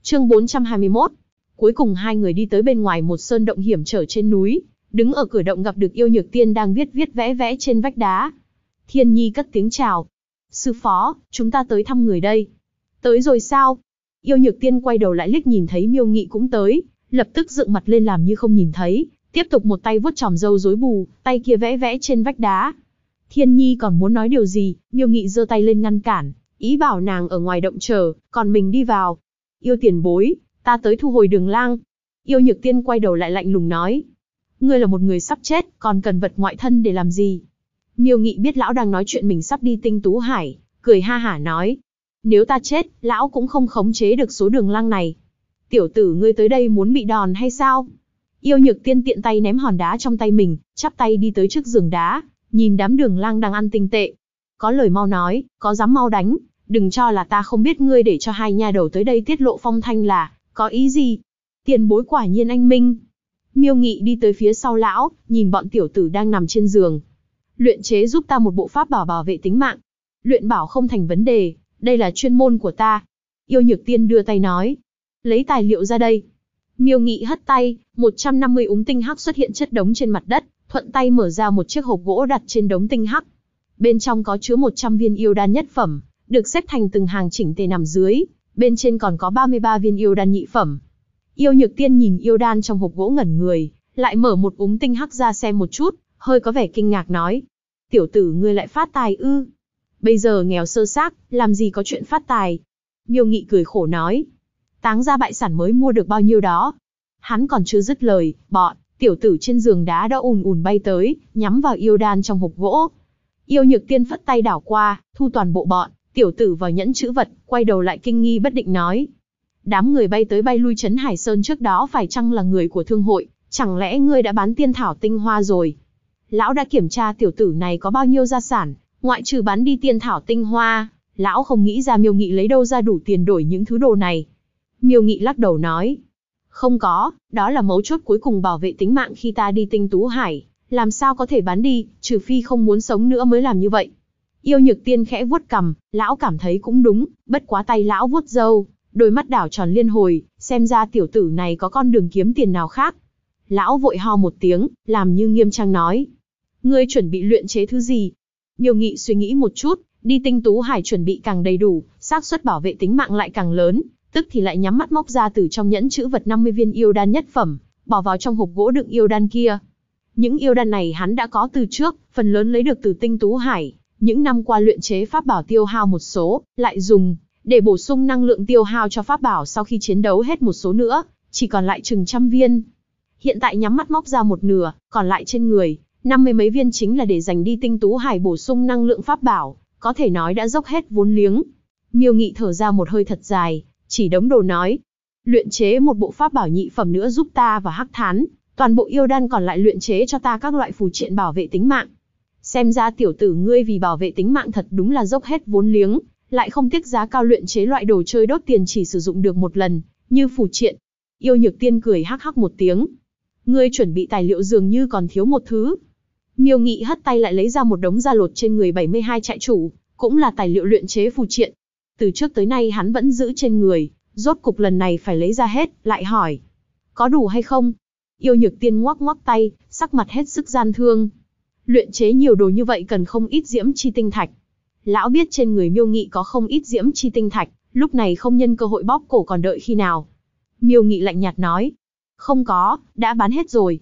Chương 421. Cuối cùng hai người đi tới bên ngoài một sơn động hiểm trở trên núi, đứng ở cửa động gặp được Yêu Nhược Tiên đang viết vẽ vẽ trên vách đá. Thiên Nhi cất tiếng chào. Sư phó, chúng ta tới thăm người đây. Tới rồi sao? Yêu Nhược Tiên quay đầu lại liếc nhìn thấy Miêu Nghị cũng tới, lập tức dựng mặt lên làm như không nhìn thấy, tiếp tục một tay vuốt chòm râu rối bù, tay kia vẽ vẽ trên vách đá. Thiên Nhi còn muốn nói điều gì, Miêu Nghị giơ tay lên ngăn cản, ý bảo nàng ở ngoài động chờ, còn mình đi vào. Yêu tiền bối, ta tới thu hồi Đường Lang. Yêu Nhược Tiên quay đầu lại lạnh lùng nói. Ngươi là một người sắp chết, còn cần vật ngoại thân để làm gì? Miêu Nghị biết lão đang nói chuyện mình sắp đi Tinh Tú Hải, cười ha hả nói. Nếu ta chết, lão cũng không khống chế được số Đường Lang này. Tiểu tử ngươi tới đây muốn bị đòn hay sao? Yêu Nhược Tiên tiện tay ném hòn đá trong tay mình, chắp tay đi tới trước giường đá, nhìn đám Đường Lang đang ăn tinh tệ. Có lời mau nói, có dám mau đánh, đừng cho là ta không biết ngươi để cho hai nha đầu tới đây tiết lộ phong thanh là, có ý gì? Tiền bối quả nhiên anh minh. Miêu Nghị đi tới phía sau lão, nhìn bọn tiểu tử đang nằm trên giường. Luyện chế giúp ta một bộ pháp bảo bảo vệ tính mạng. Luyện bảo không thành vấn đề, đây là chuyên môn của ta. Yêu Nhược Tiên đưa tay nói. Lấy tài liệu ra đây. Miêu Nghị hất tay, 150 úng tinh hắc xuất hiện chất đống trên mặt đất, thuận tay mở ra một chiếc hộp gỗ đặt trên đống tinh hắc. Bên trong có chứa 100 viên yêu đan nhất phẩm, được xếp thành từng hàng chỉnh tề nằm dưới, bên trên còn có 33 viên yêu đan nhị phẩm. Yêu Nhược Tiên nhìn yêu đan trong hộp gỗ ngẩn người, lại mở một úng tinh hắc ra xem một chút, hơi có vẻ kinh ngạc nói. Tiểu tử ngươi lại phát tài ư? Bây giờ nghèo sơ xác, làm gì có chuyện phát tài? Miêu Nghị cười khổ nói. Táng ra bại sản mới mua được bao nhiêu đó. Hắn còn chưa dứt lời, bọn tiểu tử trên giường đá đã ùn ùn bay tới, nhắm vào yêu đan trong hộp gỗ. Yêu Nhược Tiên phất tay đảo qua, thu toàn bộ bọn tiểu tử vào nhẫn chữ vật, quay đầu lại kinh nghi bất định nói. Đám người bay tới bay lui Trấn Hải Sơn trước đó phải chăng là người của thương hội, chẳng lẽ ngươi đã bán tiên thảo tinh hoa rồi? Lão đã kiểm tra tiểu tử này có bao nhiêu gia sản, ngoại trừ bán đi tiên thảo tinh hoa, lão không nghĩ ra Miêu Nghị lấy đâu ra đủ tiền đổi những thứ đồ này. Miêu Nghị lắc đầu nói. Không có, đó là mấu chốt cuối cùng bảo vệ tính mạng khi ta đi Tinh Tú Hải, làm sao có thể bán đi, trừ phi không muốn sống nữa mới làm như vậy. Yêu Nhược Tiên khẽ vuốt cằm, lão cảm thấy cũng đúng, bất quá tay lão vuốt râu, đôi mắt đảo tròn liên hồi, xem ra tiểu tử này có con đường kiếm tiền nào khác. Lão vội ho một tiếng, làm như nghiêm trang nói. Ngươi chuẩn bị luyện chế thứ gì? Miêu Nghị suy nghĩ một chút, đi Tinh Tú Hải chuẩn bị càng đầy đủ, xác suất bảo vệ tính mạng lại càng lớn, tức thì lại nhắm mắt móc ra từ trong nhẫn chữ vật 50 viên yêu đan nhất phẩm, bỏ vào trong hộp gỗ đựng yêu đan kia. Những yêu đan này hắn đã có từ trước, phần lớn lấy được từ Tinh Tú Hải, những năm qua luyện chế pháp bảo tiêu hao một số, lại dùng để bổ sung năng lượng tiêu hao cho pháp bảo sau khi chiến đấu hết một số nữa, chỉ còn lại chừng trăm viên. Hiện tại nhắm mắt móc ra một nửa, còn lại trên người, 50 mấy viên chính là để dành đi Tinh Tú Hải bổ sung năng lượng pháp bảo, có thể nói đã dốc hết vốn liếng. Miêu Nghị thở ra một hơi thật dài, chỉ đống đồ nói. Luyện chế một bộ pháp bảo nhị phẩm nữa giúp ta và Hắc Thán, toàn bộ yêu đan còn lại luyện chế cho ta các loại phù triện bảo vệ tính mạng. Xem ra tiểu tử ngươi vì bảo vệ tính mạng thật đúng là dốc hết vốn liếng, lại không tiếc giá cao luyện chế loại đồ chơi đốt tiền chỉ sử dụng được một lần, như phù triện. Yêu Nhược Tiên cười hắc hắc một tiếng. Ngươi chuẩn bị tài liệu dường như còn thiếu một thứ. Miêu Nghị hất tay lại lấy ra một đống da lột trên người 72 trại chủ, cũng là tài liệu luyện chế phù triện. Từ trước tới nay hắn vẫn giữ trên người, rốt cục lần này phải lấy ra hết, lại hỏi. Có đủ hay không? Yêu Nhược Tiên ngoắc ngoắc tay, sắc mặt hết sức gian thương. Luyện chế nhiều đồ như vậy cần không ít diễm chi tinh thạch. Lão biết trên người Miêu Nghị có không ít diễm chi tinh thạch, lúc này không nhân cơ hội bóp cổ còn đợi khi nào. Miêu Nghị lạnh nhạt nói. Không có, đã bán hết rồi.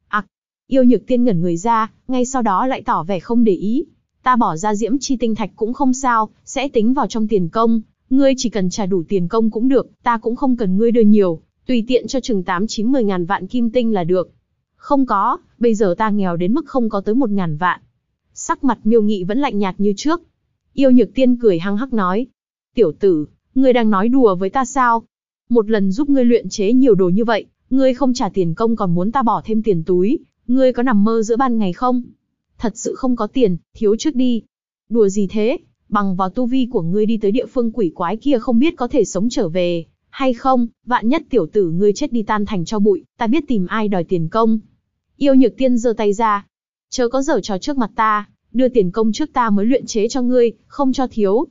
Yêu Nhược Tiên ngẩn người ra, ngay sau đó lại tỏ vẻ không để ý. Ta bỏ ra diễm chi tinh thạch cũng không sao, sẽ tính vào trong tiền công. Ngươi chỉ cần trả đủ tiền công cũng được, ta cũng không cần ngươi đưa nhiều, tùy tiện cho chừng 8-9-10 ngàn vạn kim tinh là được. Không có, bây giờ ta nghèo đến mức không có tới 1.000 vạn. Sắc mặt Miêu Nghị vẫn lạnh nhạt như trước. Yêu Nhược Tiên cười hăng hắc nói. Tiểu tử, ngươi đang nói đùa với ta sao? Một lần giúp ngươi luyện chế nhiều đồ như vậy, ngươi không trả tiền công còn muốn ta bỏ thêm tiền túi, ngươi có nằm mơ giữa ban ngày không? Thật sự không có tiền, thiếu trước đi. Đùa gì thế, bằng vào tu vi của ngươi đi tới địa phương quỷ quái kia không biết có thể sống trở về, hay không, vạn nhất tiểu tử ngươi chết đi tan thành tro bụi, ta biết tìm ai đòi tiền công. Yêu Nhược Tiên giơ tay ra. Chớ có giở trò trước mặt ta, đưa tiền công trước ta mới luyện chế cho ngươi, không cho thiếu.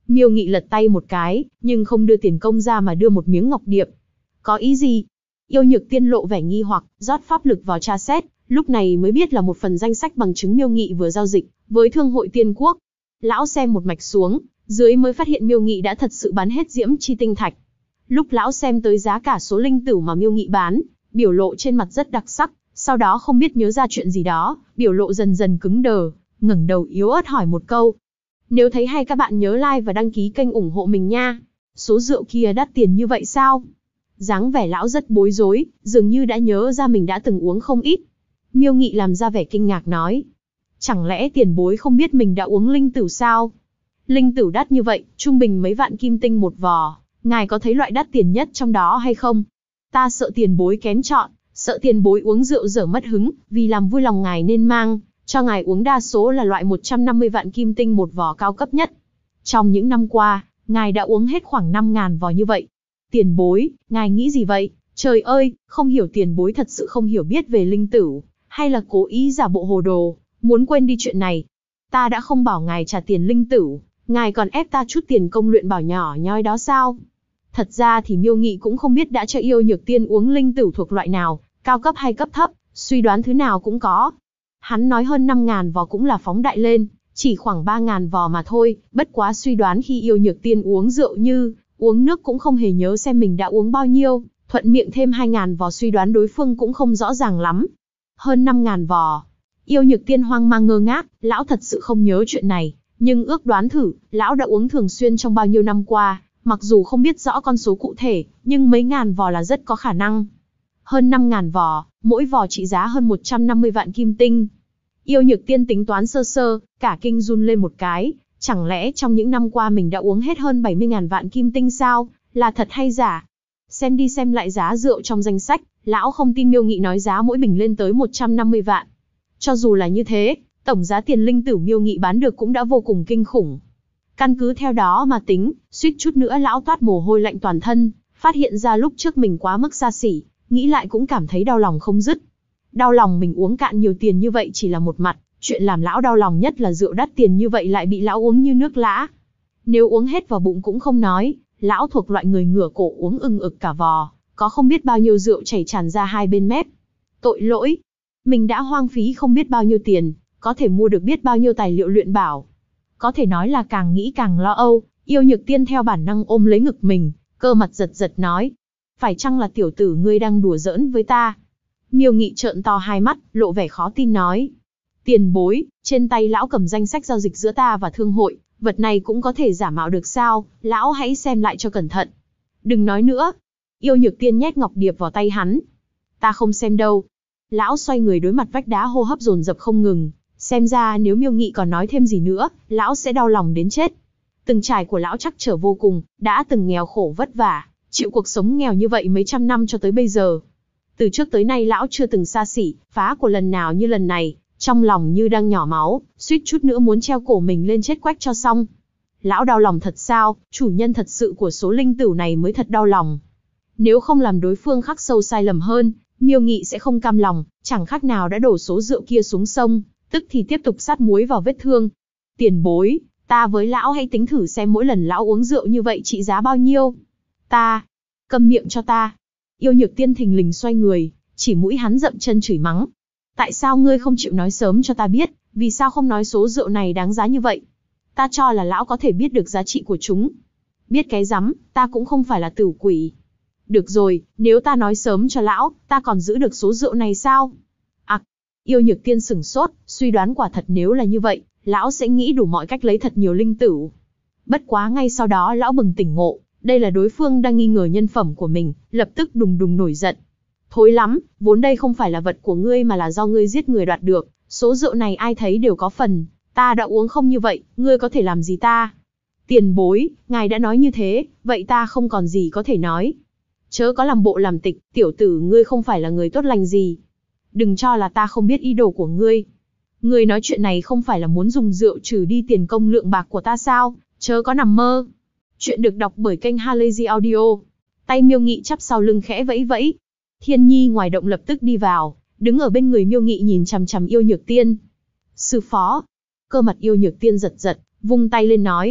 Miêu Nghị lật tay một cái, nhưng không đưa tiền công ra mà đưa một miếng ngọc điệp. Có ý gì? Yêu Nhược Tiên lộ vẻ nghi hoặc, rót pháp lực vào tra xét, lúc này mới biết là một phần danh sách bằng chứng Miêu Nghị vừa giao dịch với Thương hội Tiên Quốc. Lão xem một mạch xuống, dưới mới phát hiện Miêu Nghị đã thật sự bán hết Diễm Chi tinh thạch. Lúc lão xem tới giá cả số linh tửu mà Miêu Nghị bán, biểu lộ trên mặt rất đặc sắc, sau đó không biết nhớ ra chuyện gì đó, biểu lộ dần dần cứng đờ, ngẩng đầu yếu ớt hỏi một câu. Nếu thấy hay các bạn nhớ like và đăng ký kênh ủng hộ mình nha. Số rượu kia đắt tiền như vậy sao? Dáng vẻ lão rất bối rối, dường như đã nhớ ra mình đã từng uống không ít. Miêu Nghị làm ra vẻ kinh ngạc nói. Chẳng lẽ tiền bối không biết mình đã uống linh tửu sao? Linh tửu đắt như vậy, trung bình mấy vạn kim tinh một vò, ngài có thấy loại đắt tiền nhất trong đó hay không? Ta sợ tiền bối kén chọn, sợ tiền bối uống rượu dở mất hứng, vì làm vui lòng ngài nên mang cho ngài uống đa số là loại 150 vạn kim tinh một vò cao cấp nhất. Trong những năm qua, ngài đã uống hết khoảng 5.000 vò như vậy. Tiền bối, ngài nghĩ gì vậy? Trời ơi, không hiểu tiền bối thật sự không hiểu biết về linh tửu, hay là cố ý giả bộ hồ đồ, muốn quên đi chuyện này. Ta đã không bảo ngài trả tiền linh tửu, ngài còn ép ta chút tiền công luyện bảo nhỏ nhoi đó sao? Thật ra thì Miêu Nghị cũng không biết đã cho Yêu Nhược Tiên uống linh tửu thuộc loại nào, cao cấp hay cấp thấp, suy đoán thứ nào cũng có. Hắn nói hơn 5.000 vò cũng là phóng đại lên, chỉ khoảng 3.000 vò mà thôi, bất quá suy đoán khi Yêu Nhược Tiên uống rượu như uống nước cũng không hề nhớ xem mình đã uống bao nhiêu, thuận miệng thêm 2.000 vò suy đoán đối phương cũng không rõ ràng lắm. Hơn 5.000 vò. Yêu Nhược Tiên hoang mang ngơ ngác, lão thật sự không nhớ chuyện này, nhưng ước đoán thử, lão đã uống thường xuyên trong bao nhiêu năm qua, mặc dù không biết rõ con số cụ thể, nhưng mấy ngàn vò là rất có khả năng. Hơn 5.000 vò, mỗi vò trị giá hơn 150 vạn kim tinh. Yêu Nhược Tiên tính toán sơ sơ, cả kinh run lên một cái, chẳng lẽ trong những năm qua mình đã uống hết hơn 70.000 vạn kim tinh sao, là thật hay giả? Xem đi xem lại giá rượu trong danh sách, lão không tin Miêu Nghị nói giá mỗi bình lên tới 150 vạn. Cho dù là như thế, tổng giá tiền linh tửu Miêu Nghị bán được cũng đã vô cùng kinh khủng. Căn cứ theo đó mà tính, suýt chút nữa lão toát mồ hôi lạnh toàn thân, phát hiện ra lúc trước mình quá mức xa xỉ, nghĩ lại cũng cảm thấy đau lòng không dứt. Đau lòng mình uống cạn nhiều tiền như vậy chỉ là một mặt, chuyện làm lão đau lòng nhất là rượu đắt tiền như vậy lại bị lão uống như nước lã. Nếu uống hết vào bụng cũng không nói, lão thuộc loại người ngửa cổ uống ưng ực cả vò, có không biết bao nhiêu rượu chảy tràn ra hai bên mép. Tội lỗi, mình đã hoang phí không biết bao nhiêu tiền, có thể mua được biết bao nhiêu tài liệu luyện bảo. Có thể nói là càng nghĩ càng lo âu, Yêu Nhược Tiên theo bản năng ôm lấy ngực mình, cơ mặt giật giật nói. Phải chăng là tiểu tử ngươi đang đùa giỡn với ta? Miêu Nghị trợn to hai mắt, lộ vẻ khó tin nói. Tiền bối, trên tay lão cầm danh sách giao dịch giữa ta và thương hội, vật này cũng có thể giả mạo được sao, lão hãy xem lại cho cẩn thận. Đừng nói nữa. Yêu Nhược Tiên nhét ngọc điệp vào tay hắn. Ta không xem đâu. Lão xoay người đối mặt vách đá hô hấp dồn dập không ngừng, xem ra nếu Miêu Nghị còn nói thêm gì nữa, lão sẽ đau lòng đến chết. Từng trải của lão trắc trở vô cùng, đã từng nghèo khổ vất vả, chịu cuộc sống nghèo như vậy mấy trăm năm cho tới bây giờ. Từ trước tới nay lão chưa từng xa xỉ, phá của lần nào như lần này, trong lòng như đang nhỏ máu, suýt chút nữa muốn treo cổ mình lên chết quách cho xong. Lão đau lòng thật sao, chủ nhân thật sự của số linh tửu này mới thật đau lòng. Nếu không làm đối phương khắc sâu sai lầm hơn, Miêu Nghị sẽ không cam lòng, chẳng khác nào đã đổ số rượu kia xuống sông, tức thì tiếp tục sát muối vào vết thương. Tiền bối, ta với lão hãy tính thử xem mỗi lần lão uống rượu như vậy trị giá bao nhiêu. Ta, câm miệng cho ta. Yêu Nhược Tiên thình lình xoay người, chỉ mũi hắn dậm chân chửi mắng. Tại sao ngươi không chịu nói sớm cho ta biết, vì sao không nói số rượu này đáng giá như vậy? Ta cho là lão có thể biết được giá trị của chúng. Biết cái rắm, ta cũng không phải là tử quỷ. Được rồi, nếu ta nói sớm cho lão, ta còn giữ được số rượu này sao? Yêu Nhược Tiên sửng sốt, suy đoán quả thật nếu là như vậy, lão sẽ nghĩ đủ mọi cách lấy thật nhiều linh tửu. Bất quá ngay sau đó lão bừng tỉnh ngộ, đây là đối phương đang nghi ngờ nhân phẩm của mình, lập tức đùng đùng nổi giận. Thối lắm, vốn đây không phải là vật của ngươi mà là do ngươi giết người đoạt được, số rượu này ai thấy đều có phần, ta đã uống không như vậy, ngươi có thể làm gì ta? Tiền bối, ngài đã nói như thế, vậy ta không còn gì có thể nói. Chớ có làm bộ làm tịch, tiểu tử ngươi không phải là người tốt lành gì. Đừng cho là ta không biết ý đồ của ngươi. Ngươi nói chuyện này không phải là muốn dùng rượu trừ đi tiền công lượng bạc của ta sao, chớ có nằm mơ. Chuyện được đọc bởi kênh Halazy Audio. Tay Miêu Nghị chắp sau lưng khẽ vẫy vẫy. Thiên Nhi ngoài động lập tức đi vào, đứng ở bên người Miêu Nghị nhìn chằm chằm Yêu Nhược Tiên. Sư phó. Cơ mặt Yêu Nhược Tiên giật giật, vung tay lên nói.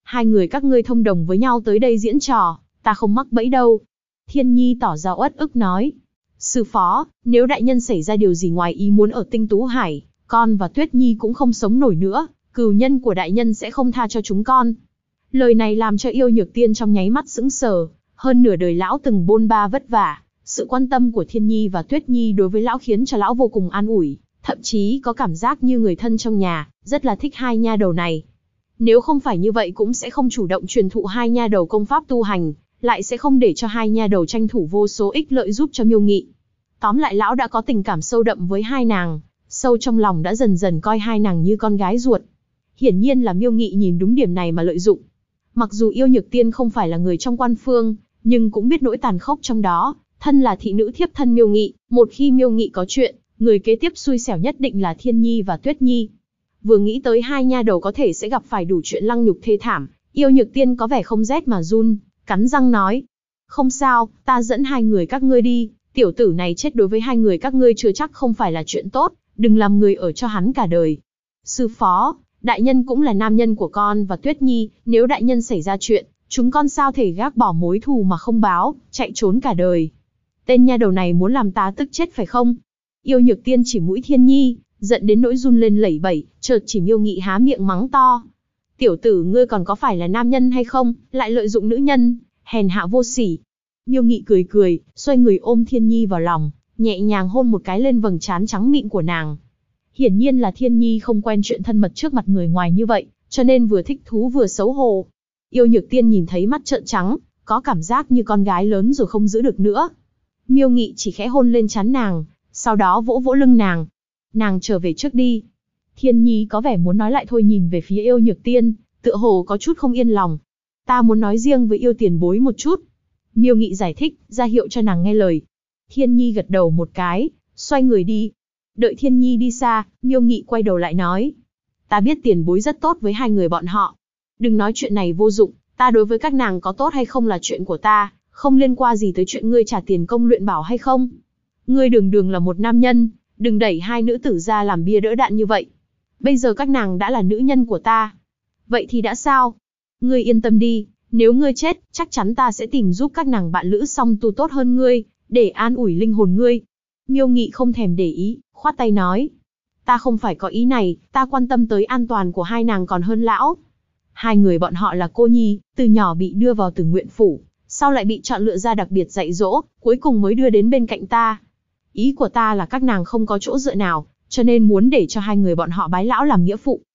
Hai người các ngươi thông đồng với nhau tới đây diễn trò, ta không mắc bẫy đâu. Thiên Nhi tỏ ra uất ức nói. Sư phó, nếu đại nhân xảy ra điều gì ngoài ý muốn ở Tinh Tú Hải, con và Tuyết Nhi cũng không sống nổi nữa, cừu nhân của đại nhân sẽ không tha cho chúng con. Lời này làm cho Yêu Nhược Tiên trong nháy mắt sững sờ, hơn nửa đời lão từng bôn ba vất vả, sự quan tâm của Thiên Nhi và Tuyết Nhi đối với lão khiến cho lão vô cùng an ủi, thậm chí có cảm giác như người thân trong nhà, rất là thích hai nha đầu này. Nếu không phải như vậy cũng sẽ không chủ động truyền thụ hai nha đầu công pháp tu hành, lại sẽ không để cho hai nha đầu tranh thủ vô số ích lợi giúp cho Miêu Nghị. Tóm lại lão đã có tình cảm sâu đậm với hai nàng, sâu trong lòng đã dần dần coi hai nàng như con gái ruột. Hiển nhiên là Miêu Nghị nhìn đúng điểm này mà lợi dụng. Mặc dù Yêu Nhược Tiên không phải là người trong quan phương, nhưng cũng biết nỗi tàn khốc trong đó, thân là thị nữ thiếp thân Miêu Nghị, một khi Miêu Nghị có chuyện, người kế tiếp xui xẻo nhất định là Thiên Nhi và Tuyết Nhi. Vừa nghĩ tới hai nha đầu có thể sẽ gặp phải đủ chuyện lăng nhục thê thảm, Yêu Nhược Tiên có vẻ không rét mà run, cắn răng nói. Không sao, ta dẫn hai người các ngươi đi, tiểu tử này chết đối với hai người các ngươi chưa chắc không phải là chuyện tốt, đừng làm người ở cho hắn cả đời. Sư phó, đại nhân cũng là nam nhân của con và Tuyết Nhi, nếu đại nhân xảy ra chuyện, chúng con sao thể gác bỏ mối thù mà không báo, chạy trốn cả đời. Tên nha đầu này muốn làm ta tức chết phải không? Yêu Nhược Tiên chỉ mũi Thiên Nhi, giận đến nỗi run lên lẩy bẩy, chợt chỉ Miêu Nghị há miệng mắng to. Tiểu tử ngươi còn có phải là nam nhân hay không, lại lợi dụng nữ nhân, hèn hạ vô sỉ. Miêu Nghị cười cười, xoay người ôm Thiên Nhi vào lòng, nhẹ nhàng hôn một cái lên vầng trán trắng mịn của nàng. Hiển nhiên là Thiên Nhi không quen chuyện thân mật trước mặt người ngoài như vậy, cho nên vừa thích thú vừa xấu hổ. Yêu Nhược Tiên nhìn thấy mắt trợn trắng, có cảm giác như con gái lớn rồi không giữ được nữa. Miêu Nghị chỉ khẽ hôn lên trán nàng, sau đó vỗ vỗ lưng nàng. Nàng trở về trước đi. Thiên Nhi có vẻ muốn nói lại thôi, nhìn về phía Yêu Nhược Tiên, tựa hồ có chút không yên lòng. Ta muốn nói riêng với Yêu tiền bối một chút. Miêu Nghị giải thích, ra hiệu cho nàng nghe lời. Thiên Nhi gật đầu một cái, xoay người đi. Đợi Thiên Nhi đi xa, Miêu Nghị quay đầu lại nói. Ta biết tiền bối rất tốt với hai người bọn họ. Đừng nói chuyện này vô dụng, ta đối với các nàng có tốt hay không là chuyện của ta, không liên quan gì tới chuyện ngươi trả tiền công luyện bảo hay không. Ngươi đường đường là một nam nhân, đừng đẩy hai nữ tử ra làm bia đỡ đạn như vậy. Bây giờ các nàng đã là nữ nhân của ta. Vậy thì đã sao? Ngươi yên tâm đi, nếu ngươi chết, chắc chắn ta sẽ tìm giúp các nàng bạn lữ song tu tốt hơn ngươi, để an ủi linh hồn ngươi. Miêu Nghị không thèm để ý, khoát tay nói. Ta không phải có ý này, ta quan tâm tới an toàn của hai nàng còn hơn lão. Hai người bọn họ là cô nhi, từ nhỏ bị đưa vào Tử Nguyện Phủ, sau lại bị chọn lựa ra đặc biệt dạy dỗ, cuối cùng mới đưa đến bên cạnh ta. Ý của ta là các nàng không có chỗ dựa nào, cho nên muốn để cho hai người bọn họ bái lão làm nghĩa phụ.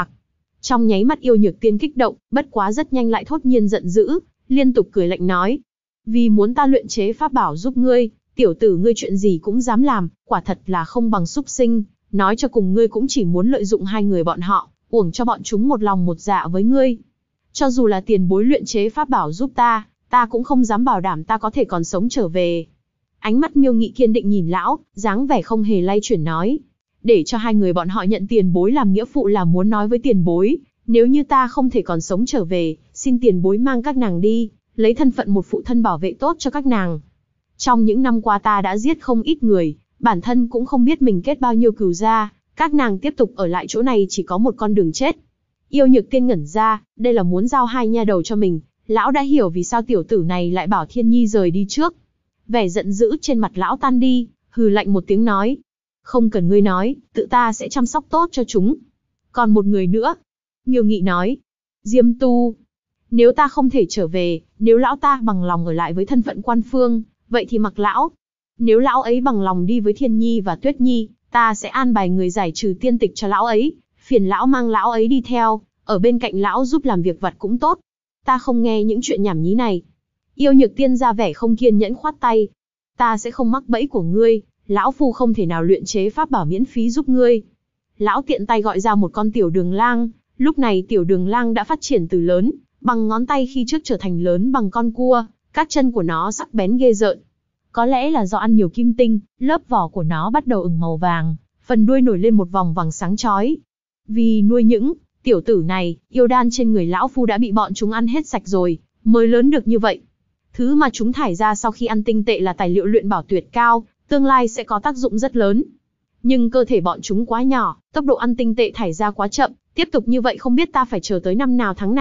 Trong nháy mắt Yêu Nhược Tiên kích động, bất quá rất nhanh lại thốt nhiên giận dữ, liên tục cười lạnh nói. Vì muốn ta luyện chế pháp bảo giúp ngươi, tiểu tử ngươi chuyện gì cũng dám làm, quả thật là không bằng súc sinh, nói cho cùng ngươi cũng chỉ muốn lợi dụng hai người bọn họ, uổng cho bọn chúng một lòng một dạ với ngươi. Cho dù là tiền bối luyện chế pháp bảo giúp ta, ta cũng không dám bảo đảm ta có thể còn sống trở về. Ánh mắt Miêu Nghị kiên định nhìn lão, dáng vẻ không hề lay chuyển nói. Để cho hai người bọn họ nhận tiền bối làm nghĩa phụ là muốn nói với tiền bối, nếu như ta không thể còn sống trở về, xin tiền bối mang các nàng đi, lấy thân phận một phụ thân bảo vệ tốt cho các nàng. Trong những năm qua ta đã giết không ít người, bản thân cũng không biết mình kết bao nhiêu cừu gia, các nàng tiếp tục ở lại chỗ này chỉ có một con đường chết. Yêu Nhược Tiên ngẩn ra, đây là muốn giao hai nha đầu cho mình, lão đã hiểu vì sao tiểu tử này lại bảo Thiên Nhi rời đi trước. Vẻ giận dữ trên mặt lão tan đi, hừ lạnh một tiếng nói. Không cần ngươi nói, tự ta sẽ chăm sóc tốt cho chúng. Còn một người nữa. Miêu Nghị nói. Diêm Tu. Nếu ta không thể trở về, nếu lão ta bằng lòng ở lại với thân phận quan phương, vậy thì mặc lão. Nếu lão ấy bằng lòng đi với Thiên Nhi và Tuyết Nhi, ta sẽ an bài người giải trừ tiên tịch cho lão ấy, phiền lão mang lão ấy đi theo, ở bên cạnh lão giúp làm việc vặt cũng tốt. Ta không nghe những chuyện nhảm nhí này. Yêu Nhược Tiên ra vẻ không kiên nhẫn khoát tay. Ta sẽ không mắc bẫy của ngươi, lão phu không thể nào luyện chế pháp bảo miễn phí giúp ngươi. Lão tiện tay gọi ra một con tiểu đường lang, lúc này tiểu đường lang đã phát triển từ lớn, bằng ngón tay khi trước trở thành lớn bằng con cua, các chân của nó sắc bén ghê rợn. Có lẽ là do ăn nhiều kim tinh, lớp vỏ của nó bắt đầu ửng màu vàng, phần đuôi nổi lên một vòng vàng sáng chói. Vì nuôi những tiểu tử này, yêu đan trên người lão phu đã bị bọn chúng ăn hết sạch rồi, mới lớn được như vậy. Thứ mà chúng thải ra sau khi ăn tinh tệ là tài liệu luyện bảo tuyệt cao, tương lai sẽ có tác dụng rất lớn. Nhưng cơ thể bọn chúng quá nhỏ, tốc độ ăn tinh tệ thải ra quá chậm, tiếp tục như vậy không biết ta phải chờ tới năm nào tháng nào,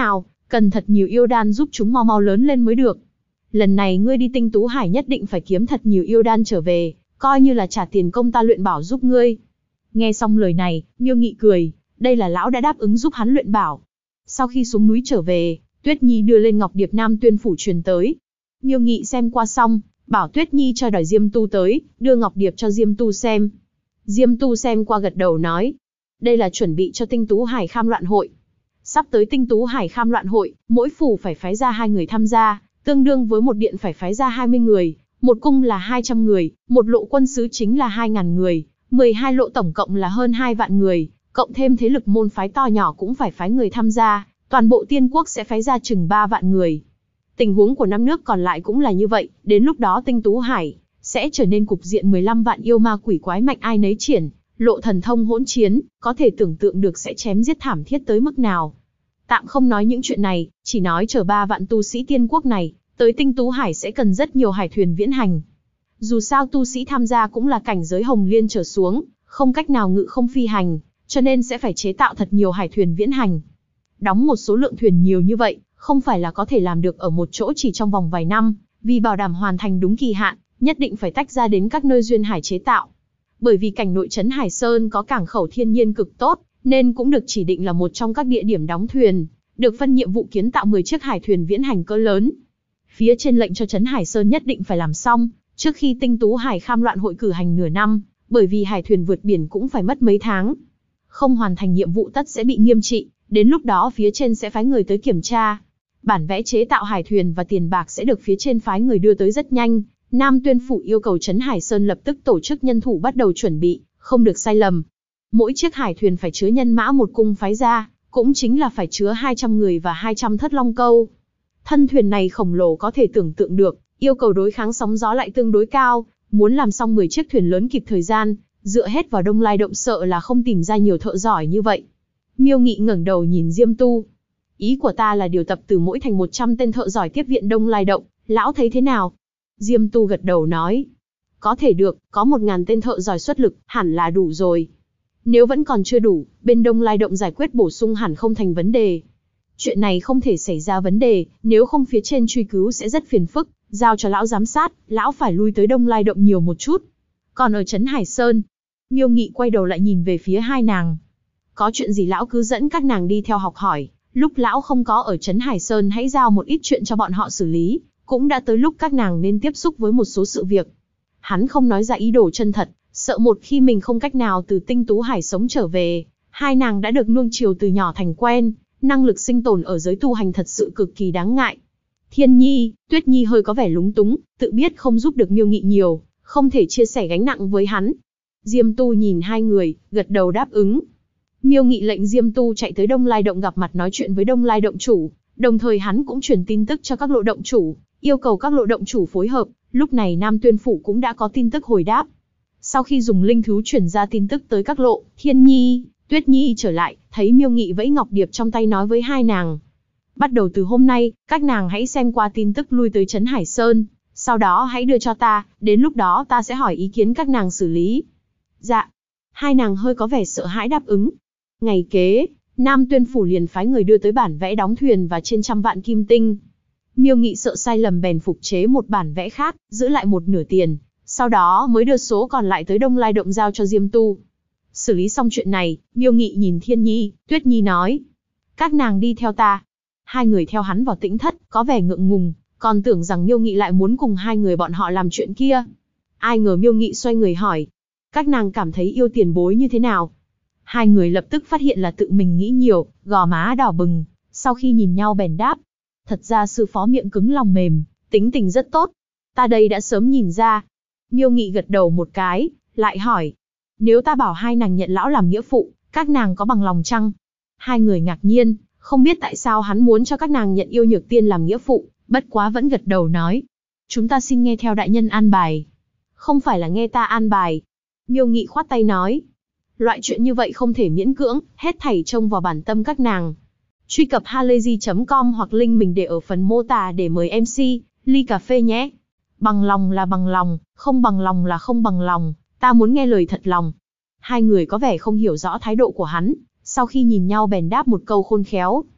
Cần thật nhiều yêu đan giúp chúng mau mau lớn lên mới được. Lần này ngươi đi Tinh Tú Hải nhất định phải kiếm thật nhiều yêu đan trở về, coi như là trả tiền công ta luyện bảo giúp ngươi. Nghe xong lời này, Miêu Nghị cười, đây là lão đã đáp ứng giúp hắn luyện bảo. Sau khi xuống núi trở về, Tuyết Nhi đưa lên ngọc điệp Nam Tuyên phủ truyền tới. Miêu Nghị xem qua xong, bảo Tuyết Nhi cho đòi Diêm Tu tới, đưa ngọc điệp cho Diêm Tu xem. Diêm Tu xem qua gật đầu nói, đây là chuẩn bị cho Tinh Tú Hải Kham Loạn Hội. Sắp tới Tinh Tú Hải Kham Loạn Hội, mỗi phủ phải phái ra 2 người tham gia, tương đương với một điện phải phái ra 20 người, một cung là 200 người, một lộ quân sứ chính là 2.000 người, 12 lộ tổng cộng là hơn 2 vạn người, cộng thêm thế lực môn phái to nhỏ cũng phải phái người tham gia, toàn bộ Tiên quốc sẽ phái ra chừng 3 vạn người. Tình huống của 5 nước còn lại cũng là như vậy, đến lúc đó Tinh Tú Hải sẽ trở nên cục diện 15 vạn yêu ma quỷ quái mạnh ai nấy triển, lộ thần thông hỗn chiến, có thể tưởng tượng được sẽ chém giết thảm thiết tới mức nào. Tạm không nói những chuyện này, chỉ nói chờ 3 vạn tu sĩ Tiên quốc này, tới Tinh Tú Hải sẽ cần rất nhiều hải thuyền viễn hành. Dù sao tu sĩ tham gia cũng là cảnh giới Hồng Liên trở xuống, không cách nào ngự không phi hành, cho nên sẽ phải chế tạo thật nhiều hải thuyền viễn hành. Đóng một số lượng thuyền nhiều như vậy, không phải là có thể làm được ở một chỗ chỉ trong vòng vài năm, vì bảo đảm hoàn thành đúng kỳ hạn, nhất định phải tách ra đến các nơi duyên hải chế tạo. Bởi vì cảnh nội trấn Hải Sơn có cảng khẩu thiên nhiên cực tốt, nên cũng được chỉ định là một trong các địa điểm đóng thuyền, được phân nhiệm vụ kiến tạo 10 chiếc hải thuyền viễn hành cỡ lớn. Phía trên lệnh cho trấn Hải Sơn nhất định phải làm xong, trước khi Tinh Tú Hải Kham Loạn Hội cử hành nửa năm, bởi vì hải thuyền vượt biển cũng phải mất mấy tháng. Không hoàn thành nhiệm vụ tất sẽ bị nghiêm trị, đến lúc đó phía trên sẽ phái người tới kiểm tra. Bản vẽ chế tạo hải thuyền và tiền bạc sẽ được phía trên phái người đưa tới rất nhanh. Nam Tuyên phủ yêu cầu trấn Hải Sơn lập tức tổ chức nhân thủ bắt đầu chuẩn bị, không được sai lầm. Mỗi chiếc hải thuyền phải chứa nhân mã một cung phái ra, cũng chính là phải chứa 200 người và 200 thất long câu. Thân thuyền này khổng lồ có thể tưởng tượng được, yêu cầu đối kháng sóng gió lại tương đối cao, muốn làm xong 10 chiếc thuyền lớn kịp thời gian, dựa hết vào Đông Lai Động sợ là không tìm ra nhiều thợ giỏi như vậy. Miêu Nghị ngẩng đầu nhìn Diêm Tu. Ý của ta là điều tập từ mỗi thành 100 tên thợ giỏi tiếp viện Đông Lai Động, lão thấy thế nào? Diêm Tu gật đầu nói. Có thể được, có 1000 tên thợ giỏi xuất lực, hẳn là đủ rồi. Nếu vẫn còn chưa đủ, bên Đông Lai Động giải quyết bổ sung hẳn không thành vấn đề. Chuyện này không thể xảy ra vấn đề, nếu không phía trên truy cứu sẽ rất phiền phức, giao cho lão giám sát, lão phải lui tới Đông Lai Động nhiều một chút. Còn ở trấn Hải Sơn, Miêu Nghị quay đầu lại nhìn về phía hai nàng. Có chuyện gì lão cứ dẫn các nàng đi theo học hỏi, lúc lão không có ở trấn Hải Sơn hãy giao một ít chuyện cho bọn họ xử lý, cũng đã tới lúc các nàng nên tiếp xúc với một số sự việc. Hắn không nói ra ý đồ chân thật, sợ một khi mình không cách nào từ Tinh Tú Hải sống trở về, hai nàng đã được nuông chiều từ nhỏ thành quen, năng lực sinh tồn ở giới tu hành thật sự cực kỳ đáng ngại. Thiên Nhi, Tuyết Nhi hơi có vẻ lúng túng, tự biết không giúp được Miêu Nghị nhiều, không thể chia sẻ gánh nặng với hắn. Diêm Tu nhìn hai người, gật đầu đáp ứng. Miêu Nghị lệnh Diêm Tu chạy tới Đông Lai Động gặp mặt nói chuyện với Đông Lai Động chủ, đồng thời hắn cũng truyền tin tức cho các lộ động chủ, yêu cầu các lộ động chủ phối hợp. Lúc này Nam Tuyên phủ cũng đã có tin tức hồi đáp. Sau khi dùng linh thú chuyển ra tin tức tới các lộ, Thiên Nhi, Tuyết Nhi trở lại, thấy Miêu Nghị vẫy ngọc điệp trong tay nói với hai nàng. Bắt đầu từ hôm nay, các nàng hãy xem qua tin tức lui tới trấn Hải Sơn, sau đó hãy đưa cho ta, đến lúc đó ta sẽ hỏi ý kiến các nàng xử lý. Dạ. Hai nàng hơi có vẻ sợ hãi đáp ứng. Ngày kế, Nam Tuyên phủ liền phái người đưa tới bản vẽ đóng thuyền và trên 100 vạn kim tinh. Miêu Nghị sợ sai lầm bèn phục chế một bản vẽ khác, giữ lại một nửa tiền, sau đó mới đưa số còn lại tới Đông Lai Động giao cho Diêm Tu. Xử lý xong chuyện này, Miêu Nghị nhìn Thiên Nhi, Tuyết Nhi nói. Các nàng đi theo ta. Hai người theo hắn vào tĩnh thất, có vẻ ngượng ngùng, còn tưởng rằng Miêu Nghị lại muốn cùng hai người bọn họ làm chuyện kia. Ai ngờ Miêu Nghị xoay người hỏi. Các nàng cảm thấy yêu tiền bối như thế nào? Hai người lập tức phát hiện là tự mình nghĩ nhiều, gò má đỏ bừng, sau khi nhìn nhau bèn đáp. Thật ra sư phó miệng cứng lòng mềm, tính tình rất tốt. Ta đây đã sớm nhìn ra. Miêu Nghị gật đầu một cái, lại hỏi. Nếu ta bảo hai nàng nhận lão làm nghĩa phụ, các nàng có bằng lòng chăng? Hai người ngạc nhiên, không biết tại sao hắn muốn cho các nàng nhận Yêu Nhược Tiên làm nghĩa phụ, bất quá vẫn gật đầu nói. Chúng ta xin nghe theo đại nhân an bài. Không phải là nghe ta an bài. Miêu Nghị khoát tay nói. Loại chuyện như vậy không thể miễn cưỡng, hết thảy trông vào bản tâm các nàng. Truy cập halayzi.com hoặc link mình để ở phần mô tả để mời MC, ly cà phê nhé. Bằng lòng là bằng lòng, không bằng lòng là không bằng lòng, ta muốn nghe lời thật lòng. Hai người có vẻ không hiểu rõ thái độ của hắn, sau khi nhìn nhau bèn đáp một câu khôn khéo.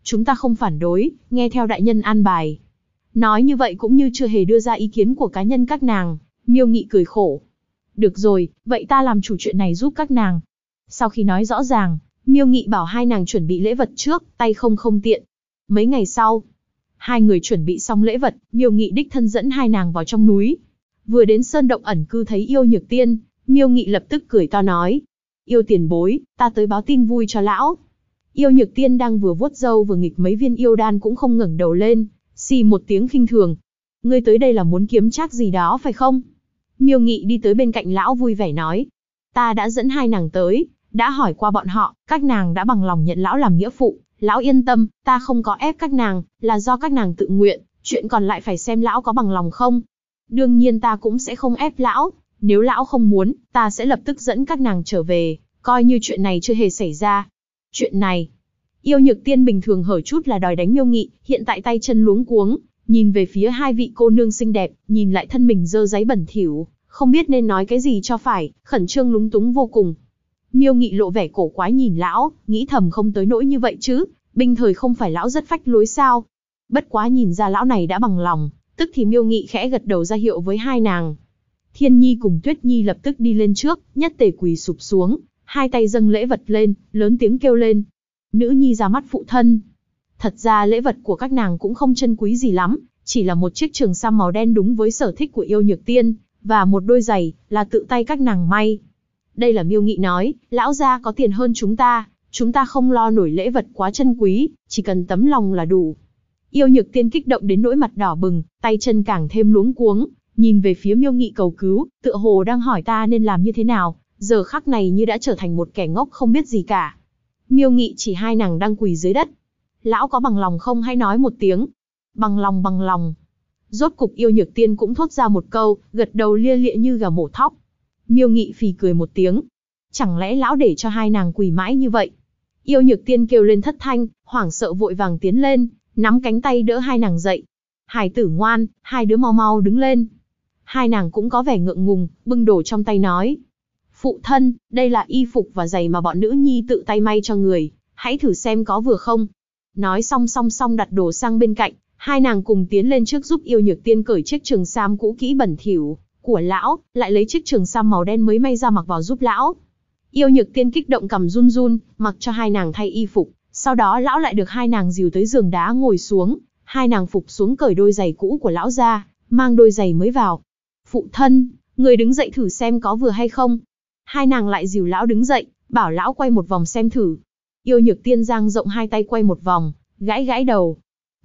chúng ta không phản đối, nghe theo đại nhân an bài. Nói như vậy cũng như chưa hề đưa ra ý kiến của cá nhân các nàng. Miêu Nghị cười khổ. Được rồi, vậy ta làm chủ chuyện này giúp các nàng. Sau khi nói rõ ràng, Miêu Nghị bảo hai nàng chuẩn bị lễ vật trước, tay không tiện. Mấy ngày sau, hai người chuẩn bị xong lễ vật, Miêu Nghị đích thân dẫn hai nàng vào trong núi. Vừa đến sơn động ẩn cư thấy Yêu Nhược Tiên, Miêu Nghị lập tức cười to nói. Yêu tiền bối, ta tới báo tin vui cho lão. Yêu Nhược Tiên đang vừa vuốt râu vừa nghịch mấy viên yêu đan cũng không ngẩng đầu lên, xì một tiếng khinh thường. Ngươi tới đây là muốn kiếm trác gì đó phải không? Miêu Nghị đi tới bên cạnh lão vui vẻ nói. Ta đã dẫn hai nàng tới, đã hỏi qua bọn họ, các nàng đã bằng lòng nhận lão làm nghĩa phụ. Lão yên tâm, ta không có ép các nàng, là do các nàng tự nguyện, chuyện còn lại phải xem lão có bằng lòng không. Đương nhiên ta cũng sẽ không ép lão, nếu lão không muốn, ta sẽ lập tức dẫn các nàng trở về, coi như chuyện này chưa hề xảy ra. Chuyện này, Yêu Nhược Tiên bình thường hở chút là đòi đánh Miêu Nghị, hiện tại tay chân luống cuống, nhìn về phía hai vị cô nương xinh đẹp, nhìn lại thân mình dơ dáy bẩn thỉu, không biết nên nói cái gì cho phải, khẩn trương lúng túng vô cùng. Miêu Nghị lộ vẻ cổ quái nhìn lão, nghĩ thầm không tới nỗi như vậy chứ, binh thời không phải lão rất phách lối sao. Bất quá nhìn ra lão này đã bằng lòng, tức thì Miêu Nghị khẽ gật đầu ra hiệu với hai nàng. Thiên Nhi cùng Tuyết Nhi lập tức đi lên trước, nhất tề quỳ sụp xuống, hai tay dâng lễ vật lên, lớn tiếng kêu lên. Nữ nhi ra mắt phụ thân. Thật ra lễ vật của các nàng cũng không chân quý gì lắm, chỉ là một chiếc trường sam màu đen đúng với sở thích của Yêu Nhược Tiên, và một đôi giày, là tự tay các nàng may. Đây là Miêu Nghị nói, lão gia có tiền hơn chúng ta không lo nổi lễ vật quá chân quý, chỉ cần tấm lòng là đủ. Yêu Nhược Tiên kích động đến nỗi mặt đỏ bừng, tay chân càng thêm luống cuống, nhìn về phía Miêu Nghị cầu cứu, tựa hồ đang hỏi ta nên làm như thế nào, giờ khắc này như đã trở thành một kẻ ngốc không biết gì cả. Miêu Nghị chỉ hai nàng đang quỳ dưới đất. Lão có bằng lòng không hãy nói một tiếng. Bằng lòng bằng lòng. Rốt cục Yêu Nhược Tiên cũng thốt ra một câu, gật đầu lia lịa như gà mổ thóc. Miêu Nghị phì cười một tiếng. Chẳng lẽ lão để cho hai nàng quỳ mãi như vậy? Yêu Nhược Tiên kêu lên thất thanh, hoảng sợ vội vàng tiến lên, nắm cánh tay đỡ hai nàng dậy. Hải tử ngoan, hai đứa mau mau đứng lên. Hai nàng cũng có vẻ ngượng ngùng, bưng đồ trong tay nói. Phụ thân, đây là y phục và giày mà bọn nữ nhi tự tay may cho người, hãy thử xem có vừa không. Nói xong đặt đồ sang bên cạnh, hai nàng cùng tiến lên trước giúp Yêu Nhược Tiên cởi chiếc trường sam cũ kỹ bẩn thỉu của lão, lại lấy chiếc trường sam màu đen mới may ra mặc vào giúp lão. Yêu Nhược Tiên kích động cầm run run, mặc cho hai nàng thay y phục, sau đó lão lại được hai nàng dìu tới giường đá ngồi xuống, hai nàng phục xuống cởi đôi giày cũ của lão ra, mang đôi giày mới vào. Phụ thân, người đứng dậy thử xem có vừa hay không. Hai nàng lại dìu lão đứng dậy, bảo lão quay một vòng xem thử. Yêu Nhược Tiên dang rộng hai tay quay một vòng, gãi gãi đầu.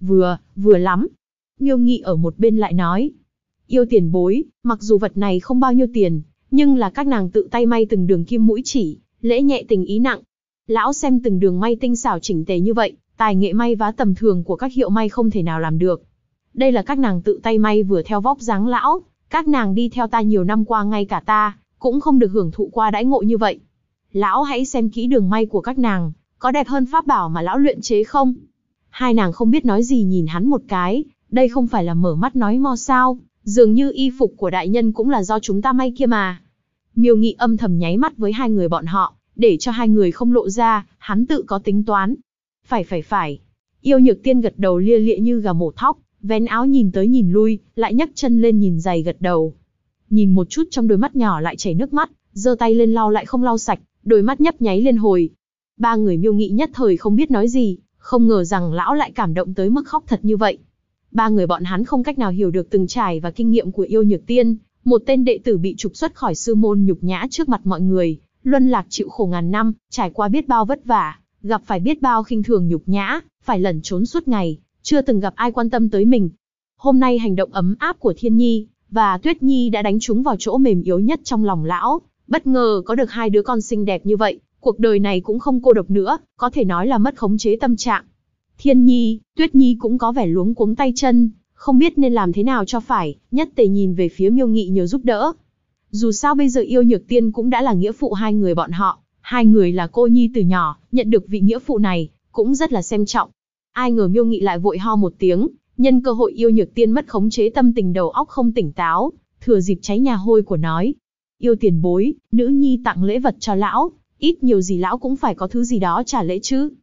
Vừa lắm. Miêu Nghị ở một bên lại nói. Yêu tiền bối, mặc dù vật này không bao nhiêu tiền, nhưng là các nàng tự tay may từng đường kim mũi chỉ, lễ nhẹ tình ý nặng. Lão xem từng đường may tinh xảo chỉnh tề như vậy, tài nghệ may vá tầm thường của các hiệu may không thể nào làm được. Đây là các nàng tự tay may vừa theo vóc dáng lão, các nàng đi theo ta nhiều năm qua ngay cả ta cũng không được hưởng thụ qua đãi ngộ như vậy. Lão hãy xem kỹ đường may của các nàng, có đẹp hơn pháp bảo mà lão luyện chế không? Hai nàng không biết nói gì nhìn hắn một cái, đây không phải là mở mắt nói mò sao, dường như y phục của đại nhân cũng là do chúng ta may kia mà. Miêu Nghị âm thầm nháy mắt với hai người bọn họ, để cho hai người không lộ ra, hắn tự có tính toán. Phải. Yêu Nhược Tiên gật đầu lia lịa như gà mổ thóc, vén áo nhìn tới nhìn lui, lại nhấc chân lên nhìn giày gật đầu. Nhìn một chút trong đôi mắt nhỏ lại chảy nước mắt, giơ tay lên lau lại không lau sạch, đôi mắt nhấp nháy lên hồi. Ba người Miêu Nghị nhất thời không biết nói gì, không ngờ rằng lão lại cảm động tới mức khóc thật như vậy. Ba người bọn hắn không cách nào hiểu được từng trải và kinh nghiệm của Yêu Nhược Tiên, một tên đệ tử bị trục xuất khỏi sư môn nhục nhã trước mặt mọi người, luân lạc chịu khổ ngàn năm, trải qua biết bao vất vả, gặp phải biết bao khinh thường nhục nhã, phải lẩn trốn suốt ngày, chưa từng gặp ai quan tâm tới mình. Hôm nay hành động ấm áp của Thiên Nhi và Tuyết Nhi đã đánh trúng vào chỗ mềm yếu nhất trong lòng lão, bất ngờ có được hai đứa con xinh đẹp như vậy, cuộc đời này cũng không cô độc nữa, có thể nói là mất khống chế tâm trạng. Thiên Nhi, Tuyết Nhi cũng có vẻ luống cuống tay chân, không biết nên làm thế nào cho phải, nhất tề nhìn về phía Miêu Nghị nhờ giúp đỡ. Dù sao bây giờ Yêu Nhược Tiên cũng đã là nghĩa phụ hai người bọn họ, hai người là cô nhi từ nhỏ, nhận được vị nghĩa phụ này, cũng rất là xem trọng. Ai ngờ Miêu Nghị lại vội ho một tiếng, nhân cơ hội Yêu Nhược Tiên mất khống chế tâm tình đầu óc không tỉnh táo, thừa dịp cháy nhà hôi của nói. Yêu tiền bối, nữ nhi tặng lễ vật cho lão, ít nhiều gì lão cũng phải có thứ gì đó trả lễ chứ.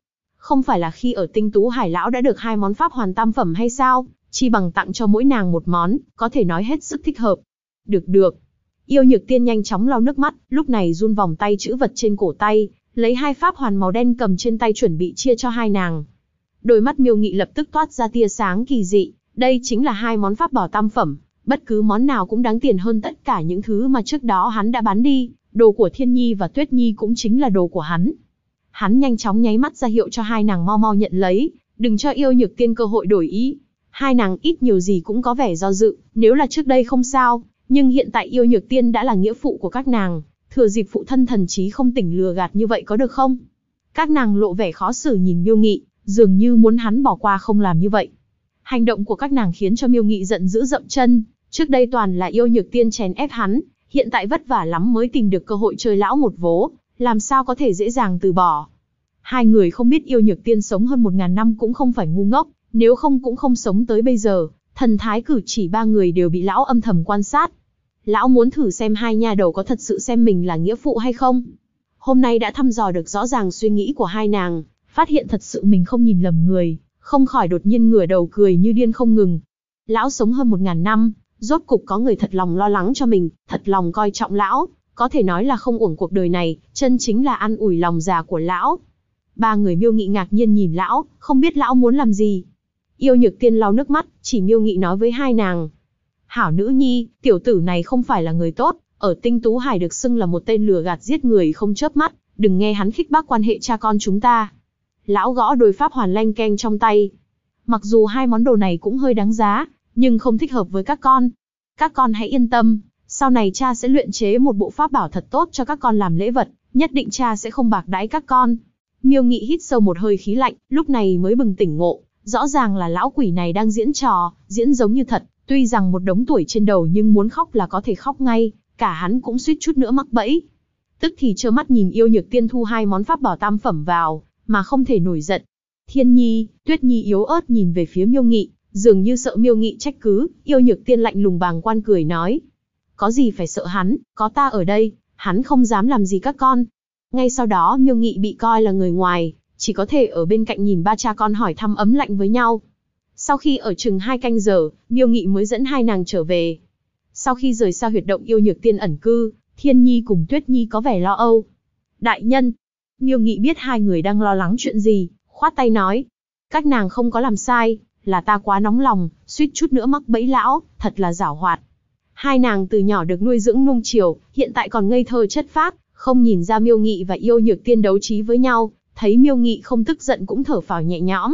Không phải là khi ở Tinh Tú Hải lão đã được 2 món pháp hoàn tam phẩm hay sao? Chi bằng tặng cho mỗi nàng một món, có thể nói hết sức thích hợp. Được. Yêu Nhược Tiên nhanh chóng lau nước mắt, lúc này run vòng tay chữ vật trên cổ tay, lấy 2 pháp hoàn màu đen cầm trên tay chuẩn bị chia cho 2 nàng. Đôi mắt Miêu Nghị lập tức toát ra tia sáng kỳ dị, đây chính là 2 món pháp bảo tam phẩm, bất cứ món nào cũng đáng tiền hơn tất cả những thứ mà trước đó hắn đã bán đi, đồ của Thiên Nhi và Tuyết Nhi cũng chính là đồ của hắn. Hắn nhanh chóng nháy mắt ra hiệu cho 2 nàng mau mau nhận lấy, đừng cho Yêu Nhược Tiên cơ hội đổi ý. 2 nàng ít nhiều gì cũng có vẻ do dự, nếu là trước đây không sao, nhưng hiện tại Yêu Nhược Tiên đã là nghĩa phụ của các nàng, thừa dịp phụ thân thần trí không tỉnh lừa gạt như vậy có được không? Các nàng lộ vẻ khó xử nhìn Miêu Nghị, dường như muốn hắn bỏ qua không làm như vậy. Hành động của các nàng khiến cho Miêu Nghị giận dữ dậm chân, trước đây toàn là Yêu Nhược Tiên chèn ép hắn, hiện tại vất vả lắm mới tìm được cơ hội chơi lão một vố, làm sao có thể dễ dàng từ bỏ. 2 người không biết Yêu Nhược Tiên sống hơn 1000 năm cũng không phải ngu ngốc, nếu không cũng không sống tới bây giờ, thần thái cử chỉ 3 người đều bị lão âm thầm quan sát. Lão muốn thử xem 2 nha đầu có thật sự xem mình là nghĩa phụ hay không. Hôm nay đã thăm dò được rõ ràng suy nghĩ của 2 nàng, phát hiện thật sự mình không nhìn lầm người, không khỏi đột nhiên ngửa đầu cười như điên không ngừng. Lão sống hơn 1000 năm, rốt cục có người thật lòng lo lắng cho mình, thật lòng coi trọng lão, có thể nói là không uổng cuộc đời này, chân chính là an ủi lòng già của lão. 3 người Miêu Nghị ngạc nhiên nhìn lão, không biết lão muốn làm gì. Yêu Nhược Tiên lau nước mắt, chỉ Miêu Nghị nói với 2 nàng. Hảo nữ nhi, tiểu tử này không phải là người tốt, ở Tinh Tú Hải được xưng là một tên lừa gạt giết người không chớp mắt, đừng nghe hắn khích bác quan hệ cha con chúng ta. Lão gõ đôi pháp hoàn lanh keng trong tay. Mặc dù 2 món đồ này cũng hơi đáng giá, nhưng không thích hợp với các con. Các con hãy yên tâm, sau này cha sẽ luyện chế một bộ pháp bảo thật tốt cho các con làm lễ vật, nhất định cha sẽ không bạc đãi các con. Miêu Nghị hít sâu một hơi khí lạnh, lúc này mới bừng tỉnh ngộ, rõ ràng là lão quỷ này đang diễn trò, diễn giống như thật, tuy rằng một đống tuổi trên đầu nhưng muốn khóc là có thể khóc ngay, cả hắn cũng suýt chút nữa mắc bẫy. Tức thì trơ mắt nhìn Yêu Nhược Tiên thu 2 món pháp bảo tam phẩm vào, mà không thể nổi giận. Thiên Nhi, Tuyết Nhi yếu ớt nhìn về phía Miêu Nghị, dường như sợ Miêu Nghị trách cứ, Yêu Nhược Tiên lạnh lùng bàng quan cười nói. Có gì phải sợ hắn, có ta ở đây, hắn không dám làm gì các con. Ngay sau đó Miêu Nghị bị coi là người ngoài, chỉ có thể ở bên cạnh nhìn 3 cha con hỏi thăm ấm lạnh với nhau. Sau khi ở chừng 2 canh giờ, Miêu Nghị mới dẫn 2 nàng trở về. Sau khi rời xa huyệt động Yêu Nhược Tiên ẩn cư, Thiên Nhi cùng Tuyết Nhi có vẻ lo âu. Đại nhân, Miêu Nghị biết 2 người đang lo lắng chuyện gì, khoát tay nói. Các nàng không có làm sai, là ta quá nóng lòng, suýt chút nữa mắc bẫy lão, thật là giảo hoạt. 2 nàng từ nhỏ được nuôi dưỡng nuông chiều, hiện tại còn ngây thơ chất phác, không nhìn ra Miêu Nghị và Yêu Nhược Tiên đấu trí với nhau, thấy Miêu Nghị không tức giận cũng thở phào nhẹ nhõm.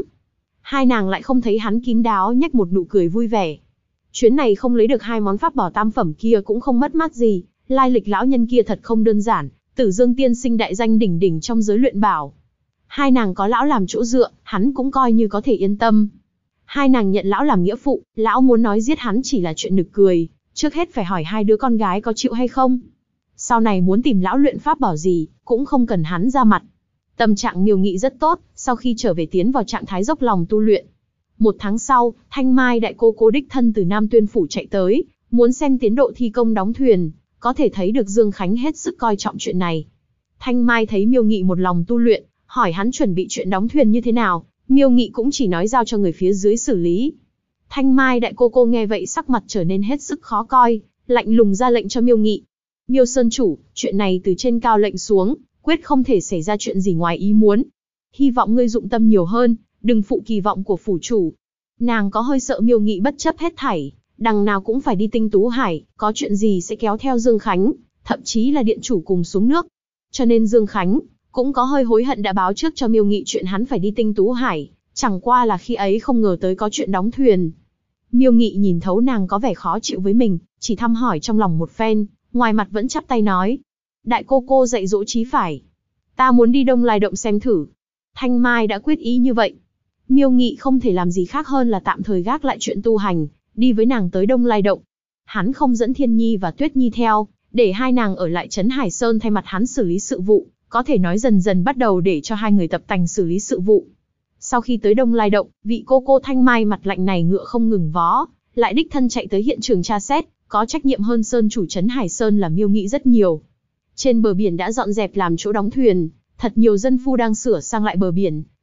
2 nàng lại không thấy hắn kín đáo nhếch một nụ cười vui vẻ. Chuyến này không lấy được 2 món pháp bảo tam phẩm kia cũng không mất mát gì, lai lịch lão nhân kia thật không đơn giản, Tử Dương tiên sinh đại danh đỉnh đỉnh trong giới luyện bảo. 2 nàng có lão làm chỗ dựa, hắn cũng coi như có thể yên tâm. 2 nàng nhận lão làm nghĩa phụ, lão muốn nói giết hắn chỉ là chuyện nực cười, trước hết phải hỏi 2 đứa con gái có chịu hay không. Sau này muốn tìm lão luyện pháp bảo gì, cũng không cần hắn ra mặt. Tâm trạng Miêu Nghị rất tốt, sau khi trở về tiến vào trạng thái dốc lòng tu luyện. 1 tháng sau, Thanh Mai đại cô cô đích thân từ Nam Tuyên phủ chạy tới, muốn xem tiến độ thi công đóng thuyền, có thể thấy được Dương Khánh hết sức coi trọng chuyện này. Thanh Mai thấy Miêu Nghị một lòng tu luyện, hỏi hắn chuẩn bị chuyện đóng thuyền như thế nào, Miêu Nghị cũng chỉ nói giao cho người phía dưới xử lý. Thanh Mai đại cô cô nghe vậy sắc mặt trở nên hết sức khó coi, lạnh lùng ra lệnh cho Miêu Nghị. Miêu Sơn chủ, chuyện này từ trên cao lệnh xuống, quyết không thể xảy ra chuyện gì ngoài ý muốn. Hy vọng ngươi dụng tâm nhiều hơn, đừng phụ kỳ vọng của phủ chủ. Nàng có hơi sợ Miêu Nghị bất chấp hết thảy, đằng nào cũng phải đi Tinh Tú Hải, có chuyện gì sẽ kéo theo Dương Khánh, thậm chí là điện chủ cùng xuống nước. Cho nên Dương Khánh cũng có hơi hối hận đã báo trước cho Miêu Nghị chuyện hắn phải đi Tinh Tú Hải, chẳng qua là khi ấy không ngờ tới có chuyện đóng thuyền. Miêu Nghị nhìn thấu nàng có vẻ khó chịu với mình, chỉ thăm hỏi trong lòng một phen, ngoài mặt vẫn chắp tay nói. Đại cô cô dạy dỗ chí phải. Ta muốn đi Đông Lai Động xem thử. Thanh Mai đã quyết ý như vậy. Miêu Nghị không thể làm gì khác hơn là tạm thời gác lại chuyện tu hành, đi với nàng tới Đông Lai Động. Hắn không dẫn Thiên Nhi và Tuyết Nhi theo, để 2 nàng ở lại trấn Hải Sơn thay mặt hắn xử lý sự vụ, có thể nói dần dần bắt đầu để cho 2 người tập tành xử lý sự vụ. Sau khi tới Đông Lai Động, vị cô cô Thanh Mai mặt lạnh này ngựa không ngừng vó, lại đích thân chạy tới hiện trường tra xét, có trách nhiệm hơn Sơn chủ trấn Hải Sơn là Miêu Nghị rất nhiều. Trên bờ biển đã dọn dẹp làm chỗ đóng thuyền, thật nhiều dân phu đang sửa sang lại bờ biển,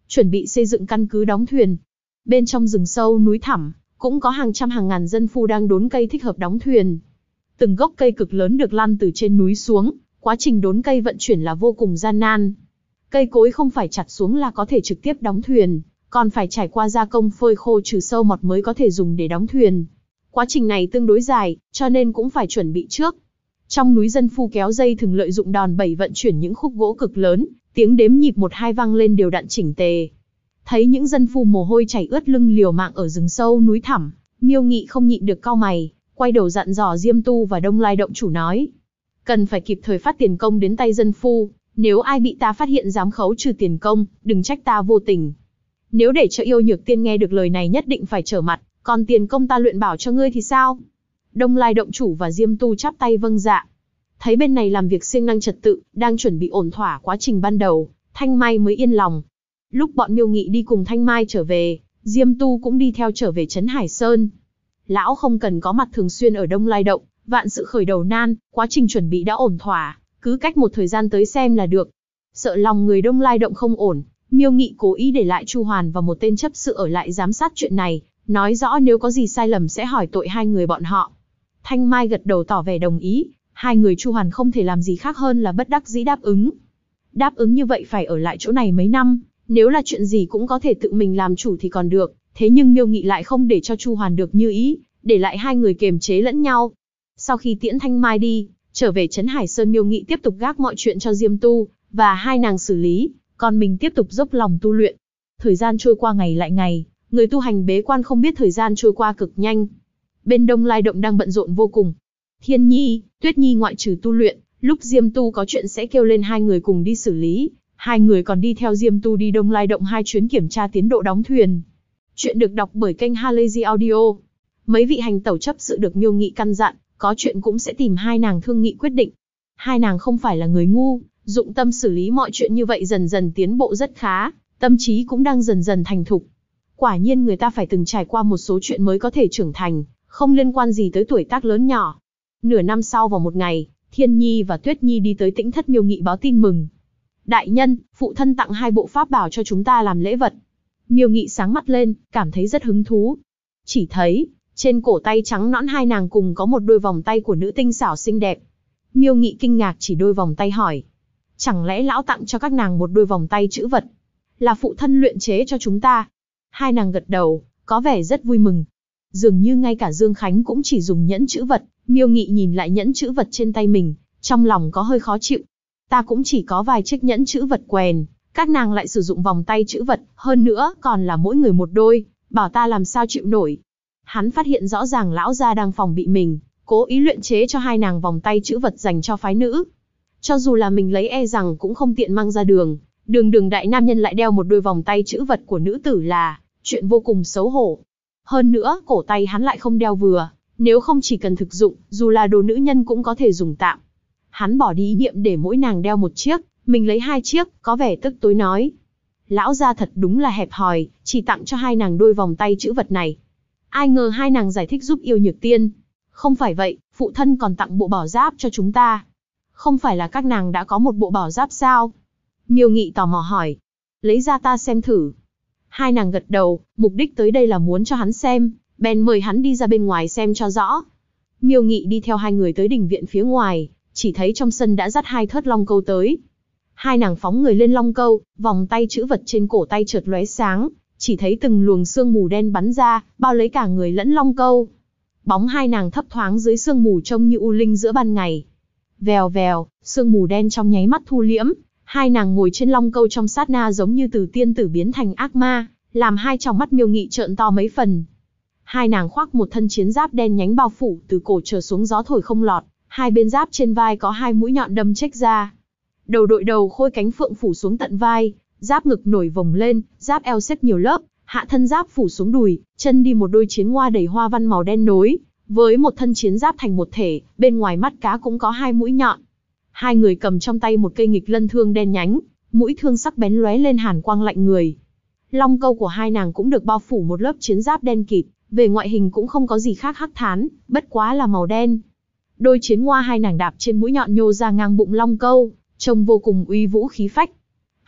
chuẩn bị xây dựng căn cứ đóng thuyền. Bên trong rừng sâu núi thẳm, cũng có hàng trăm hàng ngàn dân phu đang đốn cây thích hợp đóng thuyền. Từng gốc cây cực lớn được lăn từ trên núi xuống, quá trình đốn cây vận chuyển là vô cùng gian nan. Cây cối không phải chặt xuống là có thể trực tiếp đóng thuyền, còn phải trải qua gia công phơi khô trừ sâu mọt mới có thể dùng để đóng thuyền. Quá trình này tương đối dài, cho nên cũng phải chuẩn bị trước. Trong núi dân phu kéo dây thường lợi dụng đòn bẩy vận chuyển những khúc gỗ cực lớn, tiếng đếm nhịp 1-2 vang lên đều đặn chỉnh tề. Thấy những dân phu mồ hôi chảy ướt lưng liều mạng ở rừng sâu núi thẳm, Miêu Nghị không nhịn được cau mày, quay đầu dặn dò Diêm Tu và Đông Lai động chủ nói: cần phải kịp thời phát tiền công đến tay dân phu, nếu ai bị ta phát hiện dám khấu trừ tiền công, đừng trách ta vô tình. Nếu để cho Yêu Nhược Tiên nghe được lời này nhất định phải trở mặt, còn tiền công ta luyện bảo cho ngươi thì sao? Đông Lai động chủ và Diêm Tu chắp tay vâng dạ. Thấy bên này làm việc siêng năng trật tự, đang chuẩn bị ổn thỏa quá trình ban đầu, Thanh Mai mới yên lòng. Lúc bọn Miêu Nghị đi cùng Thanh Mai trở về, Diêm Tu cũng đi theo trở về trấn Hải Sơn. Lão không cần có mặt thường xuyên ở Đông Lai động, vạn sự khởi đầu nan, quá trình chuẩn bị đã ổn thỏa, cứ cách một thời gian tới xem là được. Sợ lòng người Đông Lai động không ổn, Miêu Nghị cố ý để lại Chu Hoàn và một tên chấp sự ở lại giám sát chuyện này, nói rõ nếu có gì sai lầm sẽ hỏi tội hai người bọn họ. Thanh Mai gật đầu tỏ vẻ đồng ý, hai người Chu Hoàn không thể làm gì khác hơn là bất đắc dĩ đáp ứng. Đáp ứng như vậy phải ở lại chỗ này mấy năm, nếu là chuyện gì cũng có thể tự mình làm chủ thì còn được, thế nhưng Miêu Nghị lại không để cho Chu Hoàn được như ý, để lại hai người kiềm chế lẫn nhau. Sau khi tiễn Thanh Mai đi, trở về trấn Hải Sơn, Miêu Nghị tiếp tục gác mọi chuyện cho Diêm Tu và hai nàng xử lý, còn mình tiếp tục dốc lòng tu luyện. Thời gian trôi qua ngày lại ngày, người tu hành bế quan không biết thời gian trôi qua cực nhanh. Bên Đông Lai động đang bận rộn vô cùng. Thiên Nhi, Tuyết Nhi ngoại trừ tu luyện, lúc Diêm Tu có chuyện sẽ kêu lên hai người cùng đi xử lý. Hai người còn đi theo Diêm Tu đi Đông Lai động 2 chuyến kiểm tra tiến độ đóng thuyền. Chuyện được đọc bởi kênh Halazy Audio. Mấy vị hành tẩu chấp sự được Miêu Nghị căn dặn, có chuyện cũng sẽ tìm hai nàng thương nghị quyết định. Hai nàng không phải là người ngu, dụng tâm xử lý mọi chuyện như vậy dần dần tiến bộ rất khá, tâm trí cũng đang dần dần thành thục. Quả nhiên người ta phải từng trải qua một số chuyện mới có thể trưởng thành, không liên quan gì tới tuổi tác lớn nhỏ. Nửa năm sau vào một ngày, Thiên Nhi và Tuyết Nhi đi tới Tĩnh Thất Miêu Nghị báo tin mừng. Đại nhân, phụ thân tặng 2 bộ pháp bảo cho chúng ta làm lễ vật. Miêu Nghị sáng mắt lên, cảm thấy rất hứng thú. Chỉ thấy, trên cổ tay trắng nõn hai nàng cùng có một đôi vòng tay của nữ tinh xảo xinh đẹp. Miêu Nghị kinh ngạc chỉ đôi vòng tay hỏi: chẳng lẽ lão tặng cho các nàng một đôi vòng tay trữ vật? Là phụ thân luyện chế cho chúng ta? Hai nàng gật đầu, có vẻ rất vui mừng. Dường như ngay cả Dương Khánh cũng chỉ dùng nhẫn trữ vật. Miêu Nghị nhìn lại nhẫn trữ vật trên tay mình, trong lòng có hơi khó chịu. Ta cũng chỉ có vài chiếc nhẫn trữ vật quèn, các nàng lại sử dụng vòng tay trữ vật, hơn nữa còn là mỗi người một đôi, bảo ta làm sao chịu nổi. Hắn phát hiện rõ ràng lão gia đang phòng bị mình, cố ý luyện chế cho hai nàng vòng tay trữ vật dành cho phái nữ. Cho dù là mình lấy e rằng cũng không tiện mang ra đường, đường đại nam nhân lại đeo một đôi vòng tay trữ vật của nữ tử là chuyện vô cùng xấu hổ. Hơn nữa, cổ tay hắn lại không đeo vừa, nếu không chỉ cần thực dụng, dù là đồ nữ nhân cũng có thể dùng tạm. Hắn bỏ đi ý niệm để mỗi nàng đeo một chiếc, mình lấy 2 chiếc, có vẻ tức tối nói: lão gia thật đúng là hẹp hòi, chỉ tặng cho hai nàng đôi vòng tay trữ vật này. Ai ngờ hai nàng giải thích giúp Yêu Nhược Tiên. Không phải vậy, phụ thân còn tặng bộ bảo giáp cho chúng ta. Không phải là các nàng đã có một bộ bảo giáp sao? Miêu Nghị tò mò hỏi. Lấy ra ta xem thử. Hai nàng gật đầu, mục đích tới đây là muốn cho hắn xem, bèn mời hắn đi ra bên ngoài xem cho rõ. Miêu Nghị đi theo hai người tới đình viện phía ngoài, chỉ thấy trong sân đã dắt 2 thớt long câu tới. Hai nàng phóng người lên long câu, vòng tay trữ vật trên cổ tay chợt lóe sáng, chỉ thấy từng luồng sương mù đen bắn ra, bao lấy cả người lẫn long câu. Bóng hai nàng thấp thoáng dưới sương mù trông như u linh giữa ban ngày. Vèo vèo, sương mù đen trong nháy mắt thu liễm, hai nàng ngồi trên long câu trong sát na giống như từ tiên tử biến thành ác ma, làm hai tròng mắt Miêu Nghị trợn to mấy phần. Hai nàng khoác một thân chiến giáp đen nhánh bao phủ, từ cổ trở xuống gió thổi không lọt, hai bên giáp trên vai có 2 mũi nhọn đâm chếch ra. Đầu đội đầu khôi cánh phượng phủ xuống tận vai, giáp ngực nổi vòng lên, giáp eo xếp nhiều lớp, hạ thân giáp phủ xuống đùi, chân đi một đôi chiến hoa đầy hoa văn màu đen nối với một thân chiến giáp thành một thể, bên ngoài mắt cá cũng có 2 mũi nhọn. Hai người cầm trong tay một cây nghịch lân thương đen nhánh, mũi thương sắc bén lóe lên hàn quang lạnh người. Long câu của hai nàng cũng được bao phủ một lớp chiến giáp đen kịt, về ngoại hình cũng không có gì khác hắc thán, bất quá là màu đen. Đôi chiến hoa hai nàng đạp trên mũi nhọn nhô ra ngang bụng long câu, trông vô cùng uy vũ khí phách.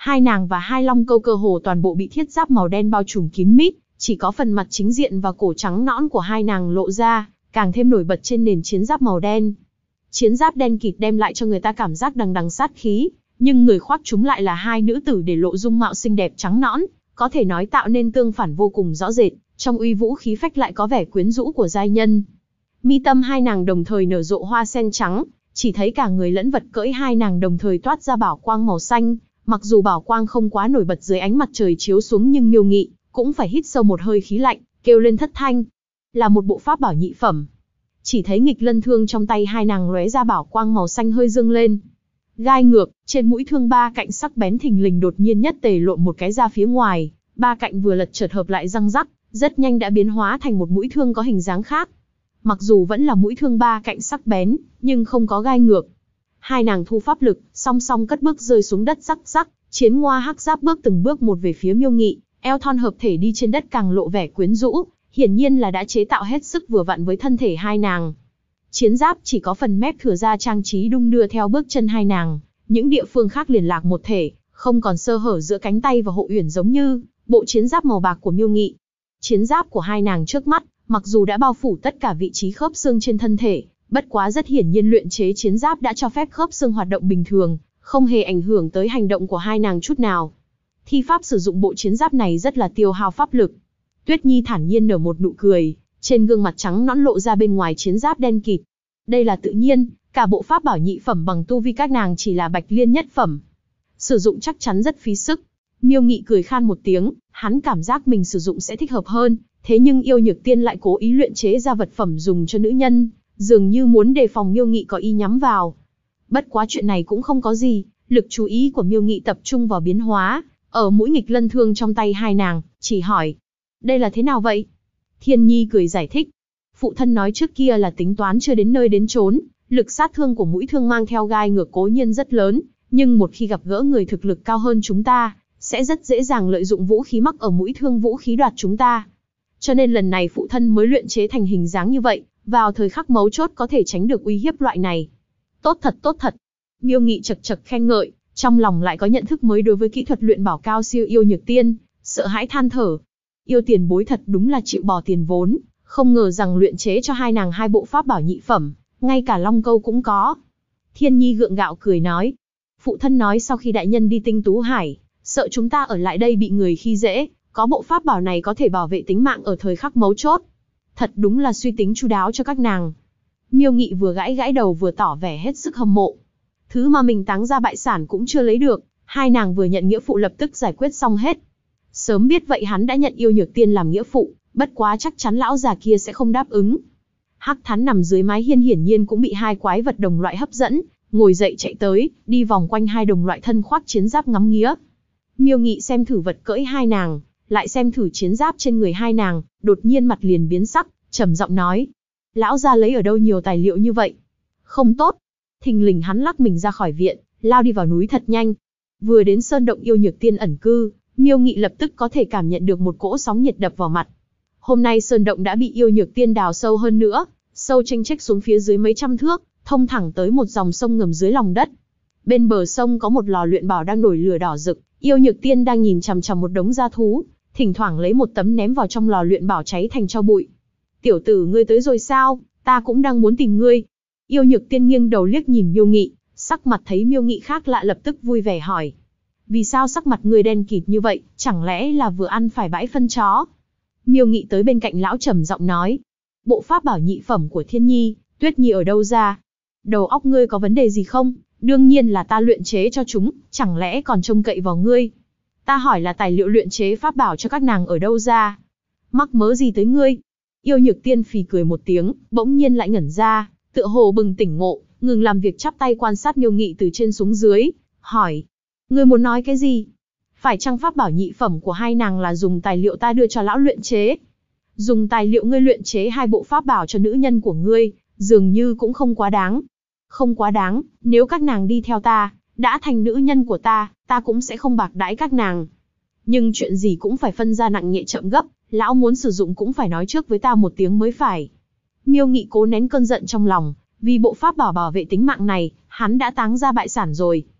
Hai nàng và hai long câu cơ hồ toàn bộ bị thiết giáp màu đen bao trùm kín mít, chỉ có phần mặt chính diện và cổ trắng nõn của hai nàng lộ ra, càng thêm nổi bật trên nền chiến giáp màu đen. Chiến giáp đen kịt đem lại cho người ta cảm giác đằng đằng sát khí, nhưng người khoác chúng lại là hai nữ tử để lộ dung mạo xinh đẹp trắng nõn, có thể nói tạo nên tương phản vô cùng rõ rệt, trong uy vũ khí phách lại có vẻ quyến rũ của giai nhân. Mi tâm hai nàng đồng thời nở rộ hoa sen trắng, chỉ thấy cả người lẫn vật cưỡi hai nàng đồng thời toát ra bảo quang màu xanh, mặc dù bảo quang không quá nổi bật dưới ánh mặt trời chiếu xuống nhưng Miêu Nghị cũng phải hít sâu một hơi khí lạnh, kêu lên thất thanh. Là một bộ pháp bảo nhị phẩm. Chỉ thấy nghịch lân thương trong tay hai nàng lóe ra bảo quang màu xanh hơi dương lên. Gai ngược, trên mũi thương ba cạnh sắc bén thình lình đột nhiên nhất tề lộn một cái ra phía ngoài, ba cạnh vừa lật chợt hợp lại răng rắc, rất nhanh đã biến hóa thành một mũi thương có hình dáng khác. Mặc dù vẫn là mũi thương ba cạnh sắc bén, nhưng không có gai ngược. Hai nàng thu pháp lực, song song cất bước rơi xuống đất rắc rắc, chiến ngoa hắc giáp bước từng bước một về phía Miêu Nghị, eo thon hợp thể đi trên đất càng lộ vẻ quyến rũ, hiển nhiên là đã chế tạo hết sức vừa vặn với thân thể hai nàng. Chiến giáp chỉ có phần mép thừa ra trang trí đung đưa theo bước chân hai nàng, những địa phương khác liền lạc một thể, không còn sơ hở giữa cánh tay và hộ uyển giống như bộ chiến giáp màu bạc của Miêu Nghị. Chiến giáp của hai nàng trước mắt, mặc dù đã bao phủ tất cả vị trí khớp xương trên thân thể, bất quá rất hiển nhiên luyện chế chiến giáp đã cho phép khớp xương hoạt động bình thường, không hề ảnh hưởng tới hành động của hai nàng chút nào. Thi pháp sử dụng bộ chiến giáp này rất là tiêu hao pháp lực. Tuyết Nhi thản nhiên nở một nụ cười, trên gương mặt trắng nõn lộ ra bên ngoài chiến giáp đen kịt. Đây là tự nhiên, cả bộ pháp bảo nhị phẩm bằng tu vi các nàng chỉ là bạch liên nhất phẩm. Sử dụng chắc chắn rất phí sức. Miêu Nghị cười khan một tiếng, hắn cảm giác mình sử dụng sẽ thích hợp hơn, thế nhưng Yêu Nhược Tiên lại cố ý luyện chế ra vật phẩm dùng cho nữ nhân, dường như muốn đề phòng Miêu Nghị có ý nhắm vào. Bất quá chuyện này cũng không có gì, lực chú ý của Miêu Nghị tập trung vào biến hóa, ở mũi nghịch lân thương trong tay hai nàng, chỉ hỏi. Đây là thế nào vậy? Thiên Nhi cười giải thích. Phụ thân nói trước kia là tính toán chưa đến nơi đến chốn, lực sát thương của mũi thương mang theo gai ngược cố nhiên rất lớn, nhưng một khi gặp gỡ người thực lực cao hơn chúng ta, sẽ rất dễ dàng lợi dụng vũ khí mắc ở mũi thương vũ khí đoạt chúng ta. Cho nên lần này phụ thân mới luyện chế thành hình dáng như vậy, vào thời khắc mấu chốt có thể tránh được uy hiếp loại này. Tốt thật tốt thật. Miêu Nghị chật chật khen ngợi, trong lòng lại có nhận thức mới đối với kỹ thuật luyện bảo cao siêu Yêu Nhược Tiên, sợ hãi than thở. Yêu tiền bối thật đúng là chịu bỏ tiền vốn, không ngờ rằng luyện chế cho hai nàng hai bộ pháp bảo nhị phẩm, ngay cả long câu cũng có. Thiên Nhi gượng gạo cười nói. Phụ thân nói sau khi đại nhân đi Tinh Tú Hải, sợ chúng ta ở lại đây bị người khi dễ, có bộ pháp bảo này có thể bảo vệ tính mạng ở thời khắc mấu chốt. Thật đúng là suy tính chu đáo cho các nàng. Miêu Nghị vừa gãi gãi đầu vừa tỏ vẻ hết sức hâm mộ. Thứ mà mình táng ra bại sản cũng chưa lấy được, hai nàng vừa nhận nghĩa phụ lập tức giải quyết xong hết. Sớm biết vậy hắn đã nhận Yêu Nhược Tiên làm nghĩa phụ, bất quá chắc chắn lão già kia sẽ không đáp ứng. Hắc Thắn nằm dưới mái hiên hiển nhiên cũng bị hai quái vật đồng loại hấp dẫn, ngồi dậy chạy tới, đi vòng quanh hai đồng loại thân khoác chiến giáp ngắm nghía. Miêu Nghị xem thử vật cưỡi hai nàng, lại xem thử chiến giáp trên người hai nàng, đột nhiên mặt liền biến sắc, trầm giọng nói. Lão gia lấy ở đâu nhiều tài liệu như vậy? Không tốt. Thình lình hắn lắc mình ra khỏi viện, lao đi vào núi thật nhanh. Vừa đến sơn động Yêu Nhược Tiên ẩn cư, Miêu Nghị lập tức có thể cảm nhận được một cỗ sóng nhiệt đập vào mặt. Hôm nay sơn động đã bị Yêu Nhược Tiên đào sâu hơn nữa, sâu chênh chếch xuống phía dưới mấy trăm thước, thông thẳng tới một dòng sông ngầm dưới lòng đất. Bên bờ sông có một lò luyện bảo đang nổi lửa đỏ rực, Yêu Nhược Tiên đang nhìn chằm chằm một đống gia thú, thỉnh thoảng lấy một tấm ném vào trong lò luyện bảo cháy thành tro bụi. Tiểu tử ngươi tới rồi sao? Ta cũng đang muốn tìm ngươi. Yêu Nhược Tiên nghiêng đầu liếc nhìn Miêu Nghị, sắc mặt thấy Miêu Nghị khác lạ lập tức vui vẻ hỏi. Vì sao sắc mặt ngươi đen kịt như vậy, chẳng lẽ là vừa ăn phải bãi phân chó? Miêu Nghị tới bên cạnh lão trầm giọng nói. Bộ pháp bảo nhị phẩm của Thiên Nhi, Tuyết Nhi ở đâu ra? Đầu óc ngươi có vấn đề gì không? Đương nhiên là ta luyện chế cho chúng, chẳng lẽ còn trông cậy vào ngươi? Ta hỏi là tài liệu luyện chế pháp bảo cho các nàng ở đâu ra? Mắc mớ gì tới ngươi? Yêu Nhược Tiên phì cười một tiếng, bỗng nhiên lại ngẩn ra, tựa hồ bừng tỉnh ngộ, ngừng làm việc chắp tay quan sát Miêu Nghị từ trên xuống dưới, hỏi. Ngươi muốn nói cái gì? Phải chăng pháp bảo nhị phẩm của hai nàng là dùng tài liệu ta đưa cho lão luyện chế? Dùng tài liệu ngươi luyện chế hai bộ pháp bảo cho nữ nhân của ngươi, dường như cũng không quá đáng. Không quá đáng, nếu các nàng đi theo ta, đã thành nữ nhân của ta, ta cũng sẽ không bạc đãi các nàng. Nhưng chuyện gì cũng phải phân ra nặng nhẹ chậm gấp, lão muốn sử dụng cũng phải nói trước với ta một tiếng mới phải. Miêu Nghị cố nén cơn giận trong lòng, vì bộ pháp bảo bảo vệ tính mạng này, hắn đã táng ra bại sản rồi.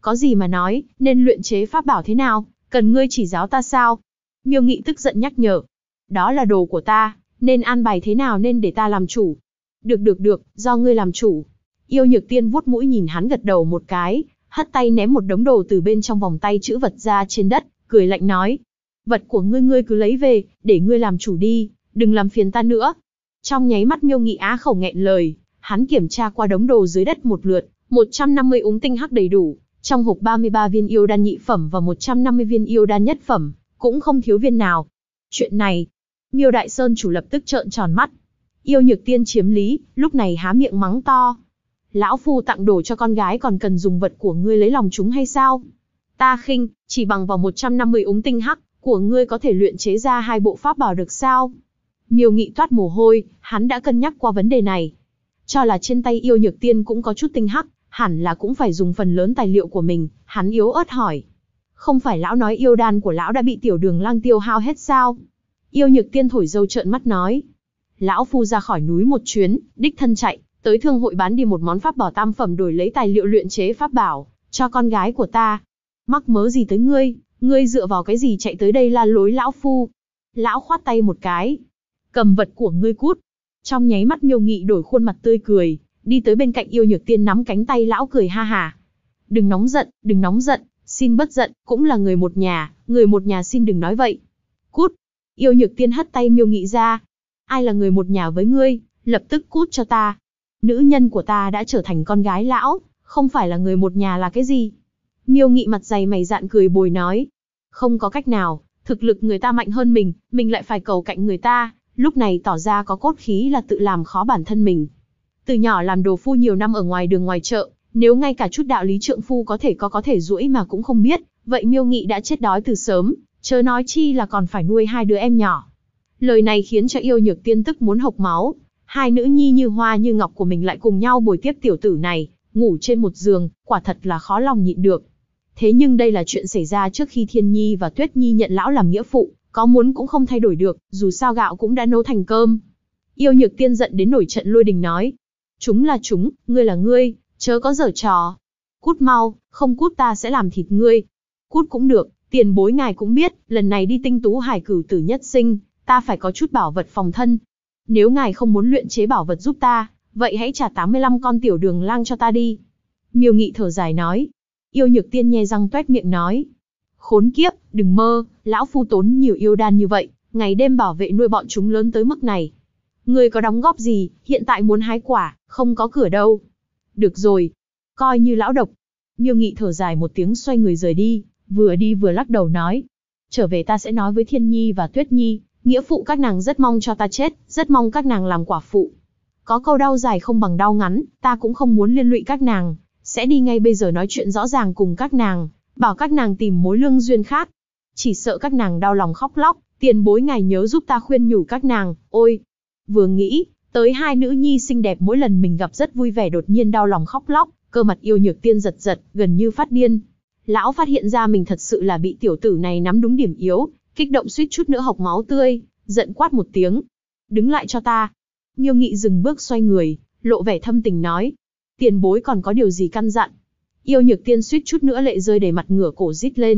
Có gì mà nói, nên luyện chế pháp bảo thế nào, cần ngươi chỉ giáo ta sao? Miêu Nghị tức giận nhắc nhở. Đó là đồ của ta, nên an bài thế nào nên để ta làm chủ. Được, do ngươi làm chủ. Yêu Nhược Tiên vuốt mũi nhìn hắn gật đầu một cái, hất tay ném một đống đồ từ bên trong vòng tay trữ vật ra trên đất, cười lạnh nói. Vật của ngươi cứ lấy về, để ngươi làm chủ đi, đừng làm phiền ta nữa. Trong nháy mắt Miêu Nghị á khẩu nghẹn lời, hắn kiểm tra qua đống đồ dưới đất một lượt, 150 úng tinh hắc đầy đủ, trong hộp 33 viên yêu đan nhị phẩm và 150 viên yêu đan nhất phẩm, cũng không thiếu viên nào. Chuyện này, Miêu Đại Sơn chủ lập tức trợn tròn mắt. Yêu Nhược Tiên chiếm lý, lúc này há miệng mắng to. Lão phu tặng đồ cho con gái còn cần dùng vật của ngươi lấy lòng chúng hay sao? Ta khinh, chỉ bằng vào 150 úng tinh hắc của ngươi có thể luyện chế ra 2 bộ pháp bảo được sao? Miêu Nghị toát mồ hôi, hắn đã cân nhắc qua vấn đề này. Cho là trên tay Yêu Nhược Tiên cũng có chút tinh hắc, hẳn là cũng phải dùng phần lớn tài liệu của mình, hắn yếu ớt hỏi. Không phải lão nói yêu đan của lão đã bị Tiểu Đường Lang tiêu hao hết sao? Yêu Nhược Tiên thổi dâu trợn mắt nói. Lão phu ra khỏi núi một chuyến, đích thân chạy, tới thương hội bán đi một món pháp bảo tam phẩm đổi lấy tài liệu luyện chế pháp bảo, cho con gái của ta. Mắc mớ gì tới ngươi dựa vào cái gì chạy tới đây la lối lão phu? Lão khoát tay một cái. Cầm vật của ngươi cút. Trong nháy mắt Miêu Nghị đổi khuôn mặt tươi cười, đi tới bên cạnh Yêu Nhược Tiên nắm cánh tay lão cười ha hả. Đừng nóng giận, xin bất giận, cũng là người một nhà xin đừng nói vậy. Cút. Yêu Nhược Tiên hất tay Miêu Nghị ra. Ai là người một nhà với ngươi, lập tức cút cho ta. Nữ nhân của ta đã trở thành con gái lão, không phải là người một nhà là cái gì? Miêu Nghị mặt dày mày dạn cười bồi nói. Không có cách nào, thực lực người ta mạnh hơn mình lại phải cầu cạnh người ta, lúc này tỏ ra có cốt khí là tự làm khó bản thân mình. Từ nhỏ làm đồ phu nhiều năm ở ngoài đường ngoài chợ, nếu ngay cả chút đạo lý trượng phu có thể duỗi mà cũng không biết, vậy Miêu Nghị đã chết đói từ sớm, chớ nói chi là còn phải nuôi 2 đứa em nhỏ. Lời này khiến cho Yêu Nhược Tiên tức muốn hộc máu, 2 nữ nhi như hoa như ngọc của mình lại cùng nhau bồi tiếp tiểu tử này, ngủ trên một giường, quả thật là khó lòng nhịn được. Thế nhưng đây là chuyện xảy ra trước khi Thiên Nhi và Tuyết Nhi nhận lão làm nghĩa phụ, có muốn cũng không thay đổi được, dù sao gạo cũng đã nấu thành cơm. Yêu Nhược Tiên giận đến nổi trận lôi đình nói. Chúng là chúng, ngươi là ngươi, chớ có giở trò. Cút mau, không cút ta sẽ làm thịt ngươi. Cút cũng được, tiền bối ngài cũng biết, lần này đi tinh tú hải cửu tử nhất sinh, ta phải có chút bảo vật phòng thân. Nếu ngài không muốn luyện chế bảo vật giúp ta, vậy hãy trả 85 con Tiểu Đường Lang cho ta đi. Miêu Nghị thở dài nói. Yêu Nhược Tiên nhe răng toét miệng nói. Khốn kiếp, đừng mơ, lão phu tốn nhiều yêu đan như vậy, ngày đêm bảo vệ nuôi bọn chúng lớn tới mức này. Ngươi có đóng góp gì, hiện tại muốn hái quả, không có cửa đâu. Được rồi, coi như lão độc. Miêu Nghị thở dài một tiếng xoay người rời đi vừa lắc đầu nói. Trở về ta sẽ nói với Thiên Nhi và Tuyết Nhi, nghĩa phụ các nàng rất mong cho ta chết, rất mong các nàng làm quả phụ. Có câu đau dài không bằng đau ngắn, ta cũng không muốn liên lụy các nàng, sẽ đi ngay bây giờ nói chuyện rõ ràng cùng các nàng, bảo các nàng tìm mối lương duyên khác. Chỉ sợ các nàng đau lòng khóc lóc, tiền bối ngài nhớ giúp ta khuyên nhủ các nàng, ôi. Vừa nghĩ, tới 2 nữ nhi xinh đẹp mỗi lần mình gặp rất vui vẻ đột nhiên đau lòng khóc lóc, cơ mặt Yêu Nhược Tiên giật giật, gần như phát điên. Lão phát hiện ra mình thật sự là bị tiểu tử này nắm đúng điểm yếu, kích động suýt chút nữa hộc máu tươi, giận quát một tiếng. Đứng lại cho ta. Miêu Nghị dừng bước xoay người, lộ vẻ thâm tình nói. Tiền bối còn có điều gì căn dặn? Yêu Nhược Tiên suýt chút nữa lệ rơi đầy mặt ngửa cổ rít lên.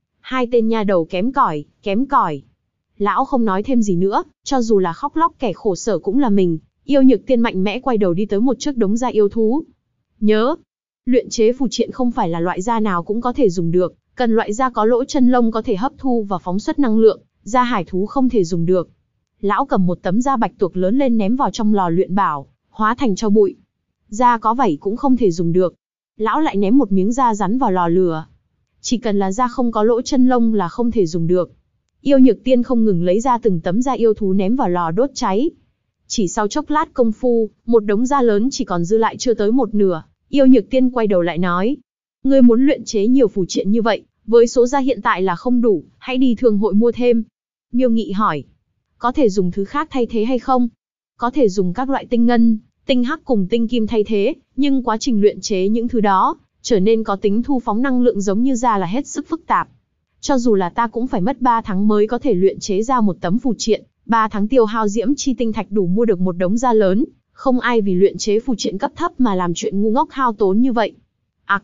2 tên nha đầu kém cỏi. Lão không nói thêm gì nữa, cho dù là khóc lóc kẻ khổ sở cũng là mình. Yêu Nhược Tiên mạnh mẽ quay đầu đi tới một chiếc đống da yêu thú. Nhớ, luyện chế phù triện không phải là loại da nào cũng có thể dùng được, cần loại da có lỗ chân lông có thể hấp thu và phóng xuất năng lượng, da hải thú không thể dùng được. Lão cầm một tấm da bạch tuộc lớn lên ném vào trong lò luyện bảo, hóa thành tro bụi. Da có vảy cũng không thể dùng được. Lão lại ném một miếng da rắn vào lò lửa. Chỉ cần là da không có lỗ chân lông là không thể dùng được. Yêu Nhược Tiên không ngừng lấy ra từng tấm da yêu thú ném vào lò đốt cháy. Chỉ sau chốc lát công phu, một đống da lớn chỉ còn dư lại chưa tới một nửa. Yêu Nhược Tiên quay đầu lại nói. Ngươi muốn luyện chế nhiều phù triện như vậy, với số da hiện tại là không đủ, hãy đi thương hội mua thêm. Miêu Nghị hỏi. Có thể dùng thứ khác thay thế hay không? Có thể dùng các loại tinh ngân, tinh hắc cùng tinh kim thay thế, nhưng quá trình luyện chế những thứ đó, trở nên có tính thu phóng năng lượng giống như da là hết sức phức tạp. Cho dù là ta cũng phải mất 3 tháng mới có thể luyện chế ra một tấm phù triện, 3 tháng tiêu hao diễm chi tinh thạch đủ mua được một đống da lớn, không ai vì luyện chế phù triện cấp thấp mà làm chuyện ngu ngốc hao tốn như vậy.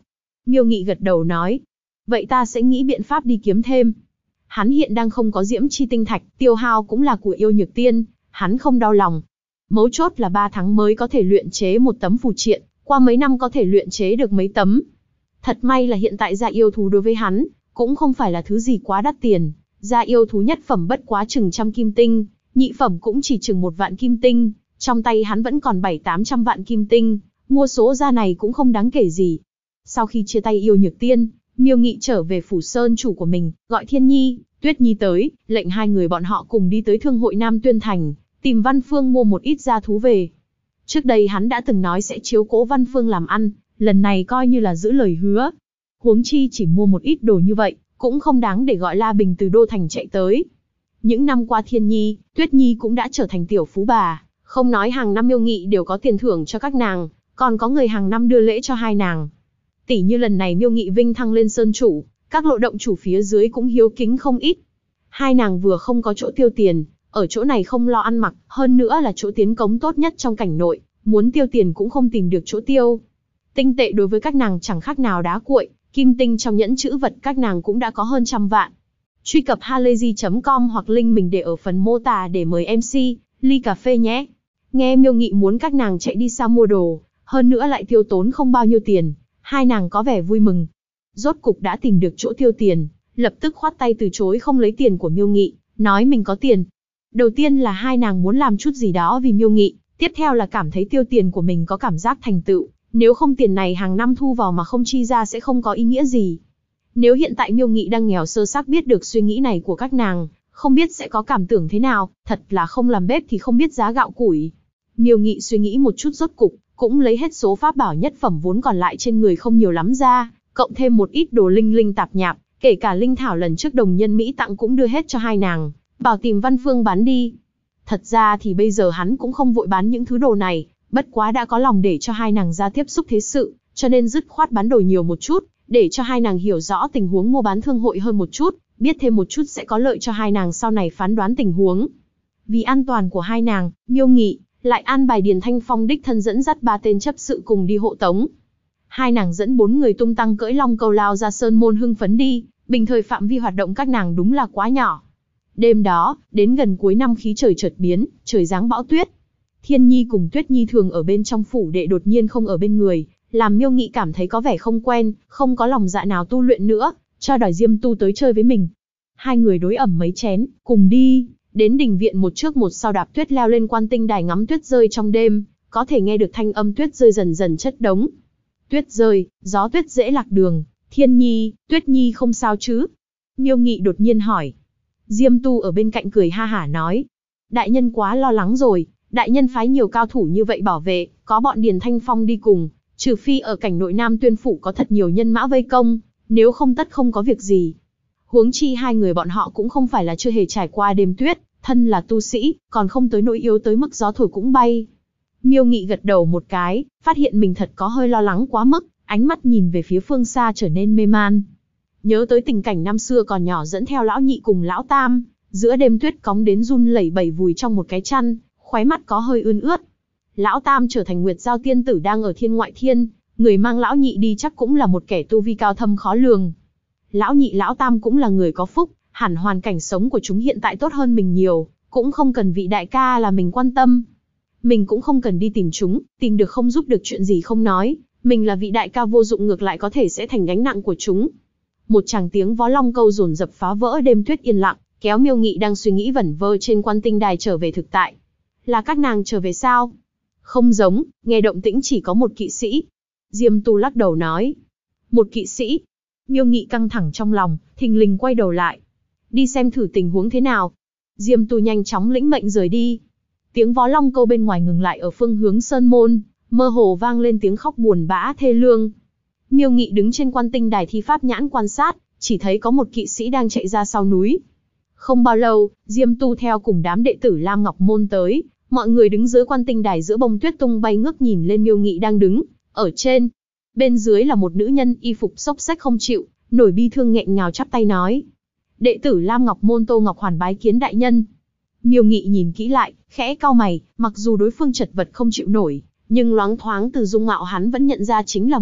Miêu Nghị gật đầu nói. Vậy ta sẽ nghĩ biện pháp đi kiếm thêm. Hắn hiện đang không có diễm chi tinh thạch, tiêu hao cũng là của yêu nhược tiên, hắn không đau lòng. Mấu chốt là 3 tháng mới có thể luyện chế một tấm phù triện, qua mấy năm có thể luyện chế được mấy tấm. Thật may là hiện tại da yêu thú đối với hắn, cũng không phải là thứ gì quá đắt tiền. Da yêu thú nhất phẩm bất quá chừng trăm kim tinh, nhị phẩm cũng chỉ chừng 1 vạn kim tinh, trong tay hắn vẫn còn 700-800 vạn kim tinh, mua số da này cũng không đáng kể gì. Sau khi chia tay yêu nhược tiên, Miêu Nghị trở về phủ sơn chủ của mình, gọi Thiên Nhi, Tuyết Nhi tới, lệnh 2 người bọn họ cùng đi tới thương hội Nam Tuyên Thành, tìm Văn Phương mua một ít da thú về. Trước đây hắn đã từng nói sẽ chiếu cố Văn Phương làm ăn, lần này coi như là giữ lời hứa. Huống chi chỉ mua một ít đồ như vậy, cũng không đáng để gọi La Bình từ Đô Thành chạy tới. Những năm qua Thiên Nhi, Tuyết Nhi cũng đã trở thành tiểu phú bà, không nói hàng năm Miêu Nghị đều có tiền thưởng cho các nàng, còn có người hàng năm đưa lễ cho 2 nàng. Tỷ như lần này Miêu Nghị vinh thăng lên sơn chủ, các lộ động chủ phía dưới cũng hiếu kính không ít. 2 nàng vừa không có chỗ tiêu tiền, ở chỗ này không lo ăn mặc, hơn nữa là chỗ tiến cống tốt nhất trong cảnh nội, muốn tiêu tiền cũng không tìm được chỗ tiêu. Tinh tệ đối với các nàng chẳng khác nào đá cuội, kim tinh trong nhẫn chữ vật các nàng cũng đã có hơn 100 vạn. Truy cập halayzi.com hoặc link mình để ở phần mô tả để mời MC, ly cà phê nhé. Nghe Miêu Nghị muốn các nàng chạy đi xa mua đồ, hơn nữa lại tiêu tốn không bao nhiêu tiền, 2 nàng có vẻ vui mừng. Rốt cục đã tìm được chỗ tiêu tiền, lập tức khoát tay từ chối không lấy tiền của Miêu Nghị, nói mình có tiền. Đầu tiên là 2 nàng muốn làm chút gì đó vì Miêu Nghị, tiếp theo là cảm thấy tiêu tiền của mình có cảm giác thành tựu, nếu không tiền này hàng năm thu vào mà không chi ra sẽ không có ý nghĩa gì. Nếu hiện tại Miêu Nghị đang nghèo sơ xác biết được suy nghĩ này của các nàng, không biết sẽ có cảm tưởng thế nào, thật là không làm bếp thì không biết giá gạo củi. Miêu Nghị suy nghĩ một chút rốt cục, cũng lấy hết số pháp bảo nhất phẩm vốn còn lại trên người không nhiều lắm ra, cộng thêm một ít đồ linh linh tạp nhạp, kể cả linh thảo lần trước đồng nhân Mỹ tặng cũng đưa hết cho 2 nàng, bảo tìm Văn Phương bán đi. Thật ra thì bây giờ hắn cũng không vội bán những thứ đồ này, bất quá đã có lòng để cho 2 nàng ra tiếp xúc thế sự, cho nên dứt khoát bán đồ nhiều một chút, để cho 2 nàng hiểu rõ tình huống mua bán thương hội hơn một chút, biết thêm một chút sẽ có lợi cho 2 nàng sau này phán đoán tình huống. Vì an toàn của 2 nàng, Miêu Nghị lại an bài Điền Thanh Phong đích thân dẫn dắt 3 tên chấp sự cùng đi hộ tống. 2 nàng dẫn 4 người tung tăng cưỡi long câu lao ra sơn môn hưng phấn đi, bình thời phạm vi hoạt động các nàng đúng là quá nhỏ. Đêm đó, đến gần cuối năm khí trời chợt biến, trời giáng bão tuyết. Thiên Nhi cùng Tuyết Nhi thường ở bên trong phủ đệ đột nhiên không ở bên người, làm Miêu Nghị cảm thấy có vẻ không quen, không có lòng dạ nào tu luyện nữa, cho đòi Diêm Tu tới chơi với mình. 2 người đối ẩm mấy chén, cùng đi, đến đình viện một trước một sau đạp tuyết leo lên quan tinh đài ngắm tuyết rơi trong đêm, có thể nghe được thanh âm tuyết rơi dần dần chất đống. Tuyết rơi, gió tuyết dễ lạc đường, Thiên Nhi, Tuyết Nhi không sao chứ? Miêu Nghị đột nhiên hỏi. Diêm Tu ở bên cạnh cười ha hả nói. Đại nhân quá lo lắng rồi, đại nhân phái nhiều cao thủ như vậy bảo vệ, có bọn Điền Thanh Phong đi cùng, trừ phi ở cảnh nội Nam Tuyên Phủ có thật nhiều nhân mã vây công, nếu không tất không có việc gì. Huống chi 2 người bọn họ cũng không phải là chưa hề trải qua đêm tuyết, thân là tu sĩ, còn không tới nỗi yếu tới mức gió thổi cũng bay. Miêu Nghị gật đầu một cái, phát hiện mình thật có hơi lo lắng quá mức, ánh mắt nhìn về phía phương xa trở nên mê man. Nhớ tới tình cảnh năm xưa còn nhỏ dẫn theo lão nhị cùng lão tam, giữa đêm tuyết cóng đến run lẩy bẩy vùi trong một cái chăn, khóe mắt có hơi ươn ướt. Lão tam trở thành Nguyệt Giao tiên tử đang ở thiên ngoại thiên, người mang lão nhị đi chắc cũng là một kẻ tu vi cao thâm khó lường. Lão nhị lão tam cũng là người có phúc, hẳn hoàn cảnh sống của chúng hiện tại tốt hơn mình nhiều, cũng không cần vị đại ca là mình quan tâm. Mình cũng không cần đi tìm chúng, tìm được không giúp được chuyện gì không nói, mình là vị đại ca vô dụng ngược lại có thể sẽ thành gánh nặng của chúng. Một tràng tiếng vó long câu dồn dập phá vỡ đêm tuyết yên lặng, kéo Miêu Nghị đang suy nghĩ vẩn vơ trên quan tinh đài trở về thực tại. Là các nàng trở về sao? Không giống, nghe động tĩnh chỉ có một kỵ sĩ. Diêm Tu lắc đầu nói. Một kỵ sĩ? Miêu Nghị căng thẳng trong lòng, thình lình quay đầu lại. Đi xem thử tình huống thế nào. Diêm Tu nhanh chóng lĩnh mệnh rời đi. Tiếng vó long câu bên ngoài ngừng lại ở phương hướng sơn môn, mơ hồ vang lên tiếng khóc buồn bã thê lương. Miêu Nghị đứng trên quan tinh đài thi pháp nhãn quan sát, chỉ thấy có một kỵ sĩ đang chạy ra sau núi. Không bao lâu, Diêm Tu theo cùng đám đệ tử Lam Ngọc Môn tới, mọi người đứng dưới quan tinh đài giữa bông tuyết tung bay ngước nhìn lên Miêu Nghị đang đứng ở trên. Bên dưới là một nữ nhân y phục xốc xếch không chịu, nổi bi thương nghẹn ngào chắp tay nói: đệ tử Lam Ngọc Môn Tô Ngọc Hoàn bái kiến đại nhân. Miêu Nghị nhìn kỹ lại, khẽ cau mày, mặc dù đối phương chật vật không chịu nổi, nhưng loáng thoáng từ dung mạo hắn vẫn nhận ra chính là một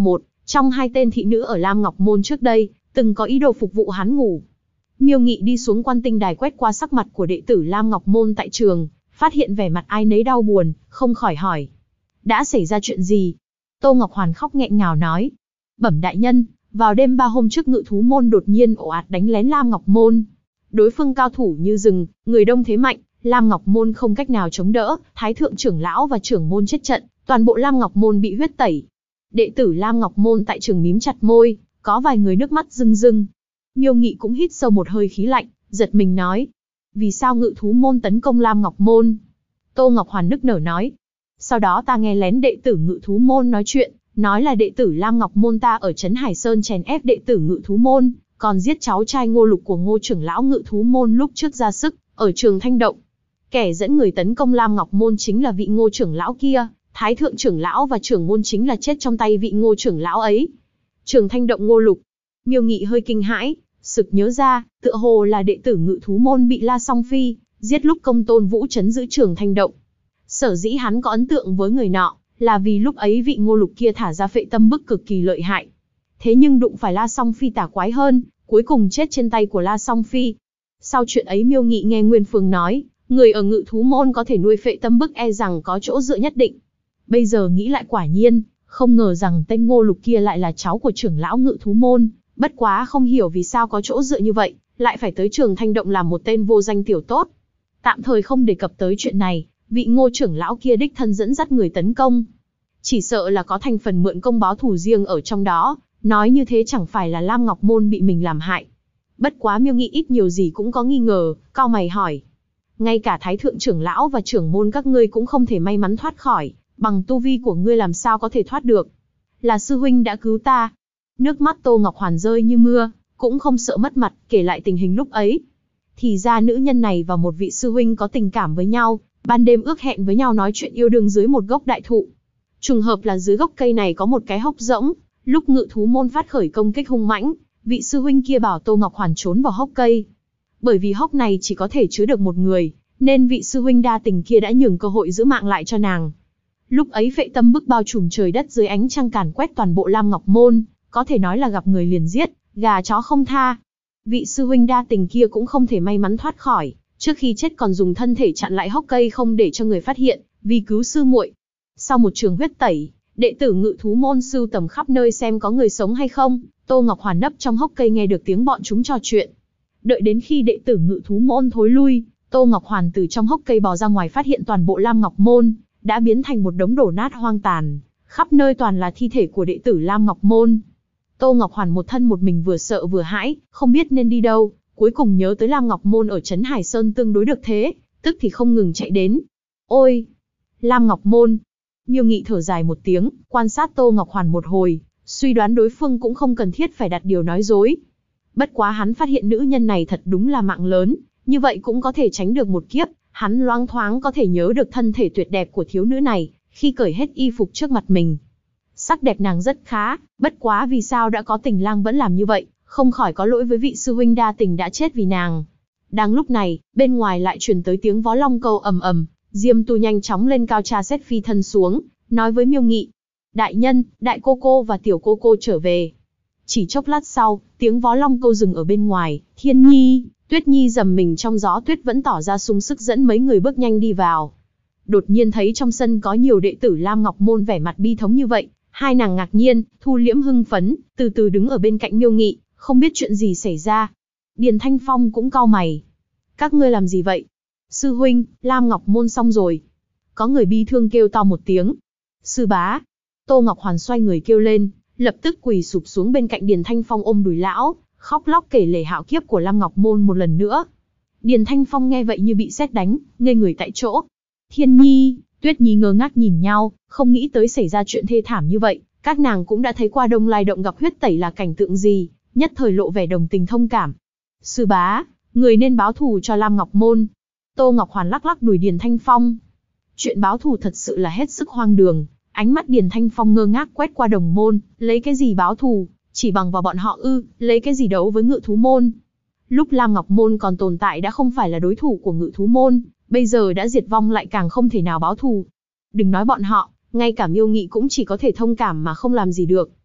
Trong hai tên thị nữ ở Lam Ngọc Môn trước đây, từng có ý đồ phục vụ hắn ngủ. Miêu Nghị đi xuống quan tinh đài quét qua sắc mặt của đệ tử Lam Ngọc Môn tại trường, phát hiện vẻ mặt ai nấy đau buồn, không khỏi hỏi. Đã xảy ra chuyện gì? Tô Ngọc Hoàn khóc nghẹn ngào nói. Bẩm đại nhân, vào đêm 3 hôm trước Ngự Thú Môn đột nhiên ồ ạt đánh lén Lam Ngọc Môn. Đối phương cao thủ như rừng, người đông thế mạnh, Lam Ngọc Môn không cách nào chống đỡ, Thái thượng trưởng lão và trưởng môn chết trận, toàn bộ Lam Ngọc Môn bị huyết tẩy. Đệ tử Lam Ngọc Môn tại trường mím chặt môi, có vài người nước mắt rưng rưng. Miêu Nghị cũng hít sâu một hơi khí lạnh, giật mình nói. Vì sao Ngự Thú Môn tấn công Lam Ngọc Môn? Tô Ngọc Hoàn nức nở nói. Sau đó ta nghe lén đệ tử Ngự Thú Môn nói chuyện, nói là đệ tử Lam Ngọc Môn ta ở Trấn Hải Sơn chèn ép đệ tử Ngự Thú Môn, còn giết cháu trai Ngô Lục của Ngô trưởng lão Ngự Thú Môn lúc trước ra sức, ở trường Thanh Động. Kẻ dẫn người tấn công Lam Ngọc Môn chính là vị Ngô trưởng lão kia, Thái thượng trưởng lão và trưởng môn chính là chết trong tay vị Ngô trưởng lão ấy. Trường Thanh Động Ngô Lục. Miêu Nghị hơi kinh hãi, sực nhớ ra, tựa hồ là đệ tử Ngự Thú Môn bị La Song Phi giết lúc công tôn Vũ trấn giữ trường Thanh Động. Sở dĩ hắn có ấn tượng với người nọ, là vì lúc ấy vị Ngô Lục kia thả ra phệ tâm bức cực kỳ lợi hại. Thế nhưng đụng phải La Song Phi tà quái hơn, cuối cùng chết trên tay của La Song Phi. Sau chuyện ấy Miêu Nghị nghe Nguyên Phương nói, người ở Ngự Thú Môn có thể nuôi phệ tâm bức e rằng có chỗ dựa nhất định. Bây giờ nghĩ lại quả nhiên, không ngờ rằng tên Ngô Lục kia lại là cháu của trưởng lão Ngự Thú Môn, bất quá không hiểu vì sao có chỗ dựa như vậy, lại phải tới trường Thanh Động làm một tên vô danh tiểu tốt. Tạm thời không đề cập tới chuyện này, vị Ngô trưởng lão kia đích thân dẫn dắt người tấn công. Chỉ sợ là có thành phần mượn công báo thù riêng ở trong đó, nói như thế chẳng phải là Lam Ngọc Môn bị mình làm hại. Bất quá Miêu Nghị ít nhiều gì cũng có nghi ngờ, cau mày hỏi. Ngay cả Thái thượng trưởng lão và trưởng môn các ngươi cũng không thể may mắn thoát khỏi, bằng tu vi của ngươi làm sao có thể thoát được? Là sư huynh đã cứu ta. Nước mắt Tô Ngọc Hoàn rơi như mưa, cũng không sợ mất mặt, kể lại tình hình lúc ấy. Thì ra nữ nhân này và một vị sư huynh có tình cảm với nhau, ban đêm ước hẹn với nhau nói chuyện yêu đương dưới một gốc đại thụ. Trùng hợp là dưới gốc cây này có một cái hốc rỗng, lúc Ngự Thú Môn phát khởi công kích hung mãnh, vị sư huynh kia bảo Tô Ngọc Hoàn trốn vào hốc cây. Bởi vì hốc này chỉ có thể chứa được một người, nên vị sư huynh đa tình kia đã nhường cơ hội giữ mạng lại cho nàng. Lúc ấy phệ tâm bức bao trùm trời đất dưới ánh trăng càn quét toàn bộ Lam Ngọc Môn, có thể nói là gặp người liền giết, gà chó không tha. Vị sư huynh đa tình kia cũng không thể may mắn thoát khỏi, trước khi chết còn dùng thân thể chặn lại hốc cây không để cho người phát hiện, vì cứu sư muội. Sau một trường huyết tẩy, đệ tử Ngự Thú Môn sưu tầm khắp nơi xem có người sống hay không, Tô Ngọc Hoàn nấp trong hốc cây nghe được tiếng bọn chúng trò chuyện. Đợi đến khi đệ tử Ngự Thú Môn thối lui, Tô Ngọc Hoàn từ trong hốc cây bò ra ngoài phát hiện toàn bộ Lam Ngọc Môn đã biến thành một đống đổ nát hoang tàn, khắp nơi toàn là thi thể của đệ tử Lam Ngọc Môn. Tô Ngọc Hoàn một thân một mình vừa sợ vừa hãi, không biết nên đi đâu, cuối cùng nhớ tới Lam Ngọc Môn ở Trấn Hải Sơn tương đối được thế, tức thì không ngừng chạy đến. Ôi! Lam Ngọc Môn! Miêu Nghị thở dài một tiếng, quan sát Tô Ngọc Hoàn một hồi, suy đoán đối phương cũng không cần thiết phải đặt điều nói dối. Bất quá hắn phát hiện nữ nhân này thật đúng là mạng lớn, như vậy cũng có thể tránh được một kiếp, hắn loáng thoáng có thể nhớ được thân thể tuyệt đẹp của thiếu nữ này, khi cởi hết y phục trước mặt mình. Sắc đẹp nàng rất khá, bất quá vì sao đã có tình lang vẫn làm như vậy, không khỏi có lỗi với vị sư huynh đa tình đã chết vì nàng. Đang lúc này, bên ngoài lại truyền tới tiếng vó long câu ầm ầm, Diêm Tu nhanh chóng lên cao tra xét phi thân xuống, nói với Miêu Nghị. Đại nhân, đại cô cô và tiểu cô cô trở về. Chỉ chốc lát sau, tiếng vó long câu dừng ở bên ngoài, Thiên Nhi, Tuyết Nhi dầm mình trong gió tuyết vẫn tỏ ra sung sức dẫn mấy người bước nhanh đi vào. Đột nhiên thấy trong sân có nhiều đệ tử Lam Ngọc Môn vẻ mặt bi thống như vậy, hai nàng ngạc nhiên, thu liễm hưng phấn, từ từ đứng ở bên cạnh Miêu Nghị, không biết chuyện gì xảy ra. Điền Thanh Phong cũng cau mày. Các ngươi làm gì vậy? Sư huynh, Lam Ngọc Môn xong rồi. Có người bi thương kêu to một tiếng. Sư bá. Tô Ngọc Hoàn xoay người kêu lên, lập tức quỳ sụp xuống bên cạnh Điền Thanh Phong ôm đùi lão, khóc lóc kể lể hạo kiếp của Lam Ngọc Môn một lần nữa. Điền Thanh Phong nghe vậy như bị sét đánh, ngây người tại chỗ. Thiên Nhi, Tuyết Nhi ngơ ngác nhìn nhau, không nghĩ tới xảy ra chuyện thê thảm như vậy. Các nàng cũng đã thấy qua Đông Lai Động gặp huyết tẩy là cảnh tượng gì, nhất thời lộ vẻ đồng tình thông cảm. Sư bá, người nên báo thù cho Lam Ngọc Môn. Tô Ngọc Hoàn lắc lắc đùi Điền Thanh Phong. Chuyện báo thù thật sự là hết sức hoang đường. Ánh mắt Điền Thanh Phong ngơ ngác quét qua đồng môn, lấy cái gì báo thù, chỉ bằng vào bọn họ ư, lấy cái gì đấu với Ngự Thú Môn. Lúc Lam Ngọc Môn còn tồn tại đã không phải là đối thủ của Ngự Thú Môn, bây giờ đã diệt vong lại càng không thể nào báo thù. Đừng nói bọn họ, ngay cả Miêu Nghị cũng chỉ có thể thông cảm mà không làm gì được.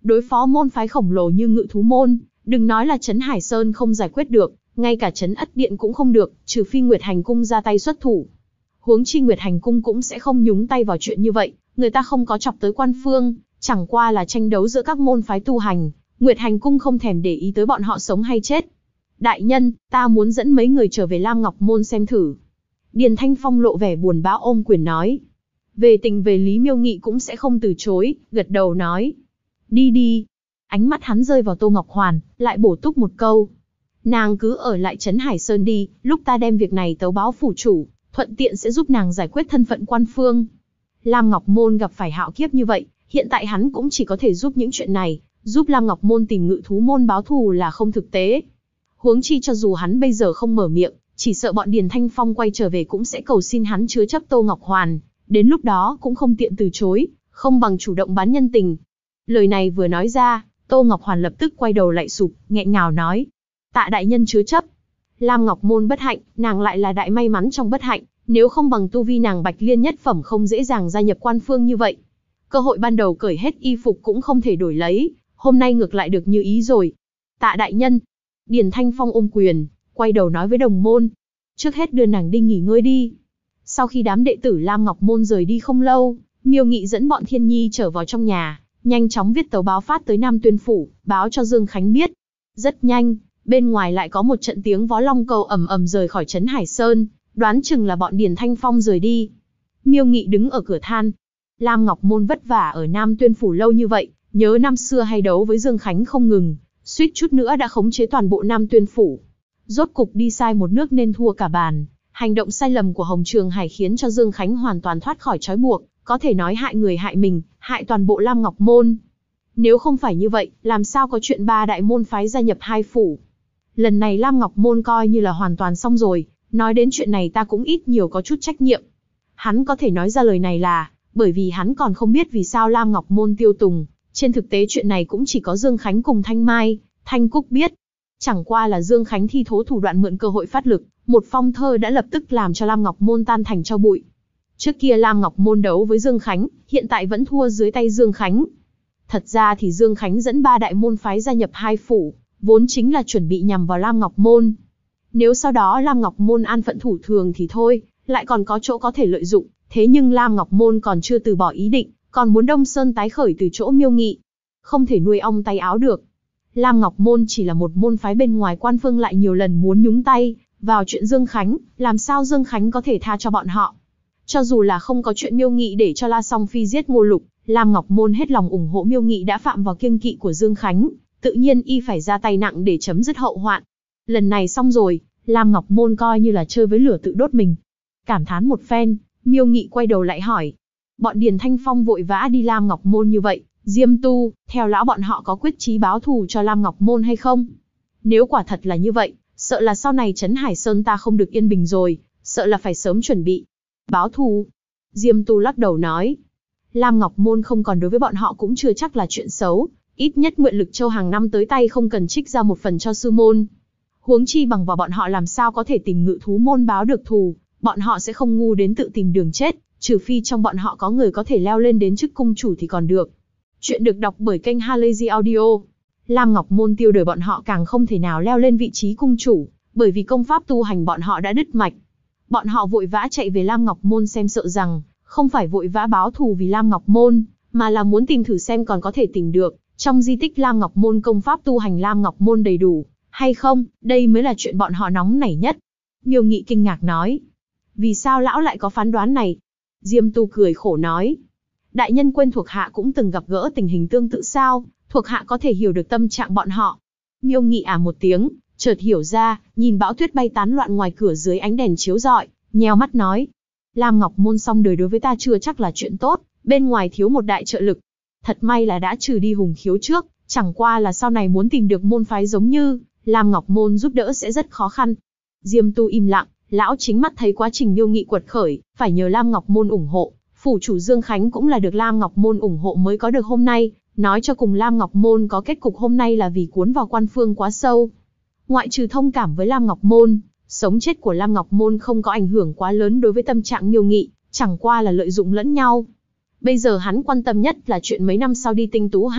Đối phó môn phái khổng lồ như Ngự Thú môn, đừng nói là trấn Hải Sơn không giải quyết được, ngay cả trấn Ất Điện cũng không được, trừ phi Nguyệt Hành Cung ra tay xuất thủ. Huống chi Nguyệt Hành Cung cũng sẽ không nhúng tay vào chuyện như vậy, người ta không có chọc tới quan phương, chẳng qua là tranh đấu giữa các môn phái tu hành, Nguyệt Hành Cung không thèm để ý tới bọn họ sống hay chết. Đại nhân, ta muốn dẫn mấy người trở về Lam Ngọc Môn xem thử. Điền Thanh Phong lộ vẻ buồn bã ôm quyền nói. Về tình về lý Miêu Nghị cũng sẽ không từ chối, gật đầu nói. Đi đi. Ánh mắt hắn rơi vào Tô Ngọc Hoàn, lại bổ túc một câu. Nàng cứ ở lại trấn Hải Sơn đi, lúc ta đem việc này tấu báo phủ chủ, thuận tiện sẽ giúp nàng giải quyết thân phận quan phương. Lam Ngọc Môn gặp phải hạo kiếp như vậy, hiện tại hắn cũng chỉ có thể giúp những chuyện này, giúp Lam Ngọc Môn tìm Ngự Thú môn báo thù là không thực tế. Huống chi cho dù hắn bây giờ không mở miệng, chỉ sợ bọn Điền Thanh Phong quay trở về cũng sẽ cầu xin hắn chứa chấp Tô Ngọc Hoàn, đến lúc đó cũng không tiện từ chối, không bằng chủ động bán nhân tình. Lời này vừa nói ra, Tô Ngọc Hoàn lập tức quay đầu lạy sụp, nghẹn ngào nói. Tạ đại nhân chứa chấp. Lam Ngọc Môn bất hạnh, nàng lại là đại may mắn trong bất hạnh, nếu không bằng tu vi nàng Bạch Liên nhất phẩm không dễ dàng gia nhập quan phương như vậy. Cơ hội ban đầu cởi hết y phục cũng không thể đổi lấy, hôm nay ngược lại được như ý rồi. Tạ đại nhân. Điền Thanh Phong ôm quyền, quay đầu nói với đồng môn. Trước hết đưa nàng đi nghỉ ngơi đi. Sau khi đám đệ tử Lam Ngọc Môn rời đi không lâu, Miêu Nghị dẫn bọn Thiên Nhi trở vào trong nhà, nhanh chóng viết tấu báo phát tới Nam Tuyên Phủ, báo cho Dương Khánh biết. Rất nhanh, bên ngoài lại có một trận tiếng vó long cầu ầm ầm rời khỏi trấn Hải Sơn, đoán chừng là bọn Điền Thanh Phong rời đi. Miêu Nghị đứng ở cửa than. Lam Ngọc Môn vất vả ở Nam Tuyên Phủ lâu như vậy, nhớ năm xưa hay đấu với Dương Khánh không ngừng, suýt chút nữa đã khống chế toàn bộ Nam Tuyên Phủ. Rốt cục đi sai một nước nên thua cả bàn. Hành động sai lầm của Hồng Trường Hải khiến cho Dương Khánh hoàn toàn thoát khỏi trói buộc, có thể nói hại người hại mình, hại toàn bộ Lam Ngọc Môn. Nếu không phải như vậy, làm sao có chuyện ba đại môn phái gia nhập hai phủ. Lần này Lam Ngọc Môn coi như là hoàn toàn xong rồi, nói đến chuyện này ta cũng ít nhiều có chút trách nhiệm. Hắn có thể nói ra lời này là, bởi vì hắn còn không biết vì sao Lam Ngọc Môn tiêu tùng, trên thực tế chuyện này cũng chỉ có Dương Khánh cùng Thanh Mai, Thanh Cúc biết. Chẳng qua là Dương Khánh thi thố thủ đoạn mượn cơ hội phát lực, một phong thơ đã lập tức làm cho Lam Ngọc Môn tan thành tro bụi. Trước kia Lam Ngọc Môn đấu với Dương Khánh, hiện tại vẫn thua dưới tay Dương Khánh. Thật ra thì Dương Khánh dẫn ba đại môn phái gia nhập hai phủ, vốn chính là chuẩn bị nhằm vào Lam Ngọc Môn. Nếu sau đó Lam Ngọc Môn an phận thủ thường thì thôi, lại còn có chỗ có thể lợi dụng, thế nhưng Lam Ngọc Môn còn chưa từ bỏ ý định, còn muốn Đông Sơn tái khởi từ chỗ Miêu Nghị. Không thể nuôi ong tay áo được. Lam Ngọc Môn chỉ là một môn phái bên ngoài, quan phương lại nhiều lần muốn nhúng tay vào chuyện Dương Khánh, làm sao Dương Khánh có thể tha cho bọn họ. Cho dù là không có chuyện Miêu Nghị để cho La Song Phi giết Ngô Lục, Lam Ngọc Môn hết lòng ủng hộ Miêu Nghị đã phạm vào kiêng kỵ của Dương Khánh, tự nhiên y phải ra tay nặng để chấm dứt hậu hoạn. Lần này xong rồi, Lam Ngọc Môn coi như là chơi với lửa tự đốt mình. Cảm thán một phen, Miêu Nghị quay đầu lại hỏi. Bọn Điền Thanh Phong vội vã đi Lam Ngọc Môn như vậy, Diêm Tu, theo lão bọn họ có quyết chí báo thù cho Lam Ngọc Môn hay không? Nếu quả thật là như vậy, sợ là sau này trấn Hải Sơn ta không được yên bình rồi, sợ là phải sớm chuẩn bị. Báo thù? Diêm Tu lắc đầu nói. Lam Ngọc Môn không còn đối với bọn họ cũng chưa chắc là chuyện xấu, ít nhất Nguyện Lực Châu hàng năm tới tay không cần trích ra một phần cho sư môn. Huống chi bằng vào bọn họ làm sao có thể tìm Ngự Thú môn báo được thù, bọn họ sẽ không ngu đến tự tìm đường chết, trừ phi trong bọn họ có người có thể leo lên đến chức cung chủ thì còn được. Chuyện được đọc bởi kênh Halazy Audio. Lam Ngọc Môn tiêu đời bọn họ càng không thể nào leo lên vị trí cung chủ, bởi vì công pháp tu hành bọn họ đã đứt mạch. Bọn họ vội vã chạy về Lam Ngọc Môn xem, sợ rằng không phải vội vã báo thù vì Lam Ngọc Môn, mà là muốn tìm thử xem còn có thể tìm được trong di tích Lam Ngọc Môn công pháp tu hành Lam Ngọc Môn đầy đủ hay không, đây mới là chuyện bọn họ nóng nảy nhất. Miêu Nghị kinh ngạc nói. Vì sao lão lại có phán đoán này? Diêm Tu cười khổ nói. Đại nhân quên thuộc hạ cũng từng gặp gỡ tình hình tương tự sao, thuộc hạ có thể hiểu được tâm trạng bọn họ. Miêu Nghị một tiếng, chợt hiểu ra, nhìn bão tuyết bay tán loạn ngoài cửa dưới ánh đèn chiếu rọi, nheo mắt nói. Lam Ngọc Môn xong đời đối với ta chưa chắc là chuyện tốt, bên ngoài thiếu một đại trợ lực. Thật may là đã trừ đi Hùng Khiếu trước, chẳng qua là sau này muốn tìm được môn phái giống như Lam Ngọc Môn giúp đỡ sẽ rất khó khăn. Diêm Tu im lặng, lão chính mắt thấy quá trình Miêu Nghị quật khởi, phải nhờ Lam Ngọc Môn ủng hộ. Phủ chủ Dương Khánh cũng là được Lam Ngọc Môn ủng hộ mới có được hôm nay, nói cho cùng Lam Ngọc Môn có kết cục hôm nay là vì cuốn vào quan phương quá sâu. Ngoại trừ thông cảm với Lam Ngọc Môn, sống chết của Lam Ngọc Môn không có ảnh hưởng quá lớn đối với tâm trạng Miêu Nghị, chẳng qua là lợi dụng lẫn nhau. Bây giờ hắn quan tâm nhất là chuyện mấy năm sau đi Tinh Tú Hải,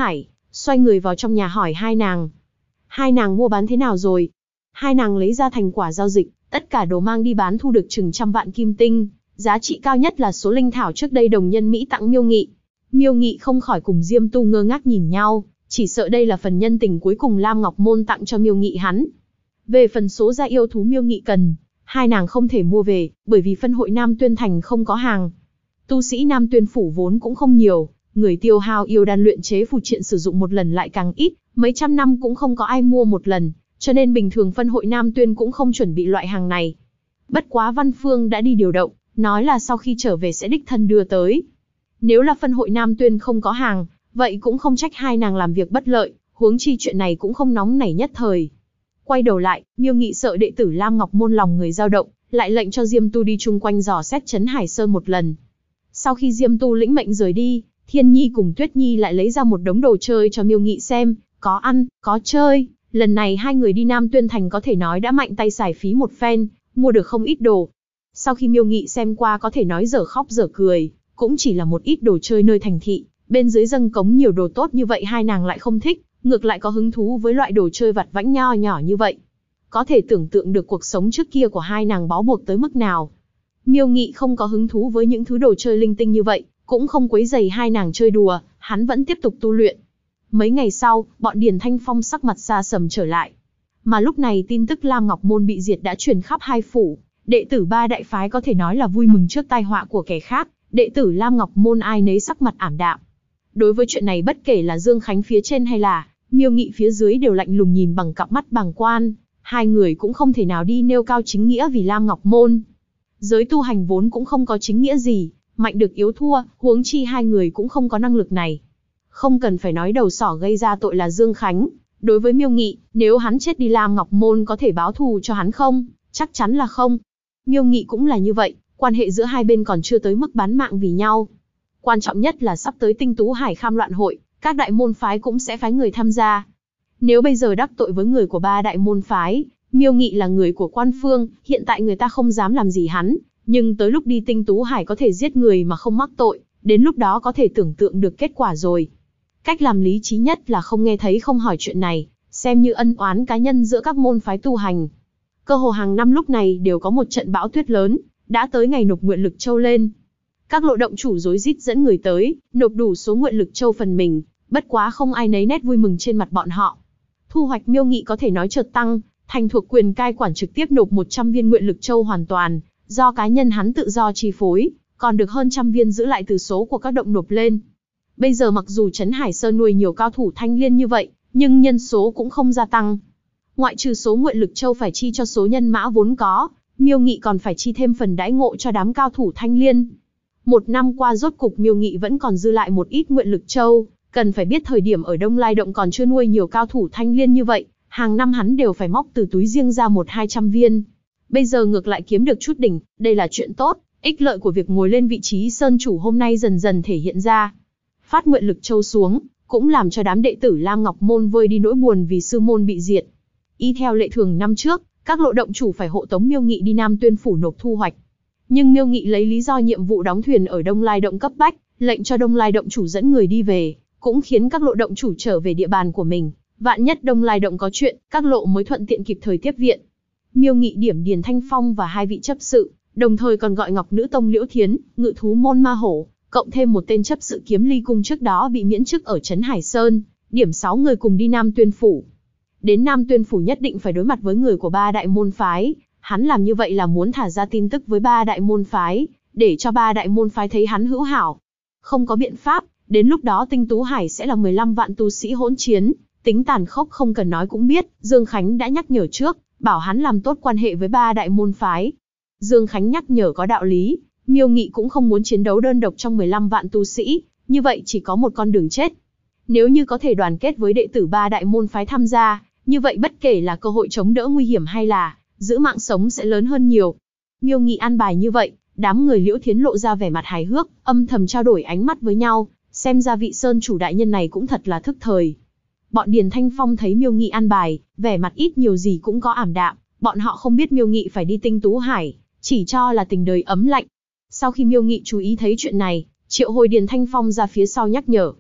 xoay người vào trong nhà hỏi hai nàng. Hai nàng mua bán thế nào rồi? Hai nàng lấy ra thành quả giao dịch, tất cả đồ mang đi bán thu được chừng 100 vạn kim tinh, giá trị cao nhất là số linh thảo trước đây đồng nhân Mỹ tặng Miêu Nghị. Miêu Nghị không khỏi cùng Diêm Tu ngơ ngác nhìn nhau, chỉ sợ đây là phần nhân tình cuối cùng Lam Ngọc Môn tặng cho Miêu Nghị hắn. Về phần số gia yêu thú Miêu Nghị cần, hai nàng không thể mua về, bởi vì phân hội Nam Tuyên Thành không có hàng. Tu sĩ Nam Tuyên Phủ vốn cũng không nhiều, người tiêu hao yêu đan luyện chế phù triện sử dụng một lần lại càng ít, mấy trăm năm cũng không có ai mua một lần, cho nên bình thường phân hội Nam Tuyên cũng không chuẩn bị loại hàng này. Bất quá Văn Phương đã đi điều động, nói là sau khi trở về sẽ đích thân đưa tới. Nếu là phân hội Nam Tuyên không có hàng, vậy cũng không trách hai nàng làm việc bất lợi, huống chi chuyện này cũng không nóng nảy nhất thời. Quay đầu lại, Miêu Nghị sợ đệ tử Lam Ngọc Môn lòng người dao động, lại lệnh cho Diêm Tu đi chung quanh dò xét trấn Hải Sơn một lần. Sau khi Diêm Tu lĩnh mệnh rời đi, Thiên Nhi cùng Tuyết Nhi lại lấy ra một đống đồ chơi cho Miêu Nghị xem, có ăn, có chơi. Lần này hai người đi Nam Tuyên Thành có thể nói đã mạnh tay xài phí một phen, mua được không ít đồ. Sau khi Miêu Nghị xem qua có thể nói dở khóc dở cười, cũng chỉ là một ít đồ chơi nơi thành thị, bên dưới dâng cống nhiều đồ tốt như vậy hai nàng lại không thích, ngược lại có hứng thú với loại đồ chơi vặt vãnh nho nhỏ như vậy. Có thể tưởng tượng được cuộc sống trước kia của hai nàng bó buộc tới mức nào. Miêu Nghị không có hứng thú với những thứ đồ chơi linh tinh như vậy, cũng không quấy rầy hai nàng chơi đùa, hắn vẫn tiếp tục tu luyện. Mấy ngày sau, bọn Điền Thanh Phong sắc mặt xa sầm trở lại. Mà lúc này tin tức Lam Ngọc Môn bị diệt đã truyền khắp hai phủ, đệ tử ba đại phái có thể nói là vui mừng trước tai họa của kẻ khác, đệ tử Lam Ngọc Môn ai nấy sắc mặt ảm đạm. Đối với chuyện này bất kể là Dương Khánh phía trên hay là Miêu Nghị phía dưới đều lạnh lùng nhìn bằng cặp mắt bàng quan, hai người cũng không thể nào đi nêu cao chính nghĩa vì Lam Ngọc Môn. Giới tu hành vốn cũng không có chính nghĩa gì, mạnh được yếu thua, huống chi hai người cũng không có năng lực này. Không cần phải nói đầu sỏ gây ra tội là Dương Khánh, đối với Miêu Nghị, nếu hắn chết đi Lam Ngọc Môn có thể báo thù cho hắn không? Chắc chắn là không. Miêu Nghị cũng là như vậy, quan hệ giữa hai bên còn chưa tới mức bán mạng vì nhau. Quan trọng nhất là sắp tới Tinh Tú Hải Kham Loạn Hội, các đại môn phái cũng sẽ phái người tham gia. Nếu bây giờ đắc tội với người của ba đại môn phái, Miêu Nghị là người của quan phương, hiện tại người ta không dám làm gì hắn, nhưng tới lúc đi Tinh Tú Hải có thể giết người mà không mắc tội, đến lúc đó có thể tưởng tượng được kết quả rồi. Cách làm lý trí nhất là không nghe thấy không hỏi chuyện này, xem như ân oán cá nhân giữa các môn phái tu hành. Cơ hồ hàng năm lúc này đều có một trận bão tuyết lớn, đã tới ngày nộp nguyện lực châu lên. Các lộ động chủ rối rít dẫn người tới, nộp đủ số nguyện lực châu phần mình, bất quá không ai nấy nét vui mừng trên mặt bọn họ. Thu hoạch Miêu Nghị có thể nói chợt tăng, thành thuộc quyền cai quản trực tiếp nộp 100 viên nguyện lực châu hoàn toàn, do cá nhân hắn tự do chi phối, còn được hơn 100 viên giữ lại từ số của các động nộp lên. Bây giờ mặc dù Trấn Hải Sơn nuôi nhiều cao thủ thanh liên như vậy, nhưng nhân số cũng không gia tăng. Ngoại trừ số nguyện lực châu phải chi cho số nhân mã vốn có, Miêu Nghị còn phải chi thêm phần đãi ngộ cho đám cao thủ thanh liên. Một năm qua rốt cục Miêu Nghị vẫn còn dư lại một ít nguyện lực châu, cần phải biết thời điểm ở Đông Lai Động còn chưa nuôi nhiều cao thủ thanh liên như vậy, hàng năm hắn đều phải móc từ túi riêng ra 100-200 viên. Bây giờ ngược lại kiếm được chút đỉnh, đây là chuyện tốt, ích lợi của việc ngồi lên vị trí sơn chủ hôm nay dần dần thể hiện ra. Phát nguyện lực châu xuống, cũng làm cho đám đệ tử Lam Ngọc Môn vơi đi nỗi buồn vì sư môn bị diệt. Y theo lệ thường năm trước, các lộ động chủ phải hộ tống Miêu Nghị đi Nam Tuyên phủ nộp thu hoạch. Nhưng Miêu Nghị lấy lý do nhiệm vụ đóng thuyền ở Đông Lai Động cấp bách, lệnh cho Đông Lai Động chủ dẫn người đi về, cũng khiến các lộ động chủ trở về địa bàn của mình. Vạn nhất Đông Lai Động có chuyện, các lộ mới thuận tiện kịp thời tiếp viện. Miêu Nghị điểm Điền Thanh Phong và hai vị chấp sự, đồng thời còn gọi Ngọc Nữ Tông Liễu Thiến, Ngự Thú Môn Ma Hổ, cộng thêm một tên chấp sự Kiếm Ly Cung trước đó bị miễn chức ở Trấn Hải Sơn, điểm 6 người cùng đi Nam Tuyên phủ. Đến Nam Tuyên phủ nhất định phải đối mặt với người của ba đại môn phái, hắn làm như vậy là muốn thả ra tin tức với ba đại môn phái, để cho ba đại môn phái thấy hắn hữu hảo. Không có biện pháp, đến lúc đó Tinh Tú Hải sẽ là 15 vạn tu sĩ hỗn chiến, tính tàn khốc không cần nói cũng biết, Dương Khánh đã nhắc nhở trước, bảo hắn làm tốt quan hệ với ba đại môn phái. Dương Khánh nhắc nhở có đạo lý, Miêu Nghị cũng không muốn chiến đấu đơn độc trong 15 vạn tu sĩ, như vậy chỉ có một con đường chết. Nếu như có thể đoàn kết với đệ tử ba đại môn phái tham gia, như vậy bất kể là cơ hội chống đỡ nguy hiểm hay là giữ mạng sống sẽ lớn hơn nhiều. Miêu Nghị an bài như vậy, đám người Liễu Thiến lộ ra vẻ mặt hài hước, âm thầm trao đổi ánh mắt với nhau, xem ra vị sơn chủ đại nhân này cũng thật là thức thời. Bọn Điền Thanh Phong thấy Miêu Nghị an bài, vẻ mặt ít nhiều gì cũng có ảm đạm, bọn họ không biết Miêu Nghị phải đi Tinh Tú Hải, chỉ cho là tình đời ấm lạnh. Sau khi Miêu Nghị chú ý thấy chuyện này, triệu hồi Điền Thanh Phong ra phía sau nhắc nhở.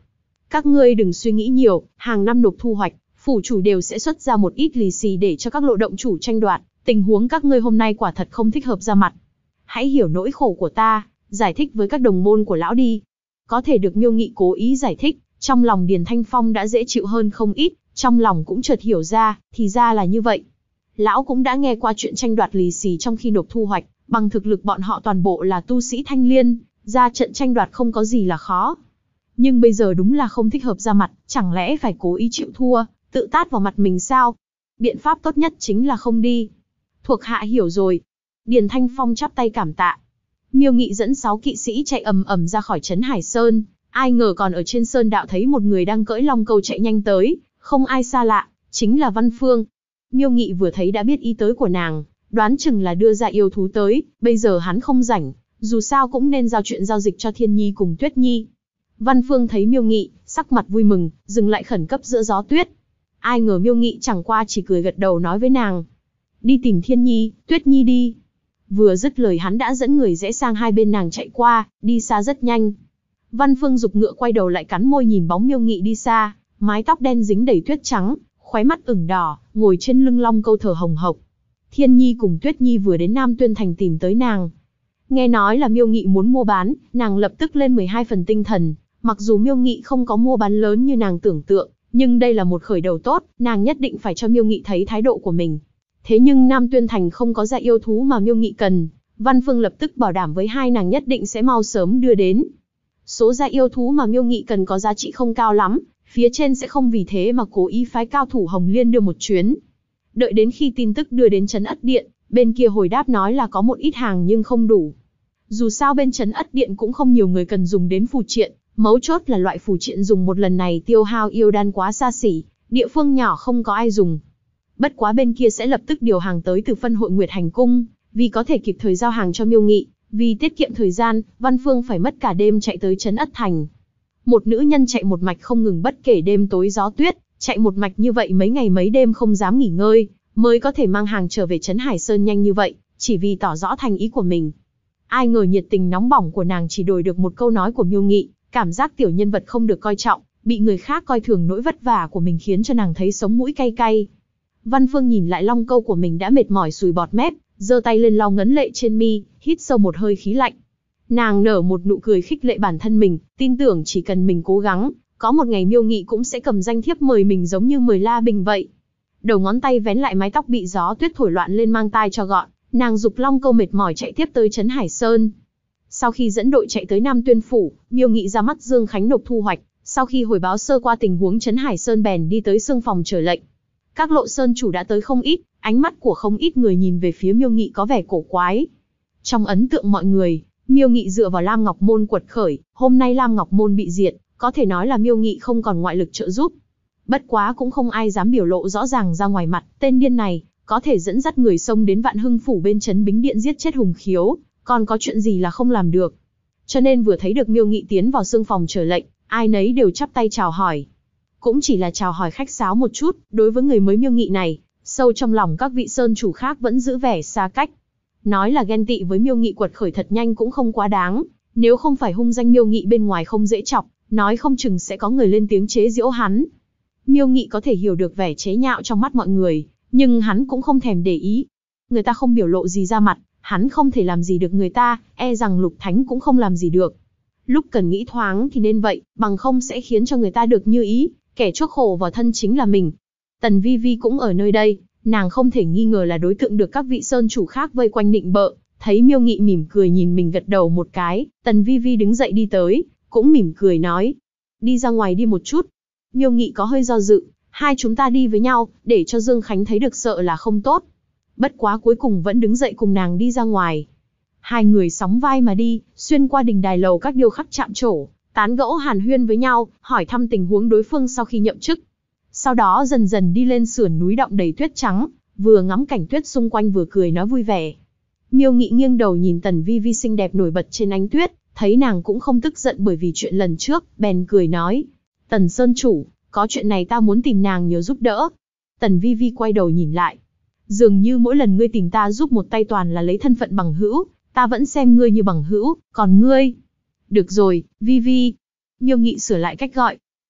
Các ngươi đừng suy nghĩ nhiều, hàng năm nộp thu hoạch, phủ chủ đều sẽ xuất ra một ít lì xì để cho các lộ động chủ tranh đoạt, tình huống các ngươi hôm nay quả thật không thích hợp ra mặt. Hãy hiểu nỗi khổ của ta, giải thích với các đồng môn của lão đi. Có thể được Miêu Nghị cố ý giải thích, trong lòng Điền Thanh Phong đã dễ chịu hơn không ít, trong lòng cũng chợt hiểu ra, thì ra là như vậy. Lão cũng đã nghe qua chuyện tranh đoạt lì xì trong khi nộp thu hoạch, bằng thực lực bọn họ toàn bộ là tu sĩ Thanh Liên, ra trận tranh đoạt không có gì là khó. Nhưng bây giờ đúng là không thích hợp ra mặt, chẳng lẽ phải cố ý chịu thua, tự tát vào mặt mình sao? Biện pháp tốt nhất chính là không đi. Thuộc hạ hiểu rồi. Điền Thanh Phong chắp tay cảm tạ. Miêu Nghị dẫn 6 kỵ sĩ chạy ầm ầm ra khỏi trấn Hải Sơn, ai ngờ còn ở trên sơn đạo thấy một người đang cưỡi long câu chạy nhanh tới, không ai xa lạ, chính là Văn Phương. Miêu Nghị vừa thấy đã biết ý tới của nàng, đoán chừng là đưa ra yêu thú tới, bây giờ hắn không rảnh, dù sao cũng nên giao chuyện giao dịch cho Thiên Nhi cùng Tuyết Nhi. Văn Phương thấy Miêu Nghị, sắc mặt vui mừng, dừng lại khẩn cấp giữa gió tuyết. Ai ngờ Miêu Nghị chẳng qua chỉ cười gật đầu nói với nàng. Đi tìm Thiên Nhi, Tuyết Nhi đi. Vừa dứt lời hắn đã dẫn người rẽ sang hai bên nàng chạy qua, đi xa rất nhanh. Văn Phương giục ngựa quay đầu lại cắn môi nhìn bóng Miêu Nghị đi xa, mái tóc đen dính đầy tuyết trắng, khóe mắt ửng đỏ, ngồi trên lưng long câu thở hồng hộc. Thiên Nhi cùng Tuyết Nhi vừa đến Nam Tuyên Thành tìm tới nàng. Nghe nói là Miêu Nghị muốn mua bán, nàng lập tức lên 12 phần tinh thần. Mặc dù Miêu Nghị không có mua bán lớn như nàng tưởng tượng, nhưng đây là một khởi đầu tốt, nàng nhất định phải cho Miêu Nghị thấy thái độ của mình. Thế nhưng Nam Tuyên Thành không có ra yêu thú mà Miêu Nghị cần, Văn Phương lập tức bảo đảm với hai nàng nhất định sẽ mau sớm đưa đến. Số ra yêu thú mà Miêu Nghị cần có giá trị không cao lắm, phía trên sẽ không vì thế mà cố ý phái cao thủ Hồng Liên đưa một chuyến. Đợi đến khi tin tức đưa đến trấn Ất Điện, bên kia hồi đáp nói là có một ít hàng nhưng không đủ. Dù sao bên trấn Ất Điện cũng không nhiều người cần dùng đến phù triện, mấu chốt là loại phù triện dùng một lần này tiêu hao yêu đan quá xa xỉ, địa phương nhỏ không có ai dùng. Bất quá bên kia sẽ lập tức điều hàng tới từ phân hội Nguyệt Hành Cung, vì có thể kịp thời giao hàng cho Miêu Nghị, vì tiết kiệm thời gian, Văn Phương phải mất cả đêm chạy tới trấn Ất Thành. Một nữ nhân chạy một mạch không ngừng bất kể đêm tối gió tuyết, chạy một mạch như vậy mấy ngày mấy đêm không dám nghỉ ngơi, mới có thể mang hàng trở về trấn Hải Sơn nhanh như vậy, chỉ vì tỏ rõ thành ý của mình. Ai ngờ nhiệt tình nóng bỏng của nàng chỉ đổi được một câu nói của Miêu Nghị, cảm giác tiểu nhân vật không được coi trọng, bị người khác coi thường nỗi vất vả của mình khiến cho nàng thấy sống mũi cay cay. Văn Phương nhìn lại long câu của mình đã mệt mỏi sùi bọt mép, giơ tay lên lau ngấn lệ trên mi, hít sâu một hơi khí lạnh. Nàng nở một nụ cười khích lệ bản thân mình, tin tưởng chỉ cần mình cố gắng, có một ngày Miêu Nghị cũng sẽ cầm danh thiếp mời mình giống như mời La Bình vậy. Đầu ngón tay vén lại mái tóc bị gió tuyết thổi loạn lên mang tai cho gọn, nàng giục long câu mệt mỏi chạy tiếp tới trấn Hải Sơn. Sau khi dẫn đội chạy tới Nam Tuyên Phủ, Miêu Nghị ra mắt Dương Khánh nộp thu hoạch, sau khi hồi báo sơ qua tình huống trấn Hải Sơn bèn đi tới xương phòng chờ lệnh. Các lộ sơn chủ đã tới không ít, ánh mắt của không ít người nhìn về phía Miêu Nghị có vẻ cổ quái. Trong ấn tượng mọi người, Miêu Nghị dựa vào Lam Ngọc Môn quật khởi, hôm nay Lam Ngọc Môn bị diệt, có thể nói là Miêu Nghị không còn ngoại lực trợ giúp. Bất quá cũng không ai dám biểu lộ rõ ràng ra ngoài mặt, tên điên này có thể dẫn dắt người xông đến Vạn Hưng Phủ bên trấn Bính Điện giết chết Hùng Khiếu, còn có chuyện gì là không làm được. Cho nên vừa thấy được Miêu Nghị tiến vào xương phòng chờ lệnh, ai nấy đều chắp tay chào hỏi. Cũng chỉ là chào hỏi khách sáo một chút, đối với người mới Miêu Nghị này, sâu trong lòng các vị sơn chủ khác vẫn giữ vẻ xa cách. Nói là ghen tị với Miêu Nghị quật khởi thật nhanh cũng không quá đáng, nếu không phải hung danh Miêu Nghị bên ngoài không dễ chọc, nói không chừng sẽ có người lên tiếng chế giễu hắn. Miêu Nghị có thể hiểu được vẻ chế nhạo trong mắt mọi người, nhưng hắn cũng không thèm để ý. Người ta không biểu lộ gì ra mặt, hắn không thể làm gì được người ta, e rằng Lục Thánh cũng không làm gì được. Lúc cần nghĩ thoáng thì nên vậy, bằng không sẽ khiến cho người ta được như ý, kẻ chuốc khổ vào thân chính là mình. Tần Vi Vi cũng ở nơi đây, nàng không thể nghi ngờ là đối tượng được các vị sơn chủ khác vây quanh nịnh bợ. Thấy Miêu Nghị mỉm cười nhìn mình gật đầu một cái, Tần Vi Vi đứng dậy đi tới, cũng mỉm cười nói, đi ra ngoài đi một chút. Miêu Nghị có hơi do dự, hai chúng ta đi với nhau, để cho Dương Khánh thấy được sợ là không tốt. Bất quá cuối cùng vẫn đứng dậy cùng nàng đi ra ngoài. Hai người sóng vai mà đi, xuyên qua đình đài lầu các điêu khắc chạm trổ, tán gẫu hàn huyên với nhau, hỏi thăm tình huống đối phương sau khi nhậm chức. Sau đó dần dần đi lên sườn núi động đầy tuyết trắng, vừa ngắm cảnh tuyết xung quanh vừa cười nói vui vẻ. Miêu Nghị nghiêng đầu nhìn Tần Vi Vi xinh đẹp nổi bật trên ánh tuyết, thấy nàng cũng không tức giận bởi vì chuyện lần trước, bèn cười nói, Tần Sơn Chủ, có chuyện này ta muốn tìm nàng nhờ giúp đỡ. Tần Vi Vi quay đầu nhìn lại. Dường như mỗi lần ngươi tìm ta giúp một tay toàn là lấy thân phận bằng hữu, ta vẫn xem ngươi như bằng hữu, còn ngươi... Được rồi, Vi Vi. Miêu Nghị sửa lại cách gọi.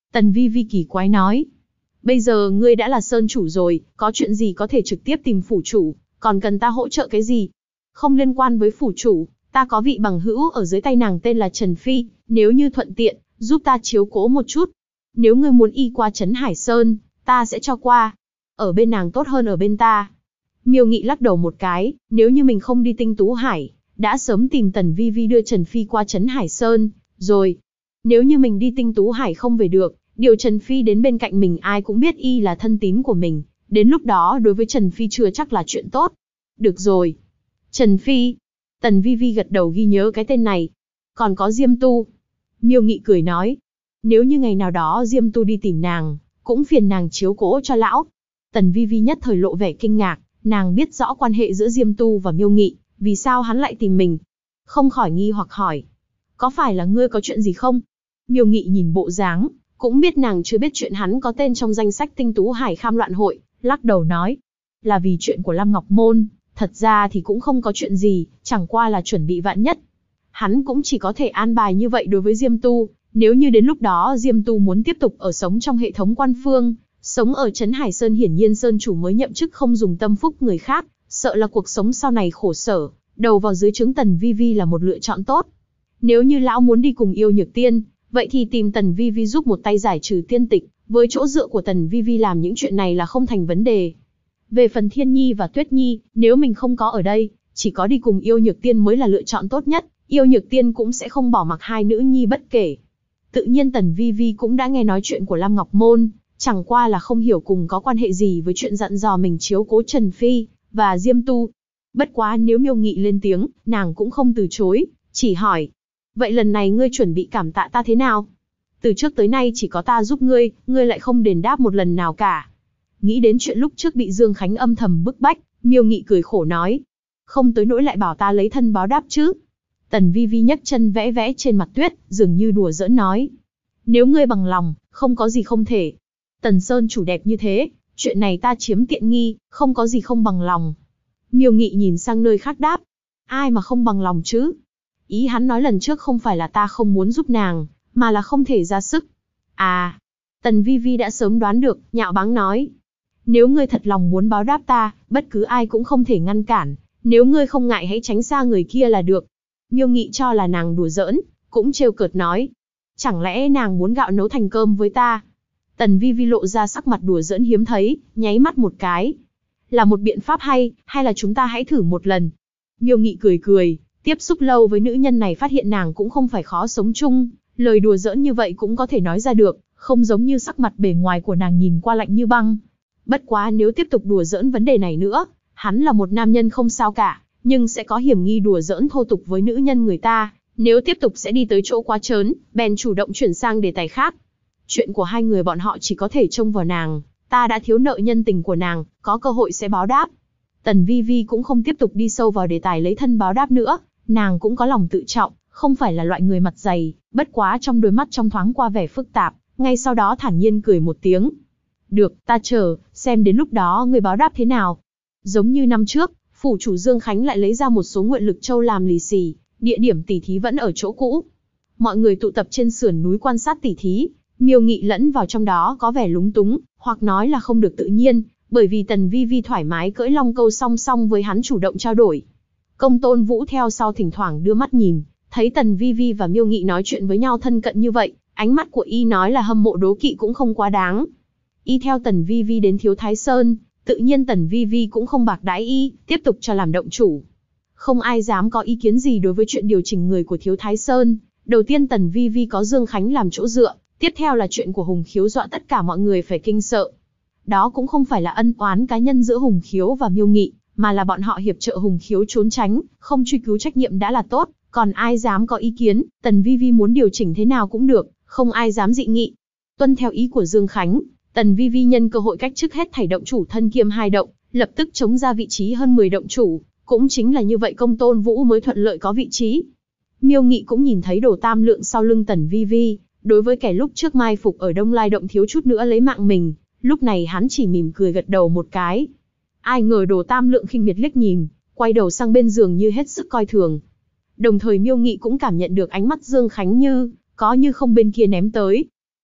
Tần Vi Vi kỳ quái nói. Bây giờ ngươi đã là sơn chủ rồi, có chuyện gì có thể trực tiếp tìm phủ chủ, còn cần ta hỗ trợ cái gì? Không liên quan với phủ chủ, ta có vị bằng hữu ở dưới tay nàng tên là Trần Phi, nếu như thuận tiện, giúp ta chiếu cố một chút. Nếu ngươi muốn y qua Trấn Hải Sơn, ta sẽ cho qua. Ở bên nàng tốt hơn ở bên ta. Miêu Nghị lắc đầu một cái, nếu như mình không đi Tinh Tú Hải, đã sớm tìm Tần Vi Vi đưa Trần Phi qua Trấn Hải Sơn, rồi. Nếu như mình đi Tinh Tú Hải không về được, điều Trần Phi đến bên cạnh mình ai cũng biết y là thân tín của mình, đến lúc đó đối với Trần Phi chưa chắc là chuyện tốt. Được rồi. Trần Phi. Tần Vi Vi gật đầu ghi nhớ cái tên này. Còn có Diêm Tu. Miêu Nghị cười nói. Nếu như ngày nào đó Diêm Tu đi tìm nàng, cũng phiền nàng chiếu cố cho lão. Tần Vi Vi nhất thời lộ vẻ kinh ngạc, nàng biết rõ quan hệ giữa Diêm Tu và Miêu Nghị, vì sao hắn lại tìm mình. Không khỏi nghi hoặc hỏi. Có phải là ngươi có chuyện gì không? Miêu Nghị nhìn bộ dáng, cũng biết nàng chưa biết chuyện hắn có tên trong danh sách Tinh Tú Hải Kham Loạn Hội, lắc đầu nói. Là vì chuyện của Lam Ngọc Môn, thật ra thì cũng không có chuyện gì, chẳng qua là chuẩn bị vạn nhất. Hắn cũng chỉ có thể an bài như vậy đối với Diêm Tu, nếu như đến lúc đó Diêm Tu muốn tiếp tục ở sống trong hệ thống quan phương, sống ở Trấn Hải Sơn hiển nhiên Sơn chủ mới nhậm chức không dùng tâm phúc người khác, sợ là cuộc sống sau này khổ sở, đầu vào dưới trướng Tần Vi Vi là một lựa chọn tốt. Nếu như lão muốn đi cùng Yêu Nhược Tiên, vậy thì tìm Tần Vi Vi giúp một tay giải trừ tiên tịch, với chỗ dựa của Tần Vi Vi làm những chuyện này là không thành vấn đề. Về phần Thiên Nhi và Tuyết Nhi, nếu mình không có ở đây, chỉ có đi cùng Yêu Nhược Tiên mới là lựa chọn tốt nhất, Yêu Nhược Tiên cũng sẽ không bỏ mặc hai nữ nhi bất kể. Tự nhiên Tần Vi Vi cũng đã nghe nói chuyện của Lam Ngọc Môn, chẳng qua là không hiểu cùng có quan hệ gì với chuyện dặn dò mình chiếu cố Trần Phi và Diêm Tu. Bất quá nếu Miêu Nghị lên tiếng, nàng cũng không từ chối, chỉ hỏi. Vậy lần này ngươi chuẩn bị cảm tạ ta thế nào? Từ trước tới nay chỉ có ta giúp ngươi, ngươi lại không đền đáp một lần nào cả. Nghĩ đến chuyện lúc trước bị Dương Khánh âm thầm bức bách, Miêu Nghị cười khổ nói. Không tới nỗi lại bảo ta lấy thân báo đáp chứ. Tần Vi Vi nhấc chân vẽ vẽ trên mặt tuyết, dường như đùa giỡn nói. Nếu ngươi bằng lòng, không có gì không thể. Tần Sơn chủ đẹp như thế, chuyện này ta chiếm tiện nghi, không có gì không bằng lòng. Miêu Nghị nhìn sang nơi khác đáp. Ai mà không bằng lòng chứ? Ý hắn nói lần trước không phải là ta không muốn giúp nàng, mà là không thể ra sức. À, Tần Vi Vi đã sớm đoán được, nhạo báng nói. Nếu ngươi thật lòng muốn báo đáp ta, bất cứ ai cũng không thể ngăn cản, nếu ngươi không ngại hãy tránh xa người kia là được. Miêu Nghị cho là nàng đùa giỡn, cũng trêu cợt nói. Chẳng lẽ nàng muốn gạo nấu thành cơm với ta? Tần Vi Vi lộ ra sắc mặt đùa giỡn hiếm thấy, nháy mắt một cái. Là một biện pháp hay là chúng ta hãy thử một lần? Miêu Nghị cười cười, tiếp xúc lâu với nữ nhân này phát hiện nàng cũng không phải khó sống chung, lời đùa giỡn như vậy cũng có thể nói ra được, không giống như sắc mặt bề ngoài của nàng nhìn qua lạnh như băng. Bất quá nếu tiếp tục đùa giỡn vấn đề này nữa, hắn là một nam nhân không sao cả, nhưng sẽ có hiểm nghi đùa giỡn thô tục với nữ nhân người ta, nếu tiếp tục sẽ đi tới chỗ quá trớn, bèn chủ động chuyển sang đề tài khác. Chuyện của hai người bọn họ chỉ có thể trông vào nàng, ta đã thiếu nợ nhân tình của nàng, có cơ hội sẽ báo đáp. Tần Vi Vi cũng không tiếp tục đi sâu vào đề tài lấy thân báo đáp nữa, nàng cũng có lòng tự trọng, không phải là loại người mặt dày, bất quá trong đôi mắt trong thoáng qua vẻ phức tạp, ngay sau đó thản nhiên cười một tiếng. Được, ta chờ, xem đến lúc đó người báo đáp thế nào. Giống như năm trước, phủ chủ Dương Khánh lại lấy ra một số nguyện lực châu làm lì xì, địa điểm tỉ thí vẫn ở chỗ cũ. Mọi người tụ tập trên sườn núi quan sát tỉ thí, Miêu Nghị lẫn vào trong đó có vẻ lúng túng, hoặc nói là không được tự nhiên, bởi vì Tần Vi Vi thoải mái cưỡi long câu song song với hắn chủ động trao đổi. Công Tôn Vũ theo sau thỉnh thoảng đưa mắt nhìn, thấy Tần Vi Vi và Miêu Nghị nói chuyện với nhau thân cận như vậy, ánh mắt của y nói là hâm mộ đố kỵ cũng không quá đáng. Y theo Tần Vi Vi đến Thiếu Thái Sơn, tự nhiên Tần Vi Vi cũng không bạc đãi y, tiếp tục cho làm động chủ. Không ai dám có ý kiến gì đối với chuyện điều chỉnh người của Thiếu Thái Sơn. Đầu tiên Tần Vi Vi có Dương Khánh làm chỗ dựa, tiếp theo là chuyện của Hùng Khiếu dọa tất cả mọi người phải kinh sợ. Đó cũng không phải là ân oán cá nhân giữa Hùng Khiếu và Miêu Nghị, mà là bọn họ hiệp trợ Hùng Khiếu trốn tránh, không truy cứu trách nhiệm đã là tốt, còn ai dám có ý kiến, Tần Vi Vi muốn điều chỉnh thế nào cũng được, không ai dám dị nghị. Tuân theo ý của Dương Khánh, Tần Vi Vi nhân cơ hội cách chức hết thảy động chủ thân kiêm hai động, lập tức chống ra vị trí hơn 10 động chủ, cũng chính là như vậy Công Tôn Vũ mới thuận lợi có vị trí. Miêu Nghị cũng nhìn thấy Đồ Tam Lượng sau lưng Tần Vi Vi, đối với kẻ lúc trước mai phục ở Đông Lai động thiếu chút nữa lấy mạng mình, lúc này hắn chỉ mỉm cười gật đầu một cái. Ai ngờ Đồ Tam Lượng khinh miệt liếc nhìn, quay đầu sang bên giường như hết sức coi thường. Đồng thời Miêu Nghị cũng cảm nhận được ánh mắt Dương Khánh như có như không bên kia ném tới.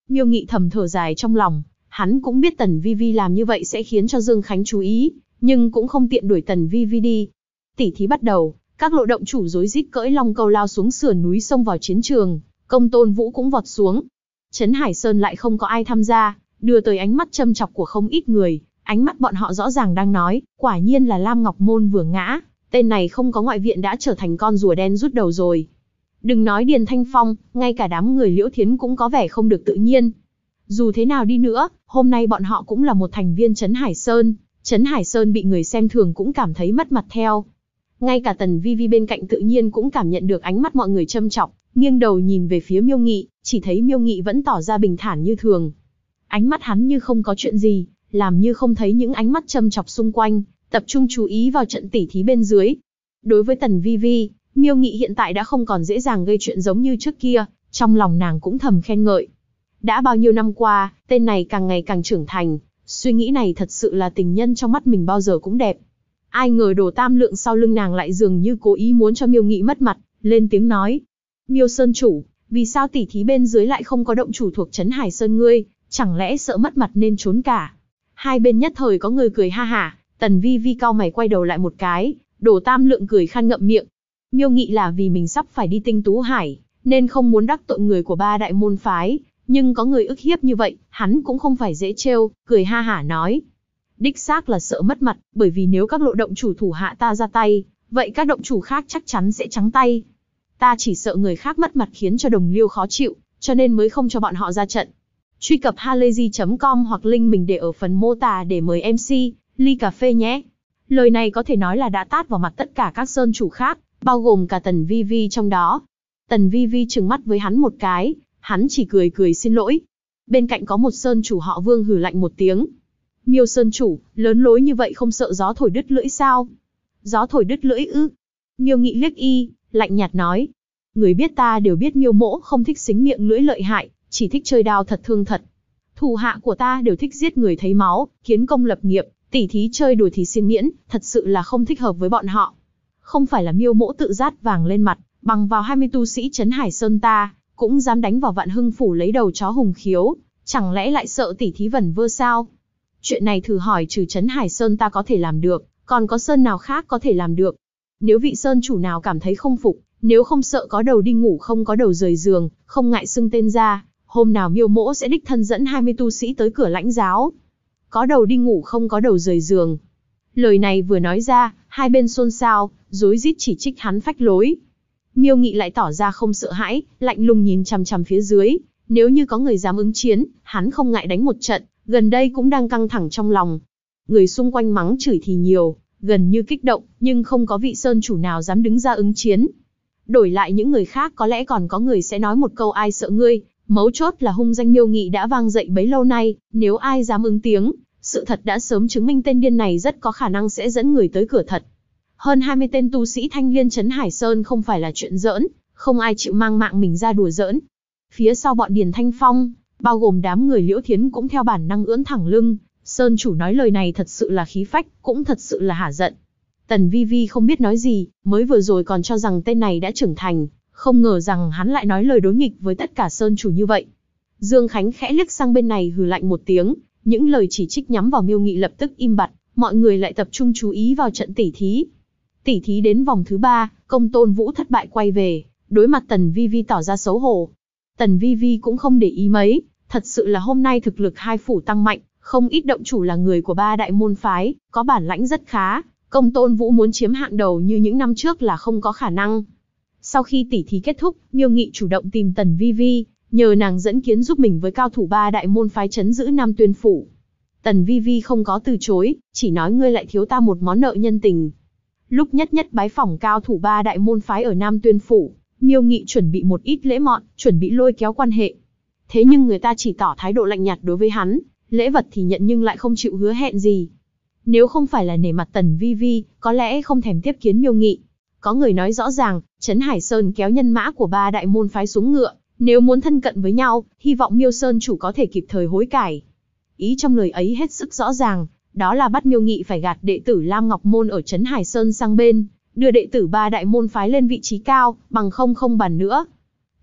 Miêu Nghị thầm thở dài trong lòng, hắn cũng biết Tần Vi Vi làm như vậy sẽ khiến cho Dương Khánh chú ý, nhưng cũng không tiện đuổi Tần Vi Vi đi. Tỉ thí bắt đầu, các lộ động chủ rối rít cưỡi long câu lao xuống sườn núi xông vào chiến trường, Công Tôn Vũ cũng vọt xuống. Trấn Hải Sơn lại không có ai tham gia, đưa tới ánh mắt châm chọc của không ít người, ánh mắt bọn họ rõ ràng đang nói, quả nhiên là Lam Ngọc Môn vừa ngã, tên này không có ngoại viện đã trở thành con rùa đen rút đầu rồi. Đừng nói Điền Thanh Phong, ngay cả đám người Liễu Thiến cũng có vẻ không được tự nhiên. Dù thế nào đi nữa, hôm nay bọn họ cũng là một thành viên Trấn Hải Sơn, Trấn Hải Sơn bị người xem thường cũng cảm thấy mất mặt theo. Ngay cả Tần Vi Vi bên cạnh tự nhiên cũng cảm nhận được ánh mắt mọi người châm chọc, nghiêng đầu nhìn về phía Miêu Nghị, chỉ thấy Miêu Nghị vẫn tỏ ra bình thản như thường. Ánh mắt hắn như không có chuyện gì, làm như không thấy những ánh mắt châm chọc xung quanh, tập trung chú ý vào trận tỉ thí bên dưới. Đối với Tần Vi Vi, Miêu Nghị hiện tại đã không còn dễ dàng gây chuyện giống như trước kia, trong lòng nàng cũng thầm khen ngợi. Đã bao nhiêu năm qua, tên này càng ngày càng trưởng thành, suy nghĩ này thật sự là tình nhân trong mắt mình bao giờ cũng đẹp. Ai ngờ Đồ Tam Lượng sau lưng nàng lại dường như cố ý muốn cho Miêu Nghị mất mặt, lên tiếng nói. Miêu Sơn chủ, vì sao tỉ thí bên dưới lại không có động chủ thuộc Trấn Hải Sơn ngươi, chẳng lẽ sợ mất mặt nên trốn cả? Hai bên nhất thời có người cười ha hả, Tần Vi Vi cau mày quay đầu lại một cái, Đồ Tam Lượng cười khan ngậm miệng. Miêu Nghị là vì mình sắp phải đi Tinh Tú Hải, nên không muốn đắc tội người của ba đại môn phái, nhưng có người ức hiếp như vậy, hắn cũng không phải dễ trêu, cười ha hả nói. Đích xác là sợ mất mặt, bởi vì nếu các lộ động chủ thủ hạ ta ra tay, vậy các động chủ khác chắc chắn sẽ trắng tay. Ta chỉ sợ người khác mất mặt khiến cho đồng liêu khó chịu, cho nên mới không cho bọn họ ra trận. Truy cập halayzi.com hoặc link mình để ở phần mô tả để mời MC, ly cà phê nhé. Lời này có thể nói là đã tát vào mặt tất cả các sơn chủ khác, bao gồm cả Tần Vi Vi trong đó. Tần Vi Vi trừng mắt với hắn một cái, hắn chỉ cười cười xin lỗi. Bên cạnh có một sơn chủ họ Vương hừ lạnh một tiếng. Miêu sơn chủ, lớn lối như vậy không sợ gió thổi đứt lưỡi sao? Gió thổi đứt lưỡi ư? Miêu Nghị liếc y, lạnh nhạt nói. Người biết ta đều biết Miêu mỗ không thích xính miệng lưỡi lợi hại, chỉ thích chơi đao thật thương thật. Thủ hạ của ta đều thích giết người thấy máu, kiến công lập nghiệp, tỉ thí chơi đùa thì xin miễn, thật sự là không thích hợp với bọn họ. Không phải là Miêu mỗ tự rát vàng lên mặt, bằng vào 20 tu sĩ Trấn Hải Sơn ta, cũng dám đánh vào Vạn Hưng phủ lấy đầu chó hùng khiếu, chẳng lẽ lại sợ tỉ thí vẩn vơ sao? Chuyện này thử hỏi trừ Trấn Hải Sơn ta có thể làm được, còn có sơn nào khác có thể làm được? Nếu vị sơn chủ nào cảm thấy không phục, nếu không sợ có đầu đi ngủ không có đầu rời giường, không ngại xưng tên ra, hôm nào Miêu mỗ sẽ đích thân dẫn 20 tu sĩ tới cửa lãnh giáo. Có đầu đi ngủ không có đầu rời giường. Lời này vừa nói ra, hai bên xôn xao, rối rít chỉ trích hắn phách lối. Miêu Nghị lại tỏ ra không sợ hãi, lạnh lùng nhìn chằm chằm phía dưới, nếu như có người dám ứng chiến, hắn không ngại đánh một trận, gần đây cũng đang căng thẳng trong lòng. Người xung quanh mắng chửi thì nhiều, gần như kích động, nhưng không có vị sơn chủ nào dám đứng ra ứng chiến. Đổi lại những người khác có lẽ còn có người sẽ nói một câu ai sợ ngươi, mấu chốt là hung danh Miêu Nghị đã vang dậy bấy lâu nay, nếu ai dám ứng tiếng, sự thật đã sớm chứng minh tên điên này rất có khả năng sẽ dẫn người tới cửa thật. Hơn 20 tên tu sĩ Thanh Liên Trấn Hải Sơn không phải là chuyện giỡn, không ai chịu mang mạng mình ra đùa giỡn. Phía sau bọn Điền Thanh Phong, bao gồm đám người Liễu Thiến cũng theo bản năng ưỡn thẳng lưng, sơn chủ nói lời này thật sự là khí phách, cũng thật sự là hả giận. Tần Vi Vi không biết nói gì, mới vừa rồi còn cho rằng tên này đã trưởng thành, không ngờ rằng hắn lại nói lời đối nghịch với tất cả sơn chủ như vậy. Dương Khánh khẽ liếc sang bên này hừ lạnh một tiếng, những lời chỉ trích nhắm vào Miêu Nghị lập tức im bặt, mọi người lại tập trung chú ý vào trận tỉ thí. Tỉ thí đến vòng thứ 3, Công Tôn Vũ thất bại quay về, đối mặt Tần Vi Vi tỏ ra xấu hổ. Tần Vi Vi cũng không để ý mấy, thật sự là hôm nay thực lực hai phủ tăng mạnh, không ít động chủ là người của ba đại môn phái, có bản lãnh rất khá. Công Tôn Vũ muốn chiếm hạng đầu như những năm trước là không có khả năng. Sau khi tỉ thí kết thúc, Miêu Nghị chủ động tìm Tần Vi Vi, nhờ nàng dẫn kiến giúp mình với cao thủ ba đại môn phái trấn giữ Nam Tuyên phủ. Tần Vi Vi không có từ chối, chỉ nói ngươi lại thiếu ta một món nợ nhân tình. Lúc nhất bái phỏng cao thủ ba đại môn phái ở Nam Tuyên phủ, Miêu Nghị chuẩn bị một ít lễ mọn, chuẩn bị lôi kéo quan hệ. Thế nhưng người ta chỉ tỏ thái độ lạnh nhạt đối với hắn, lễ vật thì nhận nhưng lại không chịu hứa hẹn gì. Nếu không phải là nể mặt Tần Vi Vi, có lẽ không thèm tiếp kiến Miêu Nghị. Có người nói rõ ràng, Trấn Hải Sơn kéo nhân mã của ba đại môn phái xuống ngựa, nếu muốn thân cận với nhau, hy vọng Miêu Sơn chủ có thể kịp thời hối cải. Ý trong lời ấy hết sức rõ ràng, đó là bắt Miêu Nghị phải gạt đệ tử Lam Ngọc Môn ở Trấn Hải Sơn sang bên, đưa đệ tử ba đại môn phái lên vị trí cao, bằng không bàn nữa.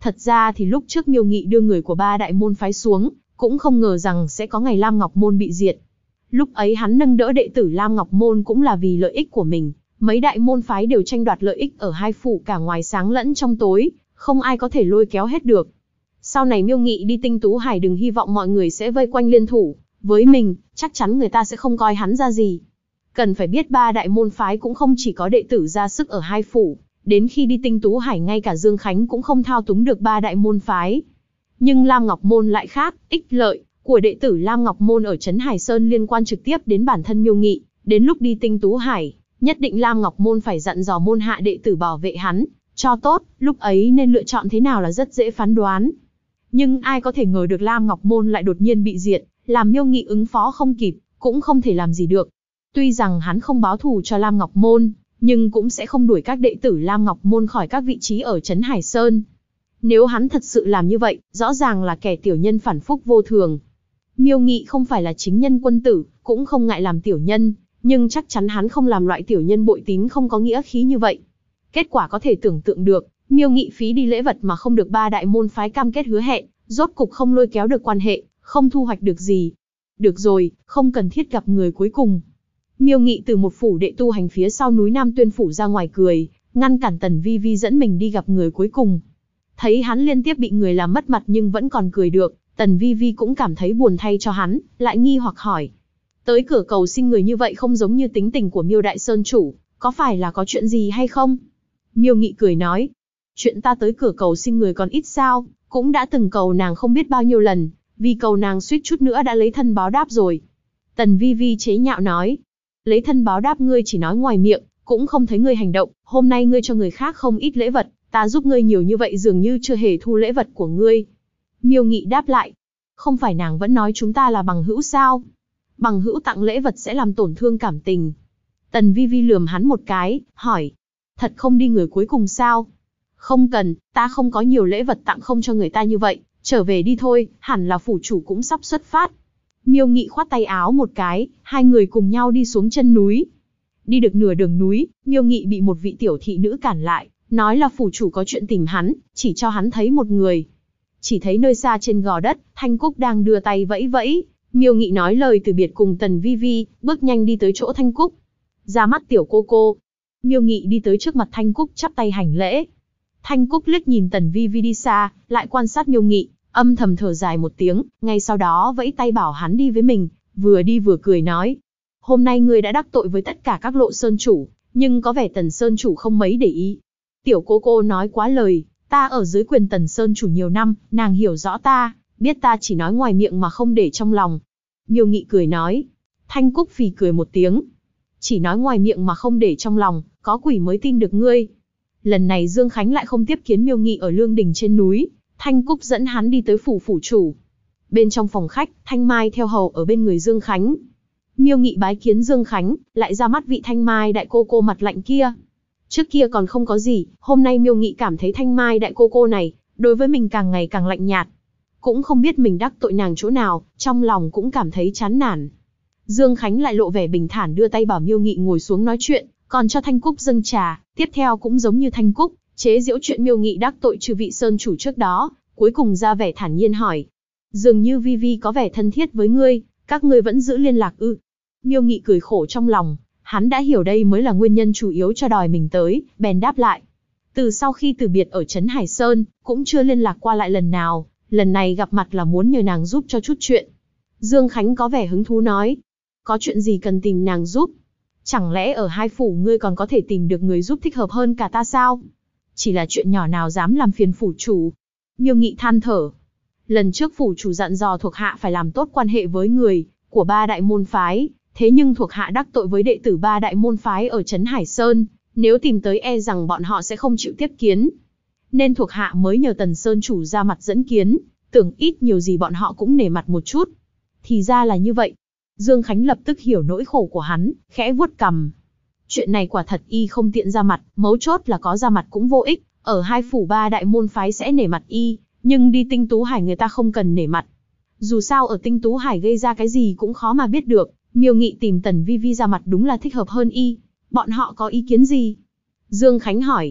Thật ra thì lúc trước Miêu Nghị đưa người của ba đại môn phái xuống, cũng không ngờ rằng sẽ có ngày Lam Ngọc Môn bị diệt. Lúc ấy hắn nâng đỡ đệ tử Lam Ngọc Môn cũng là vì lợi ích của mình, mấy đại môn phái đều tranh đoạt lợi ích ở hai phủ cả ngoài sáng lẫn trong tối, không ai có thể lôi kéo hết được. Sau này Miêu Nghị đi Tinh Tú Hải đừng hy vọng mọi người sẽ vây quanh liên thủ với mình, chắc chắn người ta sẽ không coi hắn ra gì. Cần phải biết ba đại môn phái cũng không chỉ có đệ tử ra sức ở hai phủ, đến khi đi Tinh Tú Hải ngay cả Dương Khánh cũng không thao túng được ba đại môn phái. Nhưng Lam Ngọc Môn lại khác, ích lợi của đệ tử Lam Ngọc Môn ở Trấn Hải Sơn liên quan trực tiếp đến bản thân Miêu Nghị, đến lúc đi Tinh Tú Hải, nhất định Lam Ngọc Môn phải dặn dò môn hạ đệ tử bảo vệ hắn, cho tốt, lúc ấy nên lựa chọn thế nào là rất dễ phán đoán. Nhưng ai có thể ngờ được Lam Ngọc Môn lại đột nhiên bị diệt, làm Miêu Nghị ứng phó không kịp, cũng không thể làm gì được. Tuy rằng hắn không báo thù cho Lam Ngọc Môn, nhưng cũng sẽ không đuổi các đệ tử Lam Ngọc Môn khỏi các vị trí ở Trấn Hải Sơn. Nếu hắn thật sự làm như vậy, rõ ràng là kẻ tiểu nhân phản phúc vô thường. Miêu Nghị không phải là chính nhân quân tử, cũng không ngại làm tiểu nhân, nhưng chắc chắn hắn không làm loại tiểu nhân bội tín không có nghĩa khí như vậy. Kết quả có thể tưởng tượng được, Miêu Nghị phí đi lễ vật mà không được ba đại môn phái cam kết hứa hẹn, rốt cục không lôi kéo được quan hệ, không thu hoạch được gì. Được rồi, không cần thiết gặp người cuối cùng. Miêu Nghị từ một phủ đệ tu hành phía sau núi Nam Tuyên phủ ra ngoài cười, ngăn cản Tần Vi Vi dẫn mình đi gặp người cuối cùng. Thấy hắn liên tiếp bị người làm mất mặt nhưng vẫn còn cười được, Tần Vi Vi cũng cảm thấy buồn thay cho hắn, lại nghi hoặc hỏi. Tới cửa cầu xin người như vậy không giống như tính tình của Miêu Đại Sơn chủ, có phải là có chuyện gì hay không? Miêu Nghị cười nói, chuyện ta tới cửa cầu xin người còn ít sao, cũng đã từng cầu nàng không biết bao nhiêu lần, vì cầu nàng suýt chút nữa đã lấy thân báo đáp rồi. Tần Vi Vi chế nhạo nói, lấy thân báo đáp ngươi chỉ nói ngoài miệng, cũng không thấy ngươi hành động, hôm nay ngươi cho người khác không ít lễ vật, ta giúp ngươi nhiều như vậy dường như chưa hề thu lễ vật của ngươi. Miêu Nghị đáp lại, không phải nàng vẫn nói chúng ta là bằng hữu sao? Bằng hữu tặng lễ vật sẽ làm tổn thương cảm tình. Tần Vi Vi lườm hắn một cái, hỏi, thật không đi người cuối cùng sao? Không cần, ta không có nhiều lễ vật tặng không cho người ta như vậy, trở về đi thôi, hẳn là phủ chủ cũng sắp xuất phát. Miêu Nghị khoát tay áo một cái, hai người cùng nhau đi xuống chân núi. Đi được nửa đường núi, Miêu Nghị bị một vị tiểu thị nữ cản lại, nói là phủ chủ có chuyện tìm hắn, chỉ cho hắn thấy một người. Chỉ thấy nơi xa trên gò đất, Thanh Cúc đang đưa tay vẫy vẫy. Miêu Nghị nói lời từ biệt cùng Tần Vi Vi, bước nhanh đi tới chỗ Thanh Cúc. Ra mắt tiểu cô cô. Miêu Nghị đi tới trước mặt Thanh Cúc chắp tay hành lễ. Thanh Cúc liếc nhìn Tần Vi Vi đi xa, lại quan sát Miêu Nghị, âm thầm thở dài một tiếng, ngay sau đó vẫy tay bảo hắn đi với mình, vừa đi vừa cười nói. Hôm nay ngươi đã đắc tội với tất cả các lộ sơn chủ, nhưng có vẻ Tần Sơn chủ không mấy để ý. Tiểu cô nói quá lời, ta ở dưới quyền Tần Sơn chủ nhiều năm, nàng hiểu rõ ta, biết ta chỉ nói ngoài miệng mà không để trong lòng. Miêu Nghị cười nói. Thanh Cúc phì cười một tiếng. Chỉ nói ngoài miệng mà không để trong lòng, có quỷ mới tin được ngươi. Lần này Dương Khánh lại không tiếp kiến Miêu Nghị ở Lương Đình trên núi, Thanh Cúc dẫn hắn đi tới phủ chủ. Bên trong phòng khách, Thanh Mai theo hầu ở bên người Dương Khánh. Miêu Nghị bái kiến Dương Khánh, lại ra mắt vị Thanh Mai đại cô mặt lạnh kia. Trước kia còn không có gì, hôm nay Miêu Nghị cảm thấy Thanh Mai đại cô này, đối với mình càng ngày càng lạnh nhạt. Cũng không biết mình đắc tội nàng chỗ nào, trong lòng cũng cảm thấy chán nản. Dương Khánh lại lộ vẻ bình thản đưa tay bảo Miêu Nghị ngồi xuống nói chuyện, còn cho Thanh Cúc dâng trà, tiếp theo cũng giống như Thanh Cúc, chế giễu chuyện Miêu Nghị đắc tội trừ vị sơn chủ trước đó, cuối cùng ra vẻ thản nhiên hỏi. Dường như Vi Vi có vẻ thân thiết với ngươi, các ngươi vẫn giữ liên lạc ư? Miêu Nghị cười khổ trong lòng, hắn đã hiểu đây mới là nguyên nhân chủ yếu cho đòi mình tới, bèn đáp lại. Từ sau khi từ biệt ở Trấn Hải Sơn, cũng chưa liên lạc qua lại lần nào, lần này gặp mặt là muốn nhờ nàng giúp cho chút chuyện. Dương Khánh có vẻ hứng thú nói. Có chuyện gì cần tìm nàng giúp? Chẳng lẽ ở hai phủ ngươi còn có thể tìm được người giúp thích hợp hơn cả ta sao? Chỉ là chuyện nhỏ nào dám làm phiền phủ chủ. Miêu Nghị than thở. Lần trước phủ chủ dặn dò thuộc hạ phải làm tốt quan hệ với người của ba đại môn phái, thế nhưng thuộc hạ đắc tội với đệ tử ba đại môn phái ở Trấn Hải Sơn, nếu tìm tới e rằng bọn họ sẽ không chịu tiếp kiến. Nên thuộc hạ mới nhờ Tần Sơn chủ ra mặt dẫn kiến, tưởng ít nhiều gì bọn họ cũng nể mặt một chút. Thì ra là như vậy. Dương Khánh lập tức hiểu nỗi khổ của hắn, khẽ vuốt cằm. Chuyện này quả thật y không tiện ra mặt, mấu chốt là có ra mặt cũng vô ích, ở hai phủ ba đại môn phái sẽ nể mặt y, nhưng đi Tinh Tú Hải người ta không cần nể mặt. Dù sao ở Tinh Tú Hải gây ra cái gì cũng khó mà biết được, Miêu Nghị tìm Tần Vi Vi ra mặt đúng là thích hợp hơn y. Bọn họ có ý kiến gì? Dương Khánh hỏi.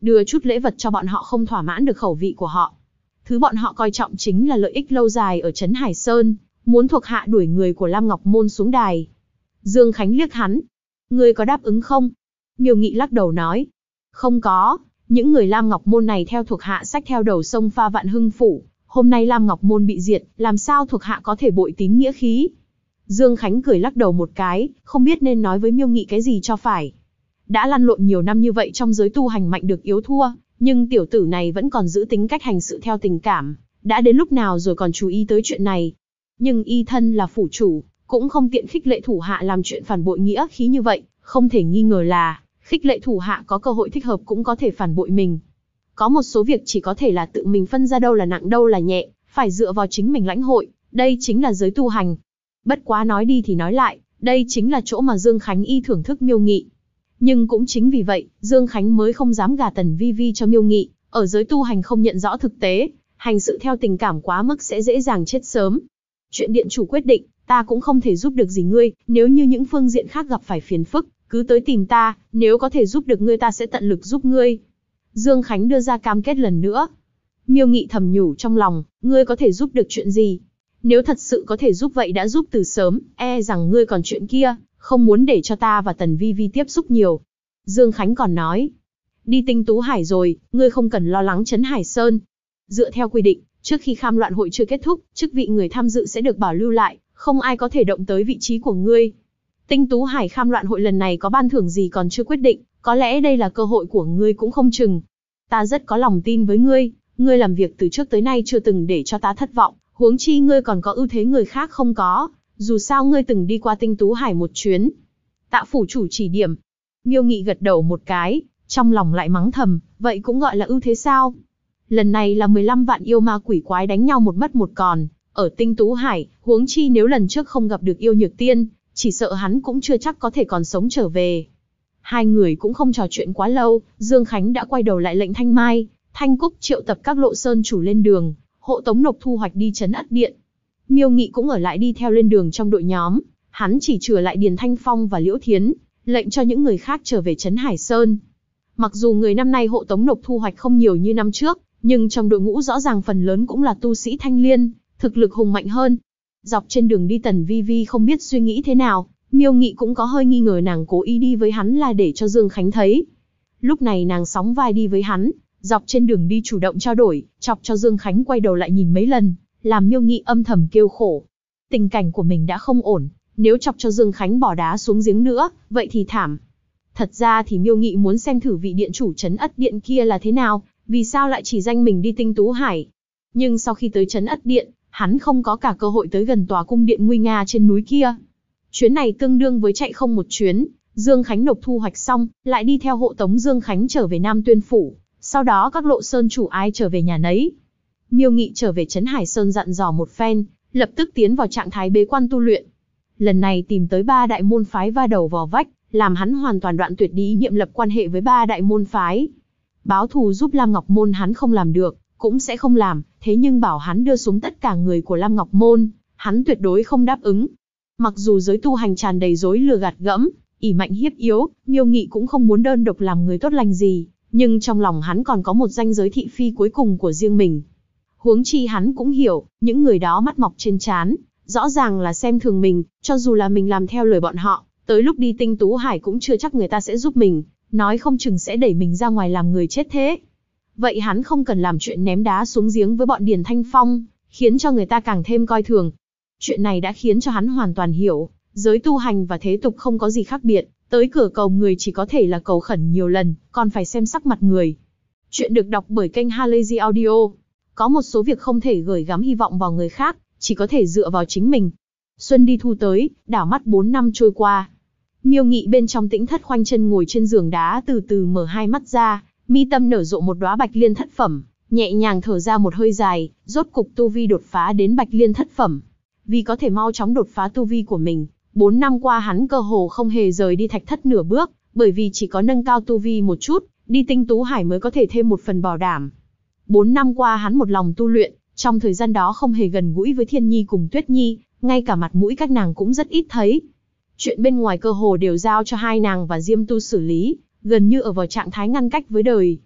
Đưa chút lễ vật cho bọn họ không thỏa mãn được khẩu vị của họ. Thứ bọn họ coi trọng chính là lợi ích lâu dài ở Trấn Hải Sơn, muốn thuộc hạ đuổi người của Lam Ngọc Môn xuống đài. Dương Khánh liếc hắn. Ngươi có đáp ứng không? Miêu Nghị lắc đầu nói. Không có, những người Lam Ngọc Môn này theo thuộc hạ xách theo đầu sông pha Vạn Hưng Phủ. Hôm nay Lam Ngọc Môn bị diệt, làm sao thuộc hạ có thể bội tín nghĩa khí? Dương Khánh cười lắc đầu một cái, không biết nên nói với Miêu Nghị cái gì cho phải. Đã lăn lộn nhiều năm như vậy trong giới tu hành mạnh được yếu thua, nhưng tiểu tử này vẫn còn giữ tính cách hành sự theo tình cảm. Đã đến lúc nào rồi còn chú ý tới chuyện này? Nhưng y thân là phủ chủ, cũng không tiện khích lệ thủ hạ làm chuyện phản bội nghĩa khí như vậy, không thể nghi ngờ là khích lệ thủ hạ có cơ hội thích hợp cũng có thể phản bội mình. Có một số việc chỉ có thể là tự mình phân ra đâu là nặng đâu là nhẹ, phải dựa vào chính mình lãnh hội, đây chính là giới tu hành. Bất quá nói đi thì nói lại, đây chính là chỗ mà Dương Khánh y thưởng thức Miêu Nghị. Nhưng cũng chính vì vậy, Dương Khánh mới không dám gả Tần Vi Vi cho Miêu Nghị, ở giới tu hành không nhận rõ thực tế, hành sự theo tình cảm quá mức sẽ dễ dàng chết sớm. Chuyện điện chủ quyết định, ta cũng không thể giúp được gì ngươi, nếu như những phương diện khác gặp phải phiền phức, cứ tới tìm ta, nếu có thể giúp được ngươi ta sẽ tận lực giúp ngươi. Dương Khánh đưa ra cam kết lần nữa. Miêu Nghị thầm nhủ trong lòng, ngươi có thể giúp được chuyện gì? Nếu thật sự có thể giúp vậy đã giúp từ sớm, e rằng ngươi còn chuyện kia, không muốn để cho ta và Tần Vi Vi tiếp xúc nhiều. Dương Khánh còn nói, đi Tinh Tú Hải rồi, ngươi không cần lo lắng Trấn Hải Sơn. Dựa theo quy định, trước khi kham loạn hội chưa kết thúc, chức vị người tham dự sẽ được bảo lưu lại, không ai có thể động tới vị trí của ngươi. Tinh Tú Hải kham loạn hội lần này có ban thưởng gì còn chưa quyết định, có lẽ đây là cơ hội của ngươi cũng không chừng. Ta rất có lòng tin với ngươi làm việc từ trước tới nay chưa từng để cho ta thất vọng, huống chi ngươi còn có ưu thế người khác không có, dù sao ngươi từng đi qua Tinh Tú Hải một chuyến. Tạ phủ chủ chỉ điểm. Miêu Nghị gật đầu một cái, trong lòng lại mắng thầm, vậy cũng gọi là ưu thế sao? Lần này là 15 vạn yêu ma quỷ quái đánh nhau một mất một còn, ở Tinh Tú Hải, huống chi nếu lần trước không gặp được yêu nhược tiên, chỉ sợ hắn cũng chưa chắc có thể còn sống trở về. Hai người cũng không trò chuyện quá lâu, Dương Khánh đã quay đầu lại lệnh Thanh Mai, Thanh Cúc triệu tập các lộ sơn chủ lên đường, hộ tống Nộc Thu Hoạch đi Trấn Ất Điện. Miêu Nghị cũng ở lại đi theo lên đường trong đội nhóm, hắn chỉ trừ lại Điền Thanh Phong và Liễu Thiến, lệnh cho những người khác trở về Trấn Hải Sơn. Mặc dù người năm nay hộ tống Nộc Thu Hoạch không nhiều như năm trước, nhưng trong đội ngũ rõ ràng phần lớn cũng là tu sĩ thanh liên, thực lực hùng mạnh hơn. Dọc trên đường đi Tần Vi Vi không biết suy nghĩ thế nào, Miêu Nghị cũng có hơi nghi ngờ nàng cố ý đi với hắn là để cho Dương Khánh thấy. Lúc này nàng sóng vai đi với hắn, dọc trên đường đi chủ động trao đổi, chọc cho Dương Khánh quay đầu lại nhìn mấy lần, làm Miêu Nghị âm thầm kêu khổ. Tình cảnh của mình đã không ổn, nếu chọc cho Dương Khánh bỏ đá xuống giếng nữa, vậy thì thảm. Thật ra thì Miêu Nghị muốn xem thử vị điện chủ Trấn Ất Điện kia là thế nào, vì sao lại chỉ danh mình đi Tinh Tú Hải. Nhưng sau khi tới Trấn Ất Điện, hắn không có cả cơ hội tới gần tòa cung điện nguy nga trên núi kia. Chuyến này tương đương với chạy không một chuyến, Dương Khánh Nộc Thu Hoạch xong, lại đi theo hộ tống Dương Khánh trở về Nam Tuyên Phủ, sau đó các lộ sơn chủ ai trở về nhà nấy. Miêu Nghị trở về Trấn Hải Sơn dặn dò một phen, lập tức tiến vào trạng thái bế quan tu luyện. Lần này tìm tới 3 đại môn phái va đầu vào vách, làm hắn hoàn toàn đoạn tuyệt đi ý niệm lập quan hệ với 3 đại môn phái. Báo thù giúp Lam Ngọc Môn hắn không làm được, cũng sẽ không làm, thế nhưng bảo hắn đưa xuống tất cả người của Lam Ngọc Môn, hắn tuyệt đối không đáp ứng. Mặc dù giới tu hành tràn đầy dối lừa gạt gẫm, ỷ mạnh hiếp yếu, Miêu Nghị cũng không muốn đơn độc làm người tốt lành gì, nhưng trong lòng hắn còn có một ranh giới thị phi cuối cùng của riêng mình. Huống chi hắn cũng hiểu, những người đó mắt mọc trên trán, rõ ràng là xem thường mình, cho dù là mình làm theo lời bọn họ, tới lúc đi Tinh Tú Hải cũng chưa chắc người ta sẽ giúp mình, nói không chừng sẽ đẩy mình ra ngoài làm người chết thế. Vậy hắn không cần làm chuyện ném đá xuống giếng với bọn Điền Thanh Phong, khiến cho người ta càng thêm coi thường. Chuyện này đã khiến cho hắn hoàn toàn hiểu, giới tu hành và thế tục không có gì khác biệt, tới cửa cầu người chỉ có thể là cầu khẩn nhiều lần, còn phải xem sắc mặt người. Chuyện được đọc bởi kênh Halazy Audio. Có một số việc không thể gửi gắm hy vọng vào người khác, chỉ có thể dựa vào chính mình. Xuân đi thu tới, đảo mắt 4 năm trôi qua. Miêu Nghị bên trong tĩnh thất khoanh chân ngồi trên giường đá từ từ mở hai mắt ra, mi tâm nở rộ một đóa bạch liên thất phẩm, nhẹ nhàng thở ra một hơi dài, rốt cục tu vi đột phá đến bạch liên thất phẩm. Vì có thể mau chóng đột phá tu vi của mình, 4 năm qua hắn cơ hồ không hề rời đi thạch thất nửa bước, bởi vì chỉ có nâng cao tu vi một chút, đi Tinh Tú Hải mới có thể thêm một phần bảo đảm. 4 năm qua hắn một lòng tu luyện, trong thời gian đó không hề gần gũi với Thiên Nhi cùng Tuyết Nhi, ngay cả mặt mũi các nàng cũng rất ít thấy. Chuyện bên ngoài cơ hồ đều giao cho hai nàng và Diêm Tu xử lý, gần như ở vào trạng thái ngăn cách với đời.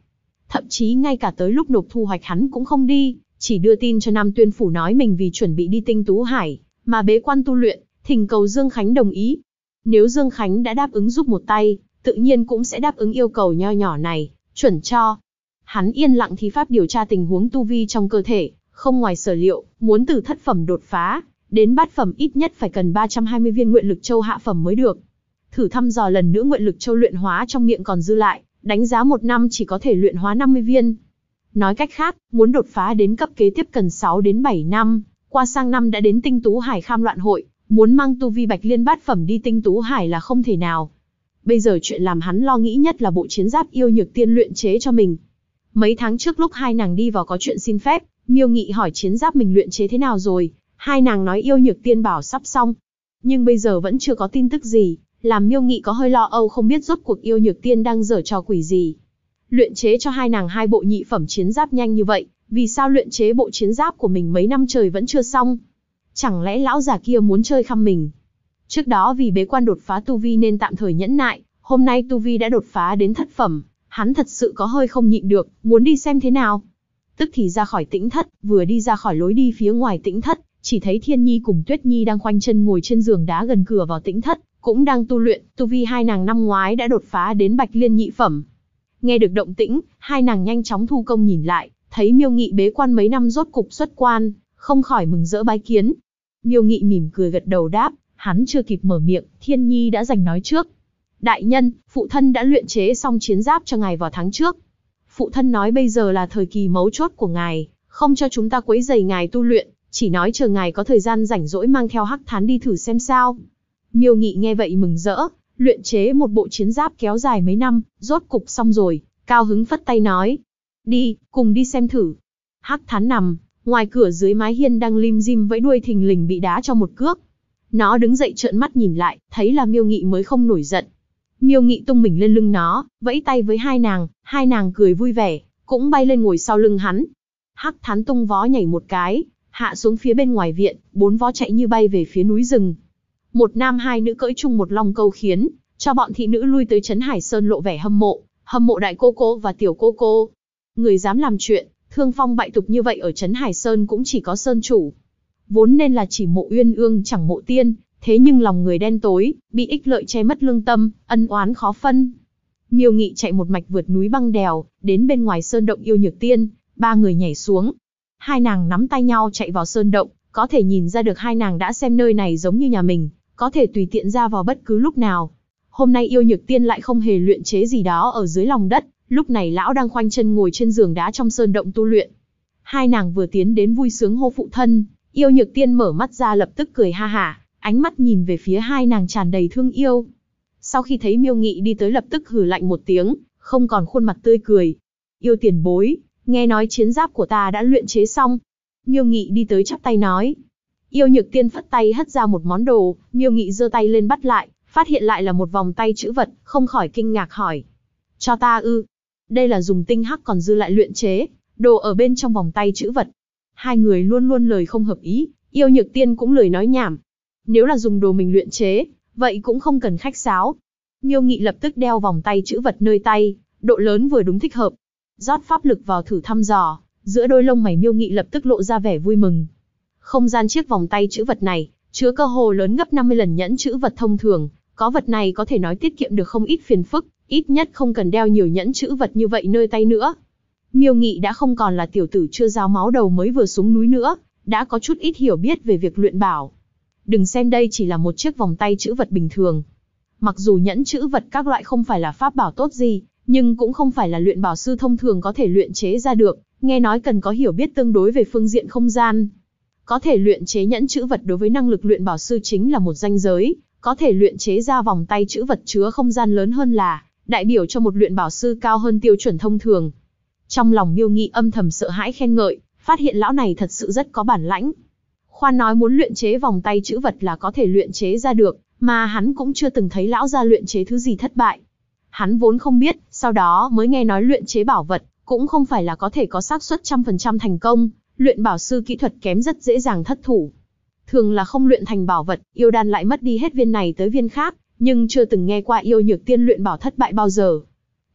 Thậm chí ngay cả tới lúc nộp thu hoạch hắn cũng không đi, chỉ đưa tin cho Nam Tuyên Phủ nói mình vì chuẩn bị đi Tinh Tú Hải, mà bế quan tu luyện, thỉnh cầu Dương Khánh đồng ý. Nếu Dương Khánh đã đáp ứng giúp một tay, tự nhiên cũng sẽ đáp ứng yêu cầu nho nhỏ này, chuẩn cho. Hắn yên lặng thi pháp điều tra tình huống tu vi trong cơ thể, không ngoài sở liệu, muốn từ thất phẩm đột phá, đến bát phẩm ít nhất phải cần 320 viên nguyện lực châu hạ phẩm mới được. Thử thăm dò lần nữa nguyện lực châu luyện hóa trong miệng còn dư lại, đánh giá 1 năm chỉ có thể luyện hóa 50 viên. Nói cách khác, muốn đột phá đến cấp kế tiếp cần 6 đến 7 năm, qua sang năm đã đến Tinh Tú Hải Kham Loạn Hội, muốn mang tu vi Bạch Liên bát phẩm đi Tinh Tú Hải là không thể nào. Bây giờ chuyện làm hắn lo nghĩ nhất là bộ chiến giáp yêu nhược tiên luyện chế cho mình. Mấy tháng trước lúc hai nàng đi vào có chuyện xin phép, Miêu Nghị hỏi chiến giáp mình luyện chế thế nào rồi, hai nàng nói yêu nhược tiên bảo sắp xong. Nhưng bây giờ vẫn chưa có tin tức gì, làm Miêu Nghị có hơi lo âu không biết rốt cuộc yêu nhược tiên đang giở trò quỷ gì. Luyện chế cho hai nàng 2 bộ nhị phẩm chiến giáp nhanh như vậy, vì sao luyện chế bộ chiến giáp của mình mấy năm trời vẫn chưa xong? Chẳng lẽ lão già kia muốn chơi khăm mình? Trước đó vì bế quan đột phá tu vi nên tạm thời nhẫn nại, hôm nay tu vi đã đột phá đến thất phẩm, hắn thật sự có hơi không nhịn được, muốn đi xem thế nào. Tức thì ra khỏi tĩnh thất, vừa đi ra khỏi lối đi phía ngoài tĩnh thất, chỉ thấy Thiên Nhi cùng Tuyết Nhi đang khoanh chân ngồi trên giường đá gần cửa vào tĩnh thất, cũng đang tu luyện, tu vi hai nàng năm ngoái đã đột phá đến Bạch Liên nhị phẩm. Nghe được động tĩnh, hai nàng nhanh chóng thu công nhìn lại, thấy Miêu Nghị bế quan mấy năm rốt cục xuất quan, không khỏi mừng rỡ bái kiến. Miêu Nghị mỉm cười gật đầu đáp, hắn chưa kịp mở miệng, Thiên Nhi đã giành nói trước. Đại nhân, phụ thân đã luyện chế xong chiến giáp cho ngài vào tháng trước. Phụ thân nói bây giờ là thời kỳ mấu chốt của ngài, không cho chúng ta quấy rầy ngài tu luyện, chỉ nói chờ ngài có thời gian rảnh rỗi mang theo Hắc Thán đi thử xem sao. Miêu Nghị nghe vậy mừng rỡ, luyện chế một bộ chiến giáp kéo dài mấy năm, rốt cục xong rồi, cao hứng phất tay nói. Đi, cùng đi xem thử. Hắc Thán nằm, ngoài cửa dưới mái hiên đang lim dim vẫy đuôi thình lình bị đá cho một cước. Nó đứng dậy trợn mắt nhìn lại, thấy là Miêu Nghị mới không nổi giận. Miêu Nghị tung mình lên lưng nó, vẫy tay với hai nàng cười vui vẻ, cũng bay lên ngồi sau lưng hắn. Hắc Thán tung vó nhảy một cái, hạ xuống phía bên ngoài viện, 4 vó chạy như bay về phía núi rừng. Một nam hai nữ cưỡi chung một long câu khiến cho bọn thị nữ lui tới Trấn Hải Sơn lộ vẻ hâm mộ đại cô cô và tiểu cô cô. Người dám làm chuyện thương phong bại tục như vậy ở Trấn Hải Sơn cũng chỉ có Sơn chủ. Vốn nên là chỉ mộ uyên ương chẳng mộ tiên, thế nhưng lòng người đen tối, bị ích lợi che mất lương tâm, ân oán khó phân. Miêu Nghị chạy một mạch vượt núi băng đèo, đến bên ngoài sơn động yêu nhược tiên, 3 người nhảy xuống. Hai nàng nắm tay nhau chạy vào sơn động, có thể nhìn ra được hai nàng đã xem nơi này giống như nhà mình, có thể tùy tiện ra vào bất cứ lúc nào. Hôm nay yêu nhược tiên lại không hề luyện chế gì đó ở dưới lòng đất, lúc này lão đang khoanh chân ngồi trên giường đá trong sơn động tu luyện. Hai nàng vừa tiến đến vui sướng hô phụ thân, yêu nhược tiên mở mắt ra lập tức cười ha hả, ánh mắt nhìn về phía hai nàng tràn đầy thương yêu. Sau khi thấy Miêu Nghị đi tới lập tức hừ lạnh một tiếng, không còn khuôn mặt tươi cười. Yêu tiền bối, nghe nói chiến giáp của ta đã luyện chế xong. Miêu Nghị đi tới chắp tay nói. Yêu nhược tiên phất tay hất ra một món đồ, Miêu Nghị giơ tay lên bắt lại, phát hiện lại là một vòng tay chữ vật, không khỏi kinh ngạc hỏi. Cho ta ư? Đây là dùng tinh hắc còn dư lại luyện chế, đồ ở bên trong vòng tay chữ vật. Hai người luôn luôn lời không hợp ý, yêu nhược tiên cũng lười nói nhảm. Nếu là dùng đồ mình luyện chế, vậy cũng không cần khách sáo. Miêu Nghị lập tức đeo vòng tay chữ vật nơi tay, độ lớn vừa đúng thích hợp. Rót pháp lực vào thử thăm dò, giữa đôi lông mày Miêu Nghị lập tức lộ ra vẻ vui mừng. Không gian chiếc vòng tay chữ vật này, chứa cơ hồ lớn gấp 50 lần nhẫn chữ vật thông thường, có vật này có thể nói tiết kiệm được không ít phiền phức, ít nhất không cần đeo nhiều nhẫn chữ vật như vậy nơi tay nữa. Miêu Nghị đã không còn là tiểu tử chưa ráo máu đầu mới vừa xuống núi nữa, đã có chút ít hiểu biết về việc luyện bảo. Đừng xem đây chỉ là một chiếc vòng tay chữ vật bình thường. Mặc dù nhẫn chữ vật các loại không phải là pháp bảo tốt gì, nhưng cũng không phải là luyện bảo sư thông thường có thể luyện chế ra được, nghe nói cần có hiểu biết tương đối về phương diện không gian. Có thể luyện chế nhẫn chữ vật đối với năng lực luyện bảo sư chính là một ranh giới, có thể luyện chế ra vòng tay chữ vật chứa không gian lớn hơn là đại biểu cho một luyện bảo sư cao hơn tiêu chuẩn thông thường. Trong lòng Miêu Nghị âm thầm sợ hãi khen ngợi, phát hiện lão này thật sự rất có bản lãnh. Khoan nói muốn luyện chế vòng tay chữ vật là có thể luyện chế ra được, mà hắn cũng chưa từng thấy lão ra luyện chế thứ gì thất bại. Hắn vốn không biết, sau đó mới nghe nói luyện chế bảo vật, cũng không phải là có thể có xác suất 100% thành công, luyện bảo sư kỹ thuật kém rất dễ dàng thất thủ. Thường là không luyện thành bảo vật, yêu đan lại mất đi hết viên này tới viên khác, nhưng chưa từng nghe qua yêu nhược tiên luyện bảo thất bại bao giờ.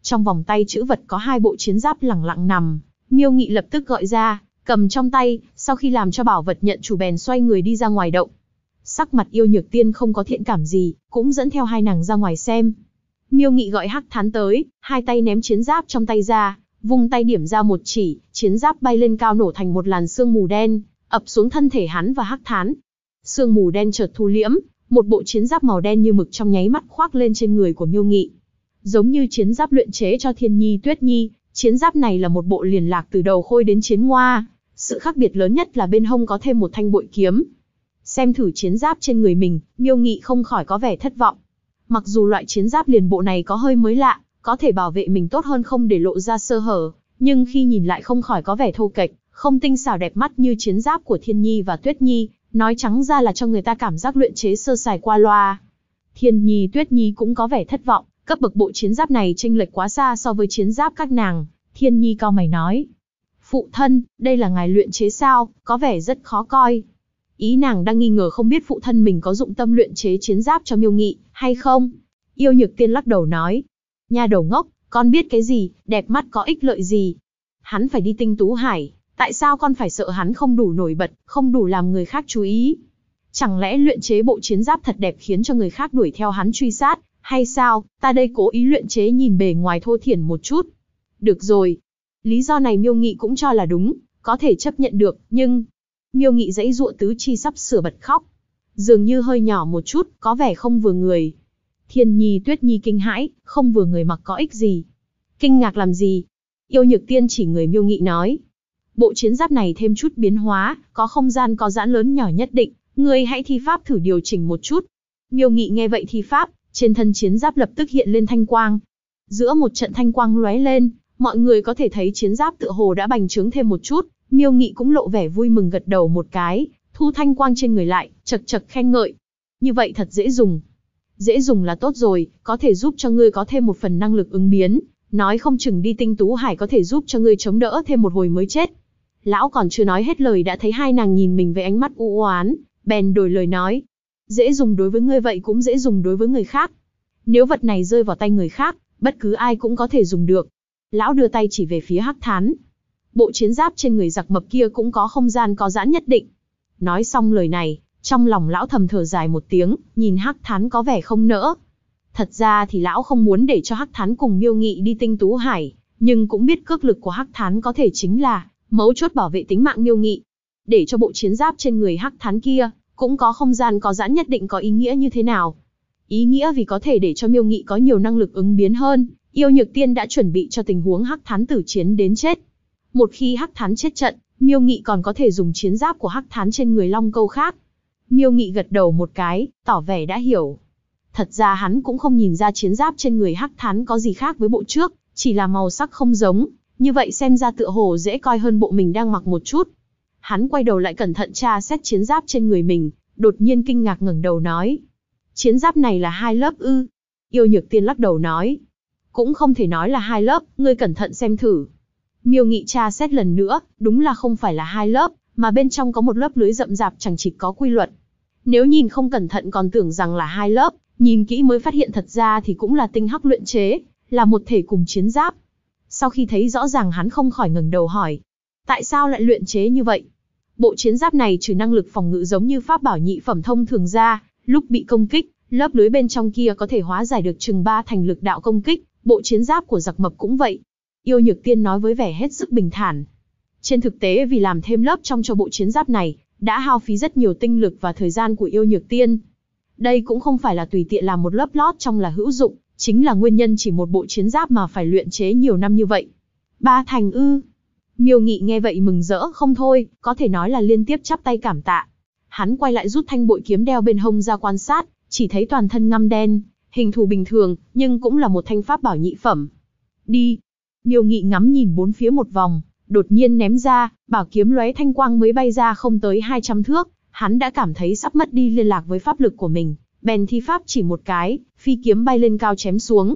Trong vòng tay chữ vật có 2 bộ chiến giáp lẳng lặng nằm, Miêu Nghị lập tức gọi ra, cầm trong tay, sau khi làm cho bảo vật nhận chủ bèn xoay người đi ra ngoài động. Sắc mặt Yêu Nhược Tiên không có thiện cảm gì, cũng dẫn theo hai nàng ra ngoài xem. Miêu Nghị gọi Hắc Thán tới, hai tay ném chiến giáp trong tay ra, vung tay điểm ra một chỉ, chiến giáp bay lên cao nổ thành một làn sương mù đen, ập xuống thân thể hắn và Hắc Thán. Sương mù đen chợt thu liễm, một bộ chiến giáp màu đen như mực trong nháy mắt khoác lên trên người của Miêu Nghị. Giống như chiến giáp luyện chế cho Thiên Nhi Tuyết Nhi, chiến giáp này là một bộ liền lạc từ đầu khôi đến chiến ngoa. Sự khác biệt lớn nhất là bên hông có thêm một thanh bội kiếm. Xem thử chiến giáp trên người mình, Miêu Nghị không khỏi có vẻ thất vọng. Mặc dù loại chiến giáp liền bộ này có hơi mới lạ, có thể bảo vệ mình tốt hơn không để lộ ra sơ hở, nhưng khi nhìn lại không khỏi có vẻ thô kệch, không tinh xảo đẹp mắt như chiến giáp của Thiên Nhi và Tuyết Nhi, nói trắng ra là cho người ta cảm giác luyện chế sơ sài qua loa. Thiên Nhi Tuyết Nhi cũng có vẻ thất vọng, cấp bậc bộ chiến giáp này chênh lệch quá xa so với chiến giáp các nàng. Thiên Nhi cau mày nói: "Phụ thân, đây là ngài luyện chế sao, có vẻ rất khó coi." Ý nàng đang nghi ngờ không biết phụ thân mình có dụng tâm luyện chế chiến giáp cho Miêu Nghị, hay không. Yêu Nhược Tiên lắc đầu nói: "Nha đầu ngốc, con biết cái gì, đẹp mắt có ích lợi gì. Hắn phải đi Tinh Tú Hải, tại sao con phải sợ hắn không đủ nổi bật, không đủ làm người khác chú ý? Chẳng lẽ luyện chế bộ chiến giáp thật đẹp khiến cho người khác đuổi theo hắn truy sát, hay sao? Ta đây cố ý luyện chế nhìn bề ngoài thô thiển một chút." Được rồi. Lý do này Miêu Nghị cũng cho là đúng, có thể chấp nhận được, nhưng... Miêu Nghị giãy giụa tứ chi sắp sửa bật khóc. Dường như hơi nhỏ một chút, có vẻ không vừa người. Thiên Nhi Tuyết Nhi kinh hãi, không vừa người mặc có ích gì. Kinh ngạc làm gì? Yêu Nhược Tiên chỉ người Miêu Nghị nói: "Bộ chiến giáp này thêm chút biến hóa, có không gian có giãn lớn nhỏ nhất định, ngươi hãy thi pháp thử điều chỉnh một chút." Miêu Nghị nghe vậy thi pháp, trên thân chiến giáp lập tức hiện lên thanh quang. Giữa một trận thanh quang lóe lên, mọi người có thể thấy chiến giáp tựa hồ đã bành trướng thêm một chút. Miêu Nghị cũng lộ vẻ vui mừng gật đầu một cái, thu thanh quang trên người lại, chật chật khen ngợi: "Như vậy thật dễ dùng." "Dễ dùng là tốt rồi, có thể giúp cho ngươi có thêm một phần năng lực ứng biến, nói không chừng đi Tinh Tú Hải có thể giúp cho ngươi chống đỡ thêm một hồi mới chết." Lão còn chưa nói hết lời đã thấy hai nàng nhìn mình với ánh mắt u oán, bèn đổi lời nói: "Dễ dùng đối với ngươi vậy cũng dễ dùng đối với người khác. Nếu vật này rơi vào tay người khác, bất cứ ai cũng có thể dùng được." Lão đưa tay chỉ về phía Hắc Thán. Bộ chiến giáp trên người giặc mập kia cũng có không gian có giãn nhất định. Nói xong lời này, trong lòng lão thầm thở dài một tiếng, nhìn Hắc Thán có vẻ không nỡ. Thật ra thì lão không muốn để cho Hắc Thán cùng Miêu Nghị đi Tinh Tú Hải, nhưng cũng biết cước lực của Hắc Thán có thể chính là mấu chốt bảo vệ tính mạng Miêu Nghị. Để cho bộ chiến giáp trên người Hắc Thán kia cũng có không gian có giãn nhất định có ý nghĩa như thế nào? Ý nghĩa vì có thể để cho Miêu Nghị có nhiều năng lực ứng biến hơn. Yêu Nhược Tiên đã chuẩn bị cho tình huống Hắc Thán tử chiến đến chết. Một khi Hắc Thán chết trận, Miêu Nghị còn có thể dùng chiến giáp của Hắc Thán trên người Long Câu khác. Miêu Nghị gật đầu một cái, tỏ vẻ đã hiểu. Thật ra hắn cũng không nhìn ra chiến giáp trên người Hắc Thán có gì khác với bộ trước, chỉ là màu sắc không giống, như vậy xem ra tựa hồ dễ coi hơn bộ mình đang mặc một chút. Hắn quay đầu lại cẩn thận tra xét chiến giáp trên người mình, đột nhiên kinh ngạc ngẩng đầu nói: "Chiến giáp này là 2 lớp ư?" Yêu Nhược Tiên lắc đầu nói: "Cũng không thể nói là 2 lớp, ngươi cẩn thận xem thử." Miêu Nghị tra xét lần nữa, đúng là không phải là 2 lớp, mà bên trong có một lớp lưới rậm rạp chẳng chịt có quy luật. Nếu nhìn không cẩn thận còn tưởng rằng là 2 lớp, nhìn kỹ mới phát hiện thật ra thì cũng là tinh hắc luyện chế, là một thể cùng chiến giáp. Sau khi thấy rõ ràng hắn không khỏi ngẩng đầu hỏi: "Tại sao lại luyện chế như vậy?" Bộ chiến giáp này trừ năng lực phòng ngự giống như pháp bảo nhị phẩm thông thường ra, lúc bị công kích, lớp lưới bên trong kia có thể hóa giải được chừng 3 thành lực đạo công kích, bộ chiến giáp của giặc mập cũng vậy. Yêu Nhược Tiên nói với vẻ hết sức bình thản. Trên thực tế vì làm thêm lớp trong cho bộ chiến giáp này, đã hao phí rất nhiều tinh lực và thời gian của Yêu Nhược Tiên. Đây cũng không phải là tùy tiện làm một lớp lót trong là hữu dụng, chính là nguyên nhân chỉ một bộ chiến giáp mà phải luyện chế nhiều năm như vậy. 3 thành ư? Miêu Nghị nghe vậy mừng rỡ không thôi, có thể nói là liên tiếp chắp tay cảm tạ. Hắn quay lại rút thanh bội kiếm đeo bên hông ra quan sát, chỉ thấy toàn thân ngăm đen, hình thù bình thường, nhưng cũng là một thanh pháp bảo nhị phẩm. Đi. Miêu Nghị ngắm nhìn bốn phía một vòng, đột nhiên ném ra, bảo kiếm lóe thanh quang mới bay ra không tới 200 thước, hắn đã cảm thấy sắp mất đi liên lạc với pháp lực của mình, bèn thi pháp chỉ một cái, phi kiếm bay lên cao chém xuống.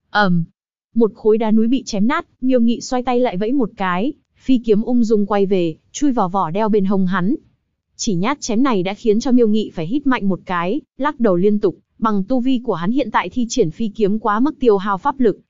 Một khối đá núi bị chém nát, Miêu Nghị xoay tay lại vẫy một cái, phi kiếm ung dung quay về, chui vào vỏ đeo bên hông hắn. Chỉ nhát chém này đã khiến cho Miêu Nghị phải hít mạnh một cái, lắc đầu liên tục, bằng tu vi của hắn hiện tại thi triển phi kiếm quá mức tiêu hao pháp lực,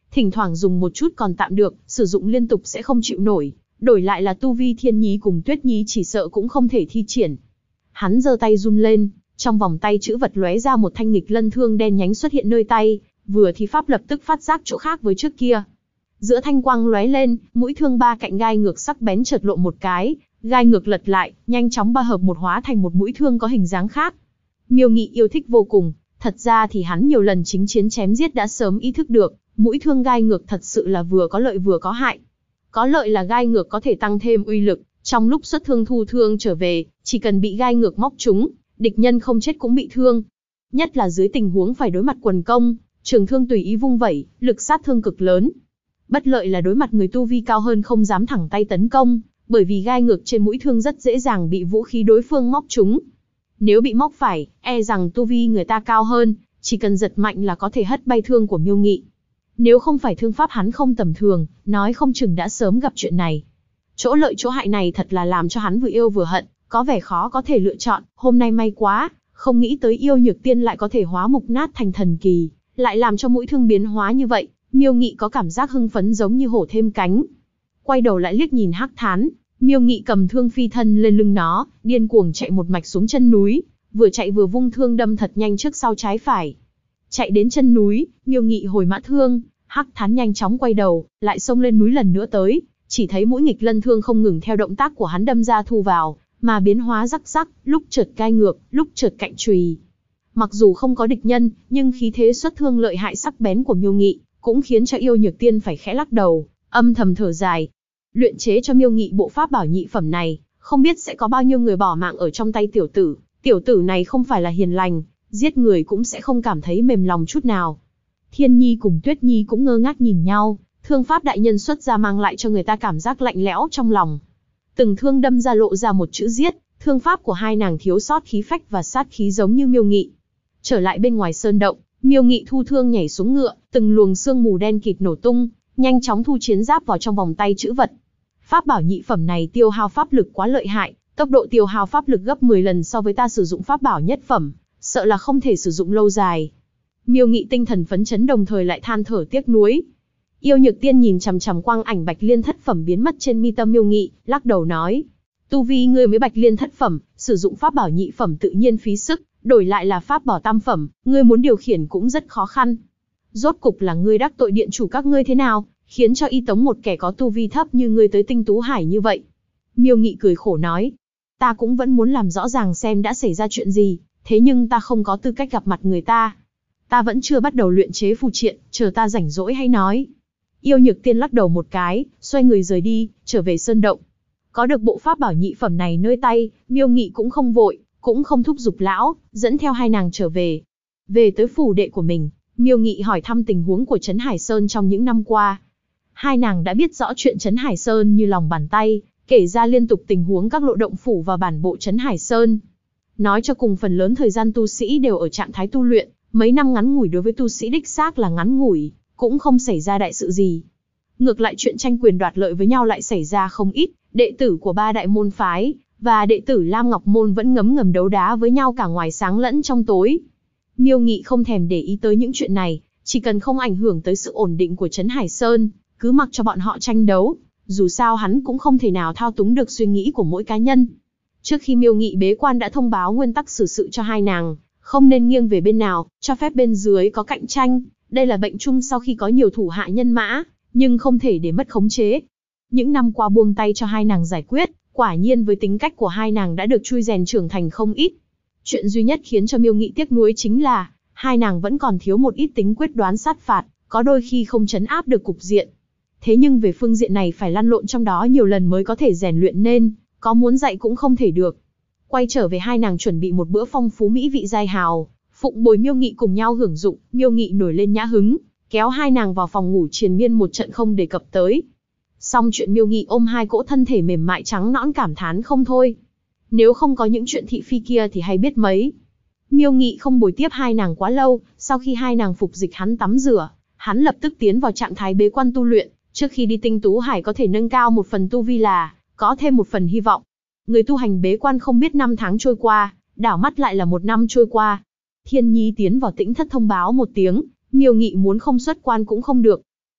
thỉnh thoảng dùng một chút còn tạm được, sử dụng liên tục sẽ không chịu nổi, đổi lại là tu vi Thiên Nhi cùng Tuyết Nhi chỉ sợ cũng không thể thi triển. Hắn giơ tay run lên, trong vòng tay chữ vật lóe ra một thanh nghịch lân thương đen nhánh xuất hiện nơi tay, vừa thi pháp lập tức phát giác chỗ khác với trước kia. Giữa thanh quang lóe lên, mũi thương ba cạnh gai ngược sắc bén chợt lộ một cái, gai ngược lật lại, nhanh chóng ba hợp một hóa thành một mũi thương có hình dáng khác. Miêu Nghị yêu thích vô cùng, thật ra thì hắn nhiều lần chính chiến chém giết đã sớm ý thức được, mũi thương gai ngược thật sự là vừa có lợi vừa có hại. Có lợi là gai ngược có thể tăng thêm uy lực, trong lúc xuất thương thu thương trở về, chỉ cần bị gai ngược móc trúng, địch nhân không chết cũng bị thương. Nhất là dưới tình huống phải đối mặt quần công, trường thương tùy ý vung vẩy, lực sát thương cực lớn. Bất lợi là đối mặt người tu vi cao hơn không dám thẳng tay tấn công, bởi vì gai ngược trên mũi thương rất dễ dàng bị vũ khí đối phương móc trúng. Nếu bị móc phải, e rằng tu vi người ta cao hơn, chỉ cần giật mạnh là có thể hất bay thương của Miêu Nghị. Nếu không phải thương pháp hắn không tầm thường, nói không chừng đã sớm gặp chuyện này. Chỗ lợi chỗ hại này thật là làm cho hắn vừa yêu vừa hận, có vẻ khó có thể lựa chọn. Hôm nay may quá, không nghĩ tới yêu nhược tiên lại có thể hóa mục nát thành thần kỳ, lại làm cho mũi thương biến hóa như vậy. Miêu Nghị có cảm giác hưng phấn giống như hổ thêm cánh. Quay đầu lại liếc nhìn Hắc Thán, Miêu Nghị cầm thương phi thân lên lưng nó, điên cuồng chạy một mạch xuống chân núi, vừa chạy vừa vung thương đâm thật nhanh trước sau trái phải. Chạy đến chân núi, Miêu Nghị hồi mã thương, Hắc Thán nhanh chóng quay đầu, lại xông lên núi lần nữa tới, chỉ thấy mũi nghịch lân thương không ngừng theo động tác của hắn đâm ra thu vào, mà biến hóa rắc rắc, lúc chợt gai ngược, lúc chợt cạnh chùy. Mặc dù không có địch nhân, nhưng khí thế xuất thương lợi hại sắc bén của Miêu Nghị cũng khiến cho yêu nhược tiên phải khẽ lắc đầu, âm thầm thở dài. Luyện chế cho Miêu Nghị bộ pháp bảo nhị phẩm này, không biết sẽ có bao nhiêu người bỏ mạng ở trong tay tiểu tử. Tiểu tử này không phải là hiền lành, giết người cũng sẽ không cảm thấy mềm lòng chút nào. Thiên Nhi cùng Tuyết Nhi cũng ngơ ngác nhìn nhau, thương pháp đại nhân xuất ra mang lại cho người ta cảm giác lạnh lẽo trong lòng. Từng thương đâm ra lộ ra một chữ giết, thương pháp của hai nàng thiếu sót khí phách và sát khí giống như Miêu Nghị. Trở lại bên ngoài sơn động, Miêu Nghị thu thương nhảy xuống ngựa, từng luồng sương mù đen kịt nổ tung, nhanh chóng thu chiến giáp vào trong vòng tay chữ vật. Pháp bảo nhị phẩm này tiêu hao pháp lực quá lợi hại, tốc độ tiêu hao pháp lực gấp 10 lần so với ta sử dụng pháp bảo nhất phẩm, sợ là không thể sử dụng lâu dài. Miêu Nghị tinh thần phấn chấn đồng thời lại than thở tiếc nuối. Yêu nhược tiên nhìn chằm chằm quang ảnh bạch liên thất phẩm biến mất trên mi tâm Miêu Nghị, lắc đầu nói: tu vi ngươi mới bạch liên thất phẩm, sử dụng pháp bảo nhị phẩm tự nhiên phí sức, đổi lại là pháp bảo tam phẩm, ngươi muốn điều khiển cũng rất khó khăn. Rốt cục là ngươi đắc tội điện chủ các ngươi thế nào, khiến cho y tống một kẻ có tu vi thấp như ngươi tới Tinh Tú Hải như vậy? Miêu Nghị cười khổ nói: ta cũng vẫn muốn làm rõ ràng xem đã xảy ra chuyện gì, thế nhưng ta không có tư cách gặp mặt người ta. Ta vẫn chưa bắt đầu luyện chế phù triện, chờ ta rảnh rỗi hay nói. Yêu nhược tiên lắc đầu một cái, xoay người rời đi, trở về sơn động. Có được bộ pháp bảo nhị phẩm này nơi tay, Miêu Nghị cũng không vội, cũng không thúc giục lão, dẫn theo hai nàng trở về. Về tới phủ đệ của mình, Miêu Nghị hỏi thăm tình huống của Trấn Hải Sơn trong những năm qua. Hai nàng đã biết rõ chuyện Trấn Hải Sơn như lòng bàn tay, kể ra liên tục tình huống các lộ động phủ và bản bộ Trấn Hải Sơn. Nói cho cùng phần lớn thời gian tu sĩ đều ở trạng thái tu luyện, mấy năm ngắn ngủi đối với tu sĩ đích xác là ngắn ngủi, cũng không xảy ra đại sự gì. Ngược lại chuyện tranh quyền đoạt lợi với nhau lại xảy ra không ít, đệ tử của ba đại môn phái và đệ tử Lam Ngọc Môn vẫn ngấm ngầm đấu đá với nhau cả ngoài sáng lẫn trong tối. Miêu Nghị không thèm để ý tới những chuyện này, chỉ cần không ảnh hưởng tới sự ổn định của Trấn Hải Sơn, cứ mặc cho bọn họ tranh đấu, dù sao hắn cũng không thể nào thao túng được suy nghĩ của mỗi cá nhân. Trước khi Miêu Nghị bế quan đã thông báo nguyên tắc xử sự cho hai nàng, không nên nghiêng về bên nào, cho phép bên dưới có cạnh tranh, đây là bệnh chung sau khi có nhiều thủ hạ nhân mã, nhưng không thể để mất khống chế. Những năm qua buông tay cho hai nàng giải quyết, quả nhiên với tính cách của hai nàng đã được chui rèn trưởng thành không ít. Chuyện duy nhất khiến cho Miêu Nghị tiếc nuối chính là, hai nàng vẫn còn thiếu một ít tính quyết đoán sát phạt, có đôi khi không trấn áp được cục diện. Thế nhưng về phương diện này phải lăn lộn trong đó nhiều lần mới có thể rèn luyện nên, có muốn dạy cũng không thể được. Quay trở về hai nàng chuẩn bị một bữa phong phú mỹ vị dai hào, phụng bồi Miêu Nghị cùng nhau hưởng dụng. Miêu Nghị nổi lên nhã hứng, kéo hai nàng vào phòng ngủ triền miên một trận không đề cập tới. Xong chuyện Miêu Nghị ôm hai cỗ thân thể mềm mại trắng nõn cảm thán không thôi. Nếu không có những chuyện thị phi kia thì hay biết mấy. Miêu Nghị không bồi tiếp hai nàng quá lâu, sau khi hai nàng phục dịch hắn tắm rửa, hắn lập tức tiến vào trạng thái bế quan tu luyện. Trước khi đi Tinh Tú Hải có thể nâng cao một phần tu vi là có thêm một phần hy vọng. Người tu hành bế quan không biết năm tháng trôi qua, đảo mắt lại là một năm trôi qua. Thiên Nhi tiến vào tĩnh thất thông báo một tiếng, Miêu Nghị muốn không xuất quan cũng không được.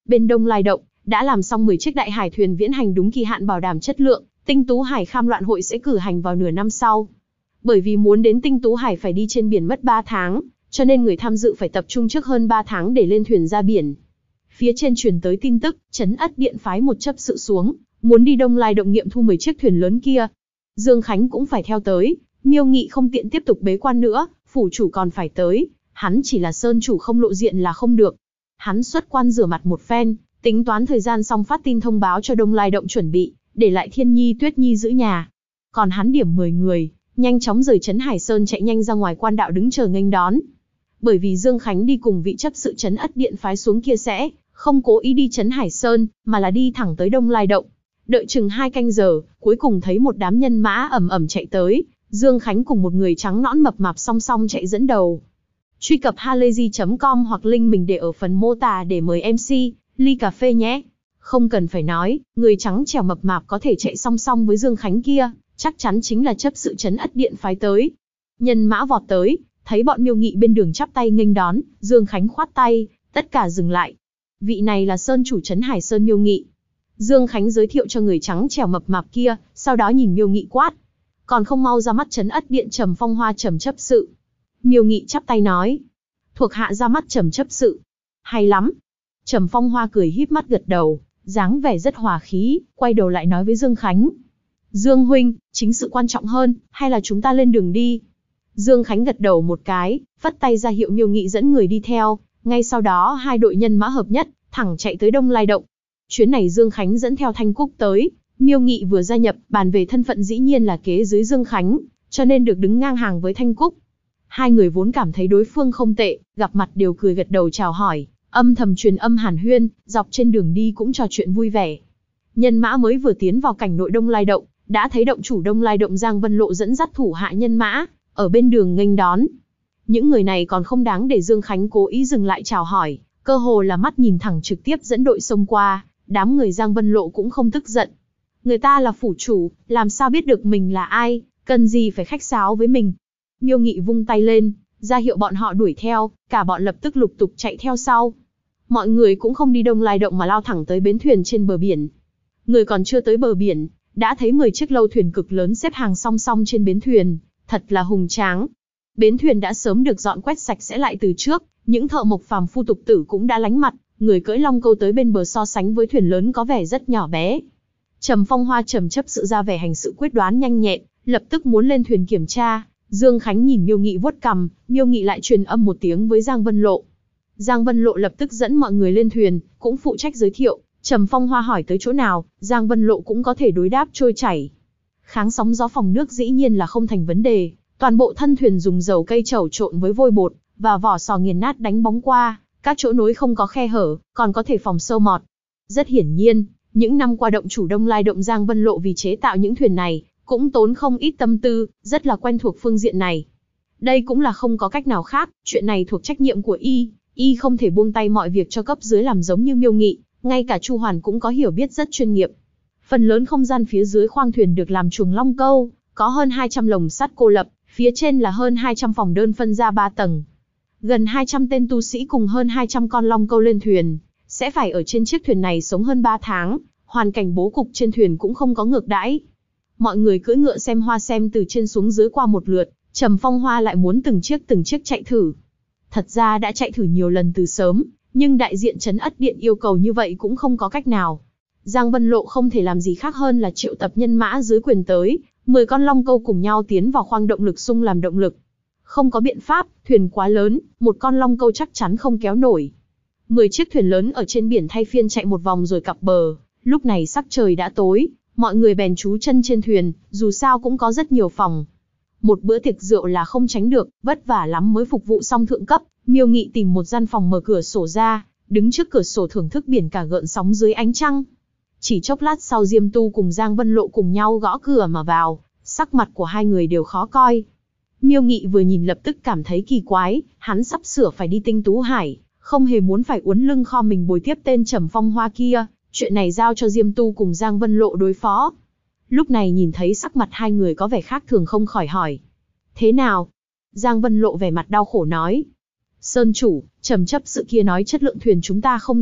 bên Đông Lai Động, đã làm xong 10 chiếc đại hải thuyền viễn hành đúng kỳ hạn bảo đảm chất lượng, Tinh Tú Hải Kham Loạn hội sẽ cử hành vào nửa năm sau. Bởi vì muốn đến Tinh Tú Hải phải đi trên biển mất 3 tháng, cho nên người tham dự phải tập trung trước hơn 3 tháng để lên thuyền ra biển. Phía trên truyền tới tin tức, Trấn Ất Điện phái một chấp sự xuống, muốn đi Đông Lai Động nghiệm thu 10 chiếc thuyền lớn kia. Dương Khánh cũng phải theo tới, Miêu Nghị không tiện tiếp tục bế quan nữa, phủ chủ còn phải tới, hắn chỉ là sơn chủ không lộ diện là không được. Hắn xuất quan rửa mặt một phen, tính toán thời gian xong phát tin thông báo cho Đông Lai Động chuẩn bị, để lại Thiên Nhi Tuyết Nhi giữ nhà. Còn hắn điểm 10 người, nhanh chóng rời Trấn Hải Sơn chạy nhanh ra ngoài quan đạo đứng chờ nghênh đón. Bởi vì Dương Khánh đi cùng vị chấp sự Trấn Ất Điện phái xuống kia sẽ không cố ý đi Trấn Hải Sơn, mà là đi thẳng tới Đông Lai Động. Đợi chừng 2 canh giờ, cuối cùng thấy một đám nhân mã ầm ầm chạy tới, Dương Khánh cùng một người trắng nõn mập mạp song song chạy dẫn đầu. Truy cập halayzi.com hoặc link mình để ở phần mô tả để mời MC, ly cà phê nhé. Không cần phải nói, người trắng trẻo mập mạp có thể chạy song song với Dương Khánh kia, chắc chắn chính là chấp sự Trấn Ất Điện phái tới. Nhân mã vọt tới, thấy bọn Miêu Nghị bên đường chắp tay nghênh đón, Dương Khánh khoát tay, tất cả dừng lại. Vị này là sơn chủ Trấn Hải Sơn Miêu Nghị. Dương Khánh giới thiệu cho người trắng trẻo mập mạp kia, sau đó nhìn Miêu Nghị quát. Còn không mau ra mắt Trấn Ất Điện Trầm Phong Hoa Trầm chấp sự. Miêu Nghị chắp tay nói. Thuộc hạ ra mắt Trầm chấp sự. Hay lắm. Trầm Phong Hoa cười híp mắt gật đầu, dáng vẻ rất hòa khí, quay đầu lại nói với Dương Khánh. Dương huynh, chính sự quan trọng hơn, hay là chúng ta lên đường đi? Dương Khánh gật đầu một cái, vất tay ra hiệu Miêu Nghị dẫn người đi theo, ngay sau đó hai đội nhân mã hợp nhất, thẳng chạy tới Đông Lai Động. Chuyến này Dương Khánh dẫn theo Thanh Cúc tới, Miêu Nghị vừa gia nhập, bàn về thân phận dĩ nhiên là kế dưới Dương Khánh, cho nên được đứng ngang hàng với Thanh Cúc. Hai người vốn cảm thấy đối phương không tệ, gặp mặt đều cười gật đầu chào hỏi, âm thầm truyền âm hàn huyên, dọc trên đường đi cũng trò chuyện vui vẻ. Nhân mã mới vừa tiến vào cảnh nội Đông Lai Động, đã thấy động chủ Đông Lai Động Giang Vân Lộ dẫn dắt thủ hạ nhân mã, ở bên đường nghênh đón. Những người này còn không đáng để Dương Khánh cố ý dừng lại chào hỏi, cơ hồ là mắt nhìn thẳng trực tiếp dẫn đội xông qua, đám người Giang Vân Lộ cũng không tức giận. Người ta là phủ chủ, làm sao biết được mình là ai, cần gì phải khách sáo với mình. Miêu Nghị vung tay lên, ra hiệu bọn họ đuổi theo, cả bọn lập tức lục tục chạy theo sau. Mọi người cũng không đi Đông Lai Động mà lao thẳng tới bến thuyền trên bờ biển. Người còn chưa tới bờ biển, đã thấy 10 chiếc lâu thuyền cực lớn xếp hàng song song trên bến thuyền, thật là hùng tráng. Bến thuyền đã sớm được dọn quét sạch sẽ lại từ trước, những thợ mộc phàm phu tục tử cũng đã lánh mặt, người cưỡi long câu tới bên bờ so sánh với thuyền lớn có vẻ rất nhỏ bé. Trầm Phong Hoa Trầm chấp sự ra vẻ hành sự quyết đoán nhanh nhẹn, lập tức muốn lên thuyền kiểm tra. Dương Khánh nhìn Miêu Nghị vuốt cằm, Miêu Nghị lại truyền âm một tiếng với Giang Vân Lộ. Giang Vân Lộ lập tức dẫn mọi người lên thuyền, cũng phụ trách giới thiệu. Trầm Phong Hoa hỏi tới chỗ nào, Giang Vân Lộ cũng có thể đối đáp trôi chảy. Kháng sóng gió phòng nước dĩ nhiên là không thành vấn đề. Toàn bộ thân thuyền dùng dầu cây trầu trộn với vôi bột và vỏ sò nghiền nát đánh bóng qua, các chỗ nối không có khe hở, còn có thể phòng sâu mọt. Rất hiển nhiên, những năm qua động chủ Đông Lai Động Giang Vân Lộ vì chế tạo những thuyền này, cũng tốn không ít tâm tư, rất là quen thuộc phương diện này. Đây cũng là không có cách nào khác, chuyện này thuộc trách nhiệm của y không thể buông tay mọi việc cho cấp dưới làm giống như Miêu Nghị, ngay cả Chu Hoàn cũng có hiểu biết rất chuyên nghiệp. Phần lớn không gian phía dưới khoang thuyền được làm chuồng long câu, có hơn 200 lồng sắt cô lập, phía trên là hơn 200 phòng đơn phân ra 3 tầng. Gần 200 tên tu sĩ cùng hơn 200 con long câu lên thuyền, sẽ phải ở trên chiếc thuyền này sống hơn 3 tháng, hoàn cảnh bố cục trên thuyền cũng không có ngược đãi. Mọi người cưỡi ngựa xem hoa xem từ trên xuống dưới qua một lượt, Trầm Phong Hoa lại muốn từng chiếc chạy thử. Thật ra đã chạy thử nhiều lần từ sớm, nhưng đại diện Trấn Ất Điện yêu cầu như vậy cũng không có cách nào. Giang Vân Lộ không thể làm gì khác hơn là triệu tập nhân mã dưới quyền tới, 10 con long câu cùng nhau tiến vào khoang động lực xung làm động lực. Không có biện pháp, thuyền quá lớn, một con long câu chắc chắn không kéo nổi. 10 chiếc thuyền lớn ở trên biển thay phiên chạy một vòng rồi cặp bờ, lúc này sắc trời đã tối, mọi người bèn trú chân trên thuyền, dù sao cũng có rất nhiều phòng. Một bữa tiệc rượu là không tránh được, vất vả lắm mới phục vụ xong thượng cấp. Miêu Nghị tìm một gian phòng mở cửa sổ ra, đứng trước cửa sổ thưởng thức biển cả gợn sóng dưới ánh trăng. Chỉ chốc lát sau Diêm Tu cùng Giang Vân Lộ cùng nhau gõ cửa mà vào, sắc mặt của hai người đều khó coi. Miêu Nghị vừa nhìn lập tức cảm thấy kỳ quái, hắn sắp sửa phải đi Tinh Tú Hải, không hề muốn phải uốn lưng kho mình bồi tiếp tên Trầm Phong Hoa kia, chuyện này giao cho Diêm Tu cùng Giang Vân Lộ đối phó. Lúc này nhìn thấy sắc mặt hai người có vẻ khác thường không khỏi hỏi. Thế nào? Giang Vân Lộ vẻ mặt đau khổ nói. Sơn chủ, Trầm chấp sự kia nói chất lượng thuyền chúng ta không đạt,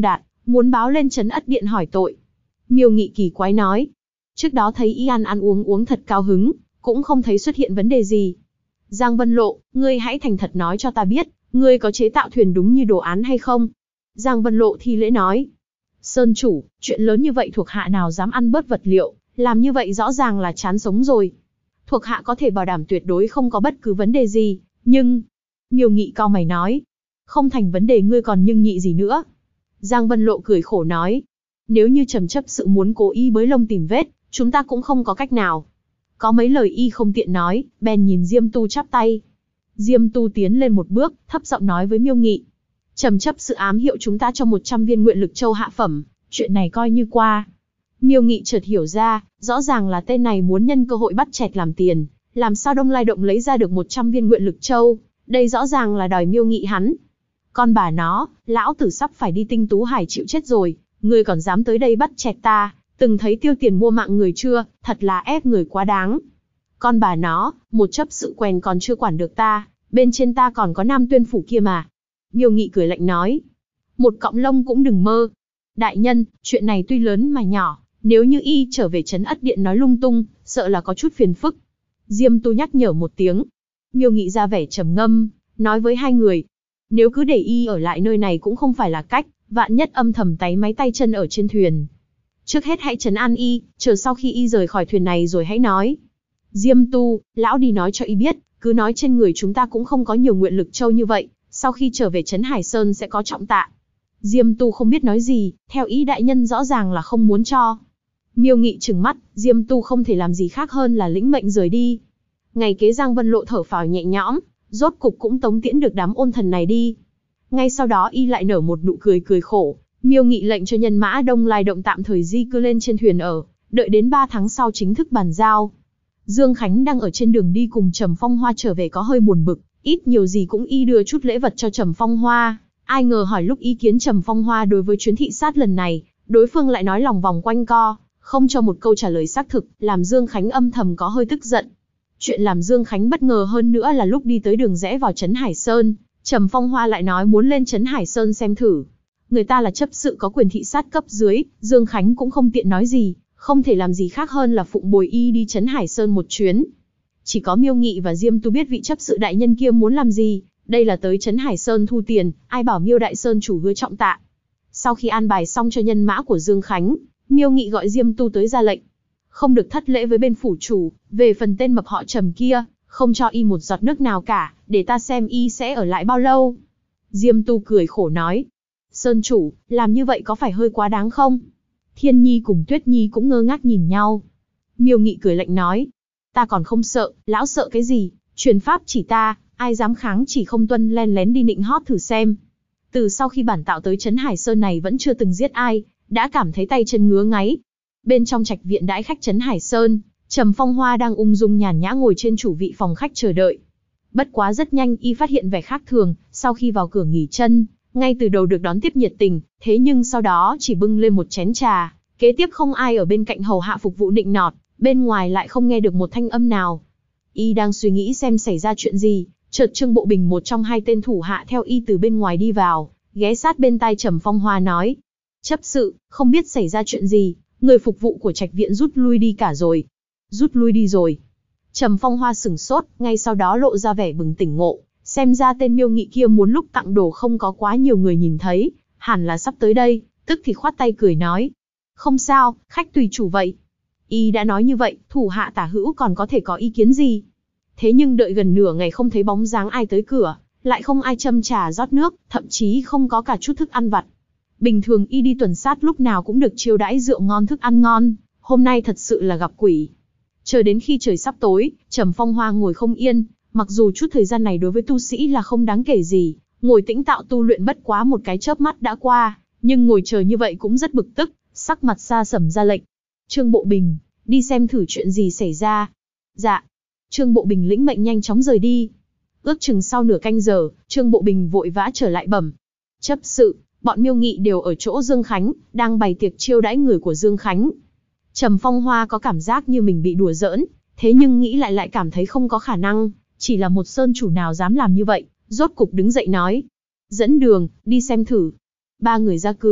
muốn báo lên trấn Ất Điện hỏi tội. Miêu Nghị kỳ quái nói. Trước đó thấy y ăn ăn uống uống thật cao hứng, cũng không thấy xuất hiện vấn đề gì. Giang Vân Lộ, ngươi hãy thành thật nói cho ta biết, ngươi có chế tạo thuyền đúng như đồ án hay không? Giang Vân Lộ thi lễ nói. Sơn chủ, chuyện lớn như vậy thuộc hạ nào dám ăn bớt vật liệu, làm như vậy rõ ràng là chán sống rồi. Thuộc hạ có thể bảo đảm tuyệt đối không có bất cứ vấn đề gì, nhưng... Miêu Nghị cau mày nói. Không thành vấn đề ngươi còn nhưng nhị gì nữa? Giang Vân Lộ cười khổ nói. Nếu như trầm chấp sự muốn cố ý bới lông tìm vết, chúng ta cũng không có cách nào. Có mấy lời y không tiện nói, bèn nhìn Diêm Tu chắp tay. Diêm Tu tiến lên một bước, thấp giọng nói với Miêu Nghị. Trầm chấp sự ám hiệu chúng ta cho 100 viên nguyện lực châu hạ phẩm, chuyện này coi như qua. Miêu Nghị chợt hiểu ra, rõ ràng là tên này muốn nhân cơ hội bắt chẹt làm tiền, làm sao Đông Lai Động lấy ra được 100 viên nguyện lực châu, đây rõ ràng là đòi Miêu Nghị hắn. Con bà nó, lão tử sắp phải đi Tinh Tú Hải chịu chết rồi, ngươi còn dám tới đây bắt chẹt ta, từng thấy tiêu tiền mua mạng người chưa, thật là ép người quá đáng. Con bà nó, một chấp sự quèn còn chưa quản được ta, bên trên ta còn có Nam Tuyên Phủ kia mà. Miêu Nghị cười lạnh nói. Một cọng lông cũng đừng mơ. Đại nhân, chuyện này tuy lớn mà nhỏ, nếu như y trở về trấn Ất Điện nói lung tung, sợ là có chút phiền phức. Diêm Tu nhắc nhở một tiếng. Miêu Nghị ra vẻ trầm ngâm, nói với hai người. Nếu cứ để y ở lại nơi này cũng không phải là cách, vạn nhất âm thầm táy máy tay chân ở trên thuyền. Trước hết hãy trấn an y, chờ sau khi y rời khỏi thuyền này rồi hãy nói. Diêm Tu, lão đi nói cho y biết, cứ nói trên người chúng ta cũng không có nhiều nguyện lực châu như vậy, sau khi trở về trấn Hải Sơn sẽ có trọng tạ. Diêm Tu không biết nói gì, theo ý đại nhân rõ ràng là không muốn cho. Miêu Nghị trừng mắt, Diêm Tu không thể làm gì khác hơn là lĩnh mệnh rời đi. Ngày kế Giang Vân Lộ thở phào nhẹ nhõm, rốt cục cũng tống tiễn được đám ôn thần này đi. Ngay sau đó y lại nở một nụ cười cười khổ, Miêu Nghị lệnh cho nhân mã Đông Lai Động tạm thời di cư lên trên thuyền ở, đợi đến 3 tháng sau chính thức bàn giao. Dương Khánh đang ở trên đường đi cùng Trầm Phong Hoa trở về có hơi buồn bực, ít nhiều gì cũng y đưa chút lễ vật cho Trầm Phong Hoa. Ai ngờ hỏi lúc ý kiến Trầm Phong Hoa đối với chuyến thị sát lần này, đối phương lại nói lòng vòng quanh co, không cho một câu trả lời xác thực, làm Dương Khánh âm thầm có hơi tức giận. Chuyện làm Dương Khánh bất ngờ hơn nữa là lúc đi tới đường rẽ vào trấn Hải Sơn, Trầm Phong Hoa lại nói muốn lên trấn Hải Sơn xem thử. Người ta là chấp sự có quyền thị sát cấp dưới, Dương Khánh cũng không tiện nói gì, không thể làm gì khác hơn là phụng bồi y đi trấn Hải Sơn một chuyến. Chỉ có Miêu Nghị và Diêm Tu biết vị chấp sự đại nhân kia muốn làm gì, đây là tới trấn Hải Sơn thu tiền, ai bảo Miêu Đại Sơn chủ hứa trọng tạ. Sau khi an bài xong cho nhân mã của Dương Khánh, Miêu Nghị gọi Diêm Tu tới ra lệnh. Không được thất lễ với bên phủ chủ, về phần tên mập họ Trầm kia, không cho y một giọt nước nào cả, để ta xem y sẽ ở lại bao lâu. Diêm Tu cười khổ nói. Sơn chủ, làm như vậy có phải hơi quá đáng không? Thiên Nhi cùng Tuyết Nhi cũng ngơ ngác nhìn nhau. Miêu Nghị cười lạnh nói. Ta còn không sợ, lão sợ cái gì, truyền pháp chỉ ta, ai dám kháng chỉ không tuân len lén đi nịnh hót thử xem. Từ sau khi bản tạo tới trấn Hải Sơn này vẫn chưa từng giết ai, đã cảm thấy tay chân ngứa ngáy. Bên trong trạch viện đãi khách trấn Hải Sơn, Trầm Phong Hoa đang ung dung nhàn nhã ngồi trên chủ vị phòng khách chờ đợi. Bất quá rất nhanh y phát hiện vẻ khác thường, sau khi vào cửa nghỉ chân, ngay từ đầu được đón tiếp nhiệt tình, thế nhưng sau đó chỉ bưng lên một chén trà, kế tiếp không ai ở bên cạnh hầu hạ phục vụ nịnh nọt, bên ngoài lại không nghe được một thanh âm nào. Y đang suy nghĩ xem xảy ra chuyện gì, chợt Trương Bộ Bình một trong hai tên thủ hạ theo y từ bên ngoài đi vào, ghé sát bên tai Trầm Phong Hoa nói. Chấp sự, không biết xảy ra chuyện gì, người phục vụ của trạch viện rút lui đi cả rồi. Rút lui đi rồi. Trầm Phong Hoa sửng sốt, ngay sau đó lộ ra vẻ bừng tỉnh ngộ, xem ra tên Miêu Nghị kia muốn lúc tặng đồ không có quá nhiều người nhìn thấy, hẳn là sắp tới đây, tức thì khoát tay cười nói. Không sao, khách tùy chủ vậy. Y đã nói như vậy, thủ hạ tả hữu còn có thể có ý kiến gì. Thế nhưng đợi gần nửa ngày không thấy bóng dáng ai tới cửa, lại không ai châm trà rót nước, thậm chí không có cả chút thức ăn vặt. Bình thường y đi tuần sát lúc nào cũng được chiêu đãi rượu ngon thức ăn ngon, hôm nay thật sự là gặp quỷ. Chờ đến khi trời sắp tối, Trầm Phong Hoa ngồi không yên, mặc dù chút thời gian này đối với tu sĩ là không đáng kể gì, ngồi tĩnh tạo tu luyện bất quá một cái chớp mắt đã qua, nhưng ngồi chờ như vậy cũng rất bực tức, sắc mặt xa sầm ra lệnh. Trương Bộ Bình, đi xem thử chuyện gì xảy ra. Dạ. Trương Bộ Bình lĩnh mệnh nhanh chóng rời đi. Ước chừng sau nửa canh giờ, Trương Bộ Bình vội vã trở lại bẩm. Chấp sự, bọn Miêu Nghị đều ở chỗ Dương Khánh, đang bày tiệc chiêu đãi người của Dương Khánh. Trầm Phong Hoa có cảm giác như mình bị đùa giỡn, thế nhưng nghĩ lại cảm thấy không có khả năng, chỉ là một sơn chủ nào dám làm như vậy, rốt cục đứng dậy nói. Dẫn đường, đi xem thử. Ba người ra cửa,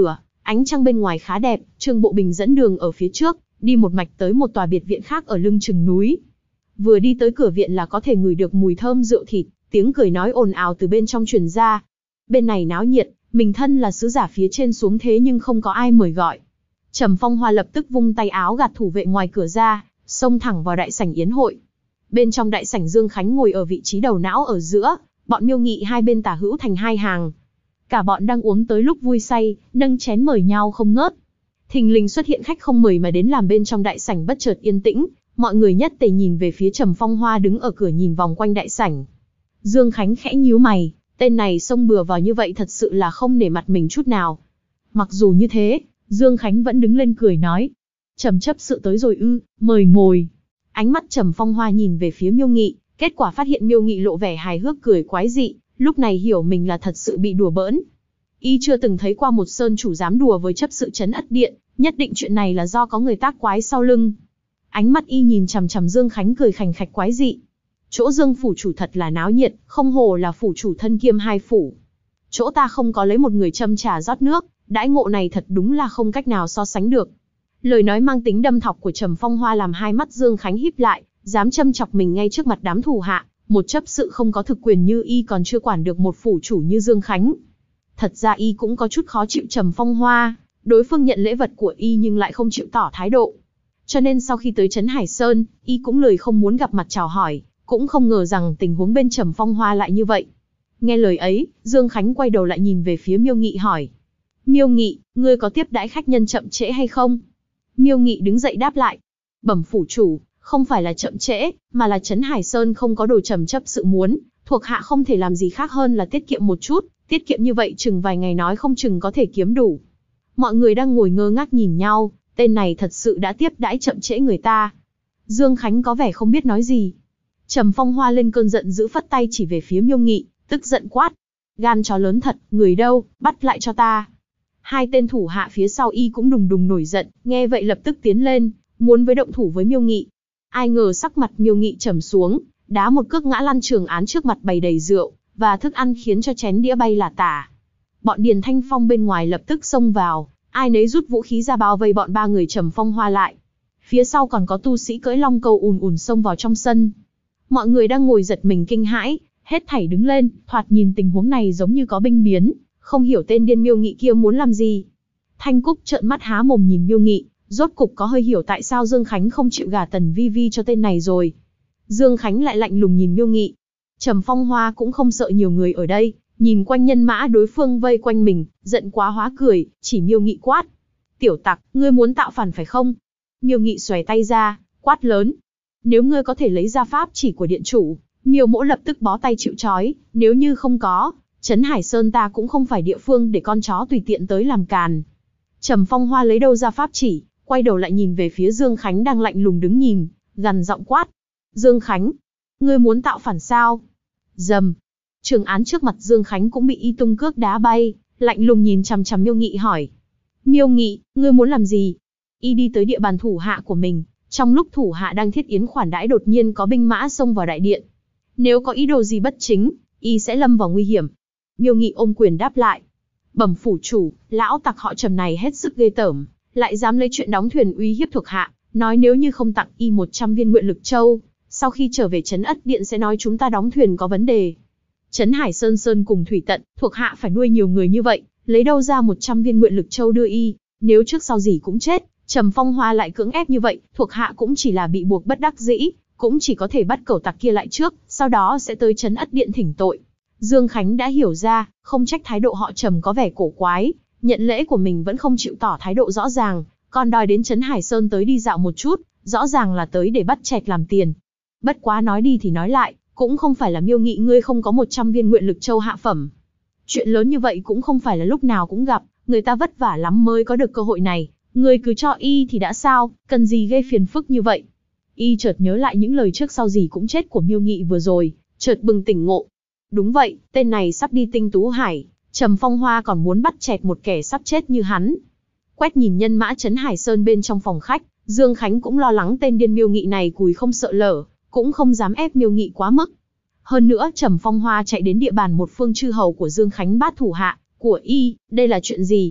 Ánh trăng bên ngoài khá đẹp, Trương Bộ Bình dẫn đường ở phía trước, đi một mạch tới một tòa biệt viện khác ở lưng chừng núi. Vừa đi tới cửa viện là có thể ngửi được mùi thơm rượu thịt, tiếng cười nói ồn ào từ bên trong truyền ra. Bên này náo nhiệt, mình thân là sứ giả phía trên xuống thế nhưng không có ai mời gọi. Trầm Phong Hoa lập tức vung tay áo gạt thủ vệ ngoài cửa ra, xông thẳng vào đại sảnh yến hội. Bên trong đại sảnh Dương Khánh ngồi ở vị trí đầu não ở giữa, bọn Miêu Nghị hai bên tả hữu thành hai hàng. Cả bọn đang uống tới lúc vui say, nâng chén mời nhau không ngớt. Thình lình xuất hiện khách không mời mà đến làm bên trong đại sảnh bất chợt yên tĩnh, mọi người nhất tề nhìn về phía Trầm Phong Hoa đứng ở cửa nhìn vòng quanh đại sảnh. Dương Khánh khẽ nhíu mày, tên này xông bừa vào như vậy thật sự là không nể mặt mình chút nào. Mặc dù như thế, Dương Khánh vẫn đứng lên cười nói. Trầm chấp sự tới rồi ư, mời ngồi. Ánh mắt Trầm Phong Hoa nhìn về phía Miêu Nghị, kết quả phát hiện Miêu Nghị lộ vẻ hài hước cười quái dị, lúc này hiểu mình là thật sự bị đùa bỡn. Y chưa từng thấy qua một sơn chủ dám đùa với chấp sự trấn Ất Điện, nhất định chuyện này là do có người tác quái sau lưng. Ánh mắt Y nhìn chằm chằm Dương Khánh cười khành khạch quái dị. Chỗ Dương phủ chủ thật là náo nhiệt, không hồ là phủ chủ thân kiêm hai phủ. Chỗ ta không có lấy một người châm trà rót nước, đãi ngộ này thật đúng là không cách nào so sánh được. Lời nói mang tính đâm thọc của Trầm Phong Hoa làm hai mắt Dương Khánh híp lại, dám châm chọc mình ngay trước mặt đám thủ hạ, một chấp sự không có thực quyền như Y còn chưa quản được một phủ chủ như Dương Khánh. Thật ra Y cũng có chút khó chịu Trầm Phong Hoa, đối phương nhận lễ vật của Y nhưng lại không chịu tỏ thái độ. Cho nên sau khi tới Trấn Hải Sơn, Y cũng lời không muốn gặp mặt chào hỏi, cũng không ngờ rằng tình huống bên Trầm Phong Hoa lại như vậy. Nghe lời ấy, Dương Khánh quay đầu lại nhìn về phía Miêu Nghị hỏi. Miêu Nghị, ngươi có tiếp đãi khách nhân chậm trễ hay không? Miêu Nghị đứng dậy đáp lại. Bẩm phủ chủ, không phải là chậm trễ, mà là Trấn Hải Sơn không có đồ Trầm chấp sự muốn, thuộc hạ không thể làm gì khác hơn là tiết kiệm một chút, tiết kiệm như vậy chừng vài ngày nói không chừng có thể kiếm đủ. Mọi người đang ngồi ngơ ngác nhìn nhau, tên này thật sự đã tiếp đãi chậm trễ người ta. Dương Khánh có vẻ không biết nói gì. Trầm Phong Hoa lên cơn giận dữ phất tay chỉ về phía Miêu Nghị, tức giận quát. Gan chó lớn thật, người đâu, bắt lại cho ta. Hai tên thủ hạ phía sau Y cũng đùng đùng nổi giận, nghe vậy lập tức tiến lên, muốn với động thủ với Miêu Nghị. Ai ngờ sắc mặt Miêu Nghị trầm xuống, đá một cước ngã lăn trường án trước mặt bày đầy rượu và thức ăn khiến cho chén đĩa bay là tả. Bọn Điền Thanh Phong bên ngoài lập tức xông vào, ai nấy rút vũ khí ra bao vây bọn ba người Trầm Phong Hoa lại. Phía sau còn có tu sĩ cưỡi long câu ùn ùn xông vào trong sân. Mọi người đang ngồi giật mình kinh hãi, hết thảy đứng lên, thoạt nhìn tình huống này giống như có binh biến, không hiểu tên điên Miêu Nghị kia muốn làm gì. Thanh Cúc trợn mắt há mồm nhìn Miêu Nghị, rốt cục có hơi hiểu tại sao Dương Khánh không chịu gả Tần Vi Vi cho tên này rồi. Dương Khánh lại lạnh lùng nhìn Miêu Nghị. Trầm Phong Hoa cũng không sợ nhiều người ở đây, nhìn quanh nhân mã đối phương vây quanh mình, giận quá hóa cười, chỉ Miêu Nghị quát. Tiểu tặc, ngươi muốn tạo phản phải không? Miêu Nghị xòe tay ra, quát lớn. Nếu ngươi có thể lấy ra pháp chỉ của điện chủ, Miêu mỗ lập tức bó tay chịu trói, nếu như không có, Trấn Hải Sơn ta cũng không phải địa phương để con chó tùy tiện tới làm càn. Trầm Phong Hoa lấy đâu ra pháp chỉ, quay đầu lại nhìn về phía Dương Khánh đang lạnh lùng đứng nhìn, gằn giọng quát. Dương Khánh, ngươi muốn tạo phản sao? Dầm. Trường án trước mặt Dương Khánh cũng bị Y tung cước đá bay, lạnh lùng nhìn chằm chằm Miêu Nghị hỏi. Miêu Nghị, ngươi muốn làm gì? Y đi tới địa bàn thủ hạ của mình, trong lúc thủ hạ đang thiết yến khoản đãi đột nhiên có binh mã xông vào đại điện. Nếu có ý đồ gì bất chính, Y sẽ lâm vào nguy hiểm. Miêu Nghị ôm quyền đáp lại. Bẩm phủ chủ, lão tặc họ Trầm này hết sức ghê tởm, lại dám lấy chuyện đóng thuyền uy hiếp thuộc hạ, nói nếu như không tặng Y 100 viên nguyện lực châu, sau khi trở về Trấn Ất Điện sẽ nói chúng ta đóng thuyền có vấn đề. Trấn Hải Sơn Sơn cùng thủy tận, thuộc hạ phải nuôi nhiều người như vậy, lấy đâu ra 100 viên nguyện lực châu đưa Y, nếu trước sau gì cũng chết, Trầm Phong Hoa lại cưỡng ép như vậy, thuộc hạ cũng chỉ là bị buộc bất đắc dĩ, cũng chỉ có thể bắt cẩu tặc kia lại trước, sau đó sẽ tới Trấn Ất Điện thỉnh tội. Dương Khánh đã hiểu ra, không trách thái độ họ Trầm có vẻ cổ quái, nhận lễ của mình vẫn không chịu tỏ thái độ rõ ràng, còn đòi đến Trấn Hải Sơn tới đi dạo một chút, rõ ràng là tới để bắt chẹt làm tiền. Bất quá nói đi thì nói lại, cũng không phải là Miêu Nghị ngươi không có 100 viên nguyện lực châu hạ phẩm. Chuyện lớn như vậy cũng không phải là lúc nào cũng gặp, người ta vất vả lắm mới có được cơ hội này, ngươi cứ cho Y thì đã sao, cần gì gây phiền phức như vậy. Y chợt nhớ lại những lời trước sau gì cũng chết của Miêu Nghị vừa rồi, chợt bừng tỉnh ngộ. Đúng vậy, tên này sắp đi Tinh Tú Hải, Trầm Phong Hoa còn muốn bắt chẹt một kẻ sắp chết như hắn. Quét nhìn nhân mã Trấn Hải Sơn bên trong phòng khách, Dương Khánh cũng lo lắng tên điên Miêu Nghị này cùi không sợ lở, cũng không dám ép Miêu Nghị quá mức. Hơn nữa Trầm Phong Hoa chạy đến địa bàn một phương chư hầu của Dương Khánh bát thủ hạ của Y, đây là chuyện gì?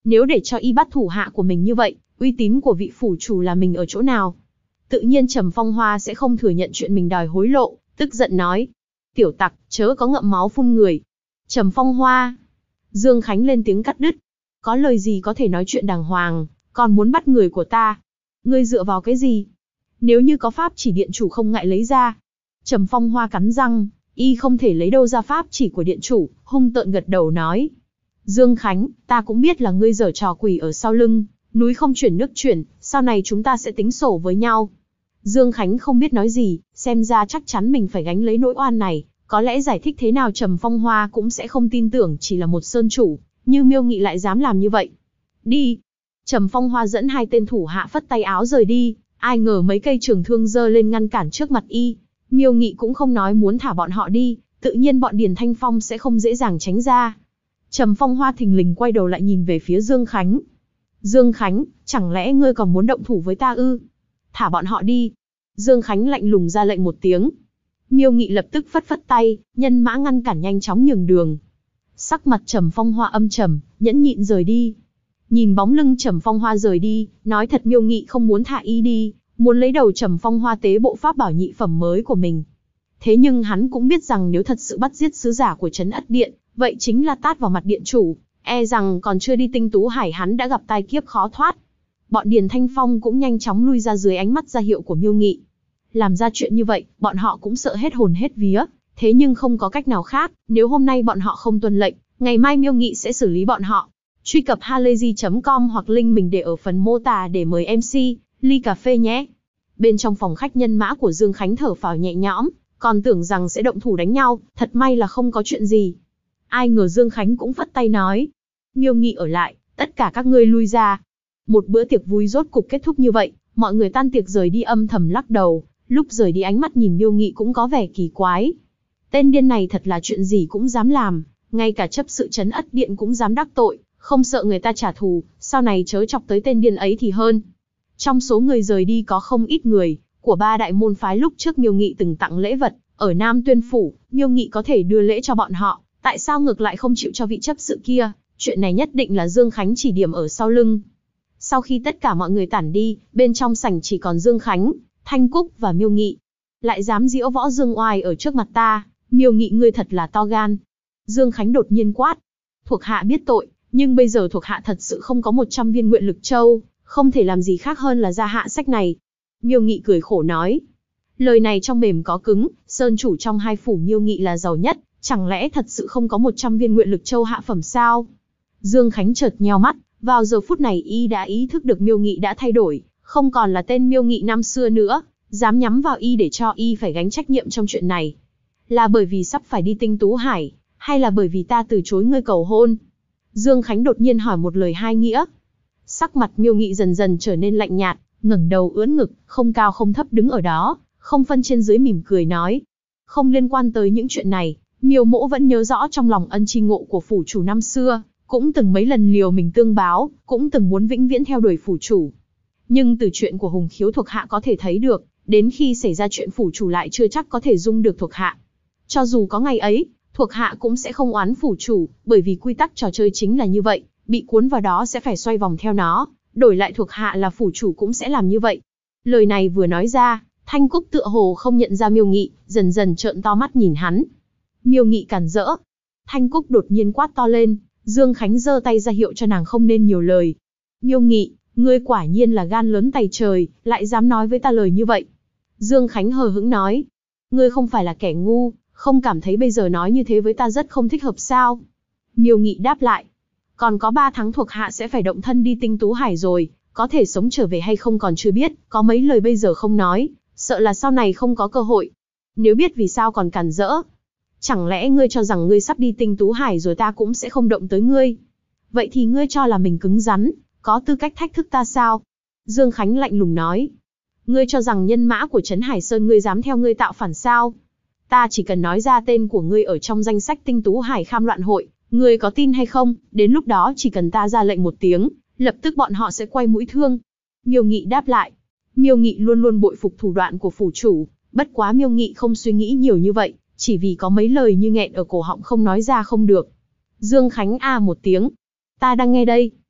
Nếu để cho y bắt thủ hạ của mình như vậy, uy tín của vị phủ chủ là mình ở chỗ nào? Tự nhiên Trầm Phong Hoa sẽ không thừa nhận chuyện mình đòi hối lộ, tức giận nói. Tiểu tặc, chớ có ngậm máu phun người. Trầm Phong Hoa. Dương Khánh lên tiếng cắt đứt. Có lời gì có thể nói chuyện đàng hoàng, còn muốn bắt người của ta. Ngươi dựa vào cái gì? Nếu như có pháp chỉ điện chủ không ngại lấy ra. Trầm Phong Hoa cắn răng, y không thể lấy đâu ra pháp chỉ của điện chủ, hung tợn gật đầu nói. Dương Khánh, ta cũng biết là ngươi giở trò quỷ ở sau lưng, núi không chuyển nước chuyển, sau này chúng ta sẽ tính sổ với nhau. Dương Khánh không biết nói gì, xem ra chắc chắn mình phải gánh lấy nỗi oan này, có lẽ giải thích thế nào Trầm Phong Hoa cũng sẽ không tin tưởng chỉ là một sơn chủ, như Miêu Nghị lại dám làm như vậy. Đi! Trầm Phong Hoa dẫn hai tên thủ hạ phất tay áo rời đi, ai ngờ mấy cây trường thương giơ lên ngăn cản trước mặt y. Miêu Nghị cũng không nói muốn thả bọn họ đi, tự nhiên bọn Điền Thanh Phong sẽ không dễ dàng tránh ra. Trầm Phong Hoa thình lình quay đầu lại nhìn về phía Dương Khánh. Dương Khánh, chẳng lẽ ngươi còn muốn động thủ với ta ư? Thả bọn họ đi. Dương Khánh lạnh lùng ra lệnh một tiếng. Miêu Nghị lập tức phất phất tay, nhân mã ngăn cản nhanh chóng nhường đường. Sắc mặt Trầm Phong Hoa âm trầm, nhẫn nhịn rời đi. Nhìn bóng lưng Trầm Phong Hoa rời đi, nói thật Miêu Nghị không muốn thả y đi, muốn lấy đầu Trầm Phong Hoa tế bộ pháp bảo nhị phẩm mới của mình. Thế nhưng hắn cũng biết rằng nếu thật sự bắt giết sứ giả của Trấn Ất Điện, vậy chính là tát vào mặt điện chủ, e rằng còn chưa đi Tinh Tú Hải hắn đã gặp tai kiếp khó thoát. Bọn Điền Thanh Phong cũng nhanh chóng lui ra dưới ánh mắt ra hiệu của Miêu Nghị. Làm ra chuyện như vậy, bọn họ cũng sợ hết hồn hết vía, thế nhưng không có cách nào khác, nếu hôm nay bọn họ không tuân lệnh, ngày mai Miêu Nghị sẽ xử lý bọn họ. Truy cập halayzi.com hoặc link mình để ở phần mô tả để mời MC, ly cà phê nhé. Bên trong phòng khách nhân mã của Dương Khánh thở phào nhẹ nhõm, còn tưởng rằng sẽ động thủ đánh nhau, thật may là không có chuyện gì. Ai ngờ Dương Khánh cũng phất tay nói. Miêu Nghị ở lại, tất cả các ngươi lui ra. Một bữa tiệc vui rốt cục kết thúc như vậy, mọi người tan tiệc rời đi âm thầm lắc đầu, lúc rời đi ánh mắt nhìn Miêu Nghị cũng có vẻ kỳ quái. Tên điên này thật là chuyện gì cũng dám làm, ngay cả chấp sự Trấn Ất Điện cũng dám đắc tội, không sợ người ta trả thù, sau này chớ chọc tới tên điên ấy thì hơn. Trong số người rời đi có không ít người của ba đại môn phái lúc trước Miêu Nghị từng tặng lễ vật, ở Nam Tuyên Phủ, Miêu Nghị có thể đưa lễ cho bọn họ, tại sao ngược lại không chịu cho vị chấp sự kia, chuyện này nhất định là Dương Khánh chỉ điểm ở sau lưng. Sau khi tất cả mọi người tản đi, bên trong sảnh chỉ còn Dương Khánh, Thanh Cúc và Miêu Nghị. Lại dám diễu võ dương oai ở trước mặt ta, Miêu Nghị ngươi thật là to gan. Dương Khánh đột nhiên quát. Thuộc hạ biết tội, nhưng bây giờ thuộc hạ thật sự không có 100 viên nguyện lực châu, không thể làm gì khác hơn là ra hạ sách này. Miêu Nghị cười khổ nói. Lời này trong mềm có cứng, sơn chủ trong hai phủ Miêu Nghị là giàu nhất, chẳng lẽ thật sự không có 100 viên nguyện lực châu hạ phẩm sao? Dương Khánh chợt nheo mắt, vào giờ phút này y đã ý thức được Miêu Nghị đã thay đổi, không còn là tên Miêu Nghị năm xưa nữa, dám nhắm vào y để cho y phải gánh trách nhiệm trong chuyện này. Là bởi vì sắp phải đi Tinh Tú Hải, hay là bởi vì ta từ chối ngươi cầu hôn? Dương Khánh đột nhiên hỏi một lời hai nghĩa. Sắc mặt Miêu Nghị dần dần trở nên lạnh nhạt, ngẩng đầu ưỡn ngực, không cao không thấp đứng ở đó, không phân trên dưới mỉm cười nói. Không liên quan tới những chuyện này, Miêu mỗ vẫn nhớ rõ trong lòng ân tri ngộ của phủ chủ năm xưa, cũng từng mấy lần liều mình tương báo, cũng từng muốn vĩnh viễn theo đuổi phủ chủ. Nhưng từ chuyện của Hùng Khiếu thuộc hạ có thể thấy được, đến khi xảy ra chuyện phủ chủ lại chưa chắc có thể dung được thuộc hạ. Cho dù có ngày ấy, thuộc hạ cũng sẽ không oán phủ chủ, bởi vì quy tắc trò chơi chính là như vậy, bị cuốn vào đó sẽ phải xoay vòng theo nó, đổi lại thuộc hạ là phủ chủ cũng sẽ làm như vậy. Lời này vừa nói ra, Thanh Cúc tựa hồ không nhận ra Miêu Nghị, dần dần trợn to mắt nhìn hắn. Miêu Nghị cản rỡ. Thanh Cúc đột nhiên quát to lên, Dương Khánh giơ tay ra hiệu cho nàng không nên nhiều lời. Miêu Nghị, ngươi quả nhiên là gan lớn tày trời, lại dám nói với ta lời như vậy. Dương Khánh hờ hững nói, ngươi không phải là kẻ ngu, không cảm thấy bây giờ nói như thế với ta rất không thích hợp sao? Miêu Nghị đáp lại, còn có 3 tháng thuộc hạ sẽ phải động thân đi Tinh Tú Hải rồi, có thể sống trở về hay không còn chưa biết, có mấy lời bây giờ không nói, sợ là sau này không có cơ hội. Nếu biết vì sao còn cản rỡ, chẳng lẽ ngươi cho rằng ngươi sắp đi Tinh Tú Hải rồi ta cũng sẽ không động tới ngươi? Vậy thì ngươi cho là mình cứng rắn, có tư cách thách thức ta sao? Dương Khánh lạnh lùng nói, ngươi cho rằng nhân mã của Trấn Hải Sơn ngươi dám theo ngươi tạo phản sao? Ta chỉ cần nói ra tên của ngươi ở trong danh sách Tinh Tú Hải Kham Loạn Hội, ngươi có tin hay không, đến lúc đó chỉ cần ta ra lệnh một tiếng, lập tức bọn họ sẽ quay mũi thương. Miêu Nghị đáp lại. Miêu Nghị luôn luôn bội phục thủ đoạn của phủ chủ, bất quá Miêu Nghị không suy nghĩ nhiều như vậy, chỉ vì có mấy lời như nghẹn ở cổ họng không nói ra không được. Dương Khánh a một tiếng. Ta đang nghe đây.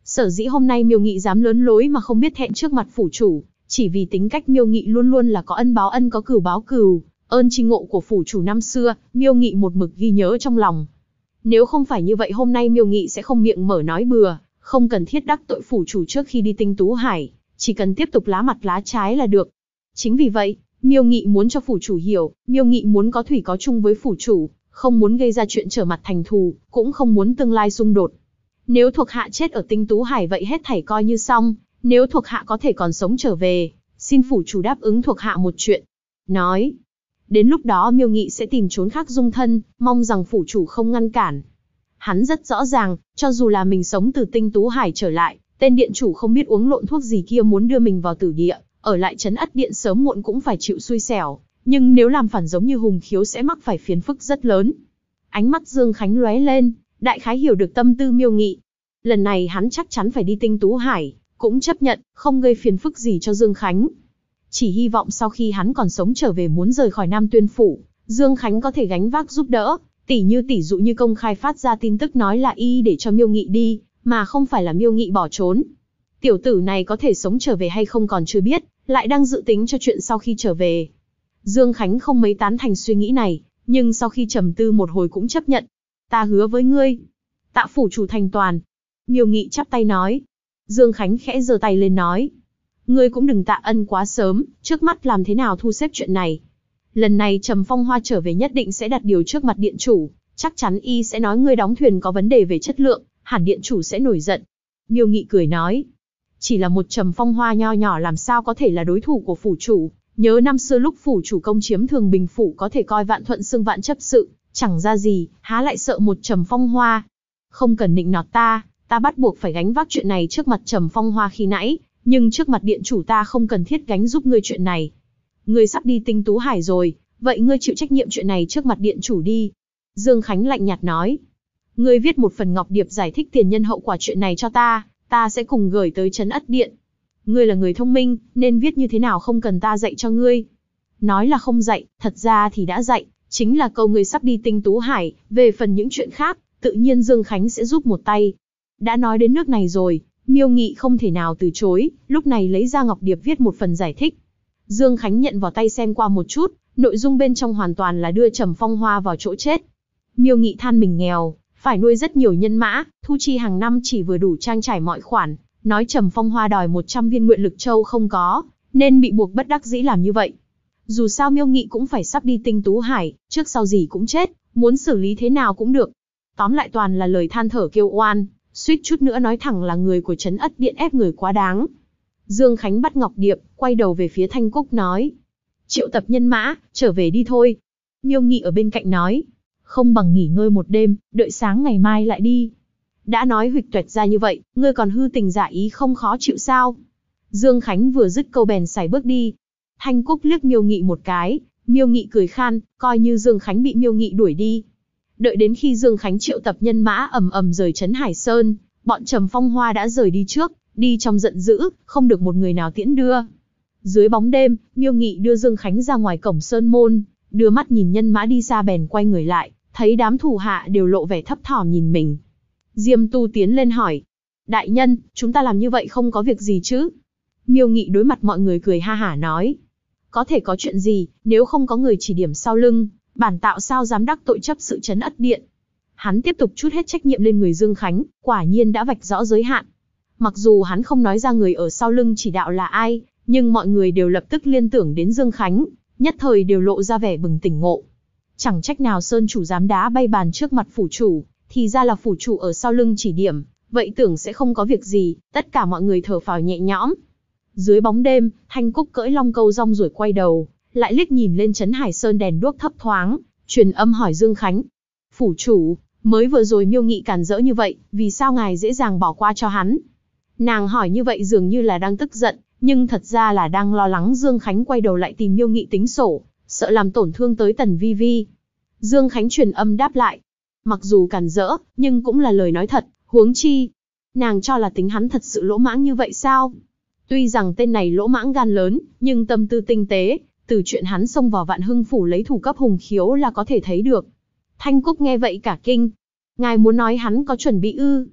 Sở dĩ hôm nay Miêu Nghị dám lớn lối mà không biết thẹn trước mặt phủ chủ, chỉ vì tính cách Miêu Nghị luôn luôn là có ân báo ân có cừu báo cừu, ơn tri ngộ của phủ chủ năm xưa, Miêu Nghị một mực ghi nhớ trong lòng. Nếu không phải như vậy hôm nay Miêu Nghị sẽ không miệng mở nói bừa, không cần thiết đắc tội phủ chủ trước khi đi Tinh Tú Hải, chỉ cần tiếp tục lá mặt lá trái là được. Chính vì vậy, Miêu Nghị muốn cho phủ chủ hiểu, Miêu Nghị muốn có thủy có chung với phủ chủ, không muốn gây ra chuyện trở mặt thành thù, cũng không muốn tương lai xung đột. Nếu thuộc hạ chết ở Tinh Tú Hải vậy hết thảy coi như xong, nếu thuộc hạ có thể còn sống trở về, xin phủ chủ đáp ứng thuộc hạ một chuyện. Nói, đến lúc đó Miêu Nghị sẽ tìm trốn khác dung thân, mong rằng phủ chủ không ngăn cản. Hắn rất rõ ràng, cho dù là mình sống từ Tinh Tú Hải trở lại, tên điện chủ không biết uống lộn thuốc gì kia muốn đưa mình vào tử địa, ở lại trấn Ất Điện sớm muộn cũng phải chịu xui xẻo, nhưng nếu làm phản giống như Hùng Khiếu sẽ mắc phải phiền phức rất lớn. Ánh mắt Dương Khánh lóe lên, đại khái hiểu được tâm tư Miêu Nghị. Lần này hắn chắc chắn phải đi Tinh Tú Hải, cũng chấp nhận, không gây phiền phức gì cho Dương Khánh. Chỉ hy vọng sau khi hắn còn sống trở về muốn rời khỏi Nam Tuyên Phủ, Dương Khánh có thể gánh vác giúp đỡ, tỷ dụ như công khai phát ra tin tức nói là y để cho Miêu Nghị đi, mà không phải là Miêu Nghị bỏ trốn. Tiểu tử này có thể sống trở về hay không còn chưa biết, lại đang dự tính cho chuyện sau khi trở về. Dương Khánh không mấy tán thành suy nghĩ này, nhưng sau khi trầm tư một hồi cũng chấp nhận. Ta hứa với ngươi. Tạ phủ chủ thành toàn. Miêu Nghị chắp tay nói. Dương Khánh khẽ giơ tay lên nói. Ngươi cũng đừng tạ ân quá sớm, trước mắt làm thế nào thu xếp chuyện này. Lần này Trầm Phong Hoa trở về nhất định sẽ đặt điều trước mặt điện chủ, chắc chắn y sẽ nói ngươi đóng thuyền có vấn đề về chất lượng, hẳn điện chủ sẽ nổi giận. Miêu Nghị cười nói. Chỉ là một Trầm Phong Hoa nho nhỏ làm sao có thể là đối thủ của phủ chủ, nhớ năm xưa lúc phủ chủ công chiếm Thường Bình phủ có thể coi vạn thuận xưng vạn chấp sự, chẳng ra gì, há lại sợ một Trầm Phong Hoa. Không cần nịnh nọt ta bắt buộc phải gánh vác chuyện này trước mặt Trầm Phong Hoa khi nãy, nhưng trước mặt điện chủ ta không cần thiết gánh giúp ngươi chuyện này. Ngươi sắp đi Tinh Tú Hải rồi, vậy ngươi chịu trách nhiệm chuyện này trước mặt điện chủ đi. Dương Khánh lạnh nhạt nói. Ngươi viết một phần ngọc điệp giải thích tiền nhân hậu quả chuyện này cho ta sẽ cùng gửi tới trấn Ất Điện. Ngươi là người thông minh, nên viết như thế nào không cần ta dạy cho ngươi. Nói là không dạy, thật ra thì đã dạy, chính là câu ngươi sắp đi Tinh Tú Hải, về phần những chuyện khác, tự nhiên Dương Khánh sẽ giúp một tay. Đã nói đến nước này rồi, Miêu Nghị không thể nào từ chối, lúc này lấy ra ngọc điệp viết một phần giải thích. Dương Khánh nhận vào tay xem qua một chút, nội dung bên trong hoàn toàn là đưa Trầm Phong Hoa vào chỗ chết. Miêu Nghị than mình nghèo, phải nuôi rất nhiều nhân mã, thu chi hàng năm chỉ vừa đủ trang trải mọi khoản, nói Trầm Phong Hoa đòi 100 viên nguyện lực châu không có, nên bị buộc bất đắc dĩ làm như vậy. Dù sao Miêu Nghị cũng phải sắp đi Tinh Tú Hải, trước sau gì cũng chết, muốn xử lý thế nào cũng được. Tóm lại toàn là lời than thở kêu oan, suýt chút nữa nói thẳng là người của trấn Ất Điện ép người quá đáng. Dương Khánh bắt ngọc điệp, quay đầu về phía Thanh Cúc nói. Triệu tập nhân mã, trở về đi thôi. Miêu Nghị ở bên cạnh nói. Không bằng nghỉ ngơi một đêm, đợi sáng ngày mai lại đi. Đã nói huỵch toẹt ra như vậy, ngươi còn hư tình giả ý không khó chịu sao? Dương Khánh vừa dứt câu bèn sải bước đi. Thanh Cúc liếc Miêu Nghị một cái, Miêu Nghị cười khan, coi như Dương Khánh bị Miêu Nghị đuổi đi. Đợi đến khi Dương Khánh triệu tập nhân mã ầm ầm rời trấn Hải Sơn, bọn Trầm Phong Hoa đã rời đi trước, đi trong giận dữ, không được một người nào tiễn đưa. Dưới bóng đêm, Miêu Nghị đưa Dương Khánh ra ngoài cổng sơn môn, đưa mắt nhìn nhân mã đi xa bèn quay người lại, thấy đám thủ hạ đều lộ vẻ thấp thỏm nhìn mình. Diêm Tu tiến lên hỏi, đại nhân, chúng ta làm như vậy không có việc gì chứ? Miêu Nghị đối mặt mọi người cười ha hả nói, có thể có chuyện gì, nếu không có người chỉ điểm sau lưng, bản tạo sao dám đắc tội chấp sự trấn Ất Điện. Hắn tiếp tục trút hết trách nhiệm lên người Dương Khánh, quả nhiên đã vạch rõ giới hạn. Mặc dù hắn không nói ra người ở sau lưng chỉ đạo là ai, nhưng mọi người đều lập tức liên tưởng đến Dương Khánh, nhất thời đều lộ ra vẻ bừng tỉnh ngộ. Chẳng trách nào Sơn chủ dám đá bay bàn trước mặt phủ chủ, thì ra là phủ chủ ở sau lưng chỉ điểm, vậy tưởng sẽ không có việc gì, tất cả mọi người thở phào nhẹ nhõm. Dưới bóng đêm, Thanh Cúc cưỡi long câu rong rồi quay đầu, lại liếc nhìn lên trấn Hải Sơn đèn đuốc thấp thoáng, truyền âm hỏi Dương Khánh. Phủ chủ, mới vừa rồi Miêu Nghị càn rỡ như vậy, vì sao ngài dễ dàng bỏ qua cho hắn? Nàng hỏi như vậy dường như là đang tức giận, nhưng thật ra là đang lo lắng Dương Khánh quay đầu lại tìm Miêu Nghị tính sổ, sợ làm tổn thương tới Tần Vi Vi. Dương Khánh truyền âm đáp lại. Mặc dù càn rỡ, nhưng cũng là lời nói thật, huống chi. Nàng cho là tính hắn thật sự lỗ mãng như vậy sao? Tuy rằng tên này lỗ mãng gan lớn, nhưng tâm tư tinh tế, từ chuyện hắn xông vào Vạn Hưng phủ lấy thủ cấp Hùng Khiếu là có thể thấy được. Thanh Cúc nghe vậy cả kinh. Ngài muốn nói hắn có chuẩn bị ư?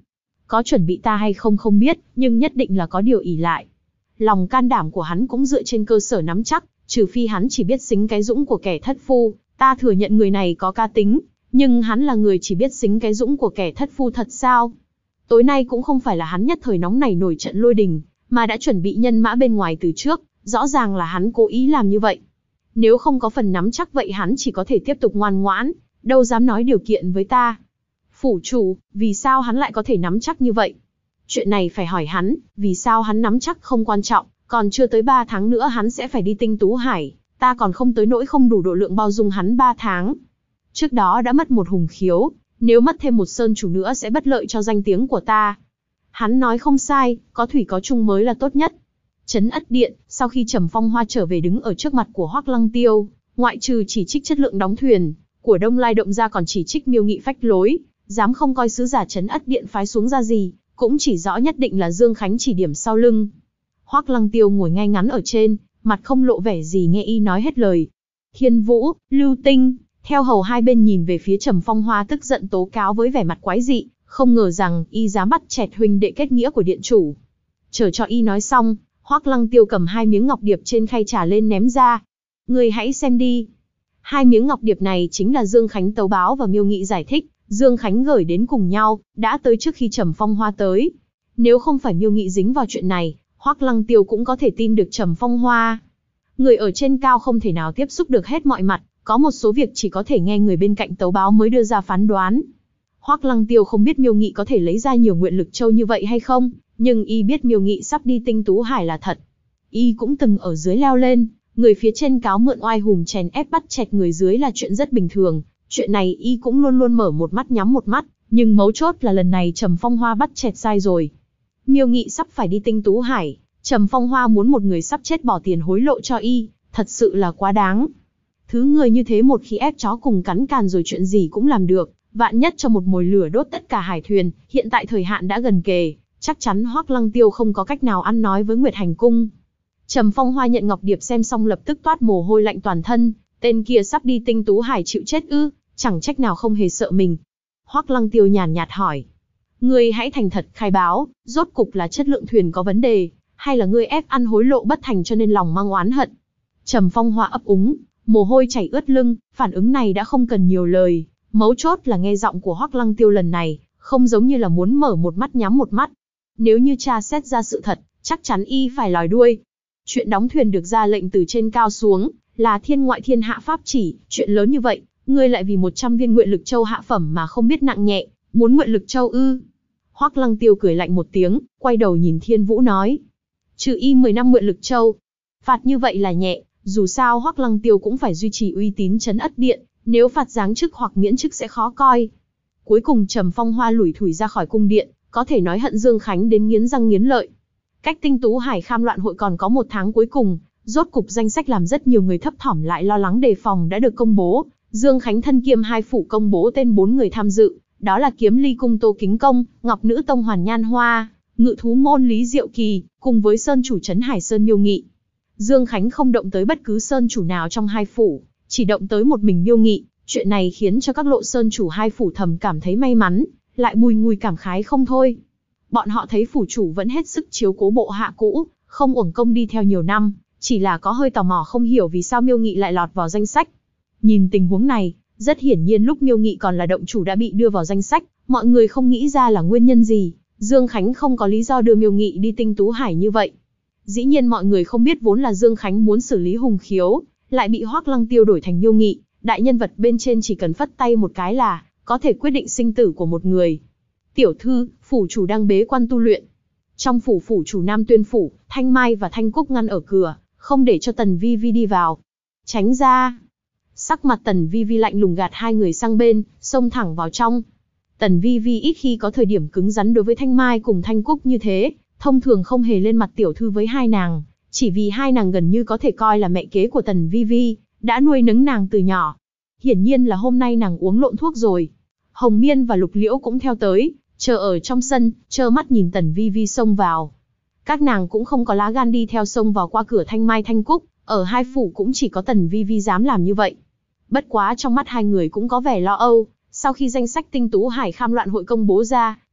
có chuẩn bị ta hay không không biết, nhưng nhất định là có điều ỷ lại. Lòng can đảm của hắn cũng dựa trên cơ sở nắm chắc, trừ phi hắn chỉ biết xính cái dũng của kẻ thất phu, ta thừa nhận người này có cá tính, nhưng hắn là người chỉ biết xính cái dũng của kẻ thất phu thật sao? Tối nay cũng không phải là hắn nhất thời nóng nảy nổi trận lôi đình, mà đã chuẩn bị nhân mã bên ngoài từ trước, rõ ràng là hắn cố ý làm như vậy. Nếu không có phần nắm chắc vậy hắn chỉ có thể tiếp tục ngoan ngoãn, đâu dám nói điều kiện với ta. Phủ chủ, vì sao hắn lại có thể nắm chắc như vậy? Chuyện này phải hỏi hắn, vì sao hắn nắm chắc không quan trọng, còn chưa tới 3 tháng nữa hắn sẽ phải đi Tinh Tú Hải, ta còn không tới nỗi không đủ độ lượng bao dung hắn 3 tháng. Trước đó đã mất một hùng khiếu, nếu mất thêm một sơn chủ nữa sẽ bất lợi cho danh tiếng của ta. Hắn nói không sai, có thủy có chung mới là tốt nhất. Trấn Ất Điện, sau khi Trầm Phong Hoa trở về đứng ở trước mặt của Hoắc Lăng Tiêu, ngoại trừ chỉ trích chất lượng đóng thuyền của Đông Lai Động ra còn chỉ trích Miêu Nghị phách lối, dám không coi sứ giả Trấn Ất Điện phái xuống ra gì, cũng chỉ rõ nhất định là Dương Khánh chỉ điểm sau lưng. Hoắc Lăng Tiêu ngồi ngay ngắn ở trên, mặt không lộ vẻ gì nghe y nói hết lời. Thiên Vũ, Lưu Tinh, theo hầu hai bên nhìn về phía Trầm Phong Hoa tức giận tố cáo với vẻ mặt quái dị, không ngờ rằng y dám bắt chẹt huynh đệ kết nghĩa của điện chủ. Chờ cho y nói xong, Hoắc Lăng Tiêu cầm 2 miếng ngọc điệp trên khay trà lên ném ra. Ngươi hãy xem đi. 2 miếng ngọc điệp này chính là Dương Khánh tấu báo và Miêu Nghị giải thích, Dương Khánh gửi đến cùng nhau, đã tới trước khi Trầm Phong Hoa tới. Nếu không phải Miêu Nghị dính vào chuyện này, Hoắc Lăng Tiêu cũng có thể tin được Trầm Phong Hoa. Người ở trên cao không thể nào tiếp xúc được hết mọi mặt, có một số việc chỉ có thể nghe người bên cạnh tấu báo mới đưa ra phán đoán. Hoắc Lăng Tiêu không biết Miêu Nghị có thể lấy ra nhiều nguyện lực châu như vậy hay không, nhưng y biết Miêu Nghị sắp đi Tinh Tú Hải là thật. Y cũng từng ở dưới leo lên, người phía trên cáo mượn oai hùng chèn ép bắt chẹt người dưới là chuyện rất bình thường. Chuyện này y cũng luôn luôn mở một mắt nhắm một mắt, nhưng mấu chốt là lần này Trầm Phong Hoa bắt chẹt sai rồi. Miêu Nghị sắp phải đi Tinh Tú Hải, Trầm Phong Hoa muốn một người sắp chết bỏ tiền hối lộ cho y, thật sự là quá đáng. Thứ người như thế một khi ép chó cùng cắn càn rồi chuyện gì cũng làm được, vạn nhất cho một mồi lửa đốt tất cả hải thuyền, hiện tại thời hạn đã gần kề, chắc chắn Hoắc Lăng Tiêu không có cách nào ăn nói với Nguyệt Hành Cung. Trầm Phong Hoa nhận ngọc điệp xem xong lập tức toát mồ hôi lạnh toàn thân, tên kia sắp đi Tinh Tú Hải chịu chết ư, chẳng trách nào không hề sợ mình. Hoắc Lăng Tiêu nhàn nhạt hỏi, ngươi hãy thành thật khai báo, rốt cục là chất lượng thuyền có vấn đề, hay là ngươi ép ăn hối lộ bất thành cho nên lòng mang oán hận? Trầm Phong Hoa ấp úng, mồ hôi chảy ướt lưng, phản ứng này đã không cần nhiều lời, mấu chốt là nghe giọng của Hoắc Lăng Tiêu lần này, không giống như là muốn mở một mắt nhắm một mắt. Nếu như tra xét ra sự thật, chắc chắn y phải lòi đuôi. Chuyện đóng thuyền được ra lệnh từ trên cao xuống, là thiên ngoại thiên hạ pháp chỉ, chuyện lớn như vậy, ngươi lại vì 100 viên nguyện lực châu hạ phẩm mà không biết nặng nhẹ, muốn nguyện lực châu ư? Hoắc Lăng Tiêu cười lạnh một tiếng, quay đầu nhìn Thiên Vũ nói, trừ y 10 năm nguyện lực châu. Phạt như vậy là nhẹ, dù sao Hoắc Lăng Tiêu cũng phải duy trì uy tín Trấn Ất Điện, nếu phạt giáng chức hoặc miễn chức sẽ khó coi. Cuối cùng Trầm Phong Hoa lủi thủi ra khỏi cung điện, có thể nói hận Dương Khánh đến nghiến răng nghiến lợi. Cách Tinh Tú Hải Kham Loạn hội còn có 1 tháng cuối cùng, rốt cục danh sách làm rất nhiều người thấp thỏm lại lo lắng đề phòng đã được công bố. Dương Khánh thân kiêm 2 phủ công bố tên 4 người tham dự, đó là Kiếm Ly Cung Tô Kính Công, Ngọc Nữ Tông Hoàn Nhan Hoa, Ngự Thú Môn Lý Diệu Kỳ, cùng với Sơn chủ Trấn Hải Sơn Miêu Nghị. Dương Khánh không động tới bất cứ sơn chủ nào trong 2 phủ, chỉ động tới một mình Miêu Nghị. Chuyện này khiến cho các lộ sơn chủ 2 phủ thầm cảm thấy may mắn, lại bùi ngùi cảm khái không thôi. Bọn họ thấy phủ chủ vẫn hết sức chiếu cố bộ hạ cũ, không uổng công đi theo nhiều năm, chỉ là có hơi tò mò không hiểu vì sao Miêu Nghị lại lọt vào danh sách. Nhìn tình huống này, rất hiển nhiên lúc Miêu Nghị còn là động chủ đã bị đưa vào danh sách, mọi người không nghĩ ra là nguyên nhân gì. Dương Khánh không có lý do đưa Miêu Nghị đi Tinh Tú Hải như vậy. Dĩ nhiên mọi người không biết vốn là Dương Khánh muốn xử lý hùng khiếu, lại bị Hoắc Lăng Tiêu đổi thành Miêu Nghị. Đại nhân vật bên trên chỉ cần phất tay một cái là có thể quyết định sinh tử của một người. Tiểu thư, phủ chủ đang bế quan tu luyện. Trong phủ chủ Nam Tuyên phủ, Thanh Mai và Thanh Cúc ngăn ở cửa, không để cho Tần Vi Vi đi vào. Tránh ra. Sắc mặt Tần Vi Vi lạnh lùng gạt 2 người sang bên, xông thẳng vào trong. Tần Vi Vi ít khi có thời điểm cứng rắn đối với Thanh Mai cùng Thanh Cúc như thế, thông thường không hề lên mặt tiểu thư với 2 nàng, chỉ vì 2 nàng gần như có thể coi là mẹ kế của Tần Vi Vi, đã nuôi nấng nàng từ nhỏ. Hiển nhiên là hôm nay nàng uống lộn thuốc rồi. Hồng Miên và Lục Liễu cũng theo tới, chờ ở trong sân, trơ mắt nhìn Tần Vi Vi xông vào. Các nàng cũng không có lá gan đi theo xông vào qua cửa Thanh Mai Thanh Cúc, ở 2 phủ cũng chỉ có Tần Vi Vi dám làm như vậy. Bất quá trong mắt 2 người cũng có vẻ lo âu, sau khi danh sách Tinh Tú Hải Kham Loạn hội công bố ra,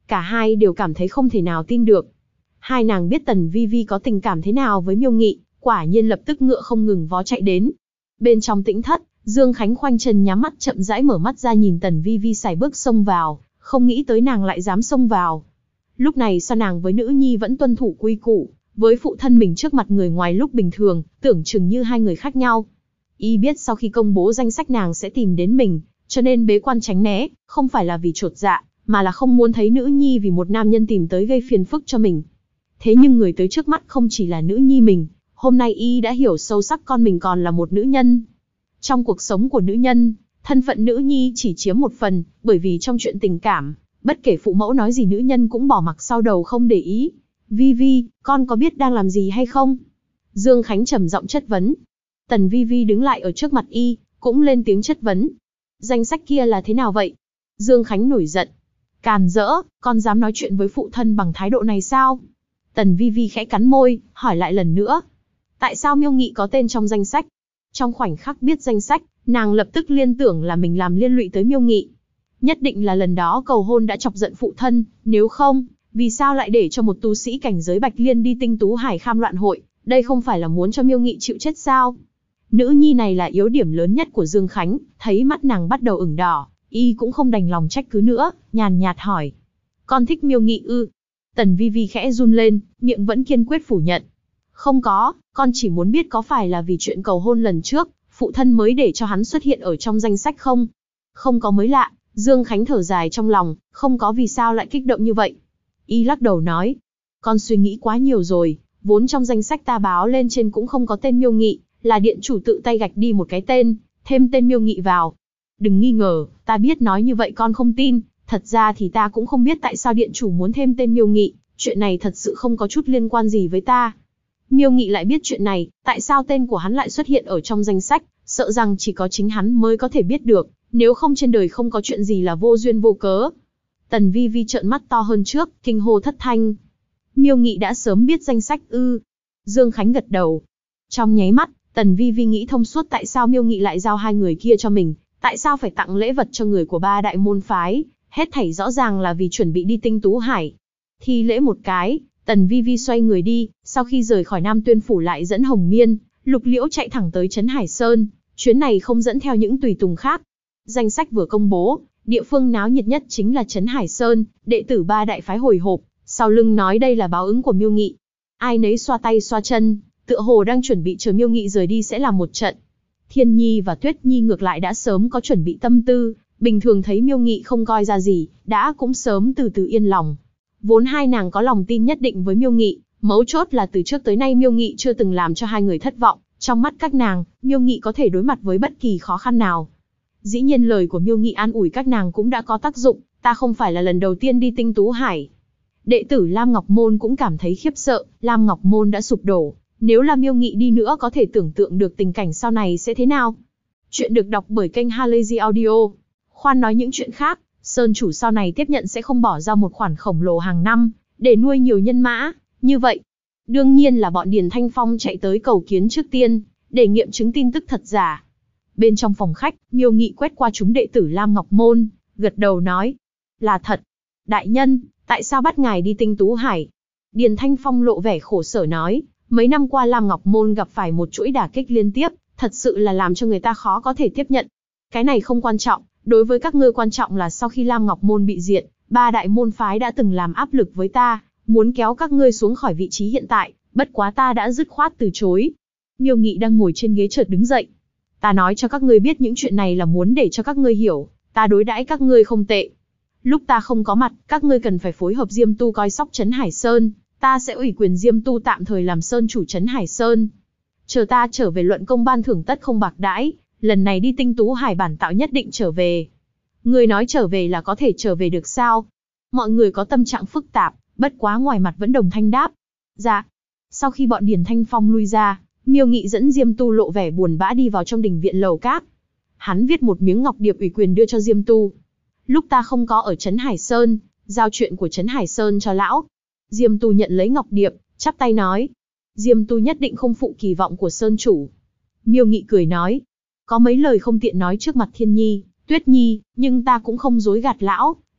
Cả hai đều cảm thấy không thể nào tin được. Hai nàng biết Tần Vi Vi có tình cảm thế nào với Miêu Nghị, quả nhiên lập tức ngựa không ngừng vó chạy đến. Bên trong tĩnh thất, Dương Khánh khoanh chân nhắm mắt chậm rãi mở mắt ra nhìn Tần Vi Vi sải bước xông vào, không nghĩ tới nàng lại dám xông vào. Lúc này sao nàng với nữ nhi vẫn tuân thủ quy củ, với phụ thân mình trước mặt người ngoài lúc bình thường, tưởng chừng như hai người khác nhau. Y biết sau khi công bố danh sách nàng sẽ tìm đến mình, cho nên bế quan tránh né, không phải là vì chột dạ, mà là không muốn thấy nữ nhi vì một nam nhân tìm tới gây phiền phức cho mình. Thế nhưng người tới trước mắt không chỉ là nữ nhi mình, hôm nay Y đã hiểu sâu sắc con mình còn là một nữ nhân. Trong cuộc sống của nữ nhân, thân phận nữ nhi chỉ chiếm một phần, bởi vì trong chuyện tình cảm, bất kể phụ mẫu nói gì nữ nhân cũng bỏ mặc sau đầu không để ý. Vi Vi, con có biết đang làm gì hay không? Dương Khánh trầm giọng chất vấn. Tần Vi Vi đứng lại ở trước mặt Y, cũng lên tiếng chất vấn. Danh sách kia là thế nào vậy? Dương Khánh nổi giận. Càn rỡ, con dám nói chuyện với phụ thân bằng thái độ này sao? Tần Vi Vi khẽ cắn môi, hỏi lại lần nữa. Tại sao Miêu Nghị có tên trong danh sách? Trong khoảnh khắc biết danh sách, nàng lập tức liên tưởng là mình làm liên lụy tới Miêu Nghị. Nhất định là lần đó cầu hôn đã chọc giận phụ thân, nếu không, vì sao lại để cho một tu sĩ cảnh giới Bạch Liên đi Tinh Tú Hải Kham loạn hội, đây không phải là muốn cho Miêu Nghị chịu chết sao? Nữ nhi này là yếu điểm lớn nhất của Dương Khánh, thấy mắt nàng bắt đầu ửng đỏ, Y cũng không đành lòng trách cứ nữa, nhàn nhạt hỏi. Con thích Miêu Nghị ư? Tần Vi Vi khẽ run lên, miệng vẫn kiên quyết phủ nhận. Không có, con chỉ muốn biết có phải là vì chuyện cầu hôn lần trước, phụ thân mới để cho hắn xuất hiện ở trong danh sách không? Không có mới lạ, Dương Khánh thở dài trong lòng, không có vì sao lại kích động như vậy. Y lắc đầu nói, con suy nghĩ quá nhiều rồi, vốn trong danh sách ta báo lên trên cũng không có tên Miêu Nghị, là điện chủ tự tay gạch đi một cái tên, thêm tên Miêu Nghị vào. Đừng nghi ngờ, ta biết nói như vậy con không tin, thật ra thì ta cũng không biết tại sao điện chủ muốn thêm tên Miêu Nghị, chuyện này thật sự không có chút liên quan gì với ta. Miêu Nghị lại biết chuyện này, tại sao tên của hắn lại xuất hiện ở trong danh sách, sợ rằng chỉ có chính hắn mới có thể biết được, nếu không trên đời không có chuyện gì là vô duyên vô cớ. Tần Vi Vi trợn mắt to hơn trước, kinh hô thất thanh. Miêu Nghị đã sớm biết danh sách ư? Dương Khánh gật đầu. Trong nháy mắt, Tần Vi Vi nghĩ thông suốt tại sao Miêu Nghị lại giao hai người kia cho mình, tại sao phải tặng lễ vật cho người của ba đại môn phái, hết thảy rõ ràng là vì chuẩn bị đi Tinh Tú Hải. Thi lễ một cái, Tần Vi Vi xoay người đi, sau khi rời khỏi Nam Tuyên Phủ lại dẫn Hồng Miên, Lục Liễu chạy thẳng tới Trấn Hải Sơn, chuyến này không dẫn theo những tùy tùng khác. Danh sách vừa công bố, địa phương náo nhiệt nhất chính là Trấn Hải Sơn, đệ tử ba đại phái hồi hộp, sau lưng nói đây là báo ứng của Miêu Nghị. Ai nấy xoa tay xoa chân, tựa hồ đang chuẩn bị chờ Miêu Nghị rời đi sẽ làm một trận. Thiên Nhi và Tuyết Nhi ngược lại đã sớm có chuẩn bị tâm tư, bình thường thấy Miêu Nghị không coi ra gì, đã cũng sớm từ từ yên lòng. Vốn hai nàng có lòng tin nhất định với Miêu Nghị, mấu chốt là từ trước tới nay Miêu Nghị chưa từng làm cho hai người thất vọng, trong mắt các nàng, Miêu Nghị có thể đối mặt với bất kỳ khó khăn nào. Dĩ nhiên lời của Miêu Nghị an ủi các nàng cũng đã có tác dụng, ta không phải là lần đầu tiên đi Tinh Tú Hải. Đệ tử Lam Ngọc Môn cũng cảm thấy khiếp sợ, Lam Ngọc Môn đã sụp đổ, nếu là Miêu Nghị đi nữa có thể tưởng tượng được tình cảnh sau này sẽ thế nào. Chuyện được đọc bởi kênh Halazy Audio. Khoan nói những chuyện khác, Sơn chủ sau này tiếp nhận sẽ không bỏ ra một khoản khổng lồ hàng năm, để nuôi nhiều nhân mã, như vậy. Đương nhiên là bọn Điền Thanh Phong chạy tới cầu kiến trước tiên, để nghiệm chứng tin tức thật giả. Bên trong phòng khách, Miêu Nghị quét qua chúng đệ tử Lam Ngọc Môn, gật đầu nói. Là thật. Đại nhân, tại sao bắt ngài đi Tinh Tú Hải? Điền Thanh Phong lộ vẻ khổ sở nói, mấy năm qua Lam Ngọc Môn gặp phải một chuỗi đả kích liên tiếp, thật sự là làm cho người ta khó có thể tiếp nhận. Cái này không quan trọng, đối với các ngươi quan trọng là sau khi Lam Ngọc Môn bị diệt, ba đại môn phái đã từng làm áp lực với ta, muốn kéo các ngươi xuống khỏi vị trí hiện tại, bất quá ta đã dứt khoát từ chối. Miêu Nghị đang ngồi trên ghế chợt đứng dậy. Ta nói cho các ngươi biết những chuyện này là muốn để cho các ngươi hiểu, ta đối đãi các ngươi không tệ. Lúc ta không có mặt, các ngươi cần phải phối hợp Diêm Tu coi sóc Trấn Hải Sơn, ta sẽ ủy quyền Diêm Tu tạm thời làm sơn chủ Trấn Hải Sơn. Chờ ta trở về luận công ban thưởng tất không bạc đãi, lần này đi Tinh Tú Hải bản tạo nhất định trở về. Ngươi nói trở về là có thể trở về được sao? Mọi người có tâm trạng phức tạp, bất quá ngoài mặt vẫn đồng thanh đáp. Dạ. Sau khi bọn Điền Thanh Phong lui ra, Miêu Nghị dẫn Diêm Tu lộ vẻ buồn bã đi vào trong đình viện lầu cát. Hắn viết một miếng ngọc điệp ủy quyền đưa cho Diêm Tu. Lúc ta không có ở Trấn Hải Sơn, giao chuyện của Trấn Hải Sơn cho lão. Diêm Tu nhận lấy ngọc điệp, chắp tay nói. Diêm Tu nhất định không phụ kỳ vọng của Sơn chủ. Miêu Nghị cười nói. Có mấy lời không tiện nói trước mặt Thiên Nhi, Tuyết Nhi, nhưng ta cũng không dối gạt lão.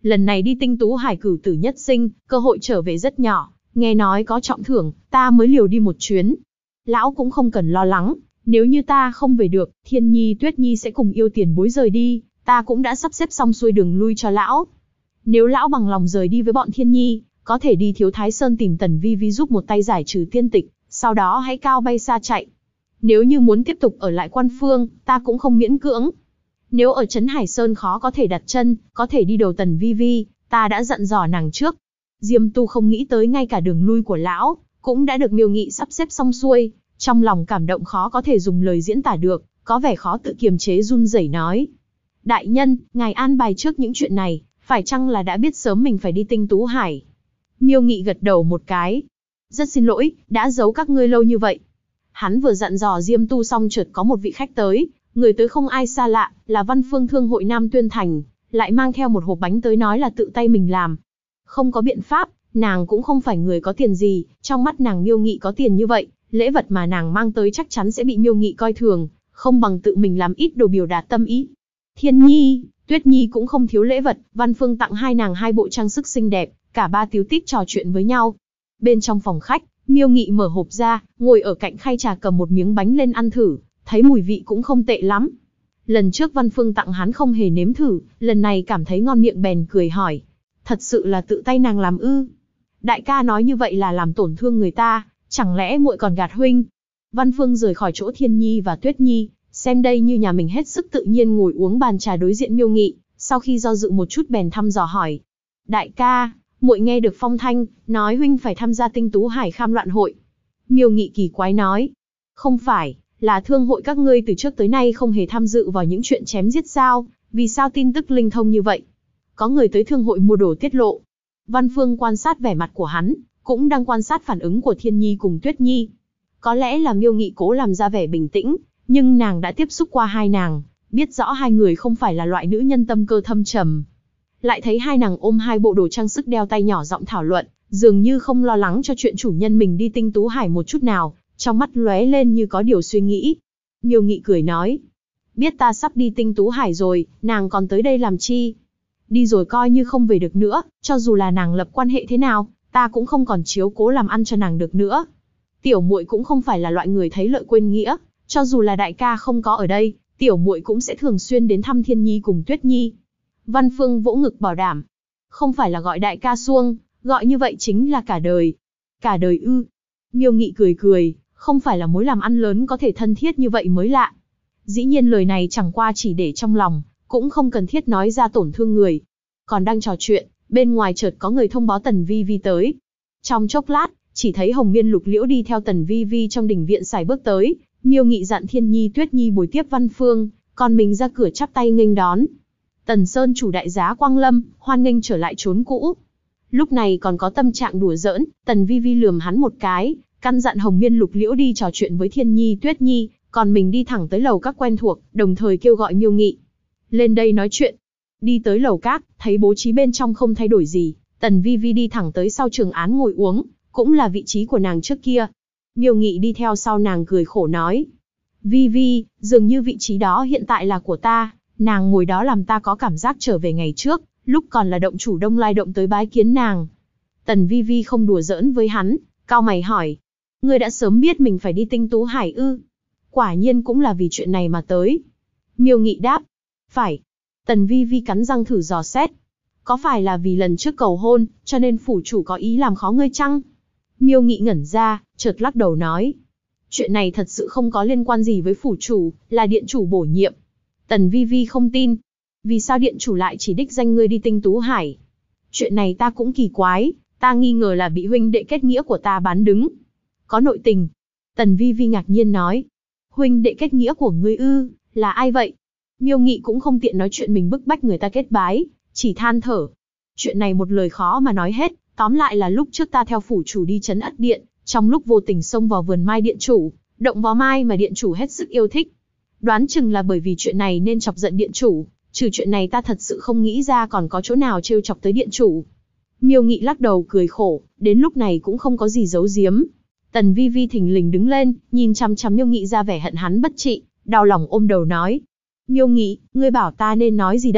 lần này đi Tinh Tú Hải cửu tử nhất sinh, cơ hội trở về rất nhỏ, nghe nói có trọng thưởng, ta mới liều đi một chuyến. Lão cũng không cần lo lắng, nếu như ta không về được, Thiên Nhi Tuyết Nhi sẽ cùng yêu tiền bối rời đi, ta cũng đã sắp xếp xong xuôi đường lui cho lão. Nếu lão bằng lòng rời đi với bọn Thiên Nhi, có thể đi Thiếu Thái Sơn tìm Tần Vi Vi giúp một tay giải trừ tiên tịch, sau đó hãy cao bay xa chạy. Nếu như muốn tiếp tục ở lại Quan Phương, ta cũng không miễn cưỡng. Nếu ở Trấn Hải Sơn khó có thể đặt chân, có thể đi đầu Tần Vi Vi, ta đã dặn dò nàng trước. Diêm Tu không nghĩ tới ngay cả đường lui của lão, cũng đã được Miêu Nghị sắp xếp xong xuôi, trong lòng cảm động khó có thể dùng lời diễn tả được, có vẻ khó tự kiềm chế run rẩy nói. Đại nhân, ngài an bài trước những chuyện này, phải chăng là đã biết sớm mình phải đi Tinh Tú Hải? Miêu Nghị gật đầu một cái. Rất xin lỗi, đã giấu các ngươi lâu như vậy. Hắn vừa dặn dò Diêm Tu xong chợt có một vị khách tới, người tới không ai xa lạ, là Văn Phương Thương hội Nam Tuyên Thành, lại mang theo một hộp bánh tới nói là tự tay mình làm. Không có biện pháp, nàng cũng không phải người có tiền gì, trong mắt nàng Miêu Nghị có tiền như vậy, lễ vật mà nàng mang tới chắc chắn sẽ bị Miêu Nghị coi thường, không bằng tự mình làm ít đồ biểu đạt tâm ý. Thiên Nhi, Tuyết Nhi cũng không thiếu lễ vật, Văn Phương tặng hai nàng hai bộ trang sức xinh đẹp, cả ba tíu tít trò chuyện với nhau. Bên trong phòng khách, Miêu Nghị mở hộp ra, ngồi ở cạnh khay trà cầm một miếng bánh lên ăn thử, thấy mùi vị cũng không tệ lắm. Lần trước Văn Phương tặng hắn không hề nếm thử, lần này cảm thấy ngon miệng bèn cười hỏi. Thật sự là tự tay nàng làm ư? Đại ca nói như vậy là làm tổn thương người ta, chẳng lẽ muội còn gạt huynh? Văn Phương rời khỏi chỗ Thiên Nhi và Tuyết Nhi, xem đây như nhà mình hết sức tự nhiên ngồi uống bàn trà đối diện Miêu Nghị, sau khi do dự một chút bèn thăm dò hỏi. Đại ca, muội nghe được phong thanh, nói huynh phải tham gia Tinh Tú Hải Kham Loạn hội. Miêu Nghị kỳ quái nói. Không phải, là thương hội các ngươi từ trước tới nay không hề tham dự vào những chuyện chém giết sao, vì sao tin tức linh thông như vậy? Có người tới thương hội mua đồ tiết lộ. Văn Phương quan sát vẻ mặt của hắn, cũng đang quan sát phản ứng của Thiên Nhi cùng Tuyết Nhi. Có lẽ là Miêu Nghị cố làm ra vẻ bình tĩnh, nhưng nàng đã tiếp xúc qua hai nàng, biết rõ hai người không phải là loại nữ nhân tâm cơ thâm trầm. Lại thấy hai nàng ôm hai bộ đồ trang sức đeo tay nhỏ giọng thảo luận, dường như không lo lắng cho chuyện chủ nhân mình đi Tinh Tú Hải một chút nào, trong mắt lóe lên như có điều suy nghĩ. Miêu Nghị cười nói, biết ta sắp đi Tinh Tú Hải rồi, nàng còn tới đây làm chi? Đi rồi coi như không về được nữa, cho dù là nàng lập quan hệ thế nào, ta cũng không còn chiếu cố làm ăn cho nàng được nữa. Tiểu muội cũng không phải là loại người thấy lợi quên nghĩa, cho dù là đại ca không có ở đây, tiểu muội cũng sẽ thường xuyên đến thăm Thiên Nhi cùng Tuyết Nhi. Văn Phương vỗ ngực bảo đảm, không phải là gọi đại ca xuông, gọi như vậy chính là cả đời. Cả đời ư? Miêu Nghị cười cười, không phải là mối làm ăn lớn có thể thân thiết như vậy mới lạ. Dĩ nhiên lời này chẳng qua chỉ để trong lòng, cũng không cần thiết nói ra tổn thương người. Còn đang trò chuyện, bên ngoài chợt có người thông báo Tần Vi Vi tới. Trong chốc lát, chỉ thấy Hồng Miên Lục Liễu đi theo Tần Vi Vi trong đình viện xài bước tới. Miêu Nghị dặn Thiên Nhi Tuyết Nhi bồi tiếp Văn Phương, còn mình ra cửa chắp tay nghênh đón. Tần Sơn chủ đại giá Quang Lâm, hoan nghênh trở lại chốn cũ. Lúc này còn có tâm trạng đùa giỡn, Tần Vi Vi lườm hắn một cái, căn dặn Hồng Miên Lục Liễu đi trò chuyện với Thiên Nhi Tuyết Nhi, còn mình đi thẳng tới lầu các quen thuộc, đồng thời kêu gọi Miêu Nghị lên đây nói chuyện. Đi tới lầu các, thấy bố trí bên trong không thay đổi gì, Tần Vi Vi đi thẳng tới sau trường án ngồi uống, cũng là vị trí của nàng trước kia. Miêu Nghị đi theo sau nàng cười khổ nói, Vi Vi, dường như vị trí đó hiện tại là của ta, nàng ngồi đó làm ta có cảm giác trở về ngày trước, lúc còn là động chủ Đông Lai Động tới bái kiến nàng. Tần Vi Vi không đùa giỡn với hắn, cau mày hỏi, ngươi đã sớm biết mình phải đi Tinh Tú Hải ư? Quả nhiên cũng là vì chuyện này mà tới. Miêu Nghị đáp, phải. Tần Vi Vi cắn răng thử dò xét, có phải là vì lần trước cầu hôn, cho nên phủ chủ có ý làm khó ngươi chăng? Miêu Nghị ngẩn ra, chợt lắc đầu nói, chuyện này thật sự không có liên quan gì với phủ chủ, là điện chủ bổ nhiệm. Tần Vi Vi không tin, vì sao điện chủ lại chỉ đích danh ngươi đi Tinh Tú Hải? Chuyện này ta cũng kỳ quái, ta nghi ngờ là bị huynh đệ kết nghĩa của ta bán đứng. Có nội tình. Tần Vi Vi ngạc nhiên nói, huynh đệ kết nghĩa của ngươi ư, là ai vậy? Miêu Nghị cũng không tiện nói chuyện mình bức bách người ta kết bái, chỉ than thở. Chuyện này một lời khó mà nói hết, tóm lại là lúc trước ta theo phủ chủ đi trấn Ất Điện, trong lúc vô tình xông vào vườn mai điện chủ, động vó mai mà điện chủ hết sức yêu thích. Đoán chừng là bởi vì chuyện này nên chọc giận điện chủ, trừ chuyện này ta thật sự không nghĩ ra còn có chỗ nào trêu chọc tới điện chủ. Miêu Nghị lắc đầu cười khổ, đến lúc này cũng không có gì giấu giếm. Tần Vi Vi thình lình đứng lên, nhìn chằm chằm Miêu Nghị ra vẻ hận hắn bất trị, đau lòng ôm đầu nói, Miêu Nghị, ngươi bảo ta nên nói gì đây?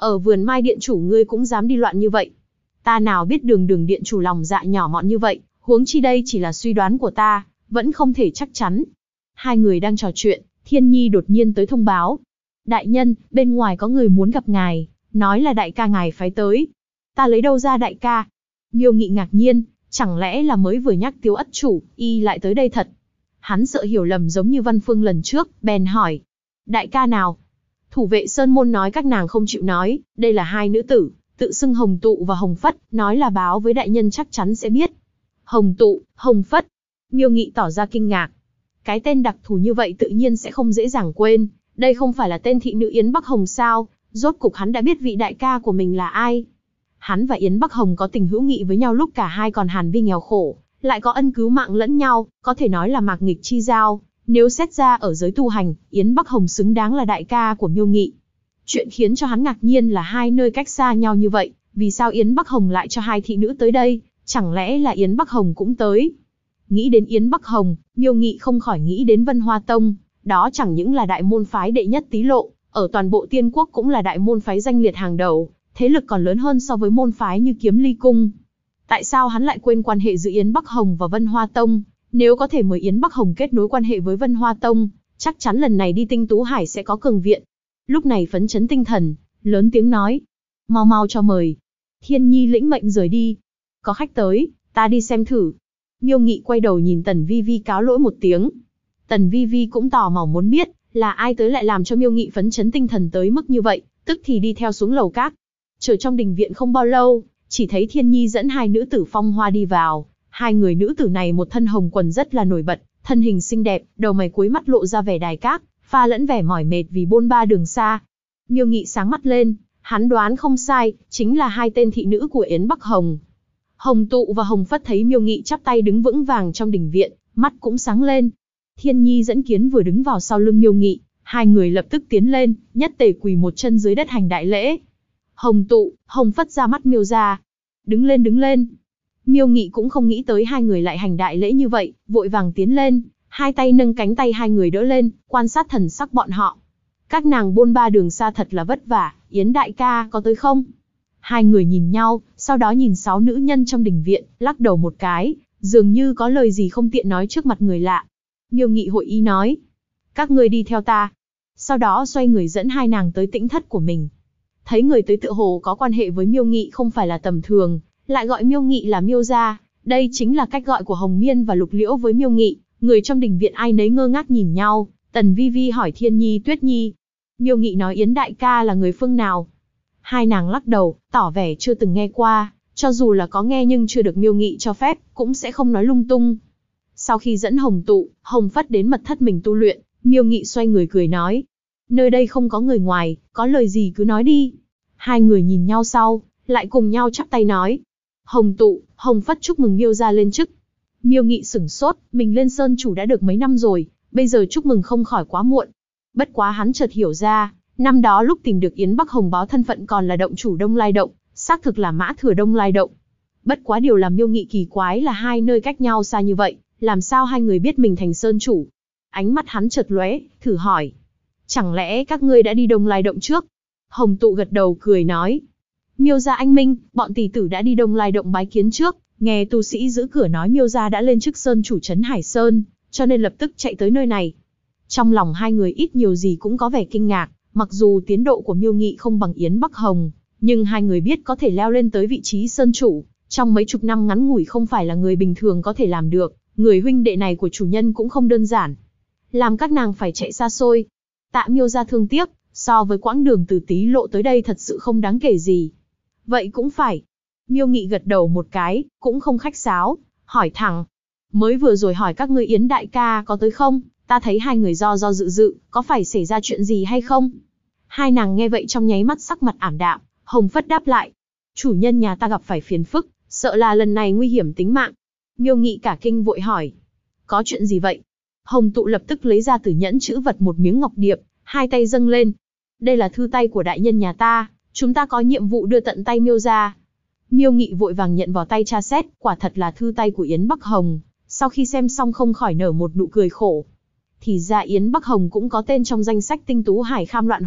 Ở vườn Mai điện chủ ngươi cũng dám đi loạn như vậy. Ta nào biết Đường Đường điện chủ lòng dạ nhỏ mọn như vậy, huống chi đây chỉ là suy đoán của ta, vẫn không thể chắc chắn. Hai người đang trò chuyện, Thiên Nhi đột nhiên tới thông báo. Đại nhân, bên ngoài có người muốn gặp ngài, nói là đại ca ngài phái tới. Ta lấy đâu ra đại ca? Miêu Nghị ngạc nhiên, chẳng lẽ là mới vừa nhắc Tiếu Ất chủ, y lại tới đây thật? Hắn sợ hiểu lầm giống như Văn Phương lần trước, bèn hỏi. Đại ca nào? Thủ vệ Sơn Môn nói các nàng không chịu nói, đây là hai nữ tử, tự xưng Hồng Tụ và Hồng Phất, nói là báo với đại nhân chắc chắn sẽ biết. Hồng Tụ, Hồng Phất. Miêu Nghị tỏ ra kinh ngạc. Cái tên đặc thù như vậy tự nhiên sẽ không dễ dàng quên, đây không phải là tên thị nữ Yến Bắc Hồng sao, rốt cục hắn đã biết vị đại ca của mình là ai. Hắn và Yến Bắc Hồng có tình hữu nghị với nhau lúc cả hai còn hàn vi nghèo khổ, lại có ân cứu mạng lẫn nhau, có thể nói là mạc nghịch chi giao. Nếu xét ra ở giới tu hành, Yến Bắc Hồng xứng đáng là đại ca của Miêu Nghị. Chuyện khiến cho hắn ngạc nhiên là hai nơi cách xa nhau như vậy, vì sao Yến Bắc Hồng lại cho hai thị nữ tới đây, chẳng lẽ là Yến Bắc Hồng cũng tới? Nghĩ đến Yến Bắc Hồng, Miêu Nghị không khỏi nghĩ đến Vân Hoa Tông, đó chẳng những là đại môn phái đệ nhất tý lộ, ở toàn bộ Tiên Quốc cũng là đại môn phái danh liệt hàng đầu, thế lực còn lớn hơn so với môn phái như Kiếm Ly Cung. Tại sao hắn lại quên quan hệ giữa Yến Bắc Hồng và Vân Hoa Tông? Nếu có thể mời Yến Bắc Hồng kết nối quan hệ với Vân Hoa Tông, chắc chắn lần này đi Tinh Tú Hải sẽ có cường viện. Lúc này phấn chấn tinh thần, lớn tiếng nói. Mau mau cho mời. Thiên Nhi lĩnh mệnh rời đi. Có khách tới, ta đi xem thử. Miêu Nghị quay đầu nhìn Tần Vi Vi cáo lỗi một tiếng. Tần Vi Vi cũng tò mò muốn biết, là ai tới lại làm cho Miêu Nghị phấn chấn tinh thần tới mức như vậy, tức thì đi theo xuống lầu các. Chờ trong đình viện không bao lâu, chỉ thấy Thiên Nhi dẫn hai nữ tử phong hoa đi vào. Hai người nữ tử này một thân hồng quần rất là nổi bật, thân hình xinh đẹp, đầu mày cuối mắt lộ ra vẻ đài cát, pha lẫn vẻ mỏi mệt vì bôn ba đường xa. Miêu Nghị sáng mắt lên, hắn đoán không sai, chính là hai tên thị nữ của Yến Bắc Hồng. Hồng Tụ và Hồng Phất thấy Miêu Nghị chắp tay đứng vững vàng trong đình viện, mắt cũng sáng lên. Thiên Nhi dẫn Kiến vừa đứng vào sau lưng Miêu Nghị, hai người lập tức tiến lên, nhất tề quỳ một chân dưới đất hành đại lễ. Hồng Tụ, Hồng Phất ra mắt Miêu gia. Đứng lên đứng lên. Miêu Nghị cũng không nghĩ tới hai người lại hành đại lễ như vậy, vội vàng tiến lên, hai tay nâng cánh tay hai người đỡ lên, quan sát thần sắc bọn họ. Các nàng bôn ba đường xa thật là vất vả, Yến đại ca có tới không? Hai người nhìn nhau, sau đó nhìn sáu nữ nhân trong đình viện, lắc đầu một cái, dường như có lời gì không tiện nói trước mặt người lạ. Miêu Nghị hội ý nói, các ngươi đi theo ta. Sau đó xoay người dẫn hai nàng tới tĩnh thất của mình. Thấy người tới tựa hồ có quan hệ với Miêu Nghị không phải là tầm thường, lại gọi Miêu Nghị là Miêu gia, đây chính là cách gọi của Hồng Miên và Lục Liễu với Miêu Nghị. Người trong đình viện ai nấy ngơ ngác nhìn nhau. Tần Vi Vi hỏi Thiên Nhi, Tuyết Nhi. Miêu Nghị nói Yến đại ca là người phương nào? Hai nàng lắc đầu, tỏ vẻ chưa từng nghe qua, cho dù là có nghe nhưng chưa được Miêu Nghị cho phép, cũng sẽ không nói lung tung. Sau khi dẫn Hồng Tụ, Hồng Phất đến mật thất mình tu luyện, Miêu Nghị xoay người cười nói. Nơi đây không có người ngoài, có lời gì cứ nói đi. Hai người nhìn nhau sau, lại cùng nhau chắp tay nói. Hồng Tụ, Hồng Phất chúc mừng Miêu gia lên chức. Miêu Nghị sửng sốt, mình lên sơn chủ đã được mấy năm rồi, bây giờ chúc mừng không khỏi quá muộn. Bất quá hắn chợt hiểu ra, năm đó lúc tìm được Yến Bắc Hồng báo thân phận còn là động chủ Đông Lai Động, xác thực là mã thừa Đông Lai Động. Bất quá điều làm Miêu Nghị kỳ quái là hai nơi cách nhau xa như vậy, làm sao hai người biết mình thành sơn chủ? Ánh mắt hắn chợt lóe, thử hỏi. Chẳng lẽ các ngươi đã đi Đông Lai Động trước? Hồng Tụ gật đầu cười nói. Miêu gia anh minh, bọn tỷ tử đã đi Đông Lai Động bái kiến trước, nghe tu sĩ giữ cửa nói Miêu gia đã lên chức sơn chủ trấn Hải Sơn, cho nên lập tức chạy tới nơi này. Trong lòng hai người ít nhiều gì cũng có vẻ kinh ngạc, mặc dù tiến độ của Miêu Nghị không bằng Yến Bắc Hồng, nhưng hai người biết có thể leo lên tới vị trí sơn chủ, trong mấy chục năm ngắn ngủi không phải là người bình thường có thể làm được, người huynh đệ này của chủ nhân cũng không đơn giản. Làm các nàng phải chạy xa xôi. Tạ Miêu gia thương tiếc, so với quãng đường từ Tý Lộ tới đây thật sự không đáng kể gì. Vậy cũng phải. Miêu Nghị gật đầu một cái, cũng không khách sáo, hỏi thẳng. Mới vừa rồi hỏi các ngươi Yến đại ca có tới không, ta thấy hai người do dự, có phải xảy ra chuyện gì hay không? Hai nàng nghe vậy trong nháy mắt sắc mặt ảm đạm, Hồng Phất đáp lại. Chủ nhân nhà ta gặp phải phiền phức, sợ là lần này nguy hiểm tính mạng. Miêu Nghị cả kinh vội hỏi. Có chuyện gì vậy? Hồng Tụ lập tức lấy ra từ nhẫn chữ vật một miếng ngọc điệp, hai tay dâng lên. Đây là thư tay của đại nhân nhà ta, chúng ta có nhiệm vụ đưa tận tay Miêu gia. Miêu Nghị vội vàng nhận vào tay tra xét, quả thật là thư tay của Yến Bắc Hồng. Sau khi xem xong không khỏi nở một nụ cười khổ. Thì ra Yến Bắc Hồng cũng có tên trong danh sách Tinh Tú Hải Kham loạn hội,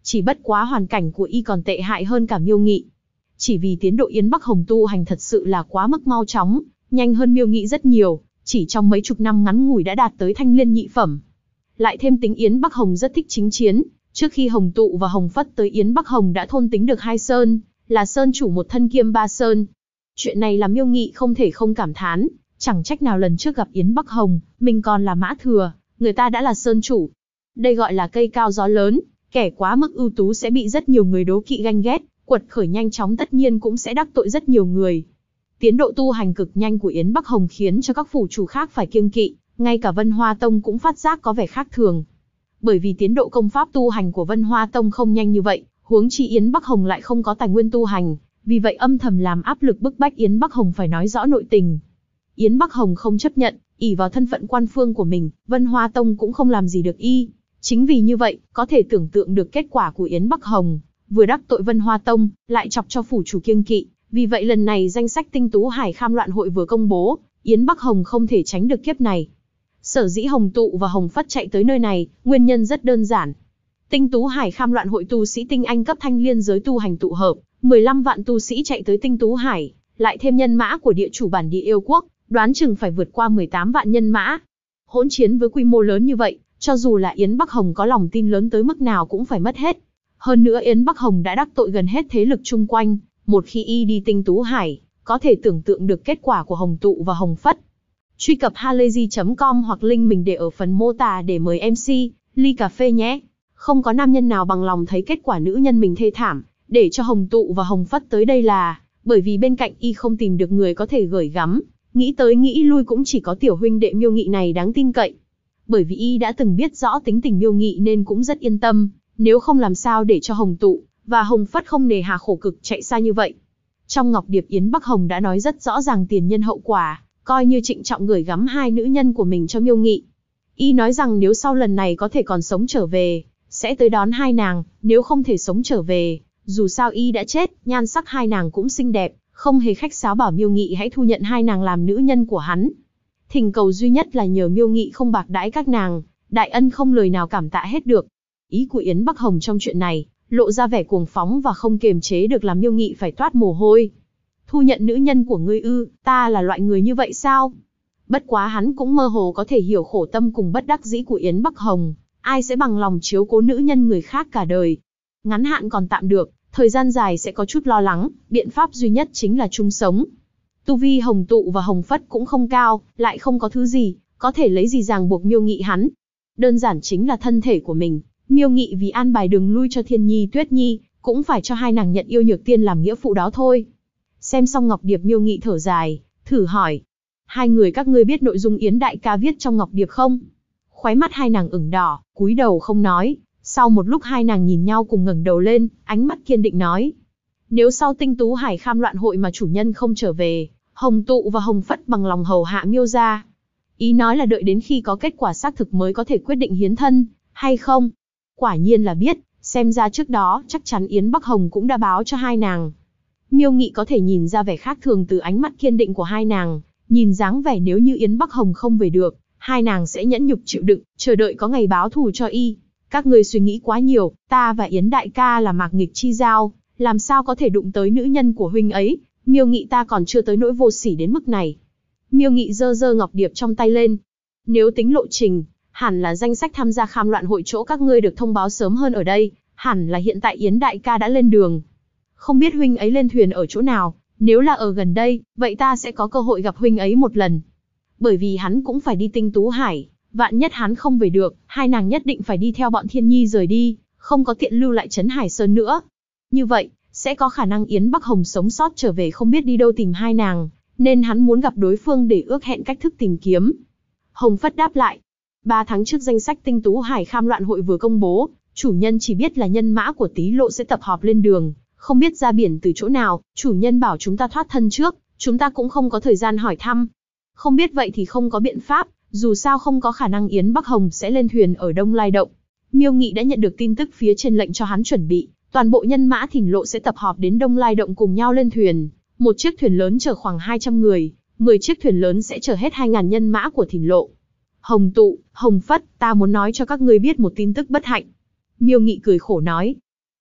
Chỉ bất quá hoàn cảnh của y còn tệ hại hơn cả Miêu Nghị. Chỉ vì tiến độ Yến Bắc Hồng tu hành thật sự là quá mức mau chóng, nhanh hơn Miêu Nghị rất nhiều, chỉ trong mấy chục năm ngắn ngủi đã đạt tới thanh liên nhị phẩm. Lại thêm tính Yến Bắc Hồng rất thích chính chiến, trước khi Hồng Tụ và Hồng Phất tới Yến Bắc Hồng đã thôn tính được 2 sơn, là sơn chủ một thân kiêm 3 sơn. Chuyện này làm Miêu Nghị không thể không cảm thán, chẳng trách nào lần trước gặp Yến Bắc Hồng, mình còn là mã thừa, người ta đã là sơn chủ. Đây gọi là cây cao gió lớn, kẻ quá mức ưu tú sẽ bị rất nhiều người đố kỵ ganh ghét, quật khởi nhanh chóng tất nhiên cũng sẽ đắc tội rất nhiều người. Tiến độ tu hành cực nhanh của Yến Bắc Hồng khiến cho các phủ chủ khác phải kiêng kỵ, ngay cả Vân Hoa Tông cũng phát giác có vẻ khác thường. Bởi vì tiến độ công pháp tu hành của Vân Hoa Tông không nhanh như vậy, huống chi Yến Bắc Hồng lại không có tài nguyên tu hành, vì vậy âm thầm làm áp lực bức bách Yến Bắc Hồng phải nói rõ nội tình. Yến Bắc Hồng không chấp nhận, ỷ vào thân phận quan phương của mình, Vân Hoa Tông cũng không làm gì được y. Chính vì như vậy, có thể tưởng tượng được kết quả của Yến Bắc Hồng, vừa đắc tội Vân Hoa Tông, lại chọc cho phủ chủ kiêng kỵ. Vì vậy lần này danh sách Tinh Tú Hải Kham Loạn Hội vừa công bố, Yến Bắc Hồng không thể tránh được kiếp này. Sở dĩ Hồng Tụ và Hồng Phất chạy tới nơi này, nguyên nhân rất đơn giản. Tinh Tú Hải Kham Loạn Hội tu sĩ tinh anh cấp thanh liên giới tu hành tụ hợp, 15 vạn tu sĩ chạy tới Tinh Tú Hải, lại thêm nhân mã của địa chủ bản địa yêu quốc, đoán chừng phải vượt qua 18 vạn nhân mã. Hỗn chiến với quy mô lớn như vậy, cho dù là Yến Bắc Hồng có lòng tin lớn tới mức nào cũng phải mất hết. Hơn nữa Yến Bắc Hồng đã đắc tội gần hết thế lực chung quanh, một khi y đi Tinh Tú Hải, có thể tưởng tượng được kết quả của Hồng Tụ và Hồng Phất. Truy cập halayzi.com hoặc link mình để ở phần mô tả để mời MC, ly cà phê nhé. Không có nam nhân nào bằng lòng thấy kết quả nữ nhân mình thê thảm, để cho Hồng Tụ và Hồng Phất tới đây là, bởi vì bên cạnh y không tìm được người có thể gửi gắm, nghĩ tới nghĩ lui cũng chỉ có tiểu huynh đệ Miêu Nghị này đáng tin cậy. Bởi vì y đã từng biết rõ tính tình Miêu Nghị nên cũng rất yên tâm, nếu không làm sao để cho Hồng Tụ và Hồng Phất không nề hà khổ cực chạy xa như vậy. Trong Ngọc Điệp Yến Bắc Hồng đã nói rất rõ ràng tiền nhân hậu quả, coi như trịnh trọng gửi gắm 2 nữ nhân của mình cho Miêu Nghị. Y nói rằng nếu sau lần này có thể còn sống trở về, sẽ tới đón 2 nàng, nếu không thể sống trở về, dù sao y đã chết, nhan sắc 2 nàng cũng xinh đẹp, không hề khách sáo bảo Miêu Nghị hãy thu nhận 2 nàng làm nữ nhân của hắn. Thỉnh cầu duy nhất là nhờ Miêu Nghị không bạc đãi các nàng, đại ân không lời nào cảm tạ hết được. Ý của Yến Bắc Hồng trong chuyện này, lộ ra vẻ cuồng phóng và không kiềm chế được làm Miêu Nghị phải toát mồ hôi. Thu nhận nữ nhân của ngươi ư, ta là loại người như vậy sao? Bất quá hắn cũng mơ hồ có thể hiểu khổ tâm cùng bất đắc dĩ của Yến Bắc Hồng, ai sẽ bằng lòng chiếu cố nữ nhân người khác cả đời. Ngắn hạn còn tạm được, thời gian dài sẽ có chút lo lắng, biện pháp duy nhất chính là chung sống. Tu vi Hồng Tụ và Hồng Phất cũng không cao, lại không có thứ gì, có thể lấy gì ràng buộc Miêu Nghị hắn. Đơn giản chính là thân thể của mình, Miêu Nghị vì an bài đường lui cho Thiên Nhi Tuyết Nhi, cũng phải cho 2 nàng nhận yêu nhược tiên làm nghĩa phụ đó thôi. Xem xong Ngọc Điệp Miêu Nghị thở dài, thử hỏi. 2 người các ngươi biết nội dung Yến đại ca viết trong Ngọc Điệp không? Khóe mắt 2 nàng ửng đỏ, cúi đầu không nói. Sau một lúc 2 nàng nhìn nhau cùng ngẩng đầu lên, ánh mắt kiên định nói. Nếu sau Tinh Tú Hải Kham Loạn Hội mà chủ nhân không trở về, Hồng Tụ và Hồng Phất bằng lòng hầu hạ Miêu gia. Ý nói là đợi đến khi có kết quả xác thực mới có thể quyết định hiến thân, hay không? Quả nhiên là biết, xem ra trước đó chắc chắn Yến Bắc Hồng cũng đã báo cho 2 nàng. Miêu Nghị có thể nhìn ra vẻ khác thường từ ánh mắt kiên định của 2 nàng, nhìn dáng vẻ nếu như Yến Bắc Hồng không về được, 2 nàng sẽ nhẫn nhục chịu đựng, chờ đợi có ngày báo thù cho y. Các ngươi suy nghĩ quá nhiều, ta và Yến đại ca là mạc nghịch chi giao, làm sao có thể đụng tới nữ nhân của huynh ấy, Miêu Nghị ta còn chưa tới nỗi vô sỉ đến mức này. Miêu Nghị giơ giơ Ngọc Điệp trong tay lên. Nếu tính lộ trình, hẳn là danh sách tham gia Kham Loạn Hội chỗ các ngươi được thông báo sớm hơn ở đây, hẳn là hiện tại Yến đại ca đã lên đường. Không biết huynh ấy lên thuyền ở chỗ nào, nếu là ở gần đây, vậy ta sẽ có cơ hội gặp huynh ấy một lần. Bởi vì hắn cũng phải đi Tinh Tú Hải, vạn nhất hắn không về được, 2 nàng nhất định phải đi theo bọn Thiên Nhi rời đi, không có tiện lưu lại trấn Hải Sơn nữa. Như vậy, sẽ có khả năng Yến Bắc Hồng sống sót trở về không biết đi đâu tìm 2 nàng, nên hắn muốn gặp đối phương để ước hẹn cách thức tìm kiếm. Hồng Phất đáp lại, 3 tháng trước danh sách Tinh Tú Hải Kham Loạn Hội vừa công bố, chủ nhân chỉ biết là nhân mã của Tý Lộ sẽ tập họp lên đường, không biết ra biển từ chỗ nào, chủ nhân bảo chúng ta thoát thân trước, chúng ta cũng không có thời gian hỏi thăm. Không biết vậy thì không có biện pháp, dù sao không có khả năng Yến Bắc Hồng sẽ lên thuyền ở Đông Lai Động. Miêu Nghị đã nhận được tin tức phía trên lệnh cho hắn chuẩn bị, toàn bộ nhân mã Thìn Lộ sẽ tập họp đến Đông Lai Động cùng nhau lên thuyền. Một chiếc thuyền lớn chở khoảng 200 người, 10 chiếc thuyền lớn sẽ chở hết 2.000 nhân mã của Thìn Lộ. Hồng Tụ, Hồng Phất, ta muốn nói cho các ngươi biết một tin tức bất hạnh. Miêu Nghị cười khổ nói,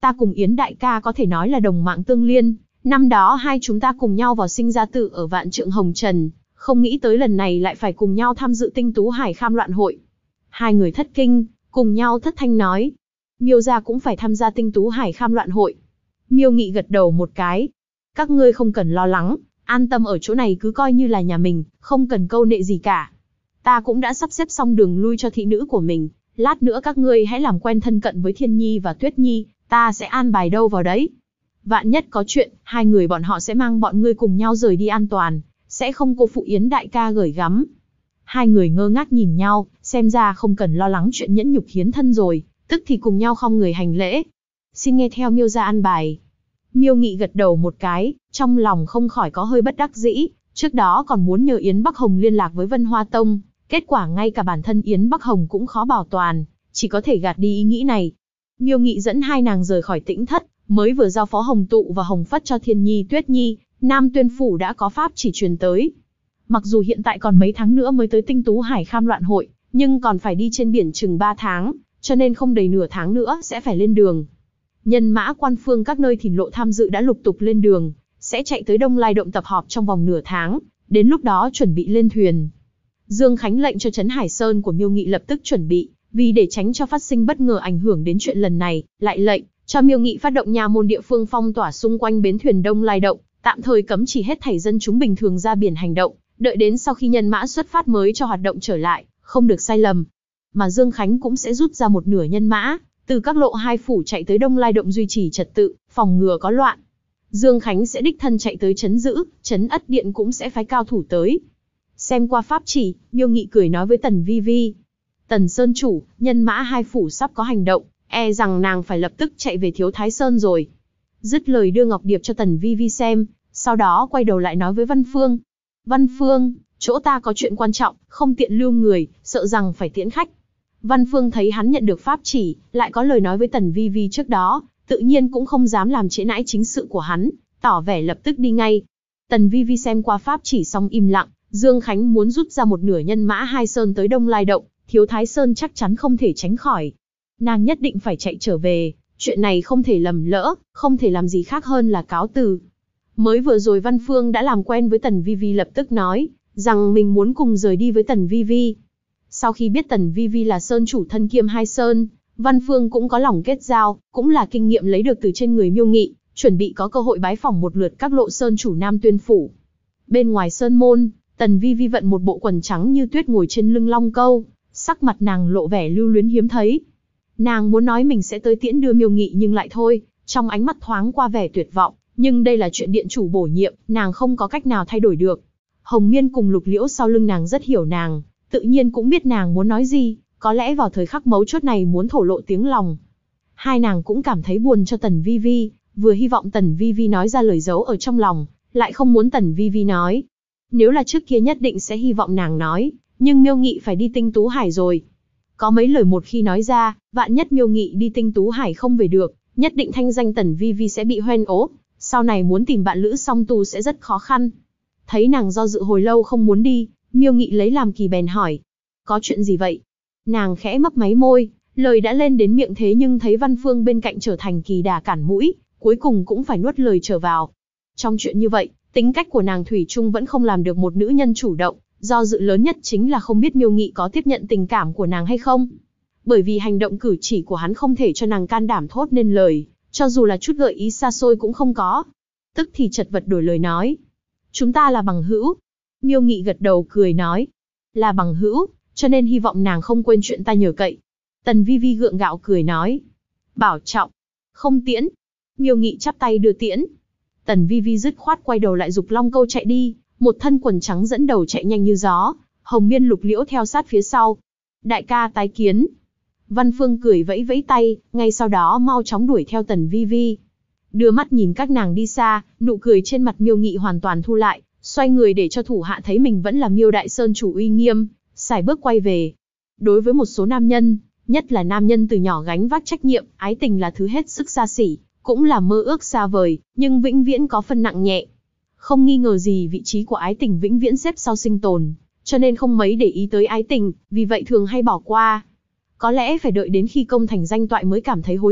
Ta cùng Yến đại ca có thể nói là đồng mạng tương liên, năm đó hai chúng ta cùng nhau vào sinh ra tử ở Vạn Trượng Hồng Trần, không nghĩ tới lần này lại phải cùng nhau tham dự Tinh Tú Hải Kham Loạn hội. Hai người thất kinh, cùng nhau thất thanh nói. Miêu gia cũng phải tham gia Tinh Tú Hải Kham Loạn hội. Miêu Nghị gật đầu một cái. Các ngươi không cần lo lắng, an tâm ở chỗ này cứ coi như là nhà mình, không cần câu nệ gì cả. Ta cũng đã sắp xếp xong đường lui cho thị nữ của mình, lát nữa các ngươi hãy làm quen thân cận với Thiên Nhi và Tuyết Nhi, ta sẽ an bài đâu vào đấy. Vạn nhất có chuyện, hai người bọn họ sẽ mang bọn ngươi cùng nhau rời đi an toàn, sẽ không cô phụ Yến đại ca gửi gắm. Hai người ngơ ngác nhìn nhau, xem ra không cần lo lắng chuyện nhẫn nhục hiến thân rồi, tức thì cùng nhau khom người hành lễ. Xin nghe theo Miêu gia an bài. Miêu Nghị gật đầu một cái, trong lòng không khỏi có hơi bất đắc dĩ, trước đó còn muốn nhờ Yến Bắc Hồng liên lạc với Vân Hoa Tông, kết quả ngay cả bản thân Yến Bắc Hồng cũng khó bảo toàn, chỉ có thể gạt đi ý nghĩ này. Miêu Nghị dẫn hai nàng rời khỏi Tĩnh Thất, mới vừa giao phó Hồng Tụ và Hồng Phất cho Thiên Nhi Tuyết Nhi, Nam Tuyên Phủ đã có pháp chỉ truyền tới. Mặc dù hiện tại còn mấy tháng nữa mới tới Tinh Tú Hải Kham Loạn hội, nhưng còn phải đi trên biển chừng 3 tháng, cho nên không đầy nửa tháng nữa sẽ phải lên đường. Nhân mã quan phương các nơi thìn lộ tham dự đã lục tục lên đường, sẽ chạy tới Đông Lai Động tập họp trong vòng nửa tháng, đến lúc đó chuẩn bị lên thuyền. Dương Khánh lệnh cho Trấn Hải Sơn của Miêu Nghị lập tức chuẩn bị, vì để tránh cho phát sinh bất ngờ ảnh hưởng đến chuyện lần này, lại lệnh cho Miêu Nghị phát động nha môn địa phương phong tỏa xung quanh bến thuyền Đông Lai Động, tạm thời cấm chỉ hết thảy dân chúng bình thường ra biển hành động, đợi đến sau khi nhân mã xuất phát mới cho hoạt động trở lại, không được sai lầm. Mà Dương Khánh cũng sẽ rút ra một nửa nhân mã, từ các lộ hai phủ chạy tới Đông Lai Động duy trì trật tự, phòng ngừa có loạn. Dương Khánh sẽ đích thân chạy tới trấn giữ, trấn Ất Điện cũng sẽ phái cao thủ tới. Xem qua pháp chỉ, Miêu Nghị cười nói với Tần Vi Vi. Tần Sơn chủ, nhân mã hai phủ sắp có hành động, e rằng nàng phải lập tức chạy về Thiếu Thái Sơn rồi. Dứt lời đưa ngọc điệp cho Tần Vi Vi xem, sau đó quay đầu lại nói với Văn Phương. Văn Phương, chỗ ta có chuyện quan trọng, không tiện lưu người, sợ rằng phải tiễn khách. Văn Phương thấy hắn nhận được pháp chỉ, lại có lời nói với Tần Vi Vi trước đó, tự nhiên cũng không dám làm trễ nãi chính sự của hắn, tỏ vẻ lập tức đi ngay. Tần Vi Vi xem qua pháp chỉ xong im lặng, Dương Khánh muốn rút ra một nửa nhân mã hai sơn tới Đông Lai Động, Thiếu Thái Sơn chắc chắn không thể tránh khỏi. Nàng nhất định phải chạy trở về, chuyện này không thể lầm lỡ, không thể làm gì khác hơn là cáo từ. Mới vừa rồi Văn Phương đã làm quen với Tần Vi Vi lập tức nói, rằng mình muốn cùng rời đi với Tần Vi Vi. Sau khi biết Tần Vi Vi là sơn chủ thân kiêm hai sơn, Văn Phương cũng có lòng kết giao, cũng là kinh nghiệm lấy được từ trên người Miêu Nghị, chuẩn bị có cơ hội bái phỏng một lượt các lộ sơn chủ Nam Tuyên Phủ. Bên ngoài sơn môn, Tần Vi Vi vận một bộ quần trắng như tuyết ngồi trên lưng long câu, sắc mặt nàng lộ vẻ lưu luyến hiếm thấy. Nàng muốn nói mình sẽ tới tiễn đưa Miêu Nghị nhưng lại thôi, trong ánh mắt thoáng qua vẻ tuyệt vọng, nhưng đây là chuyện điện chủ bổ nhiệm, nàng không có cách nào thay đổi được. Hồng Miên cùng Lục Liễu sau lưng nàng rất hiểu nàng, tự nhiên cũng biết nàng muốn nói gì, có lẽ vào thời khắc mấu chốt này muốn thổ lộ tiếng lòng. Hai nàng cũng cảm thấy buồn cho Tần Vi Vi, vừa hy vọng Tần Vi Vi nói ra lời giấu ở trong lòng, lại không muốn Tần Vi Vi nói. Nếu là trước kia nhất định sẽ hy vọng nàng nói, nhưng Miêu Nghị phải đi Tinh Tú Hải rồi. Có mấy lời một khi nói ra, vạn nhất Miêu Nghị đi Tinh Tú Hải không về được, nhất định thanh danh Tần Vi Vi sẽ bị hoen ố, sau này muốn tìm bạn lữ song tu sẽ rất khó khăn. Thấy nàng do dự hồi lâu không muốn đi, Miêu Nghị lấy làm kỳ bèn hỏi. Có chuyện gì vậy? Nàng khẽ mấp máy môi, lời đã lên đến miệng thế nhưng thấy Văn Phương bên cạnh trở thành kỳ đà cản mũi, cuối cùng cũng phải nuốt lời trở vào. Trong chuyện như vậy, tính cách của nàng thủy chung vẫn không làm được một nữ nhân chủ động, do dự lớn nhất chính là không biết Miêu Nghị có tiếp nhận tình cảm của nàng hay không. Bởi vì hành động cử chỉ của hắn không thể cho nàng can đảm thốt nên lời, cho dù là chút gợi ý xa xôi cũng không có. Tức thì chật vật đổi lời nói. Chúng ta là bằng hữu. Miêu Nghị gật đầu cười nói. Là bằng hữu, cho nên hy vọng nàng không quên chuyện ta nhờ cậy. Tần Vi Vi gượng gạo cười nói. Bảo trọng. Không tiễn. Miêu Nghị chắp tay đưa tiễn. Tần Vi Vi dứt khoát quay đầu lại giục long câu chạy đi, một thân quần trắng dẫn đầu chạy nhanh như gió, Hồng Miên Lục Liễu theo sát phía sau. Đại ca tái kiến. Văn Phương cười vẫy vẫy tay, ngay sau đó mau chóng đuổi theo Tần Vi Vi. Đưa mắt nhìn các nàng đi xa, nụ cười trên mặt Miêu Nghị hoàn toàn thu lại, xoay người để cho thủ hạ thấy mình vẫn là Miêu Đại Sơn chủ uy nghiêm, sải bước quay về. Đối với một số nam nhân, nhất là nam nhân từ nhỏ gánh vác trách nhiệm, ái tình là thứ hết sức xa xỉ, cũng là mơ ước xa vời, nhưng vĩnh viễn có phân nặng nhẹ. Không nghi ngờ gì vị trí của ái tình vĩnh viễn xếp sau sinh tồn, cho nên không mấy để ý tới ái tình, vì vậy thường hay bỏ qua. Có lẽ phải đợi đến khi công thành danh toại mới cảm thấy hối hận,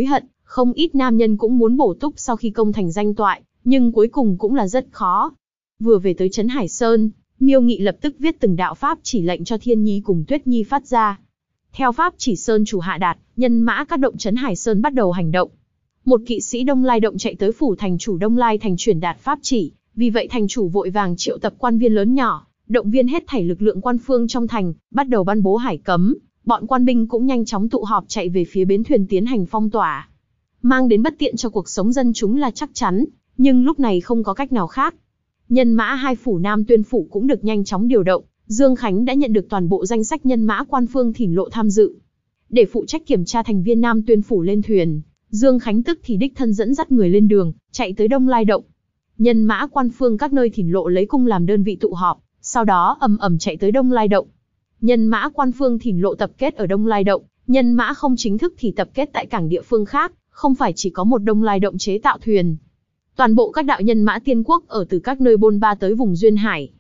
Không ít nam nhân cũng muốn bổ túc sau khi công thành danh toại, nhưng cuối cùng cũng là rất khó. Vừa về tới trấn Hải Sơn, Miêu Nghị lập tức viết từng đạo pháp chỉ lệnh cho Thiên Nhi cùng Tuyết Nhi phát ra. Theo pháp chỉ Sơn chủ hạ đạt, nhân mã các động trấn Hải Sơn bắt đầu hành động. Một kỵ sĩ Đông Lai động chạy tới phủ thành chủ Đông Lai thành truyền đạt pháp chỉ, vì vậy thành chủ vội vàng triệu tập quan viên lớn nhỏ, động viên hết thảy lực lượng quan phương trong thành, bắt đầu ban bố hải cấm. Bọn quan binh cũng nhanh chóng tụ họp chạy về phía bến thuyền tiến hành phong tỏa. Mang đến bất tiện cho cuộc sống dân chúng là chắc chắn, nhưng lúc này không có cách nào khác. Nhân mã hai phủ Nam Tuyên phủ cũng được nhanh chóng điều động, Dương Khánh đã nhận được toàn bộ danh sách nhân mã quan phương thỉnh lộ tham dự. Để phụ trách kiểm tra thành viên Nam Tuyên phủ lên thuyền, Dương Khánh tức thì đích thân dẫn dắt người lên đường, chạy tới Đông Lai động. Nhân mã quan phương các nơi thỉnh lộ lấy cung làm đơn vị tụ họp, sau đó ầm ầm chạy tới Đông Lai động. Nhân mã quan phương thỉnh lộ tập kết ở Đông Lai động, nhân mã không chính thức thì tập kết tại cảng địa phương khác, không phải chỉ có một Đông Lai động chế tạo thuyền. Toàn bộ các đạo nhân mã tiên quốc ở từ các nơi bôn ba tới vùng duyên hải.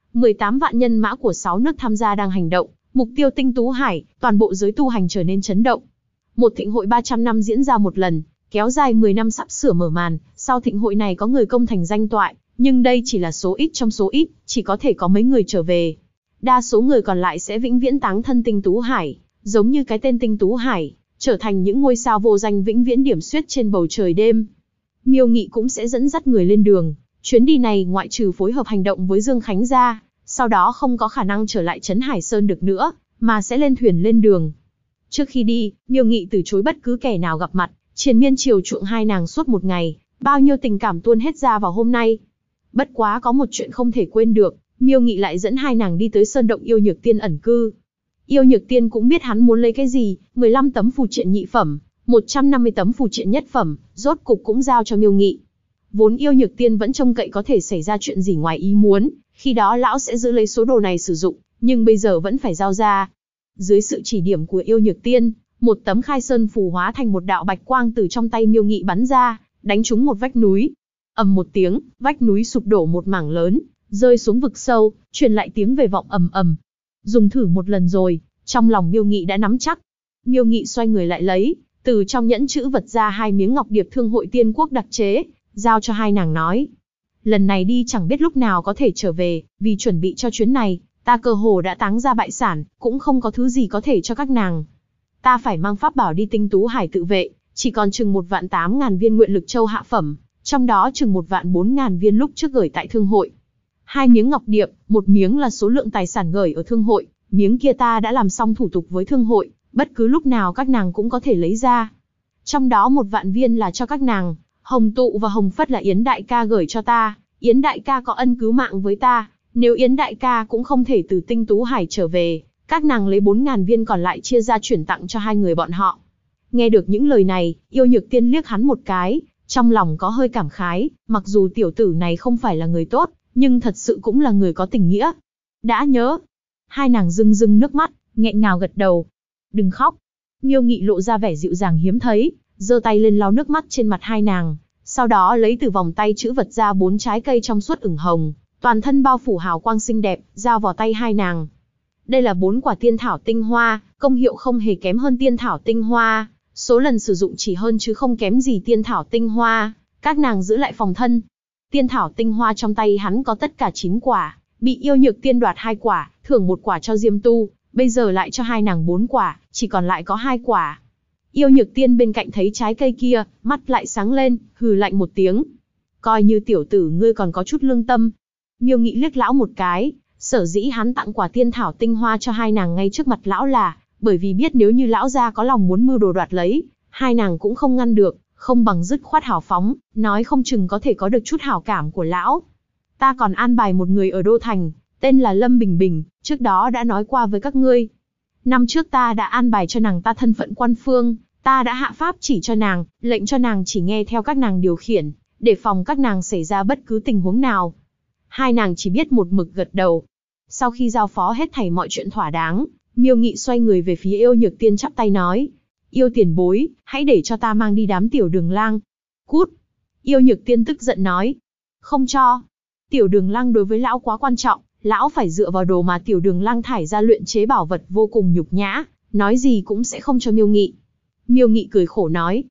18 vạn nhân mã của 6 nước tham gia đang hành động, mục tiêu Tinh Tú Hải, toàn bộ giới tu hành trở nên chấn động. Một thịnh hội 300 năm diễn ra một lần, kéo dài 10 năm sắp sửa mở màn, sau thịnh hội này có người công thành danh toại, nhưng đây chỉ là số ít trong số ít, chỉ có thể có mấy người trở về. Đa số người còn lại sẽ vĩnh viễn táng thân Tinh Tú Hải, giống như cái tên Tinh Tú Hải, trở thành những ngôi sao vô danh vĩnh viễn điểm xuyết trên bầu trời đêm. Miêu Nghị cũng sẽ dẫn dắt người lên đường, chuyến đi này ngoại trừ phối hợp hành động với Dương Khánh ra, sau đó không có khả năng trở lại trấn Hải Sơn được nữa, mà sẽ lên thuyền lên đường. Trước khi đi, Miêu Nghị từ chối bất cứ kẻ nào gặp mặt, triền miên chiều chuộng hai nàng suốt một ngày, bao nhiêu tình cảm tuôn hết ra vào hôm nay. Bất quá có một chuyện không thể quên được, Miêu Nghị lại dẫn hai nàng đi tới sơn động Yêu Nhược Tiên ẩn cư. Yêu Nhược Tiên cũng biết hắn muốn lấy cái gì, 15 tấm phù triện nhị phẩm, 150 tấm phù triện nhất phẩm, rốt cục cũng giao cho Miêu Nghị. Vốn Yêu Nhược Tiên vẫn trông cậy có thể xảy ra chuyện gì ngoài ý muốn, khi đó lão sẽ giữ lấy số đồ này sử dụng, nhưng bây giờ vẫn phải giao ra. Dưới sự chỉ điểm của Yêu Nhược Tiên, một tấm khai sơn phù hóa thành một đạo bạch quang từ trong tay Miêu Nghị bắn ra, đánh trúng một vách núi. Ầm một tiếng, vách núi sụp đổ một mảng lớn, rơi xuống vực sâu, truyền lại tiếng về vọng ầm ầm. Dùng thử một lần rồi, trong lòng Miêu Nghị đã nắm chắc. Miêu Nghị xoay người lại lấy, từ trong nhẫn chữ vật ra 2 miếng ngọc điệp thương hội tiên quốc đặc chế, giao cho hai nàng nói. Lần này đi chẳng biết lúc nào có thể trở về, vì chuẩn bị cho chuyến này, ta cơ hồ đã táng ra bại sản, cũng không có thứ gì có thể cho các nàng. Ta phải mang pháp bảo đi Tinh Tú Hải tự vệ, chỉ còn chừng 1.800.000 viên nguyện lực châu hạ phẩm, trong đó chừng 1.400.000 viên lúc trước gửi tại thương hội. 2 miếng ngọc điệp, một miếng là số lượng tài sản gửi ở thương hội, miếng kia ta đã làm xong thủ tục với thương hội, bất cứ lúc nào các nàng cũng có thể lấy ra. Trong đó 1.000.000 viên là cho các nàng, Hồng Tụ và Hồng Phất là Yến đại ca gửi cho ta, Yến đại ca có ân cứu mạng với ta, nếu Yến đại ca cũng không thể từ Tinh Tú Hải trở về, các nàng lấy 4.000 viên còn lại chia ra chuyển tặng cho hai người bọn họ. Nghe được những lời này, Yêu Nhược Tiên liếc hắn một cái, trong lòng có hơi cảm khái, mặc dù tiểu tử này không phải là người tốt, nhưng thật sự cũng là người có tình nghĩa. Đã nhớ. Hai nàng rưng rưng nước mắt, nghẹn ngào gật đầu. Đừng khóc. Miêu Nghị lộ ra vẻ dịu dàng hiếm thấy, giơ tay lên lau nước mắt trên mặt hai nàng, sau đó lấy từ vòng tay chữ vật ra 4 trái cây trong suốt ửng hồng, toàn thân bao phủ hào quang xinh đẹp, giao vào tay hai nàng. Đây là 4 quả tiên thảo tinh hoa, công hiệu không hề kém hơn tiên thảo tinh hoa, số lần sử dụng chỉ hơn chứ không kém gì tiên thảo tinh hoa, các nàng giữ lại phòng thân. Tiên thảo tinh hoa trong tay hắn có tất cả 9 quả, bị Yêu Nhược Tiên đoạt 2 quả, thưởng 1 quả cho Diêm Tu, bây giờ lại cho hai nàng 4 quả, chỉ còn lại có 2 quả. Yêu Nhược Tiên bên cạnh thấy trái cây kia, mắt lại sáng lên, hừ lạnh một tiếng. Coi như tiểu tử ngươi còn có chút lương tâm. Miêu Nghị liếc lão một cái, sở dĩ hắn tặng quả tiên thảo tinh hoa cho hai nàng ngay trước mặt lão là, bởi vì biết nếu như lão gia có lòng muốn mưu đồ đoạt lấy, hai nàng cũng không ngăn được, không bằng dứt khoát hào phóng, nói không chừng có thể có được chút hảo cảm của lão. Ta còn an bài một người ở Đô Thành, tên là Lâm Bình Bình, trước đó đã nói qua với các ngươi. Năm trước ta đã an bài cho nàng ta thân phận quan phương, ta đã hạ pháp chỉ cho nàng, lệnh cho nàng chỉ nghe theo các nàng điều khiển, để phòng các nàng xảy ra bất cứ tình huống nào. Hai nàng chỉ biết một mực gật đầu. Sau khi giao phó hết thảy mọi chuyện thỏa đáng, Miêu Nghị xoay người về phía Yêu Nhược Tiên chắp tay nói. Yêu tiền bối, hãy để cho ta mang đi đám tiểu đường lang. Cút! Yêu Nhược Tiên tức giận nói. Không cho. Tiểu đường lang đối với lão quá quan trọng, lão phải dựa vào đồ mà tiểu đường lang thải ra luyện chế bảo vật vô cùng nhục nhã, nói gì cũng sẽ không cho Miêu Nghị. Miêu Nghị cười khổ nói.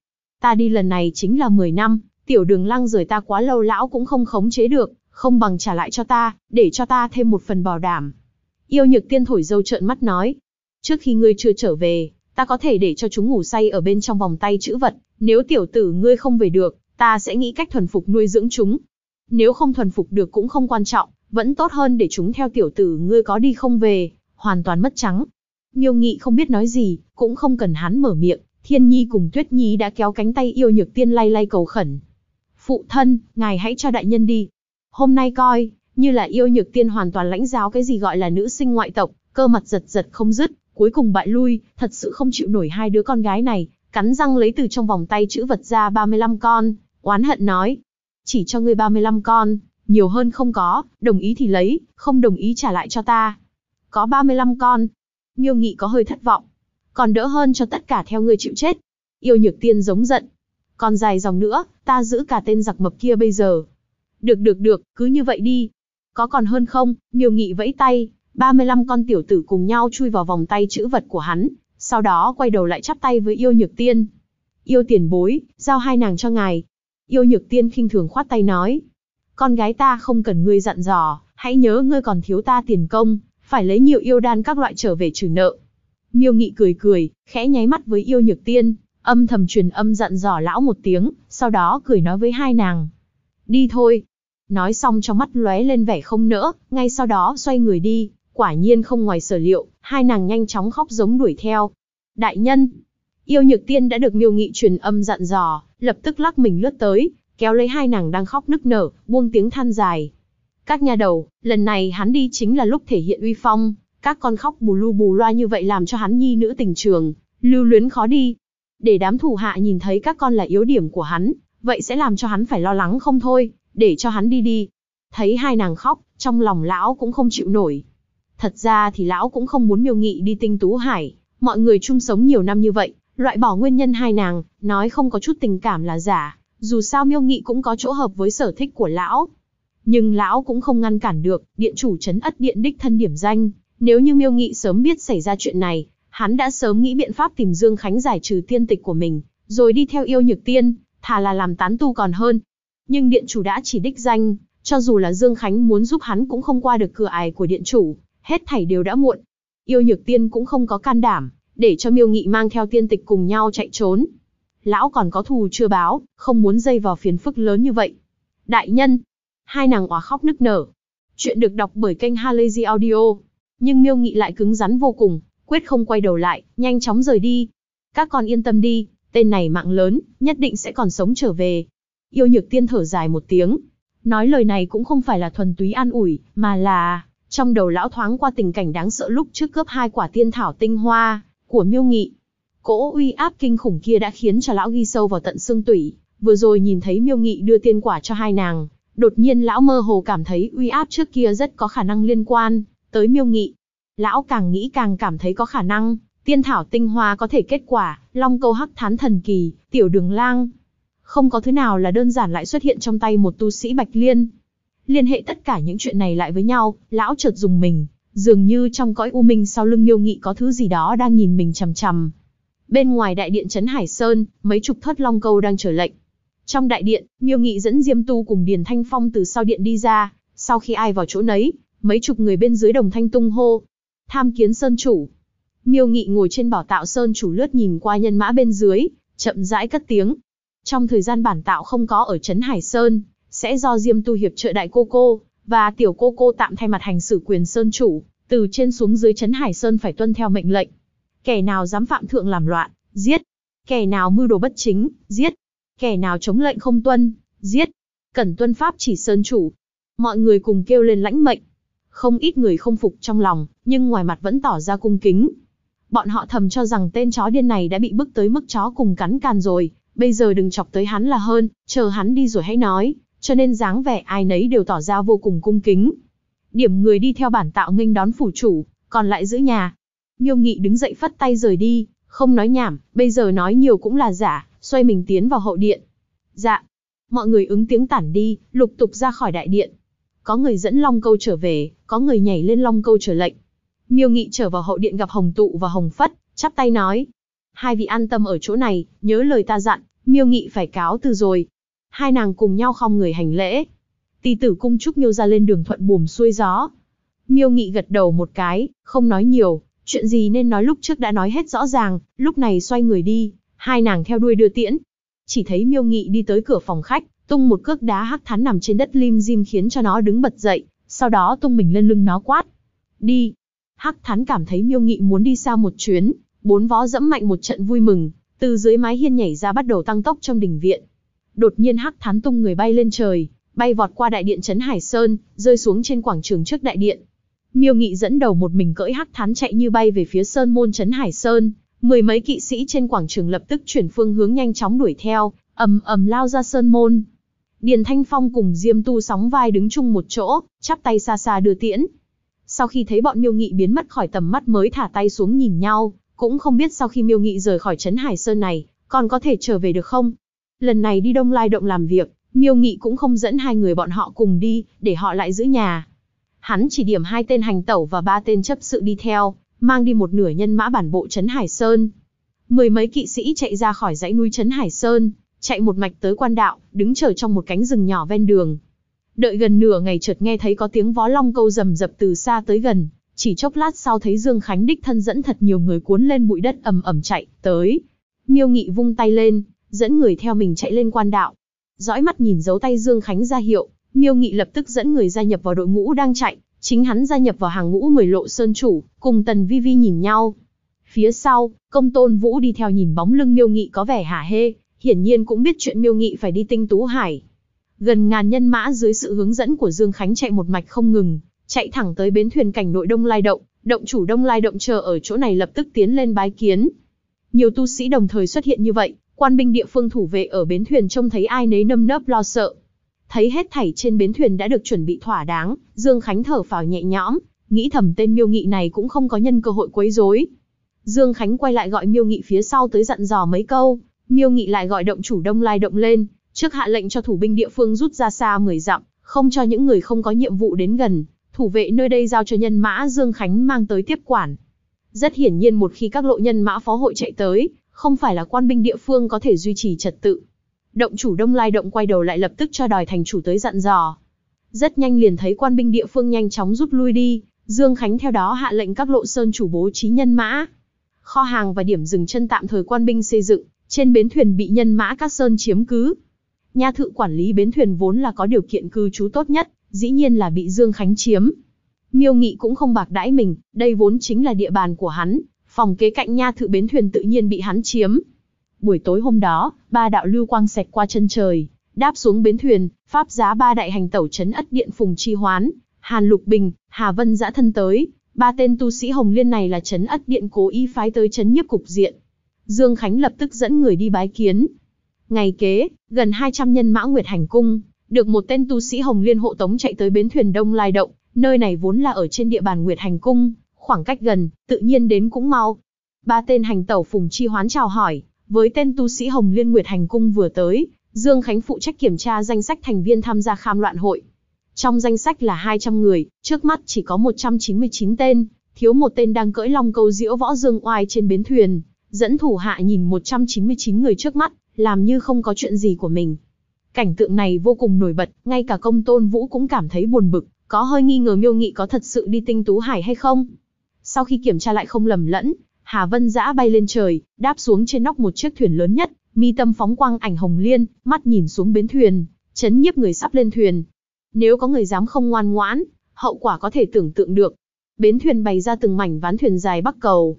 Ta đi lần này chính là 10 năm, tiểu đường lang rời ta quá lâu lão cũng không khống chế được, không bằng trả lại cho ta, để cho ta thêm một phần bảo đảm. Yêu Nhược Tiên thổi dâu trợn mắt nói. Trước khi ngươi chưa trở về, ta có thể để cho chúng ngủ say ở bên trong vòng tay chữ vật, nếu tiểu tử ngươi không về được, ta sẽ nghĩ cách thuần phục nuôi dưỡng chúng. Nếu không thuần phục được cũng không quan trọng, vẫn tốt hơn để chúng theo tiểu tử ngươi có đi không về, hoàn toàn mất trắng. Miêu Nghị không biết nói gì, cũng không cần hắn mở miệng, Thiên Nhi cùng Tuyết Nhi đã kéo cánh tay Yêu Nhược Tiên lay lay cầu khẩn. Phụ thân, ngài hãy cho đại nhân đi. Hôm nay coi, như là Yêu Nhược Tiên hoàn toàn lãnh giáo cái gì gọi là nữ sinh ngoại tộc, cơ mặt giật giật không dứt, cuối cùng bại lui, thật sự không chịu nổi hai đứa con gái này, cắn răng lấy từ trong vòng tay chữ vật ra 35 con, oán hận nói. Chỉ cho ngươi 35 con, nhiều hơn không có, đồng ý thì lấy, không đồng ý trả lại cho ta. Có 35 con. Miêu Nghị có hơi thất vọng. Còn đỡ hơn cho tất cả theo ngươi chịu chết. Yêu Nhược Tiên giống giận. Còn dài dòng nữa, ta giữ cả tên giặc mập kia bây giờ. Được, cứ như vậy đi. Có còn hơn không? Miêu Nghị vẫy tay, 35 con tiểu tử cùng nhau chui vào vòng tay chữ vật của hắn, sau đó quay đầu lại chắp tay với Yêu Nhược Tiên. Yêu tiền bối, giao hai nàng cho ngài. Yêu Nhược Tiên khinh thường khoát tay nói. Con gái ta không cần ngươi dặn dò, hãy nhớ ngươi còn thiếu ta tiền công, phải lấy nhiều yêu đan các loại trở về trừ nợ. Miêu Nghị cười, khẽ nháy mắt với Yêu Nhược Tiên, âm thầm truyền âm dặn dò lão một tiếng, sau đó cười nói với hai nàng. Đi thôi. Nói xong trong mắt lóe lên vẻ không nỡ, ngay sau đó xoay người đi, quả nhiên không ngoài sở liệu, hai nàng nhanh chóng khóc giống đuổi theo. Đại nhân, Yêu Nhược Tiên đã được Miêu Nghị truyền âm dặn dò, lập tức lắc mình lướt tới, kéo lấy hai nàng đang khóc nức nở, buông tiếng than dài. Các nha đầu, lần này hắn đi chính là lúc thể hiện uy phong, các con khóc bù lu bù loa như vậy làm cho hắn nhi nữ tình trường, lưu luyến khó đi. Để đám thủ hạ nhìn thấy các con là yếu điểm của hắn, vậy sẽ làm cho hắn phải lo lắng không thôi, để cho hắn đi đi. Thấy hai nàng khóc, trong lòng lão cũng không chịu nổi. Thật ra thì lão cũng không muốn Miêu Nghị đi Tinh Tú Hải, mọi người chung sống nhiều năm như vậy, loại bỏ nguyên nhân hai nàng, nói không có chút tình cảm là giả, dù sao Miêu Nghị cũng có chỗ hợp với sở thích của lão. Nhưng lão cũng không ngăn cản được, điện chủ trấn Ất Điện đích thân điểm danh, nếu như Miêu Nghị sớm biết xảy ra chuyện này, hắn đã sớm nghĩ biện pháp tìm Dương Khánh giải trừ tiên tịch của mình, rồi đi theo Yêu Nhược Tiên, thà là làm tán tu còn hơn. Nhưng điện chủ đã chỉ đích danh, cho dù là Dương Khánh muốn giúp hắn cũng không qua được cửa ải của điện chủ, hết thảy đều đã muộn. Yêu Nhược Tiên cũng không có can đảm, để cho Miêu Nghị mang theo tiên tịch cùng nhau chạy trốn. Lão còn có thù chưa báo, không muốn dây vào phiền phức lớn như vậy. Đại nhân, hai nàng òa khóc nức nở. Chuyện được đọc bởi kênh Halazy Audio. Nhưng Miêu Nghị lại cứng rắn vô cùng, quyết không quay đầu lại, nhanh chóng rời đi. Các con yên tâm đi, tên này mạng lớn, nhất định sẽ còn sống trở về. Yêu Nhược Tiên thở dài một tiếng. Nói lời này cũng không phải là thuần túy an ủi, mà là trong đầu lão thoáng qua tình cảnh đáng sợ lúc trước cướp 2 quả tiên thảo tinh hoa của Miêu Nghị. Cỗ uy áp kinh khủng kia đã khiến cho lão ghi sâu vào tận xương tủy. Vừa rồi nhìn thấy Miêu Nghị đưa tiên quả cho hai nàng, đột nhiên lão mơ hồ cảm thấy uy áp trước kia rất có khả năng liên quan tới Miêu Nghị. Lão càng nghĩ càng cảm thấy có khả năng, tiên thảo tinh hoa có thể kết quả, long câu hắc thán thần kỳ, tiểu đường lang. Không có thứ nào là đơn giản lại xuất hiện trong tay một tu sĩ Bạch Liên. Liên hệ tất cả những chuyện này lại với nhau, lão chợt dùng mình, dường như trong cõi u minh sau lưng Miêu Nghị có thứ gì đó đang nhìn mình chằm chằm. Bên ngoài đại điện trấn Hải Sơn, mấy chục thất long câu đang chờ lệnh. Trong đại điện, Miêu Nghị dẫn Diêm Tu cùng Điền Thanh Phong từ sau điện đi ra, sau khi ai vào chỗ nấy, mấy chục người bên dưới đồng thanh tung hô. Tham kiến Sơn chủ. Miêu Nghị ngồi trên bảo tạo Sơn chủ lướt nhìn qua nhân mã bên dưới, chậm rãi cất tiếng. Trong thời gian bản tạo không có ở trấn Hải Sơn, sẽ do Diêm Tu hiệp trợ đại cô cô, và tiểu cô cô tạm thay mặt hành xử quyền Sơn chủ, từ trên xuống dưới trấn Hải Sơn phải tuân theo mệnh lệnh. Kẻ nào dám phạm thượng làm loạn, giết. Kẻ nào mưu đồ bất chính, giết. Kẻ nào chống lệnh không tuân, giết. Cần tuân pháp chỉ Sơn chủ. Mọi người cùng kêu lên lãnh mệnh. Không ít người không phục trong lòng, nhưng ngoài mặt vẫn tỏ ra cung kính. Bọn họ thầm cho rằng tên chó điên này đã bị bức tới mức chó cùng cắn càn rồi, bây giờ đừng chọc tới hắn là hơn, chờ hắn đi rồi hãy nói, cho nên dáng vẻ ai nấy đều tỏ ra vô cùng cung kính. Điểm người đi theo bản tạo nghênh đón phủ chủ, còn lại giữ nhà. Miêu Nghị đứng dậy phất tay rời đi, không nói nhảm, bây giờ nói nhiều cũng là giả, xoay mình tiến vào hậu điện. Dạ. Mọi người ứng tiếng tản đi, lục tục ra khỏi đại điện. Có người dẫn long câu trở về, có người nhảy lên long câu chờ lệnh. Miêu Nghị trở vào hậu điện gặp Hồng Tụ và Hồng Phất, chắp tay nói. Hai vị an tâm ở chỗ này, nhớ lời ta dặn, Miêu Nghị phải cáo từ rồi. Hai nàng cùng nhau khom người hành lễ. Tỷ tử cung chúc Miêu gia lên đường thuận buồm xuôi gió. Miêu Nghị gật đầu một cái, không nói nhiều, chuyện gì nên nói lúc trước đã nói hết rõ ràng, lúc này xoay người đi, hai nàng theo đuôi đưa tiễn. Chỉ thấy Miêu Nghị đi tới cửa phòng khách, tung một cước đá Hắc Thán nằm trên đất lim dim khiến cho nó đứng bật dậy, sau đó tung mình lên lưng nó quát. Đi! Hắc Thán cảm thấy Miêu Nghị muốn đi xa một chuyến, bốn vó dẫm mạnh một trận vui mừng, từ dưới mái hiên nhảy ra bắt đầu tăng tốc trong đình viện. Đột nhiên Hắc Thán tung người bay lên trời, bay vọt qua đại điện trấn Hải Sơn, rơi xuống trên quảng trường trước đại điện. Miêu Nghị dẫn đầu một mình cưỡi Hắc Thán chạy như bay về phía sơn môn trấn Hải Sơn, mười mấy kỵ sĩ trên quảng trường lập tức chuyển phương hướng nhanh chóng đuổi theo, ầm ầm lao ra sơn môn. Điền Thanh Phong cùng Diêm Tu sóng vai đứng chung một chỗ, chắp tay xa xa đưa tiễn. Sau khi thấy bọn Miêu Nghị biến mất khỏi tầm mắt mới thả tay xuống nhìn nhau, cũng không biết sau khi Miêu Nghị rời khỏi trấn Hải Sơn này, còn có thể trở về được không. Lần này đi Đông Lai Động làm việc, Miêu Nghị cũng không dẫn hai người bọn họ cùng đi, để họ lại giữ nhà. Hắn chỉ điểm hai tên hành tẩu và ba tên chấp sự đi theo, mang đi một nửa nhân mã bản bộ trấn Hải Sơn. Mười mấy kỵ sĩ chạy ra khỏi dãy núi trấn Hải Sơn, chạy một mạch tới quan đạo, đứng chờ trong một cánh rừng nhỏ ven đường. Đợi gần nửa ngày chợt nghe thấy có tiếng vó long câu rầm rập từ xa tới gần, chỉ chốc lát sau thấy Dương Khánh đích thân dẫn thật nhiều người cuốn lên bụi đất ầm ầm chạy tới. Miêu Nghị vung tay lên, dẫn người theo mình chạy lên quan đạo. Dõi mắt nhìn dấu tay Dương Khánh ra hiệu, Miêu Nghị lập tức dẫn người gia nhập vào đội ngũ đang chạy, chính hắn gia nhập vào hàng ngũ 10 lộ sơn chủ, cùng Tần Vi Vi nhìn nhau. Phía sau, Công Tôn Vũ đi theo nhìn bóng lưng Miêu Nghị có vẻ hả hê, hiển nhiên cũng biết chuyện Miêu Nghị phải đi Tinh Tú Hải. Gần ngàn nhân mã dưới sự hướng dẫn của Dương Khánh chạy một mạch không ngừng, chạy thẳng tới bến thuyền cảnh nội Đông Lai Động, động chủ Đông Lai Động chờ ở chỗ này lập tức tiến lên bái kiến. Nhiều tu sĩ đồng thời xuất hiện như vậy, quan binh địa phương thủ vệ ở bến thuyền trông thấy ai nấy nơm nớp lo sợ. Thấy hết thảy trên bến thuyền đã được chuẩn bị thỏa đáng, Dương Khánh thở phào nhẹ nhõm, nghĩ thầm tên Miêu Nghị này cũng không có nhân cơ hội quấy rối. Dương Khánh quay lại gọi Miêu Nghị phía sau tới dặn dò mấy câu, Miêu Nghị lại gọi động chủ Đông Lai Động lên, trước hạ lệnh cho thủ binh địa phương rút ra xa 10 dặm, không cho những người không có nhiệm vụ đến gần, thủ vệ nơi đây giao cho nhân mã Dương Khánh mang tới tiếp quản. Rất hiển nhiên một khi các lộ nhân mã phó hội chạy tới, không phải là quan binh địa phương có thể duy trì trật tự. Động chủ Đông Lai Động quay đầu lại lập tức cho đòi thành chủ tới dặn dò. Rất nhanh liền thấy quan binh địa phương nhanh chóng rút lui đi, Dương Khánh theo đó hạ lệnh các lộ sơn chủ bố trí nhân mã. Kho hàng và điểm dừng chân tạm thời quan binh xây dựng, trên bến thuyền bị nhân mã các sơn chiếm cứ. Nha thự quản lý bến thuyền vốn là có điều kiện cư trú tốt nhất, dĩ nhiên là bị Dương Khánh chiếm. Miêu Nghị cũng không bạc đãi mình, đây vốn chính là địa bàn của hắn, phòng kế cạnh nha thự bến thuyền tự nhiên bị hắn chiếm. Buổi tối hôm đó, ba đạo lưu quang xẹt qua chân trời, đáp xuống bến thuyền, pháp giá ba đại hành tẩu trấn Ất Điện Phùng Chi Hoán, Hàn Lục Bình, Hà Vân dã thân tới. Ba tên tu sĩ Hồng Liên này là trấn Ất Điện cố ý phái tới trấn nhiếp cục diện. Dương Khánh lập tức dẫn người đi bái kiến. Ngày kế, gần 200 nhân mã Nguyệt Hành Cung, được một tên tu sĩ Hồng Liên hộ tống chạy tới bến thuyền Đông Lai Động, nơi này vốn là ở trên địa bàn Nguyệt Hành Cung, khoảng cách gần, tự nhiên đến cũng mau. Ba tên hành tẩu Phùng Chi Hoán chào hỏi, với tên tu sĩ Hồng Liên Nguyệt Hành Cung vừa tới, Dương Khánh phụ trách kiểm tra danh sách thành viên tham gia kham loạn hội. Trong danh sách là 200 người, trước mắt chỉ có 199 tên, thiếu một tên đang cưỡi long câu diễu võ dương oai trên bến thuyền, dẫn thủ hạ nhìn 199 người trước mắt, làm như không có chuyện gì của mình. Cảnh tượng này vô cùng nổi bật, ngay cả Công Tôn Vũ cũng cảm thấy buồn bực, có hơi nghi ngờ Miêu Nghị có thật sự đi Tinh Tú Hải hay không. Sau khi kiểm tra lại không lầm lẫn, Hà Vân dã bay lên trời, đáp xuống trên nóc một chiếc thuyền lớn nhất, mi tâm phóng quang ảnh hồng liên, mắt nhìn xuống bến thuyền, chấn nhiếp người sắp lên thuyền. Nếu có người dám không ngoan ngoãn, hậu quả có thể tưởng tượng được. Bến thuyền bày ra từng mảnh ván thuyền dài bắc cầu,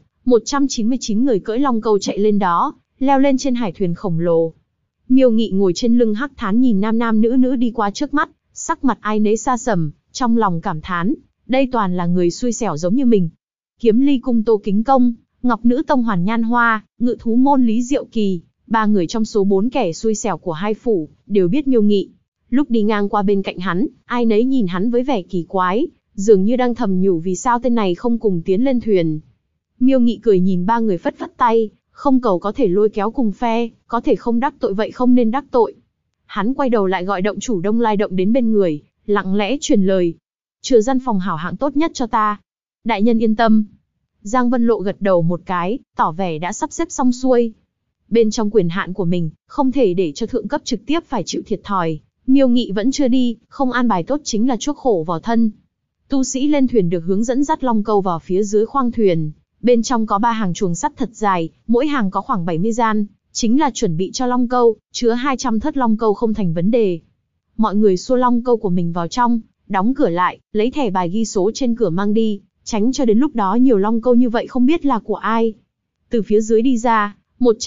199 người cưỡi long câu chạy lên đó, leo lên trên hải thuyền khổng lồ. Miêu Nghị ngồi trên lưng Hắc Thán nhìn nam nam nữ nữ đi qua trước mắt, sắc mặt ai nấy xa sầm, trong lòng cảm thán, đây toàn là người xui xẻo giống như mình. Kiếm Ly cung Tô Kính Công, Ngọc Nữ Tông Hoàn Nhan Hoa, Ngự Thú môn Lý Diệu Kỳ, ba người trong số 4 kẻ xui xẻo của hai phủ, đều biết Miêu Nghị. Lúc đi ngang qua bên cạnh hắn, ai nấy nhìn hắn với vẻ kỳ quái, dường như đang thầm nhủ vì sao tên này không cùng tiến lên thuyền. Miêu Nghị cười nhìn ba người phất phất tay, không cầu có thể lôi kéo cùng phe, có thể không đắc tội vậy không nên đắc tội. Hắn quay đầu lại gọi động chủ Đông Lai Động đến bên người, lặng lẽ truyền lời. Chừa gian phòng hảo hạng tốt nhất cho ta. Đại nhân yên tâm. Giang Vân Lộ gật đầu một cái, tỏ vẻ đã sắp xếp xong xuôi. Bên trong quyền hạn của mình, không thể để cho thượng cấp trực tiếp phải chịu thiệt thòi. Miêu Nghị vẫn chưa đi, không an bài tốt chính là chuốc khổ vào thân. Tu sĩ lên thuyền được hướng dẫn dắt long câu vào phía dưới khoang thuyền. Bên trong có 3 hàng chuồng sắt thật dài, mỗi hàng có khoảng 70 gian, chính là chuẩn bị cho long câu, chứa 200 thớt long câu không thành vấn đề. Mọi người xua long câu của mình vào trong, đóng cửa lại, lấy thẻ bài ghi số trên cửa mang đi, tránh cho đến lúc đó nhiều long câu như vậy không biết là của ai. Từ phía dưới đi ra,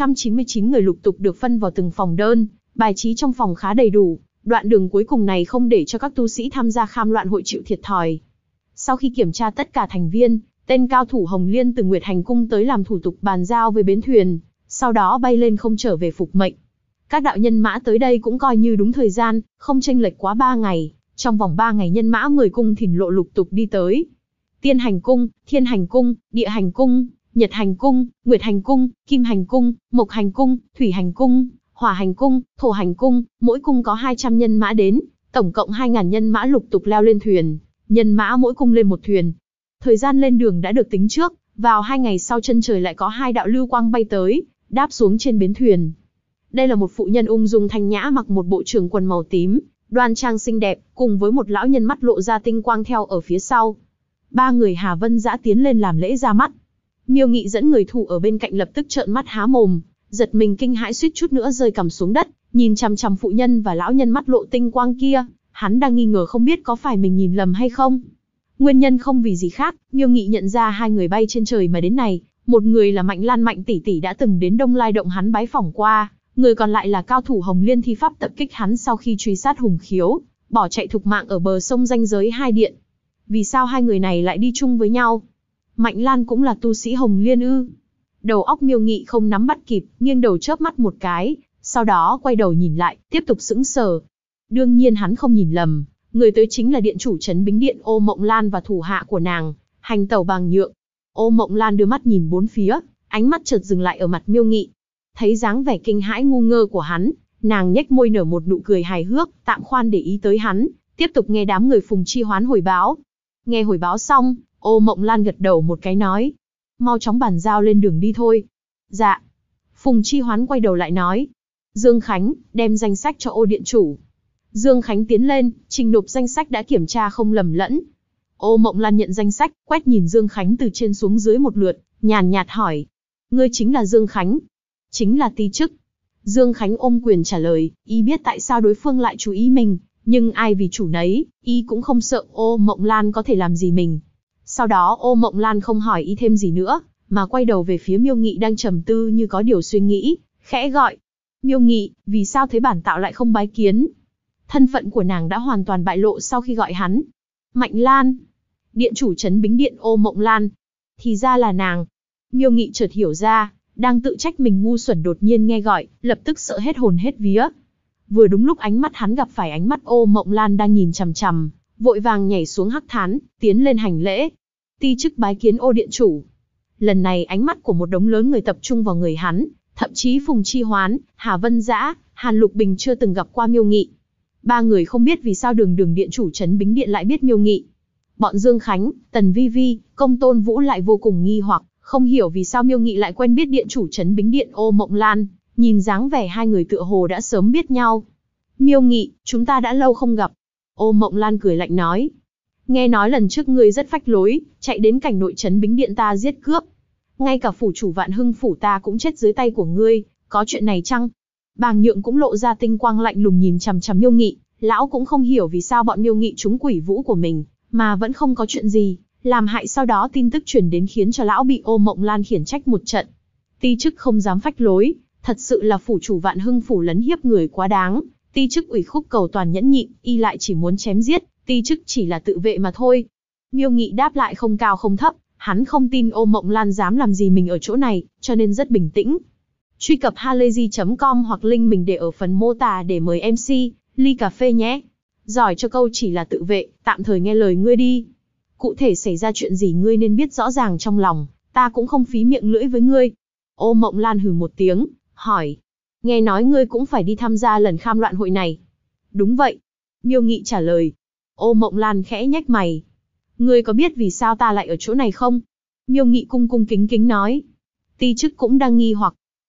199 người lục tục được phân vào từng phòng đơn, bài trí trong phòng khá đầy đủ. Đoạn đường cuối cùng này không để cho các tu sĩ tham gia kham loạn hội chịu thiệt thòi. Sau khi kiểm tra tất cả thành viên, tên cao thủ Hồng Liên từ Nguyệt Hành Cung tới làm thủ tục bàn giao với bến thuyền, sau đó bay lên không trở về phục mệnh. Các đạo nhân mã tới đây cũng coi như đúng thời gian, không chênh lệch quá 3 ngày. Trong vòng 3 ngày nhân mã 10 cung thìn lộ lục tục đi tới. Tiên Hành Cung, Thiên Hành Cung, Địa Hành Cung, Nhật Hành Cung, Nguyệt Hành Cung, Kim Hành Cung, Mộc Hành Cung, Thủy Hành Cung, Hỏa Hành Cung, Thổ Hành Cung, mỗi cung có 200 nhân mã đến, tổng cộng 2.000 nhân mã lục tục leo lên thuyền, nhân mã mỗi cung lên một thuyền. Thời gian lên đường đã được tính trước, vào 2 ngày sau chân trời lại có 2 đạo lưu quang bay tới, đáp xuống trên bến thuyền. Đây là một phụ nhân ung dung thanh nhã mặc một bộ trường quần màu tím, đoan trang xinh đẹp, cùng với một lão nhân mắt lộ ra tinh quang theo ở phía sau. 3 người Hà Vân Dã tiến lên làm lễ ra mắt. Miêu Nghị dẫn người thủ ở bên cạnh lập tức trợn mắt há mồm, giật mình kinh hãi suýt chút nữa rơi cằm xuống đất, nhìn chằm chằm phụ nhân và lão nhân mắt lộ tinh quang kia, hắn đang nghi ngờ không biết có phải mình nhìn lầm hay không. Nguyên nhân không vì gì khác, Miêu Nghị nhận ra 2 người bay trên trời mà đến này, một người là Mạnh Lan Mạnh tỷ tỷ đã từng đến Đông Lai động hắn bái phỏng qua, người còn lại là cao thủ Hồng Liên thi pháp tập kích hắn sau khi truy sát Hùng Khiếu, bỏ chạy thục mạng ở bờ sông ranh giới Hai Điện. Vì sao 2 người này lại đi chung với nhau? Mạnh Lan cũng là tu sĩ Hồng Liên ư? Đầu óc Miêu Nghị không nắm bắt kịp, nghiêng đầu chớp mắt một cái, sau đó quay đầu nhìn lại, tiếp tục sững sờ. Đương nhiên hắn không nhìn lầm, người tới chính là điện chủ trấn Bính Điện Ô Mộng Lan và thủ hạ của nàng, Hành Tẩu Bàng Nhượng. Ô Mộng Lan đưa mắt nhìn bốn phía, ánh mắt chợt dừng lại ở mặt Miêu Nghị. Thấy dáng vẻ kinh hãi ngu ngơ của hắn, nàng nhếch môi nở một nụ cười hài hước, tạm khoan để ý tới hắn, tiếp tục nghe đám người Phùng Chi Hoán hồi báo. Nghe hồi báo xong, Ô Mộng Lan gật đầu một cái nói, mau chóng bàn giao lên đường đi thôi. Dạ. Phùng Chi Hoán quay đầu lại nói, Dương Khánh, đem danh sách cho Ô điện chủ. Dương Khánh tiến lên, trình nộp danh sách đã kiểm tra không lầm lẫn. Ô Mộng Lan nhận danh sách, quét nhìn Dương Khánh từ trên xuống dưới một lượt, nhàn nhạt hỏi, ngươi chính là Dương Khánh? Chính là ti chức. Dương Khánh ôm quyền trả lời, y biết tại sao đối phương lại chú ý mình, nhưng ai vì chủ nấy, y cũng không sợ Ô Mộng Lan có thể làm gì mình. Sau đó Ô Mộng Lan không hỏi y thêm gì nữa, mà quay đầu về phía Miêu Nghị đang trầm tư như có điều suy nghĩ, khẽ gọi. Miêu Nghị, vì sao thấy bản tạo lại không bái kiến? Thân phận của nàng đã hoàn toàn bại lộ sau khi gọi hắn. Mạnh Lan. Điện chủ trấn Bính Điện Ô Mộng Lan. Thì ra là nàng. Miêu Nghị chợt hiểu ra, đang tự trách mình ngu xuẩn đột nhiên nghe gọi, lập tức sợ hết hồn hết vía. Vừa đúng lúc ánh mắt hắn gặp phải ánh mắt Ô Mộng Lan đang nhìn chằm chằm, vội vàng nhảy xuống hắc thán, tiến lên hành lễ. Ti chức bái kiến Ô điện chủ. Lần này ánh mắt của một đống lớn người tập trung vào người hắn, thậm chí Phùng Chi Hoán, Hà Vân Dã, Hàn Lục Bình chưa từng gặp qua Miêu Nghị. 3 người không biết vì sao đường điện chủ trấn Bính Điện lại biết Miêu Nghị. Bọn Dương Khánh, Tần Vi Vi, Công Tôn Vũ lại vô cùng nghi hoặc, không hiểu vì sao Miêu Nghị lại quen biết điện chủ trấn Bính Điện Ô Mộng Lan, nhìn dáng vẻ 2 người tựa hồ đã sớm biết nhau. Miêu Nghị, chúng ta đã lâu không gặp. Ô Mộng Lan cười lạnh nói. Nghe nói lần trước ngươi rất phách lối, chạy đến cảnh nội trấn Bính Điện ta giết cướp. Ngay cả phủ chủ Vạn Hưng phủ ta cũng chết dưới tay của ngươi, có chuyện này chăng? Bàng Nhượng cũng lộ ra tinh quang lạnh lùng nhìn chằm chằm Miêu Nghị, lão cũng không hiểu vì sao bọn Miêu Nghị trúng quỷ vũ của mình, mà vẫn không có chuyện gì, làm hại sau đó tin tức truyền đến khiến cho lão bị Ô Mộng Lan khiển trách một trận. Ti chức không dám phách lối, thật sự là phủ chủ Vạn Hưng phủ lấn hiếp người quá đáng, ti chức ủy khúc cầu toàn nhẫn nhịn, y lại chỉ muốn chém giết, ti chức chỉ là tự vệ mà thôi. Miêu Nghị đáp lại không cao không thấp, hắn không tin Ô Mộng Lan dám làm gì mình ở chỗ này, cho nên rất bình tĩnh. Truy cập halayzi.com hoặc link mình để ở phần mô tả để mời MC, ly cà phê nhé. Giỏi cho câu chỉ là tự vệ, tạm thời nghe lời ngươi đi. Cụ thể xảy ra chuyện gì ngươi nên biết rõ ràng trong lòng, ta cũng không phí miệng lưỡi với ngươi. Ô Mộng Lan hừ một tiếng, hỏi. Nghe nói ngươi cũng phải đi tham gia lần kham loạn hội này. Đúng vậy. Miêu Nghị trả lời. Ô Mộng Lan khẽ nhếch mày. Ngươi có biết vì sao ta lại ở chỗ này không? Miêu Nghị cung cung kính kính nói. Ti chức cũng đang nghi hoặc.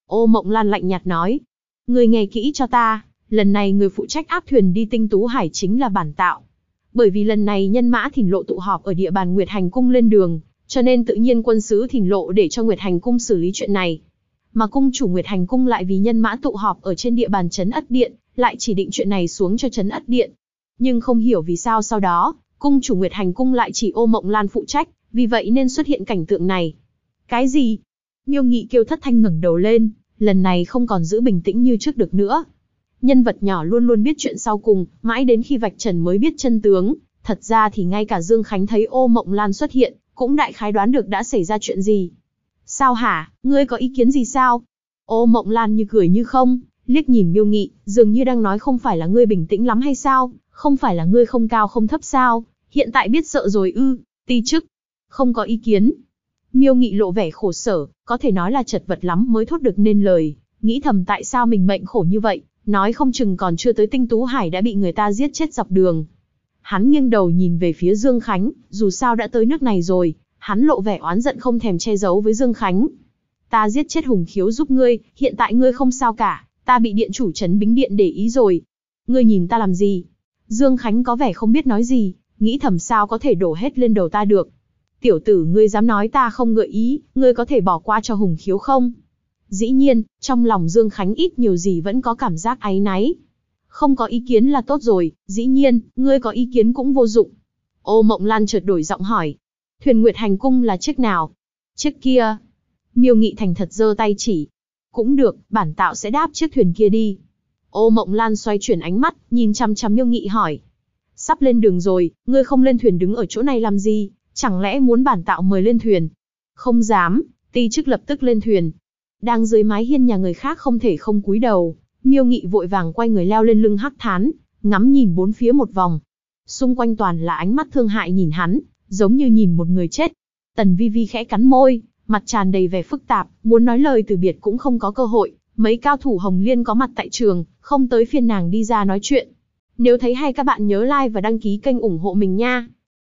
Ô Mộng Lan lạnh nhạt nói. Ngươi nghe kỹ cho ta, lần này người phụ trách áp thuyền đi Tinh Tú Hải chính là bản tạo. Bởi vì lần này nhân mã Thìn Lộ tụ họp ở địa bàn Nguyệt Hành Cung lên đường, cho nên tự nhiên quân sứ Thìn Lộ để cho Nguyệt Hành Cung xử lý chuyện này. Mà cung chủ Nguyệt Hành Cung lại vì nhân mã tụ họp ở trên địa bàn Trấn Ất Điện, lại chỉ định chuyện này xuống cho Trấn Ất Điện. Nhưng không hiểu vì sao sau đó, cung chủ Nguyệt Hành Cung lại chỉ Ô Mộng Lan phụ trách, vì vậy nên xuất hiện cảnh tượng này. Cái gì? Miêu Nghị kêu thất thanh ngẩng đầu lên, lần này không còn giữ bình tĩnh như trước được nữa. Nhân vật nhỏ luôn luôn biết chuyện sau cùng, mãi đến khi vạch trần mới biết chân tướng. Thật ra thì ngay cả Dương Khánh thấy Ô Mộng Lan xuất hiện, cũng đại khái đoán được đã xảy ra chuyện gì. Sao hả, ngươi có ý kiến gì sao? Ô Mộng Lan như cười như không, liếc nhìn Miêu Nghị, dường như đang nói không phải là ngươi bình tĩnh lắm hay sao, không phải là ngươi không cao không thấp sao, hiện tại biết sợ rồi ư, ti chức. Không có ý kiến. Miêu Nghị lộ vẻ khổ sở, có thể nói là chật vật lắm mới thốt được nên lời, nghĩ thầm tại sao mình mệnh khổ như vậy, nói không chừng còn chưa tới Tinh Tú Hải đã bị người ta giết chết dọc đường. Hắn nghiêng đầu nhìn về phía Dương Khánh, dù sao đã tới nước này rồi, hắn lộ vẻ oán giận không thèm che giấu với Dương Khánh. Ta giết chết Hùng Khiếu giúp ngươi, hiện tại ngươi không sao cả, ta bị điện chủ Trấn Bính Điện để ý rồi. Ngươi nhìn ta làm gì? Dương Khánh có vẻ không biết nói gì, nghĩ thầm sao có thể đổ hết lên đầu ta được. Tiểu tử ngươi dám nói ta không gợi ý, ngươi có thể bỏ qua cho Hùng Khiếu không? Dĩ nhiên, trong lòng Dương Khánh ít nhiều gì vẫn có cảm giác áy náy. Không có ý kiến là tốt rồi, dĩ nhiên, ngươi có ý kiến cũng vô dụng. Ô Mộng Lan chợt đổi giọng hỏi. Thuyền Nguyệt Hành Cung là chiếc nào? Chiếc kia. Miêu Nghị thành thật giơ tay chỉ. Cũng được, bản tạo sẽ đáp chiếc thuyền kia đi. Ô Mộng Lan xoay chuyển ánh mắt, nhìn chăm chăm Miêu Nghị hỏi. Sắp lên đường rồi, ngươi không lên thuyền đứng ở chỗ này làm gì? Chẳng lẽ muốn bản tạo mời lên thuyền? Không dám, ti chức lập tức lên thuyền. Đang dưới mái hiên nhà người khác không thể không cúi đầu, Miêu Nghị vội vàng quay người leo lên lưng hắc thán, ngắm nhìn bốn phía một vòng. Xung quanh toàn là ánh mắt thương hại nhìn hắn, giống như nhìn một người chết. Tần Vi Vi khẽ cắn môi, mặt tràn đầy vẻ phức tạp, muốn nói lời từ biệt cũng không có cơ hội. Mấy cao thủ Hồng Liên có mặt tại trường, không tới phiên nàng đi ra nói chuyện. Nếu thấy hay các bạn nhớ like và đăng ký kênh ủng hộ mình nha.